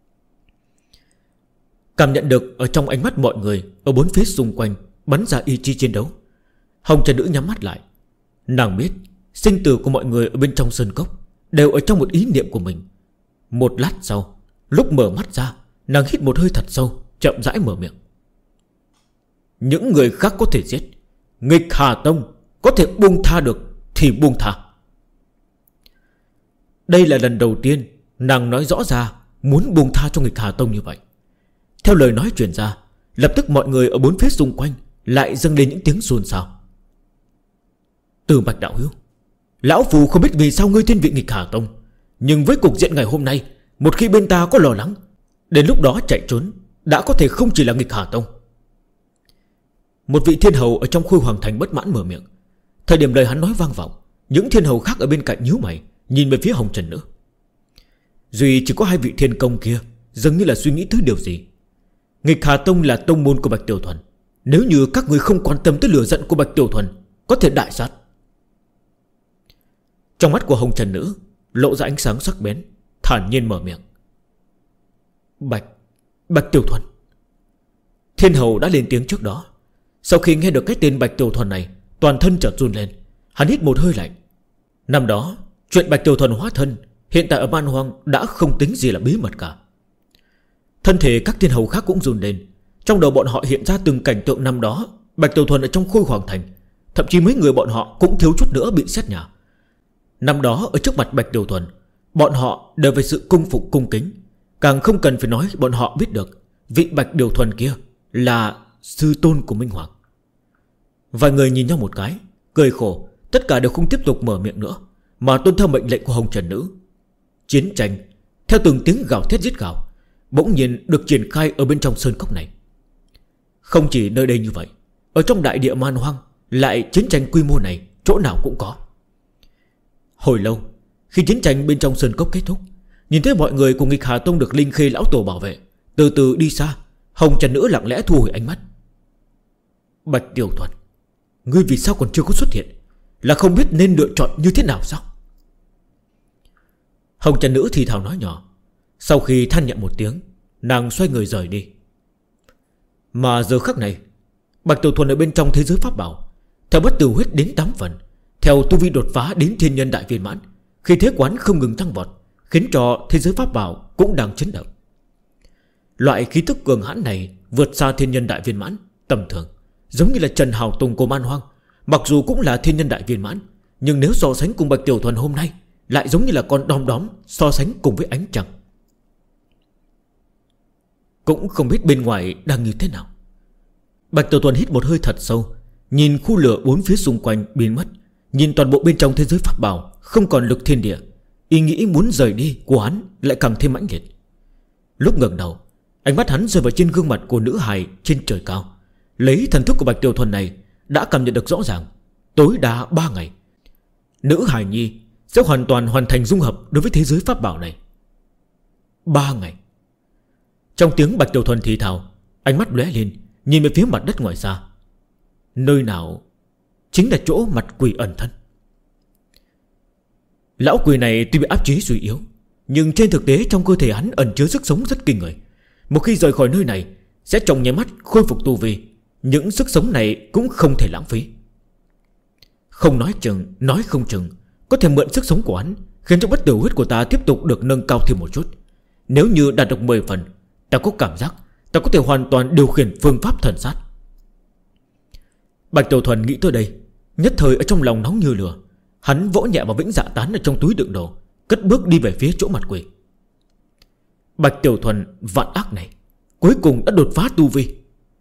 Cảm nhận được ở trong ánh mắt mọi người ở bốn phía xung quanh bắn ra ý chí chiến đấu, Hồng Trần Nữ nhắm mắt lại. Nàng biết sinh tử của mọi người ở bên trong sơn cốc đều ở trong một ý niệm của mình. Một lát sau, lúc mở mắt ra, nàng hít một hơi thật sâu, chậm rãi mở miệng. Những người khác có thể giết, nghịch Hà Tông có thể buông tha được thì buông tha. Đây là lần đầu tiên nàng nói rõ ra muốn buông tha cho nghịch Hà Tông như vậy. Theo lời nói truyền ra, lập tức mọi người ở bốn phía xung quanh lại dâng lên những tiếng xôn xao. Từ Bạch đạo hữu, lão phù không biết vì sao ngươi thiên vị nghịch Hà Tông, nhưng với cục diện ngày hôm nay, một khi bên ta có lo lắng, đến lúc đó chạy trốn đã có thể không chỉ là nghịch Hà Tông. Một vị thiên hầu ở trong Khôi Hoàng Thành bất mãn mở miệng. Thời điểm lời hắn nói vang vọng, những thiên hầu khác ở bên cạnh nhíu mày, nhìn về phía Hồng Trần Nữ. Duy chỉ có hai vị thiên công kia dường như là suy nghĩ tới điều gì. Nghịch Hà Tông là tông môn của Bạch Tiểu Thuần, nếu như các người không quan tâm tới lửa giận của Bạch Tiểu Thuần, có thể đại sát. Trong mắt của Hồng Trần Nữ lộ ra ánh sáng sắc bén, thản nhiên mở miệng. Bạch Tiểu Thuần. Thiên hầu đã lên tiếng trước đó. Sau khi nghe được cái tên Bạch Tiểu Thuần này, toàn thân chợt run lên. Hắn hít một hơi lạnh. Năm đó chuyện Bạch Tiểu Thuần hóa thân hiện tại ở Man Hoang đã không tính gì là bí mật cả. Thân thể các thiên hầu khác cũng run lên. Trong đầu bọn họ hiện ra từng cảnh tượng năm đó Bạch Tiểu Thuần ở trong Khôi Hoàng Thành. Thậm chí mấy người bọn họ cũng thiếu chút nữa bị xét nhà. Năm đó ở trước mặt Bạch Tiểu Thuần, bọn họ đều về sự cung phục cung kính. Càng không cần phải nói bọn họ biết được vị Bạch Tiểu Thuần kia là sư tôn của Minh Hoàng. Vài người nhìn nhau một cái, cười khổ. Tất cả đều không tiếp tục mở miệng nữa, mà tuân theo mệnh lệnh của Hồng Trần Nữ. Chiến tranh theo từng tiếng gào thét giết gào bỗng nhiên được triển khai ở bên trong sơn cốc này. Không chỉ nơi đây như vậy, ở trong đại địa Man Hoang lại chiến tranh quy mô này chỗ nào cũng có. Hồi lâu, khi chiến tranh bên trong sơn cốc kết thúc, nhìn thấy mọi người cùng nghịch Hà Tông được Linh Khê lão tổ bảo vệ từ từ đi xa, Hồng Trần Nữ lặng lẽ thu hồi ánh mắt. Bạch Tiểu Thuần, ngươi vì sao còn chưa có xuất hiện? Là không biết nên lựa chọn như thế nào sao? Hồng Trần Nữ thì thào nói nhỏ. Sau khi than nhẹ một tiếng, nàng xoay người rời đi. Mà giờ khắc này, Bạch Tiểu Thuần ở bên trong thế giới pháp bảo, theo bất tử huyết đến 8 phần, theo tu vi đột phá đến thiên nhân đại viên mãn, khi thế quán không ngừng tăng vọt, khiến cho thế giới pháp bảo cũng đang chấn động. Loại khí tức cường hãn này vượt xa thiên nhân đại viên mãn tầm thường, giống như là Trần Hào Tùng của Man Hoang. Mặc dù cũng là thiên nhân đại viên mãn, nhưng nếu so sánh cùng Bạch Tiểu Thuần hôm nay, lại giống như là con đom đóm so sánh cùng với ánh trăng. Cũng không biết bên ngoài đang như thế nào. Bạch Tiểu Thuần hít một hơi thật sâu, nhìn khu lửa bốn phía xung quanh biến mất, nhìn toàn bộ bên trong thế giới pháp bảo không còn lực thiên địa. Ý nghĩ muốn rời đi của hắn lại càng thêm mãnh liệt. Lúc ngẩng đầu, ánh mắt hắn rơi vào trên gương mặt của nữ hài trên trời cao. Lấy thần thức của Bạch Tiểu Thuần này đã cảm nhận được rõ ràng, tối đa 3 ngày nữ hài nhi sẽ hoàn toàn hoàn thành dung hợp đối với thế giới pháp bảo này. 3 ngày. Trong tiếng Bạch Tiểu Thuần thì thào, ánh mắt lóe lên, nhìn về phía mặt đất ngoài xa. Nơi nào? Chính là chỗ mặt quỷ ẩn thân. Lão quỷ này tuy bị áp chế suy yếu, nhưng trên thực tế trong cơ thể hắn ẩn chứa sức sống rất kinh người. Một khi rời khỏi nơi này, sẽ trong nháy mắt khôi phục tu vi. Những sức sống này cũng không thể lãng phí. Không nói chừng, nói không chừng, có thể mượn sức sống của hắn, khiến cho bất tử huyết của ta tiếp tục được nâng cao thêm một chút. Nếu như đạt được 10 phần, ta có cảm giác ta có thể hoàn toàn điều khiển phương pháp thần sát. Bạch Tiểu Thuần nghĩ tới đây, nhất thời ở trong lòng nóng như lửa. Hắn vỗ nhẹ vào vĩnh dạ tán ở trong túi đựng đồ, cất bước đi về phía chỗ mặt quỷ. Bạch Tiểu Thuần vạn ác này cuối cùng đã đột phá tu vi.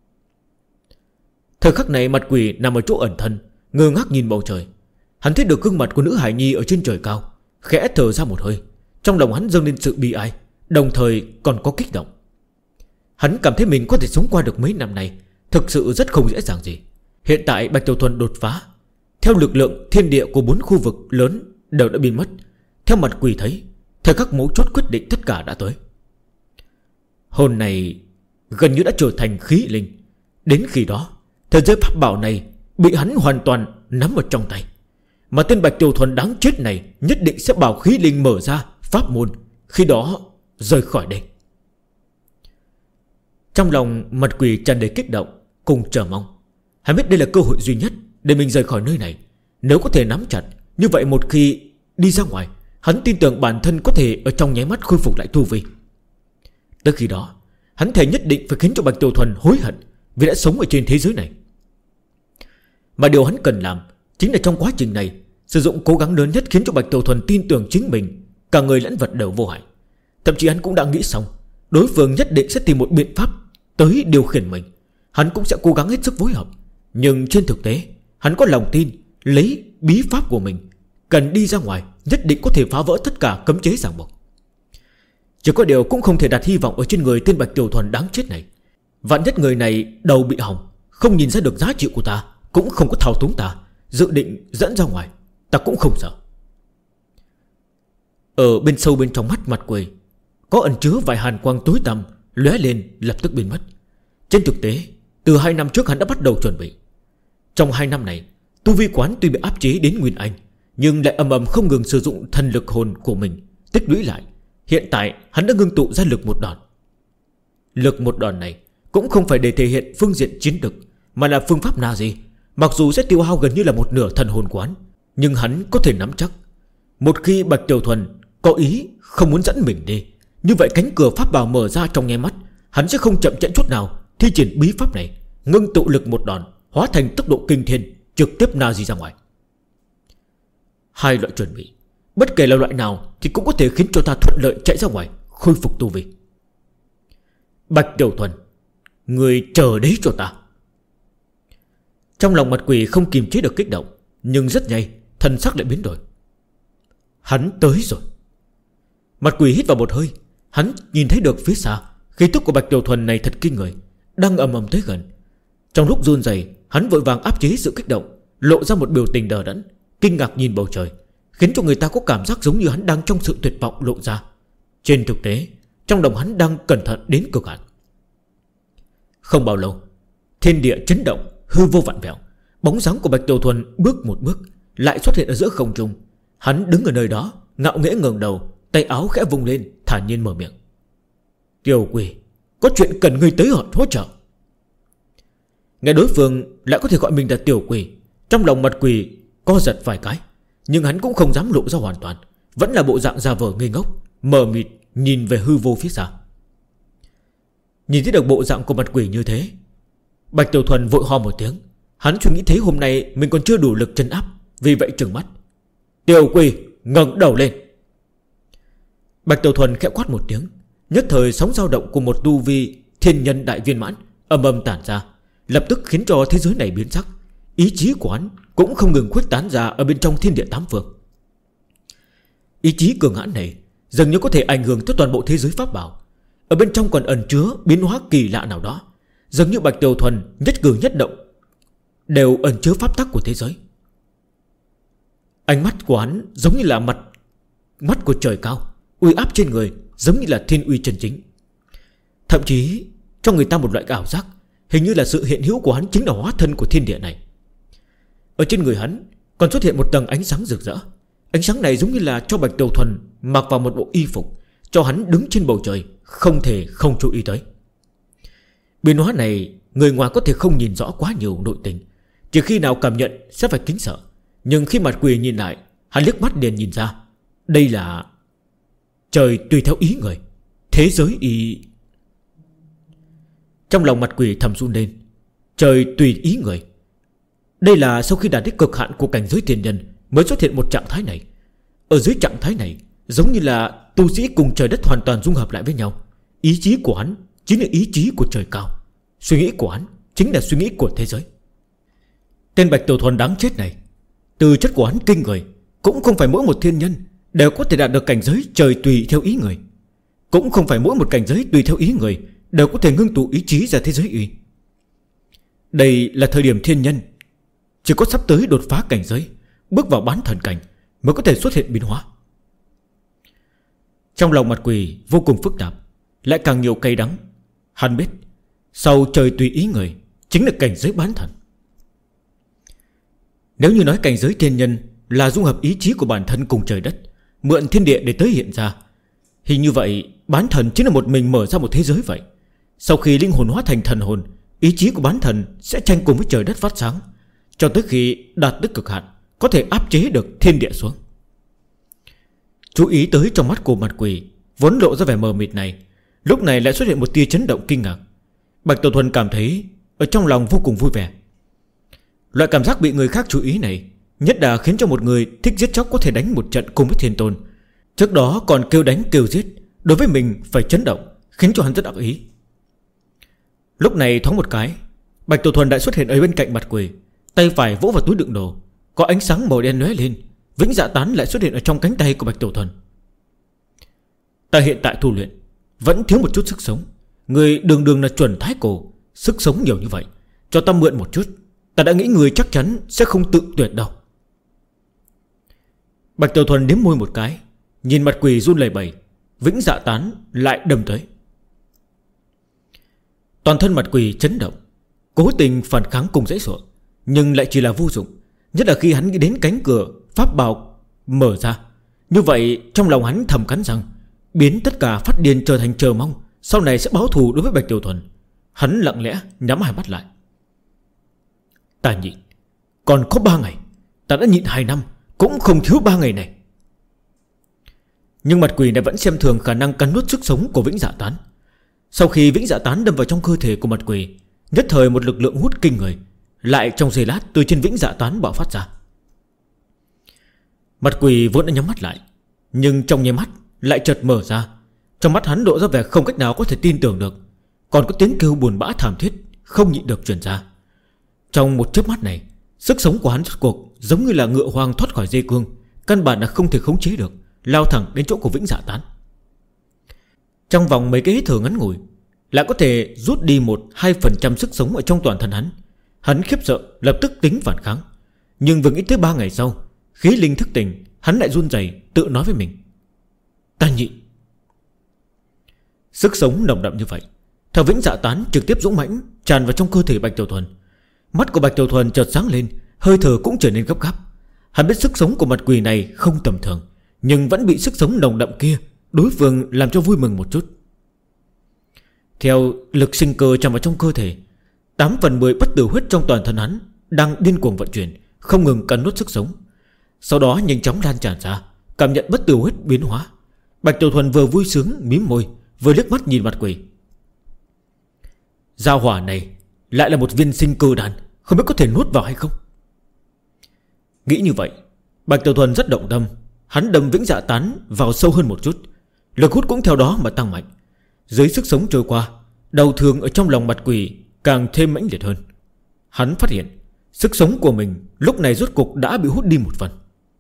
Thời khắc này mặt quỷ nằm ở chỗ ẩn thân, ngơ ngác nhìn bầu trời. Hắn thấy được gương mặt của nữ hải nhi ở trên trời cao, khẽ thở ra một hơi. Trong lòng hắn dâng lên sự bi ai, đồng thời còn có kích động. Hắn cảm thấy mình có thể sống qua được mấy năm này thực sự rất không dễ dàng gì. Hiện tại Bạch Tiểu Thuần đột phá, theo lực lượng thiên địa của 4 khu vực lớn đều đã biến mất. Theo mặt quỷ thấy, thời khắc mấu chốt quyết định tất cả đã tới. Hồn này gần như đã trở thành khí linh. Đến khi đó, thế giới pháp bảo này bị hắn hoàn toàn nắm ở trong tay. Mà tên Bạch Tiểu Thuần đáng chết này nhất định sẽ bảo khí linh mở ra pháp môn, khi đó rời khỏi đây. Trong lòng Mật Quỷ tràn đầy kích động cùng chờ mong. Hắn biết đây là cơ hội duy nhất để mình rời khỏi nơi này. Nếu có thể nắm chặt, như vậy một khi đi ra ngoài, hắn tin tưởng bản thân có thể ở trong nháy mắt khôi phục lại tu vi. Tới khi đó, hắn thề nhất định phải khiến cho Bạch Tiểu Thuần hối hận vì đã sống ở trên thế giới này. Mà điều hắn cần làm chính là trong quá trình này sử dụng cố gắng lớn nhất khiến cho Bạch Tiểu Thuần tin tưởng chính mình, cả người lẫn vật đều vô hại. Thậm chí hắn cũng đã nghĩ xong, đối phương nhất định sẽ tìm một biện pháp tới điều khiển mình. Hắn cũng sẽ cố gắng hết sức phối hợp. Nhưng trên thực tế, hắn có lòng tin lấy bí pháp của mình, cần đi ra ngoài nhất định có thể phá vỡ tất cả cấm chế ràng buộc. Chỉ có điều cũng không thể đặt hy vọng ở trên người tên Bạch Tiểu Thuần đáng chết này. Vạn nhất người này đầu bị hỏng, không nhìn ra được giá trị của ta, cũng không có thao túng ta, dự định dẫn ra ngoài, ta cũng không sợ. Ở bên sâu bên trong mắt Mặt Quỷ có ẩn chứa vài hàn quang tối tăm lóe lên lập tức biến mất. Trên thực tế, từ 2 năm trước hắn đã bắt đầu chuẩn bị. Trong 2 năm này, tu vi quán tuy bị áp chế đến Nguyên Anh, nhưng lại ầm không ngừng sử dụng thần lực hồn của mình tích lũy lại. Hiện tại hắn đã ngưng tụ ra lực một đòn. Lực một đòn này cũng không phải để thể hiện phương diện chiến lực, mà là phương pháp nào gì. Mặc dù sẽ tiêu hao gần như là một nửa thần hồn quán, nhưng hắn có thể nắm chắc, một khi Bạch Tiểu Thuần có ý không muốn dẫn mình đi, như vậy cánh cửa pháp bảo mở ra trong nháy mắt, hắn sẽ không chậm chẽn chút nào thi triển bí pháp này, ngưng tụ lực một đòn, hóa thành tốc độ kinh thiên, trực tiếp na di ra ngoài. Hai loại chuẩn bị, bất kể là loại nào thì cũng có thể khiến cho ta thuận lợi chạy ra ngoài, khôi phục tu vi. Bạch Tiểu Thuần, người chờ đấy cho ta. Trong lòng Mặt Quỷ không kiềm chế được kích động, nhưng rất nhanh thần sắc lại biến đổi. Hắn tới rồi. Mặt Quỷ hít vào một hơi. Hắn nhìn thấy được phía xa khí tức của Bạch Tiểu Thuần này thật kinh người, đang ầm tới gần. Trong lúc run rẩy, hắn vội vàng áp chế sự kích động, lộ ra một biểu tình đờ đẫn, kinh ngạc nhìn bầu trời, khiến cho người ta có cảm giác giống như hắn đang trong sự tuyệt vọng lộ ra. Trên thực tế, trong lòng hắn đang cẩn thận đến cực hạn. Không bao lâu, thiên địa chấn động, hư vô vặn vẹo. Bóng dáng của Bạch Tiểu Thuần bước một bước lại xuất hiện ở giữa không trung. Hắn đứng ở nơi đó, ngạo nghễ ngẩng đầu, tay áo khẽ vung lên, thản nhiên mở miệng. Tiểu Quỷ, có chuyện cần ngươi tới hỗ trợ. Nghe đối phương lại có thể gọi mình là Tiểu Quỷ, trong lòng Mặt Quỷ co giật vài cái, nhưng hắn cũng không dám lộ ra hoàn toàn, vẫn là bộ dạng giả vờ ngây ngốc, mờ mịt nhìn về hư vô phía xa. Nhìn thấy được bộ dạng của Mặt Quỷ như thế, Bạch Tiểu Thuần vội ho một tiếng. Hắn suy nghĩ thấy hôm nay mình còn chưa đủ lực trấn áp, vì vậy trừng mắt. Tiểu Quỷ, ngẩng đầu lên. Bạch Tiểu Thuần khẽ quát một tiếng, nhất thời sóng dao động của một tu vi thiên nhân đại viên mãn ầm tản ra, lập tức khiến cho thế giới này biến sắc. Ý chí của hắn cũng không ngừng khuếch tán ra ở bên trong thiên địa tám phương. Ý chí cường hãn này dường như có thể ảnh hưởng tới toàn bộ thế giới pháp bảo. Ở bên trong còn ẩn chứa biến hóa kỳ lạ nào đó, dường như Bạch Tiểu Thuần nhất cử nhất động đều ẩn chứa pháp tắc của thế giới. Ánh mắt của hắn giống như là mắt của trời cao, uy áp trên người giống như là thiên uy chân chính. Thậm chí cho người ta một loại ảo giác, hình như là sự hiện hữu của hắn chính là hóa thân của thiên địa này. Ở trên người hắn còn xuất hiện một tầng ánh sáng rực rỡ. Ánh sáng này giống như là cho Bạch Tiểu Thuần mặc vào một bộ y phục, cho hắn đứng trên bầu trời, không thể không chú ý tới. Biến hóa này người ngoài có thể không nhìn rõ quá nhiều nội tình, chỉ khi nào cảm nhận sẽ phải kính sợ. Nhưng khi Mặt Quỷ nhìn lại, hắn liếc mắt liền nhìn ra, đây là trời tùy theo ý người, thế giới ý. Trong lòng Mặt Quỷ thầm run lên. Trời tùy ý người, đây là sau khi đạt đến cực hạn của cảnh giới thiên nhân mới xuất hiện một trạng thái này. Ở dưới trạng thái này, giống như là tu sĩ cùng trời đất hoàn toàn dung hợp lại với nhau. Ý chí của hắn chính là ý chí của trời cao, suy nghĩ của hắn chính là suy nghĩ của thế giới. Tên Bạch Tiểu Thuần đáng chết này, từ chất của hắn kinh người, cũng không phải mỗi một thiên nhân đều có thể đạt được cảnh giới trời tùy theo ý người. Cũng không phải mỗi một cảnh giới tùy theo ý người đều có thể ngưng tụ ý chí ra thế giới uy. Đây là thời điểm thiên nhân chỉ có sắp tới đột phá cảnh giới, bước vào bán thần cảnh mới có thể xuất hiện biến hóa. Trong lòng Mặt Quỷ vô cùng phức tạp, lại càng nhiều cay đắng. Hắn biết sau trời tùy ý người chính là cảnh giới bán thần. Nếu như nói cảnh giới thiên nhân là dung hợp ý chí của bản thân cùng trời đất, mượn thiên địa để tới hiện ra. Hình như vậy bán thần chính là một mình mở ra một thế giới vậy. Sau khi linh hồn hóa thành thần hồn, ý chí của bán thần sẽ tranh cùng với trời đất phát sáng, cho tới khi đạt tới cực hạn, có thể áp chế được thiên địa xuống. Chú ý tới trong mắt của mặt quỷ vốn lộ ra vẻ mờ mịt này, lúc này lại xuất hiện một tia chấn động kinh ngạc. Bạch Tiểu Thuần cảm thấy ở trong lòng vô cùng vui vẻ. Loại cảm giác bị người khác chú ý này nhất là khiến cho một người thích giết chóc có thể đánh một trận cùng với thiên tôn. Trước đó còn kêu đánh kêu giết, đối với mình phải chấn động, khiến cho hắn rất ác ý. Lúc này thoáng một cái, Bạch Tiểu Thuần đã xuất hiện ở bên cạnh mặt quỷ, tay phải vỗ vào túi đựng đồ, có ánh sáng màu đen lóe lên. Vĩnh Dạ Tán lại xuất hiện ở trong cánh tay của Bạch Tiểu Thuần. Ta hiện tại tu luyện vẫn thiếu một chút sức sống. Người đường đường là chuẩn thái cổ, sức sống nhiều như vậy, cho ta mượn một chút. Ta đã nghĩ người chắc chắn sẽ không tự tuyệt đâu. Bạch Tiểu Thuần liếm môi một cái, nhìn mặt quỷ run lẩy bẩy. Vĩnh Dạ Tán lại đâm tới. Toàn thân mặt quỷ chấn động, cố tình phản kháng cùng dãy sủa, nhưng lại chỉ là vô dụng. Nhất là khi hắn nghĩ đến cánh cửa pháp bảo mở ra. Như vậy trong lòng hắn thầm cắn răng, biến tất cả phát điên trở thành chờ mong sau này sẽ báo thù đối với Bạch Tiểu Thuần. Hắn lặng lẽ nhắm hai mắt lại. Ta nhịn, còn có 3 ngày. Ta đã nhịn 2 năm, cũng không thiếu 3 ngày này. Nhưng mặt quỷ này vẫn xem thường khả năng cắn nuốt sức sống của Vĩnh Dạ Tán. Sau khi Vĩnh Dạ Tán đâm vào trong cơ thể của mặt quỷ, nhất thời một lực lượng hút kinh người lại trong giây lát từ trên Vĩnh Dạ Tán bạo phát ra. Mặt quỷ vốn đã nhắm mắt lại, nhưng trong nháy mắt lại chợt mở ra. Trong mắt hắn lộ ra vẻ không cách nào có thể tin tưởng được, còn có tiếng kêu buồn bã thảm thiết không nhịn được truyền ra. Trong một chớp mắt này, sức sống của hắn rốt cuộc giống như là ngựa hoang thoát khỏi dây cương, căn bản là không thể khống chế được, lao thẳng đến chỗ của Vĩnh Dạ Tán. Trong vòng mấy cái hít thở ngắn ngủi lại có thể rút đi 1-2% sức sống ở trong toàn thân hắn. Hắn khiếp sợ lập tức tính phản kháng, nhưng vừa nghĩ tới 3 ngày sau, khí linh thức tỉnh, hắn lại run rẩy tự nói với mình: ta nhịn. Sức sống nồng đậm như vậy, theo Vĩnh Dạ Tán trực tiếp dũng mãnh tràn vào trong cơ thể Bạch Tiểu Thuần. Mắt của Bạch Tiểu Thuần chợt sáng lên, hơi thở cũng trở nên gấp gáp. Hắn biết sức sống của mặt quỷ này không tầm thường, nhưng vẫn bị sức sống nồng đậm kia đối phương làm cho vui mừng một chút. Theo lực sinh cơ tràn vào trong cơ thể, 8/10 bất tử huyết trong toàn thân hắn đang điên cuồng vận chuyển, không ngừng cắn nuốt sức sống. Sau đó nhanh chóng lan tràn ra, cảm nhận bất tử huyết biến hóa. Bạch Tiểu Thuần vừa vui sướng mím môi, vừa liếc mắt nhìn mặt quỷ. Giao hỏa này lại là một viên sinh cơ đan, không biết có thể nuốt vào hay không. Nghĩ như vậy, Bạch Tiểu Thuần rất động tâm. Hắn đâm Vĩnh Dạ Tán vào sâu hơn một chút, lực hút cũng theo đó mà tăng mạnh. Dưới sức sống trôi qua, đau thương ở trong lòng mặt quỷ càng thêm mãnh liệt hơn. Hắn phát hiện sức sống của mình lúc này rốt cục đã bị hút đi một phần.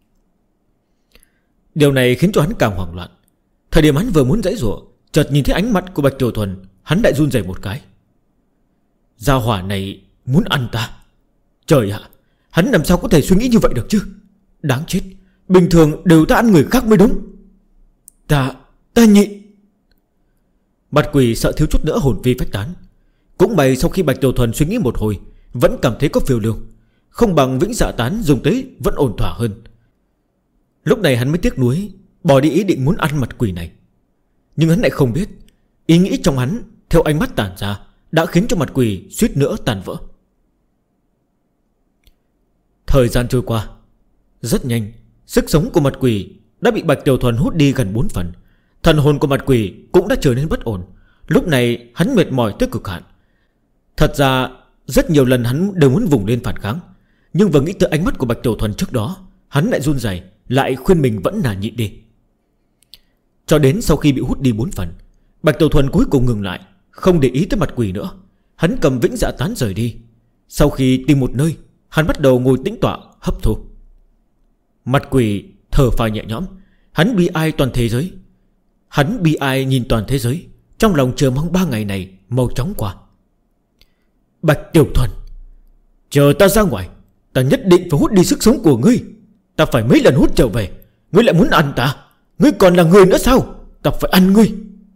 Điều này khiến cho hắn càng hoảng loạn. Thời điểm hắn vừa muốn giãy giụa, chợt nhìn thấy ánh mắt của Bạch Tiểu Thuần, hắn lại run rẩy một cái. Gia hỏa này muốn ăn ta. Trời ạ, hắn làm sao có thể suy nghĩ như vậy được chứ? Đáng chết, bình thường đều ta ăn người khác mới đúng. Ta nhịn. Mặt quỷ sợ thiếu chút nữa hồn phi phách tán. Cũng may sau khi Bạch Tiểu Thuần suy nghĩ một hồi, vẫn cảm thấy có phiêu lưu, không bằng Vĩnh Dạ Tán dùng tới vẫn ổn thỏa hơn. Lúc này hắn mới tiếc nuối bỏ đi ý định muốn ăn mặt quỷ này. Nhưng hắn lại không biết, ý nghĩ trong hắn theo ánh mắt tản ra đã khiến cho mặt quỷ suýt nữa tàn vỡ. Thời gian trôi qua rất nhanh, sức sống của mặt quỷ đã bị Bạch Tiểu Thuần hút đi gần 4 phần. Thần hồn của mặt quỷ cũng đã trở nên bất ổn. Lúc này hắn mệt mỏi tới cực hạn. Thật ra rất nhiều lần hắn đều muốn vùng lên phản kháng, nhưng vừa nghĩ tới ánh mắt của Bạch Tiểu Thuần trước đó, hắn lại run rẩy, lại khuyên mình vẫn là nhịn đi. Cho đến sau khi bị hút đi 4 phần, Bạch Tiểu Thuần cuối cùng ngừng lại, không để ý tới mặt quỷ nữa. Hắn cầm Vĩnh Dạ Tán rời đi. Sau khi tìm một nơi, hắn bắt đầu ngồi tĩnh tọa hấp thu. Mặt quỷ thở phào nhẹ nhõm. Hắn bi ai toàn thế giới. Hắn bi ai nhìn toàn thế giới, trong lòng chờ mong 3 ngày này mau chóng qua. Bạch Tiểu Thuần, chờ ta ra ngoài, ta nhất định phải hút đi sức sống của ngươi. Ta phải mấy lần hút trở về, ngươi lại muốn ăn ta. Ngươi còn là người nữa sao? Ta phải ăn ngươi.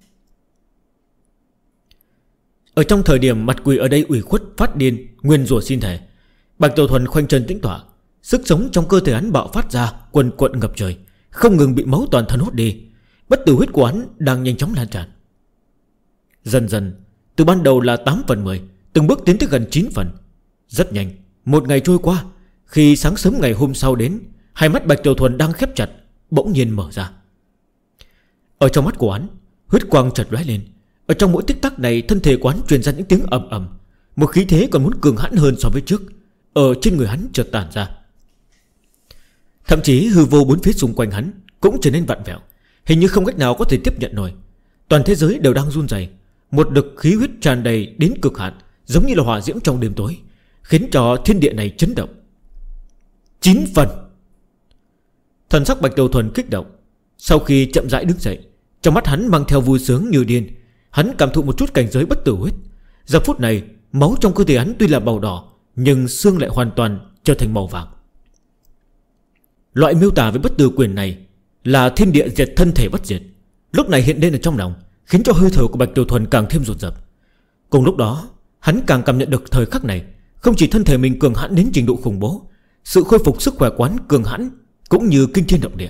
Ở trong thời điểm mặt quỷ ở đây ủy khuất phát điên, nguyên rủa xin thề, Bạch Tiểu Thuần khoanh chân tĩnh tọa. Sức sống trong cơ thể hắn bạo phát ra, quần quận ngập trời, không ngừng bị máu toàn thân hút đi. Bất tử huyết của hắn đang nhanh chóng lan tràn. Dần dần, từ ban đầu là 8 phần 10, từng bước tiến tới gần 9 phần. Rất nhanh, một ngày trôi qua. Khi sáng sớm ngày hôm sau đến, hai mắt Bạch Tiểu Thuần đang khép chặt bỗng nhiên mở ra. Ở trong mắt của hắn, huyết quang chợt lóe lên. Ở trong mỗi tích tắc này, thân thể của hắn truyền ra những tiếng ầm ầm. Một khí thế còn muốn cường hãn hơn so với trước ở trên người hắn chợt tản ra. Thậm chí hư vô bốn phía xung quanh hắn cũng trở nên vặn vẹo, hình như không cách nào có thể tiếp nhận nổi. Toàn thế giới đều đang run rẩy. Một lực khí huyết tràn đầy đến cực hạn, giống như là hỏa diễm trong đêm tối, khiến cho thiên địa này chấn động. 9 phần. Thần sắc Bạch Tiểu Thuần kích động. Sau khi chậm rãi đứng dậy, trong mắt hắn mang theo vui sướng như điên. Hắn cảm thụ một chút cảnh giới bất tử huyết. Giờ phút này, máu trong cơ thể hắn tuy là màu đỏ, nhưng xương lại hoàn toàn trở thành màu vàng. Loại miêu tả với bất tử quyền này là thiên địa diệt thân thể bất diệt, lúc này hiện lên ở trong lòng, khiến cho hơi thở của Bạch Tiểu Thuần càng thêm dồn dập. Cùng lúc đó, hắn càng cảm nhận được thời khắc này, không chỉ thân thể mình cường hãn đến trình độ khủng bố, sự khôi phục sức khỏe quán cường hãn cũng như kinh thiên động địa.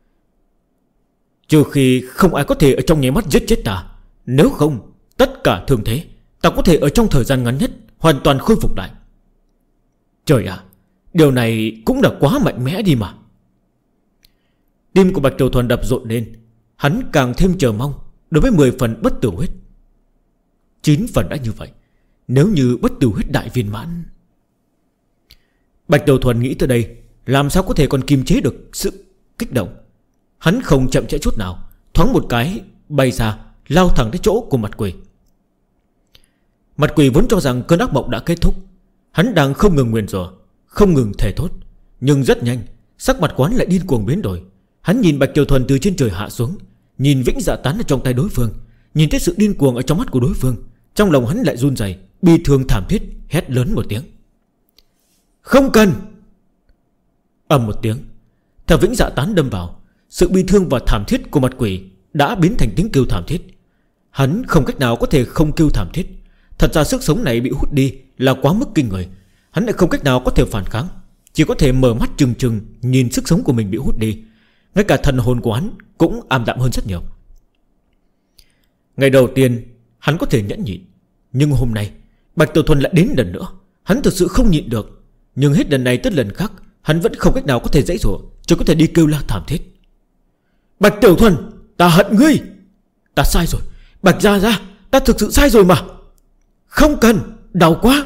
Trừ khi không ai có thể ở trong nháy mắt giết chết ta, nếu không tất cả thương thế ta có thể ở trong thời gian ngắn nhất hoàn toàn khôi phục lại. Trời ạ, điều này cũng đã quá mạnh mẽ đi mà. Tim của Bạch Tiểu Thuần đập rộn lên. Hắn càng thêm chờ mong đối với 10 phần bất tử huyết. 9 phần đã như vậy, nếu như bất tử huyết đại viên mãn. Bạch Tiểu Thuần nghĩ tới đây, làm sao có thể còn kiềm chế được sự kích động. Hắn không chậm trễ chút nào, thoáng một cái bay ra, lao thẳng tới chỗ của mặt quỷ. Mặt quỷ vốn cho rằng cơn ác mộng đã kết thúc. Hắn đang không ngừng nguyền rủa, không ngừng thề thốt. Nhưng rất nhanh, sắc mặt quán lại điên cuồng biến đổi. Hắn nhìn Bạch Tiểu Thuần từ trên trời hạ xuống, nhìn vĩnh dạ tán ở trong tay đối phương, nhìn thấy sự điên cuồng ở trong mắt của đối phương. Trong lòng hắn lại run rẩy, bi thương thảm thiết, hét lớn một tiếng: không cần! Ầm một tiếng, theo vĩnh dạ tán đâm vào, sự bi thương và thảm thiết của mặt quỷ đã biến thành tiếng kêu thảm thiết. Hắn không cách nào có thể không kêu thảm thiết. Thật ra sức sống này bị hút đi là quá mức kinh người. Hắn lại không cách nào có thể phản kháng, chỉ có thể mở mắt trừng trừng nhìn sức sống của mình bị hút đi. Ngay cả thần hồn của hắn cũng ảm đạm hơn rất nhiều. Ngày đầu tiên hắn có thể nhẫn nhịn, nhưng hôm nay Bạch Tiểu Thuần lại đến lần nữa. Hắn thực sự không nhịn được. Nhưng hết lần này tới lần khác, hắn vẫn không cách nào có thể dãy dụa, chỉ có thể đi kêu la thảm thiết: Bạch Tiểu Thuần, ta hận ngươi. Ta sai rồi, Bạch Gia Gia, ta thực sự sai rồi mà. Không cần, đau quá.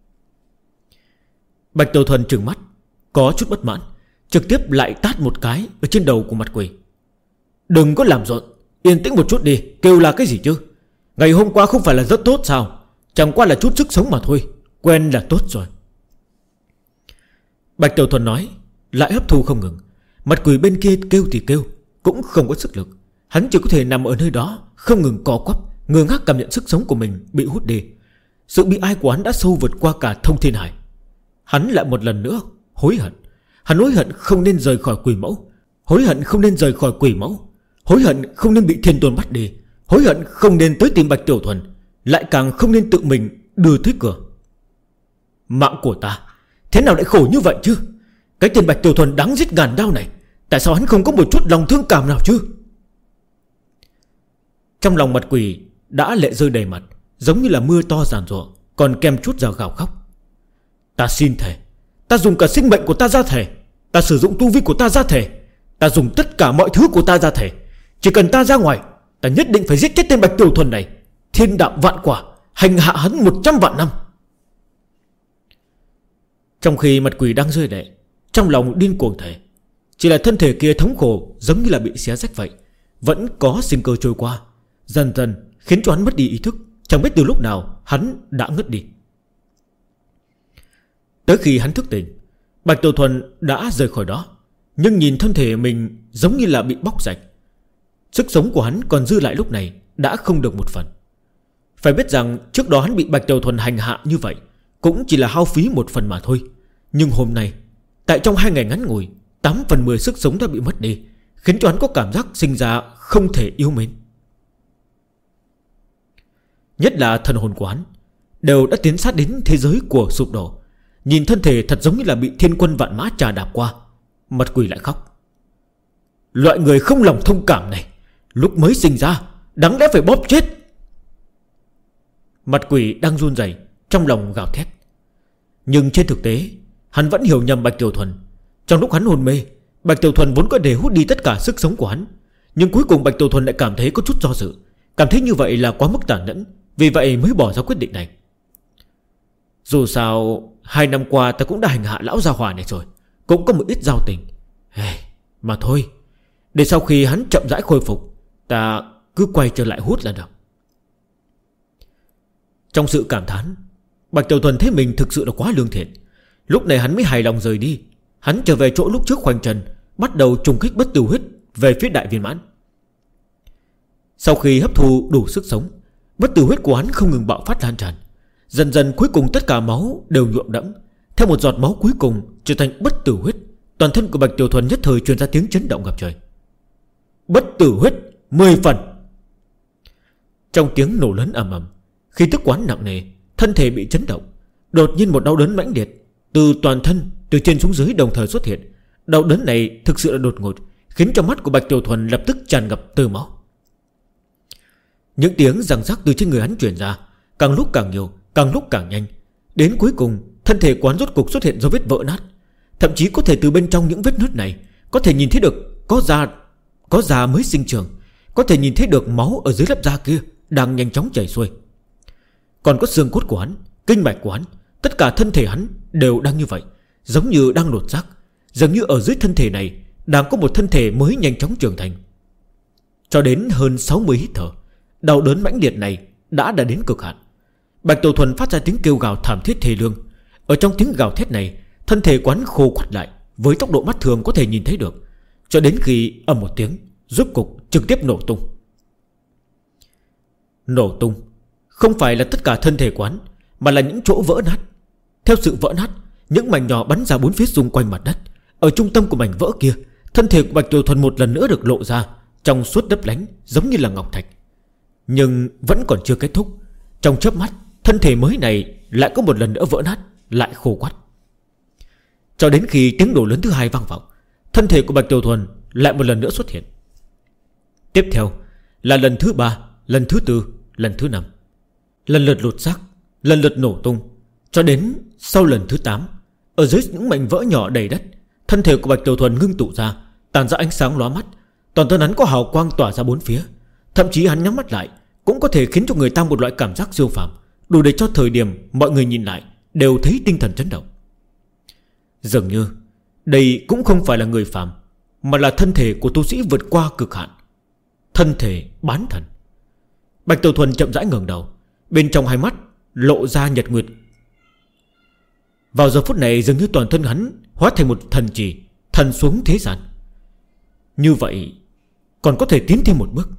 Bạch Tiểu Thuần trừng mắt, có chút bất mãn, trực tiếp lại tát một cái ở trên đầu của mặt quỷ. Đừng có làm rộn, yên tĩnh một chút đi, kêu là cái gì chứ? Ngày hôm qua không phải là rất tốt sao? Chẳng qua là chút sức sống mà thôi, quen là tốt rồi. Bạch Tiểu Thuần nói, lại hấp thu không ngừng. Mặt quỷ bên kia kêu thì kêu, cũng không có sức lực. Hắn chỉ có thể nằm ở nơi đó, không ngừng co quắp, ngơ ngác cảm nhận sức sống của mình bị hút đi. Sự bị ai của hắn đã sâu vượt qua cả thông thiên hải. Hắn lại một lần nữa hối hận. Hắn hối hận không nên rời khỏi quỷ mẫu, hối hận không nên rời khỏi quỷ mẫu, hối hận không nên bị thiên tôn bắt đi, hối hận không nên tới tìm Bạch Tiểu Thuần, lại càng không nên tự mình đưa tới cửa. Mạng của ta thế nào lại khổ như vậy chứ? Cái tên Bạch Tiểu Thuần đáng giết ngàn đao này, tại sao hắn không có một chút lòng thương cảm nào chứ? Trong lòng mặt quỷ đã lệ rơi đầy mặt, giống như là mưa to giàn giụa, còn kèm chút giờ gào khóc. Ta xin thề, ta dùng cả sinh mệnh của ta ra thề, ta sử dụng tu vi của ta ra thề, ta dùng tất cả mọi thứ của ta ra thề. Chỉ cần ta ra ngoài, ta nhất định phải giết chết tên Bạch Tiểu Thuần này, thiên đạo vạn quả, hành hạ hắn 100 vạn năm. Trong khi mặt quỷ đang rơi lệ, trong lòng điên cuồng thề, chỉ là thân thể kia thống khổ giống như là bị xé rách vậy, vẫn có sinh cơ trôi qua, dần dần khiến cho hắn mất đi ý thức. Chẳng biết từ lúc nào hắn đã ngất đi. Tới khi hắn thức tỉnh, Bạch Tiểu Thuần đã rời khỏi đó, nhưng nhìn thân thể mình giống như là bị bóc rạch. Sức sống của hắn còn dư lại lúc này đã không được một phần. Phải biết rằng trước đó hắn bị Bạch Tiểu Thuần hành hạ như vậy cũng chỉ là hao phí một phần mà thôi. Nhưng hôm nay, tại trong 2 ngày ngắn ngủi, 8 phần 10 sức sống đã bị mất đi, khiến cho hắn có cảm giác sinh ra không thể yêu mến. Nhất là thần hồn của hắn đều đã tiến sát đến thế giới của sụp đổ. Nhìn thân thể thật giống như là bị thiên quân vạn mã trà đạp qua. Mặt quỷ lại khóc. Loại người không lòng thông cảm này, lúc mới sinh ra đáng lẽ phải bóp chết. Mặt quỷ đang run rẩy, trong lòng gào thét. Nhưng trên thực tế hắn vẫn hiểu nhầm Bạch Tiểu Thuần. Trong lúc hắn hôn mê, Bạch Tiểu Thuần vốn có để hút đi tất cả sức sống của hắn. Nhưng cuối cùng Bạch Tiểu Thuần lại cảm thấy có chút do dự, cảm thấy như vậy là quá mức tàn nhẫn, vì vậy mới bỏ ra quyết định này. Dù sao 2 năm qua ta cũng đã hành hạ lão gia hỏa này rồi, cũng có một ít giao tình. Mà thôi, để sau khi hắn chậm rãi khôi phục, ta cứ quay trở lại hút là được. Trong sự cảm thán, Bạch Tiểu Thuần thấy mình thực sự là quá lương thiện. Lúc này hắn mới hài lòng rời đi. Hắn trở về chỗ lúc trước khoanh chân, bắt đầu trùng kích bất tử huyết về phía đại viên mãn. Sau khi hấp thu đủ sức sống, bất tử huyết của hắn không ngừng bạo phát lan tràn. Dần dần cuối cùng tất cả máu đều nhuộm đẫm. Theo một giọt máu cuối cùng trở thành bất tử huyết, toàn thân của Bạch Tiểu Thuần nhất thời truyền ra tiếng chấn động ngập trời. Bất tử huyết 10 phần. Trong tiếng nổ lớn ầm ầm, khi tức quán nặng nề, thân thể bị chấn động. Đột nhiên một đau đớn mãnh liệt từ toàn thân, từ trên xuống dưới đồng thời xuất hiện. Đau đớn này thực sự là đột ngột, khiến cho mắt của Bạch Tiểu Thuần lập tức tràn ngập tơ máu. Những tiếng răng rắc từ trên người hắn truyền ra, càng lúc càng nhiều, càng lúc càng nhanh. Đến cuối cùng thân thể quán rốt cục xuất hiện dấu vết vỡ nát. Thậm chí có thể từ bên trong những vết nứt này có thể nhìn thấy được có da mới sinh trưởng, có thể nhìn thấy được máu ở dưới lớp da kia đang nhanh chóng chảy xuôi. Còn có xương cốt của hắn, kinh mạch của hắn, tất cả thân thể hắn đều đang như vậy, giống như đang lột xác. Dường như ở dưới thân thể này đang có một thân thể mới nhanh chóng trưởng thành. Cho đến hơn 60 hít thở, đau đớn mãnh liệt này đã đến cực hạn. Bạch Tiểu Thuần phát ra tiếng kêu gào thảm thiết thê lương. Ở trong tiếng gào thét này, thân thể quán khô quắt lại với tốc độ mắt thường có thể nhìn thấy được, cho đến khi ầm một tiếng, rốt cục trực tiếp nổ tung. Nổ tung không phải là tất cả thân thể quán, mà là những chỗ vỡ nát. Theo sự vỡ nát, những mảnh nhỏ bắn ra bốn phía xung quanh mặt đất. Ở trung tâm của mảnh vỡ kia, thân thể của Bạch Tiểu Thuần một lần nữa được lộ ra, trong suốt lấp lánh giống như là ngọc thạch. Nhưng vẫn còn chưa kết thúc. Trong chớp mắt, thân thể mới này lại có một lần nữa vỡ nát, lại khô quắt. Cho đến khi tiếng nổ lớn thứ hai vang vọng, thân thể của Bạch Tiểu Thuần lại một lần nữa xuất hiện. Tiếp theo là lần thứ 3, lần thứ 4, lần thứ 5, lần lượt lột xác, lần lượt nổ tung. Cho đến sau lần thứ 8, ở dưới những mảnh vỡ nhỏ đầy đất, thân thể của Bạch Tiểu Thuần ngưng tụ ra, tàn ra ánh sáng lóa mắt. Toàn thân hắn có hào quang tỏa ra bốn phía. Thậm chí hắn nhắm mắt lại cũng có thể khiến cho người ta một loại cảm giác siêu phàm, đủ để cho thời điểm mọi người nhìn lại đều thấy tinh thần chấn động. Dường như đây cũng không phải là người phàm, mà là thân thể của tu sĩ vượt qua cực hạn, thân thể bán thần. Bạch Tiểu Thuần chậm rãi ngẩng đầu, bên trong hai mắt lộ ra nhật nguyệt. Vào giờ phút này dường như toàn thân hắn hóa thành một thần chỉ, thần xuống thế gian. Như vậy còn có thể tiến thêm một bước.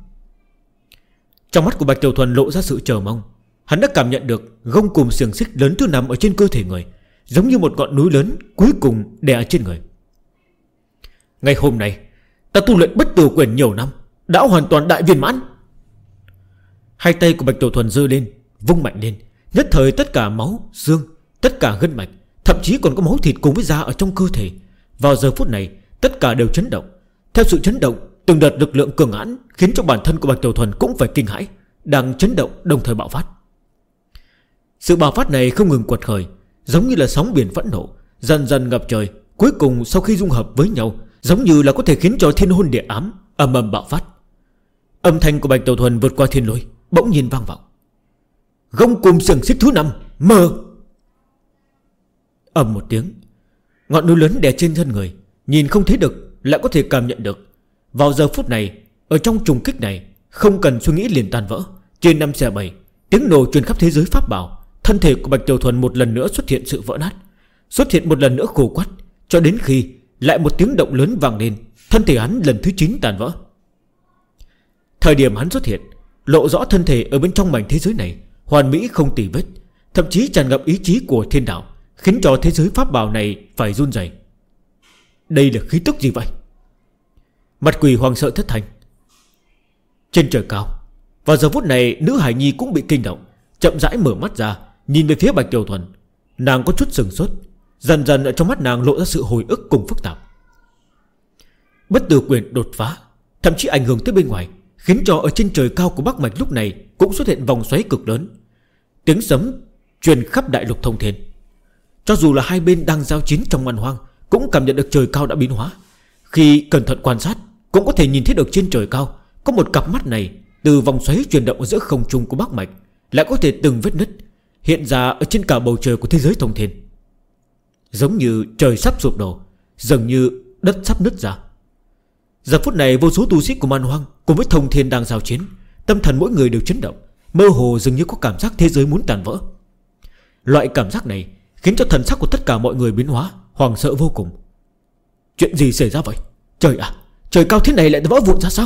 Trong mắt của Bạch Tiểu Thuần lộ ra sự chờ mong. Hắn đã cảm nhận được gông cùm xiềng xích lớn thứ 5 ở trên cơ thể người, giống như một ngọn núi lớn cuối cùng đè ở trên người. Ngày hôm nay ta tu luyện bất tử quyền nhiều năm, đã hoàn toàn đại viên mãn. Hai tay của Bạch Tiểu Thuần giơ lên, vung mạnh lên. Nhất thời tất cả máu, xương, tất cả gân mạch, thậm chí còn có máu thịt cùng với da ở trong cơ thể, vào giờ phút này tất cả đều chấn động. Theo sự chấn động, từng đợt lực lượng cường hãn khiến cho bản thân của Bạch Tiểu Thuần cũng phải kinh hãi, đang chấn động đồng thời bạo phát. Sự bạo phát này không ngừng quật khởi, giống như là sóng biển phẫn nộ, dần dần ngập trời. Cuối cùng sau khi dung hợp với nhau, giống như là có thể khiến cho thiên hôn địa ám ầm ầm bạo phát. Âm thanh của Bạch Tiểu Thuần vượt qua thiên lôi, bỗng nhiên vang vọng. Gông cùm xiềng xích thứ 5 mở. Ầm một tiếng, ngọn núi lớn đè trên thân người, nhìn không thấy được lại có thể cảm nhận được. Vào giờ phút này, ở trong trùng kích này, không cần suy nghĩ liền tan vỡ. Trên 5 xe 7, tiếng nổ truyền khắp thế giới pháp bảo. Thân thể của Bạch Tiểu Thuần một lần nữa xuất hiện sự vỡ nát, xuất hiện một lần nữa khô quắt, cho đến khi lại một tiếng động lớn vang lên, thân thể hắn lần thứ 9 tàn vỡ. Thời điểm hắn xuất hiện, lộ rõ thân thể ở bên trong mảnh thế giới này hoàn mỹ không tì vết, thậm chí tràn ngập ý chí của thiên đạo, khiến cho thế giới pháp bảo này phải run rẩy. Đây là khí tức gì vậy? Mặt quỷ hoàng sợ thất thanh. Trên trời cao, vào giờ phút này nữ hải nhi cũng bị kinh động, chậm rãi mở mắt ra, nhìn về phía Bạch Tiểu Thuần. Nàng có chút sừng sốt. Dần dần ở trong mắt nàng lộ ra sự hồi ức cùng phức tạp. Bất tử quyền đột phá, thậm chí ảnh hưởng tới bên ngoài, khiến cho ở trên trời cao của Bắc Mạch lúc này cũng xuất hiện vòng xoáy cực lớn. Tiếng sấm truyền khắp đại lục thông thiên. Cho dù là hai bên đang giao chiến trong man hoang, cũng cảm nhận được trời cao đã biến hóa. Khi cẩn thận quan sát, cũng có thể nhìn thấy được trên trời cao có một cặp mắt này từ vòng xoáy chuyển động ở giữa không trung của Bắc Mạch lại có thể từng vết nứt hiện ra ở trên cả bầu trời của thế giới thông thiên. Giống như trời sắp sụp đổ, dường như đất sắp nứt ra. Giờ phút này vô số tu sĩ của man hoang cùng với thông thiên đang giao chiến, tâm thần mỗi người đều chấn động, mơ hồ dường như có cảm giác thế giới muốn tàn vỡ. Loại cảm giác này khiến cho thần sắc của tất cả mọi người biến hóa, hoảng sợ vô cùng. Chuyện gì xảy ra vậy? Trời ạ, trời cao thế này lại vỡ vụn ra sao?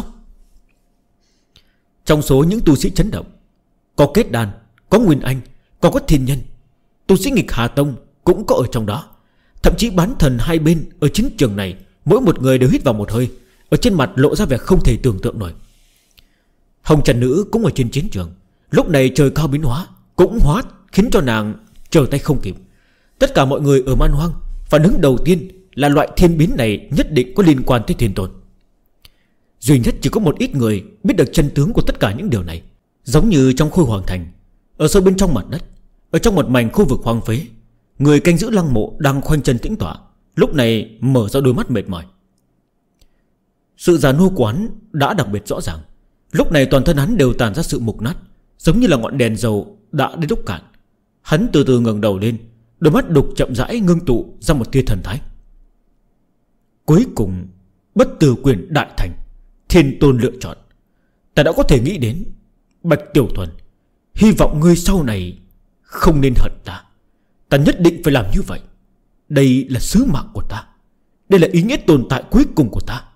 Trong số những tu sĩ chấn động, có kết đàn, có Nguyên Anh, còn có thiên nhân. Tu sĩ nghịch Hà Tông cũng có ở trong đó. Thậm chí bán thần hai bên ở chiến trường này, mỗi một người đều hít vào một hơi, ở trên mặt lộ ra vẻ không thể tưởng tượng nổi. Hồng Trần Nữ cũng ở trên chiến trường. Lúc này trời cao biến hóa, cũng hóa khiến cho nàng trở tay không kịp. Tất cả mọi người ở man hoang phản ứng đầu tiên là loại thiên biến này nhất định có liên quan tới thiên tôn. Duy nhất chỉ có một ít người biết được chân tướng của tất cả những điều này. Giống như trong Khôi Hoàng Thành, ở sâu bên trong mặt đất, ở trong một mảnh khu vực hoang phế, người canh giữ lăng mộ đang khoanh chân tĩnh tọa, lúc này mở ra đôi mắt mệt mỏi. Sự già nua của hắn đã đặc biệt rõ ràng. Lúc này toàn thân hắn đều tàn ra sự mục nát, giống như là ngọn đèn dầu đã đến lúc cạn. Hắn từ từ ngẩng đầu lên, đôi mắt đục chậm rãi ngưng tụ ra một tia thần thái. Cuối cùng bất tử quyền đại thành, thiên tôn lựa chọn. Ta đã có thể nghĩ đến, Bạch Tiểu Thuần, hy vọng ngươi sau này không nên hận ta. Ta nhất định phải làm như vậy. Đây là sứ mạng của ta, đây là ý nghĩa tồn tại cuối cùng của ta.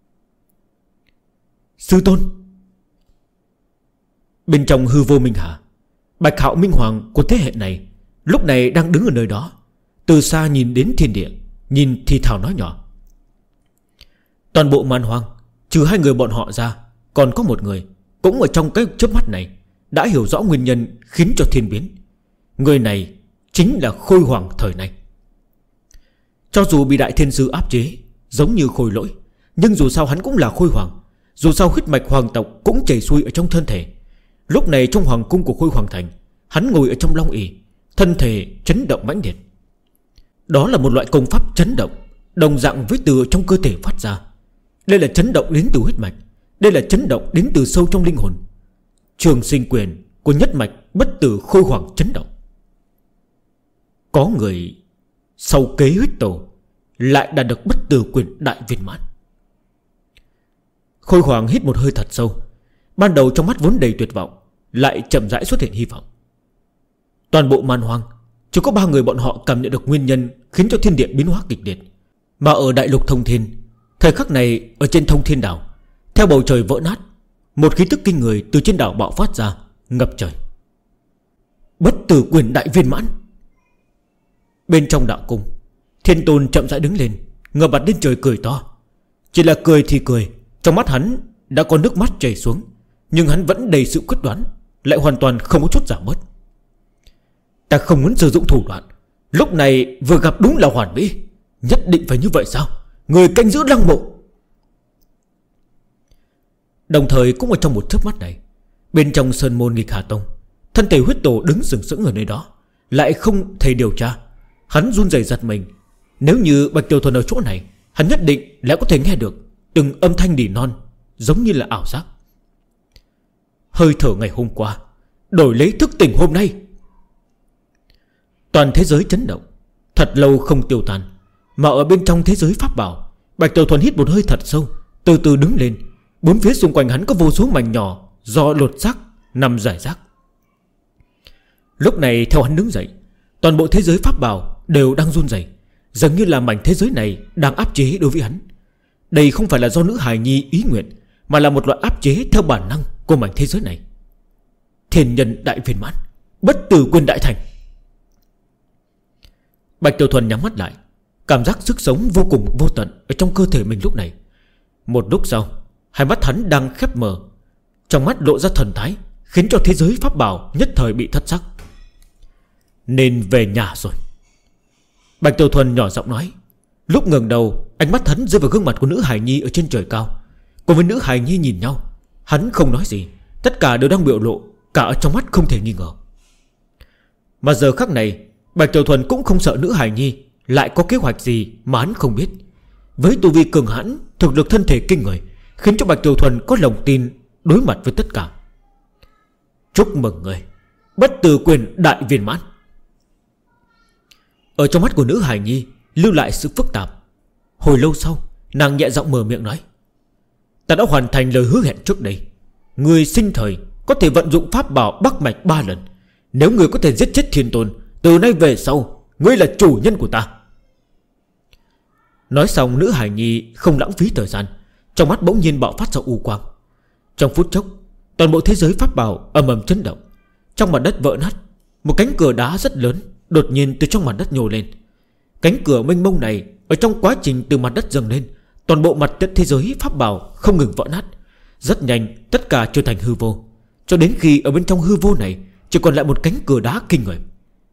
Sư tôn. Bên trong hư vô minh hà, Bạch Hạo Minh Hoàng của thế hệ này lúc này đang đứng ở nơi đó, từ xa nhìn đến thiên địa, nhìn thì thào nói nhỏ. Toàn bộ man hoang trừ hai người bọn họ ra, còn có một người cũng ở trong cái chớp mắt này đã hiểu rõ nguyên nhân khiến cho thiên biến. Người này chính là Khôi Hoàng thời này. Cho dù bị Đại Thiên Sư áp chế giống như Khôi Lỗi, nhưng dù sao hắn cũng là Khôi Hoàng. Dù sao huyết mạch hoàng tộc cũng chảy xuôi ở trong thân thể. Lúc này trong hoàng cung của Khôi Hoàng Thành, hắn ngồi ở trong long ỷ, thân thể chấn động mãnh liệt. Đó là một loại công pháp chấn động, đồng dạng với từ trong cơ thể phát ra. Đây là chấn động đến từ huyết mạch, đây là chấn động đến từ sâu trong linh hồn. Trường sinh quyền của nhất mạch bất tử Khôi Hoàng chấn động. Có người sau kế huyết tổ lại đạt được bất tử quyền đại viên mãn. Khôi Hoàng hít một hơi thật sâu. Ban đầu trong mắt vốn đầy tuyệt vọng, lại chậm rãi xuất hiện hy vọng. Toàn bộ man hoang chỉ có 3 người bọn họ cảm nhận được nguyên nhân khiến cho thiên địa biến hóa kịch liệt. Mà ở đại lục thông thiên, thời khắc này ở trên thông thiên đảo, theo bầu trời vỡ nát, một khí tức kinh người từ trên đảo bạo phát ra, ngập trời. Bất tử quyền đại viên mãn. Bên trong đạo cung, Thiên Tôn chậm rãi đứng lên, ngửa mặt lên trời cười to. Chỉ là cười thì cười, trong mắt hắn đã có nước mắt chảy xuống, nhưng hắn vẫn đầy sự quyết đoán, lại hoàn toàn không có chút giảm bớt. Ta không muốn sử dụng thủ đoạn, lúc này vừa gặp đúng là hoàn mỹ. Nhất định phải như vậy sao? Người canh giữ lăng mộ. Đồng thời cũng ở trong một chớp mắt này, bên trong sơn môn nghịch Hà Tông, thân thể huyết tổ đứng sừng sững ở nơi đó, lại không thể điều tra. Hắn run rẩy giật mình. Nếu như Bạch Tiểu Thuần ở chỗ này, hắn nhất định lại có thể nghe được từng âm thanh nỉ non, giống như là ảo giác. Hơi thở ngày hôm qua đổi lấy thức tỉnh hôm nay. Toàn thế giới chấn động, thật lâu không tiêu tan. Mà ở bên trong thế giới pháp bảo, Bạch Tiểu Thuần hít một hơi thật sâu, từ từ đứng lên. Bốn phía xung quanh hắn có vô số mảnh nhỏ do lột xác nằm rải rác. Lúc này theo hắn đứng dậy, toàn bộ thế giới pháp bảo đều đang run rẩy, dường như là mảnh thế giới này đang áp chế đối với hắn. Đây không phải là do nữ hài nhi ý nguyện, mà là một loại áp chế theo bản năng của mảnh thế giới này. Thiên nhân đại viên mãn, bất tử quyền đại thành. Bạch Tiểu Thuần nhắm mắt lại, cảm giác sức sống vô cùng vô tận ở trong cơ thể mình lúc này. Một lúc sau, hai mắt hắn đang khép mờ, trong mắt lộ ra thần thái, khiến cho thế giới pháp bảo nhất thời bị thất sắc. Nên về nhà rồi. Bạch Tiểu Thuần nhỏ giọng nói. Lúc ngẩng đầu, ánh mắt hắn rơi vào gương mặt của nữ hài nhi ở trên trời cao. Cùng với nữ hài nhi nhìn nhau, hắn không nói gì. Tất cả đều đang biểu lộ, cả ở trong mắt không thể nghi ngờ. Mà giờ khắc này, Bạch Tiểu Thuần cũng không sợ nữ hài nhi lại có kế hoạch gì mà hắn không biết. Với tu vi cường hãn, thực lực thân thể kinh người, khiến cho Bạch Tiểu Thuần có lòng tin đối mặt với tất cả. Chúc mừng người, bất tử quyền đại viên mãn. Ở trong mắt của nữ hài nhi lưu lại sự phức tạp. Hồi lâu sau, nàng nhẹ giọng mở miệng nói. Ta đã hoàn thành lời hứa hẹn trước đây. Người sinh thời có thể vận dụng pháp bảo Bắc Mạch 3 lần. Nếu người có thể giết chết Thiên Tôn, từ nay về sau ngươi là chủ nhân của ta. Nói xong, nữ hài nhi không lãng phí thời gian, trong mắt bỗng nhiên bạo phát ra u quang. Trong phút chốc, toàn bộ thế giới pháp bảo ầm ầm chấn động. Trong mặt đất vỡ nát, một cánh cửa đá rất lớn đột nhiên từ trong mặt đất nhô lên. Cánh cửa mênh mông này, ở trong quá trình từ mặt đất dâng lên, toàn bộ mặt đất thế giới pháp bảo không ngừng vỡ nát. Rất nhanh tất cả trở thành hư vô, cho đến khi ở bên trong hư vô này chỉ còn lại một cánh cửa đá kinh người.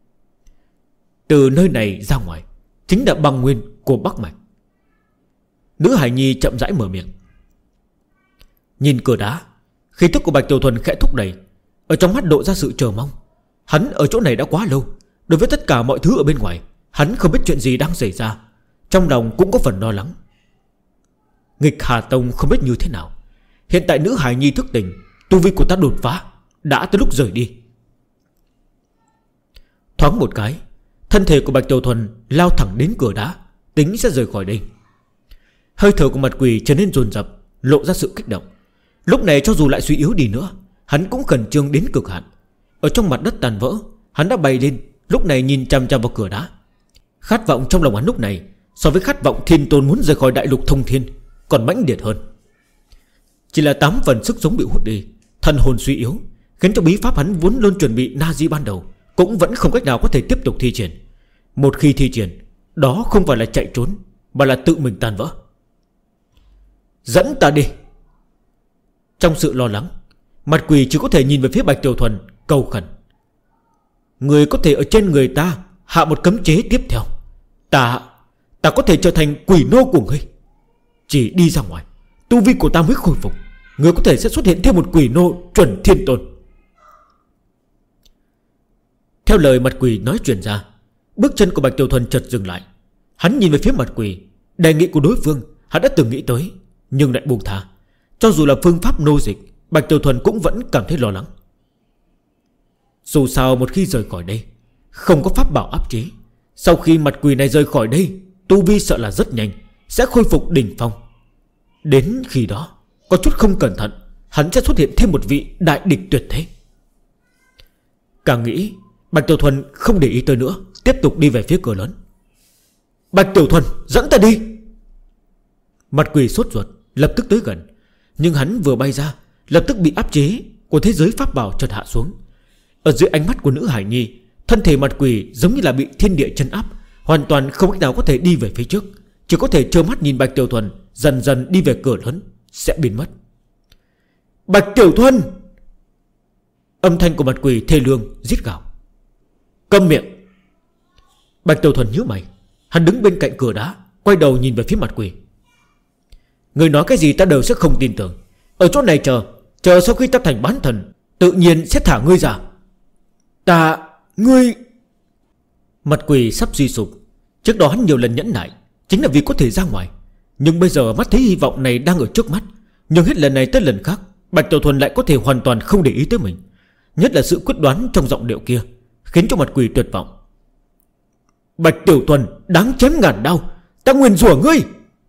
Từ nơi này ra ngoài chính là băng nguyên của Bắc Mạch. Nữ hài nhi chậm rãi mở miệng. Nhìn cửa đá, khí tức của Bạch Tiểu Thuần khẽ thúc đẩy, ở trong mắt lộ ra sự chờ mong. Hắn ở chỗ này đã quá lâu, đối với tất cả mọi thứ ở bên ngoài hắn không biết chuyện gì đang xảy ra, trong lòng cũng có phần lo lắng. Nghịch Hà Tông không biết như thế nào. Hiện tại nữ hài nhi thức tỉnh, tu vi của ta đột phá, đã tới lúc rời đi. Thoáng một cái, thân thể của Bạch Tiểu Thuần lao thẳng đến cửa đá, tính sẽ rời khỏi đây. Hơi thở của mặt quỷ trở nên dồn dập, lộ ra sự kích động. Lúc này cho dù lại suy yếu đi nữa, hắn cũng khẩn trương đến cực hạn. Ở trong mặt đất tàn vỡ, hắn đã bay lên, lúc này nhìn chằm chằm vào cửa đá. Khát vọng trong lòng hắn lúc này so với khát vọng Thiên Tôn muốn rời khỏi đại lục thông thiên còn mãnh liệt hơn. Chỉ là 8 phần sức sống bị hút đi, thần hồn suy yếu, khiến cho bí pháp hắn vốn luôn chuẩn bị na di ban đầu cũng vẫn không cách nào có thể tiếp tục thi triển. Một khi thi triển, đó không phải là chạy trốn, mà là tự mình tan vỡ. Dẫn ta đi. Trong sự lo lắng, mặt quỷ chỉ có thể nhìn về phía Bạch Tiểu Thuần, cầu khẩn. Người có thể ở trên người ta hạ một cấm chế tiếp theo. Ta có thể trở thành quỷ nô của ngươi. Chỉ đi ra ngoài, tu vi của ta mới khôi phục, người có thể sẽ xuất hiện thêm một quỷ nô chuẩn Thiên Tôn. Theo lời mặt quỷ nói truyền ra, bước chân của Bạch Tiểu Thuần chợt dừng lại. Hắn nhìn về phía mặt quỷ. Đề nghị của đối phương hắn đã từng nghĩ tới, nhưng lại buông tha. Cho dù là phương pháp nô dịch, Bạch Tiểu Thuần cũng vẫn cảm thấy lo lắng. Dù sao một khi rời khỏi đây, không có pháp bảo áp chế, sau khi mặt quỷ này rời khỏi đây, tu vi sợ là rất nhanh sẽ khôi phục đỉnh phong. Đến khi đó, có chút không cẩn thận, hắn sẽ xuất hiện thêm một vị đại địch tuyệt thế. Càng nghĩ, Bạch Tiểu Thuần không để ý tới nữa, tiếp tục đi về phía cửa lớn. Bạch Tiểu Thuần, dẫn ta đi. Mặt quỷ sốt ruột, lập tức tới gần. Nhưng hắn vừa bay ra, lập tức bị áp chế của thế giới pháp bảo chợt hạ xuống. Ở dưới ánh mắt của nữ hải nhi, thân thể mặt quỷ giống như là bị thiên địa trấn áp, hoàn toàn không cách nào có thể đi về phía trước, chỉ có thể trơ mắt nhìn Bạch Tiểu Thuần dần dần đi về cửa lớn, sẽ biến mất. Bạch Tiểu Thuần! Âm thanh của mặt quỷ thê lương rít gào. Câm miệng! Bạch Tiểu Thuần nhíu mày. Hắn đứng bên cạnh cửa đá, quay đầu nhìn về phía mặt quỷ. Người nói cái gì ta đều sẽ không tin tưởng. Ở chỗ này chờ sau khi ta thành bán thần, tự nhiên sẽ thả ngươi ra. Ngươi... Mặt quỷ sắp suy sụp. Trước đó hắn nhiều lần nhẫn nại, chính là vì có thể ra ngoài. Nhưng bây giờ mắt thấy hy vọng này đang ở trước mắt, nhưng hết lần này tới lần khác, Bạch Tiểu Thuần lại có thể hoàn toàn không để ý tới mình. Nhất là sự quyết đoán trong giọng điệu kia, khiến cho mặt quỷ tuyệt vọng. Bạch Tiểu Thuần đáng chém ngàn đao, ta nguyền rủa ngươi.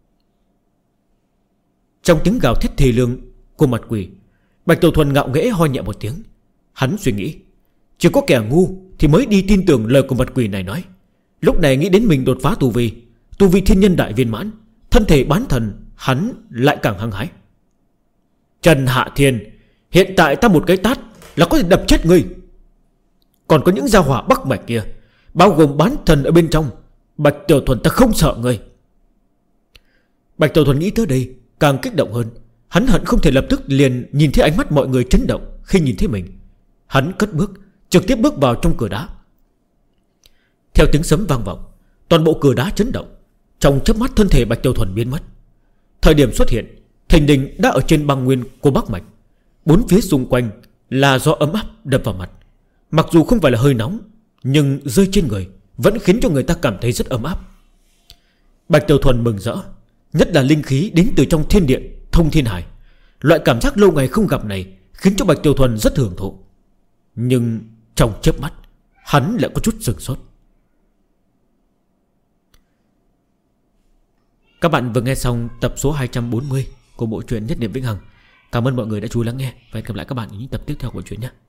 Trong tiếng gào thét thê lương của mặt quỷ, Bạch Tiểu Thuần ngạo nghễ ho nhẹ một tiếng. Hắn suy nghĩ, chỉ có kẻ ngu thì mới đi tin tưởng lời của mặt quỷ này nói. Lúc này nghĩ đến mình đột phá tu vi thiên nhân đại viên mãn, thân thể bán thần, hắn lại càng hăng hái. Trần Hạ Thiên, hiện tại ta một cái tát là có thể đập chết ngươi. Còn có những gia hỏa Bắc Mạch kia, bao gồm bán thần ở bên trong, Bạch Tiểu Thuần ta không sợ ngươi. Bạch Tiểu Thuần nghĩ tới đây càng kích động hơn. Hắn hận không thể lập tức liền nhìn thấy ánh mắt mọi người chấn động khi nhìn thấy mình. Hắn cất bước, trực tiếp bước vào trong cửa đá. Theo tiếng sấm vang vọng, Toàn bộ cửa đá chấn động. Trong chớp mắt thân thể Bạch Tiểu Thuần biến mất. Thời điểm xuất hiện, thình lình đã ở trên băng nguyên của Bắc Mạch. Bốn phía xung quanh là gió ấm áp đập vào mặt. Mặc dù không phải là hơi nóng, nhưng rơi trên người vẫn khiến cho người ta cảm thấy rất ấm áp. Bạch Tiểu Thuần mừng rỡ, nhất là linh khí đến từ trong thiên địa thông thiên hải. Loại cảm giác lâu ngày không gặp này khiến cho Bạch Tiểu Thuần rất hưởng thụ. Nhưng trong chớp mắt, hắn lại có chút sửng sốt. Các bạn vừa nghe xong tập số 240 của bộ truyện Nhất Niệm Vĩnh Hằng. Cảm ơn mọi người đã chú ý lắng nghe. Và hẹn gặp lại các bạn ở những tập tiếp theo của truyện nhé.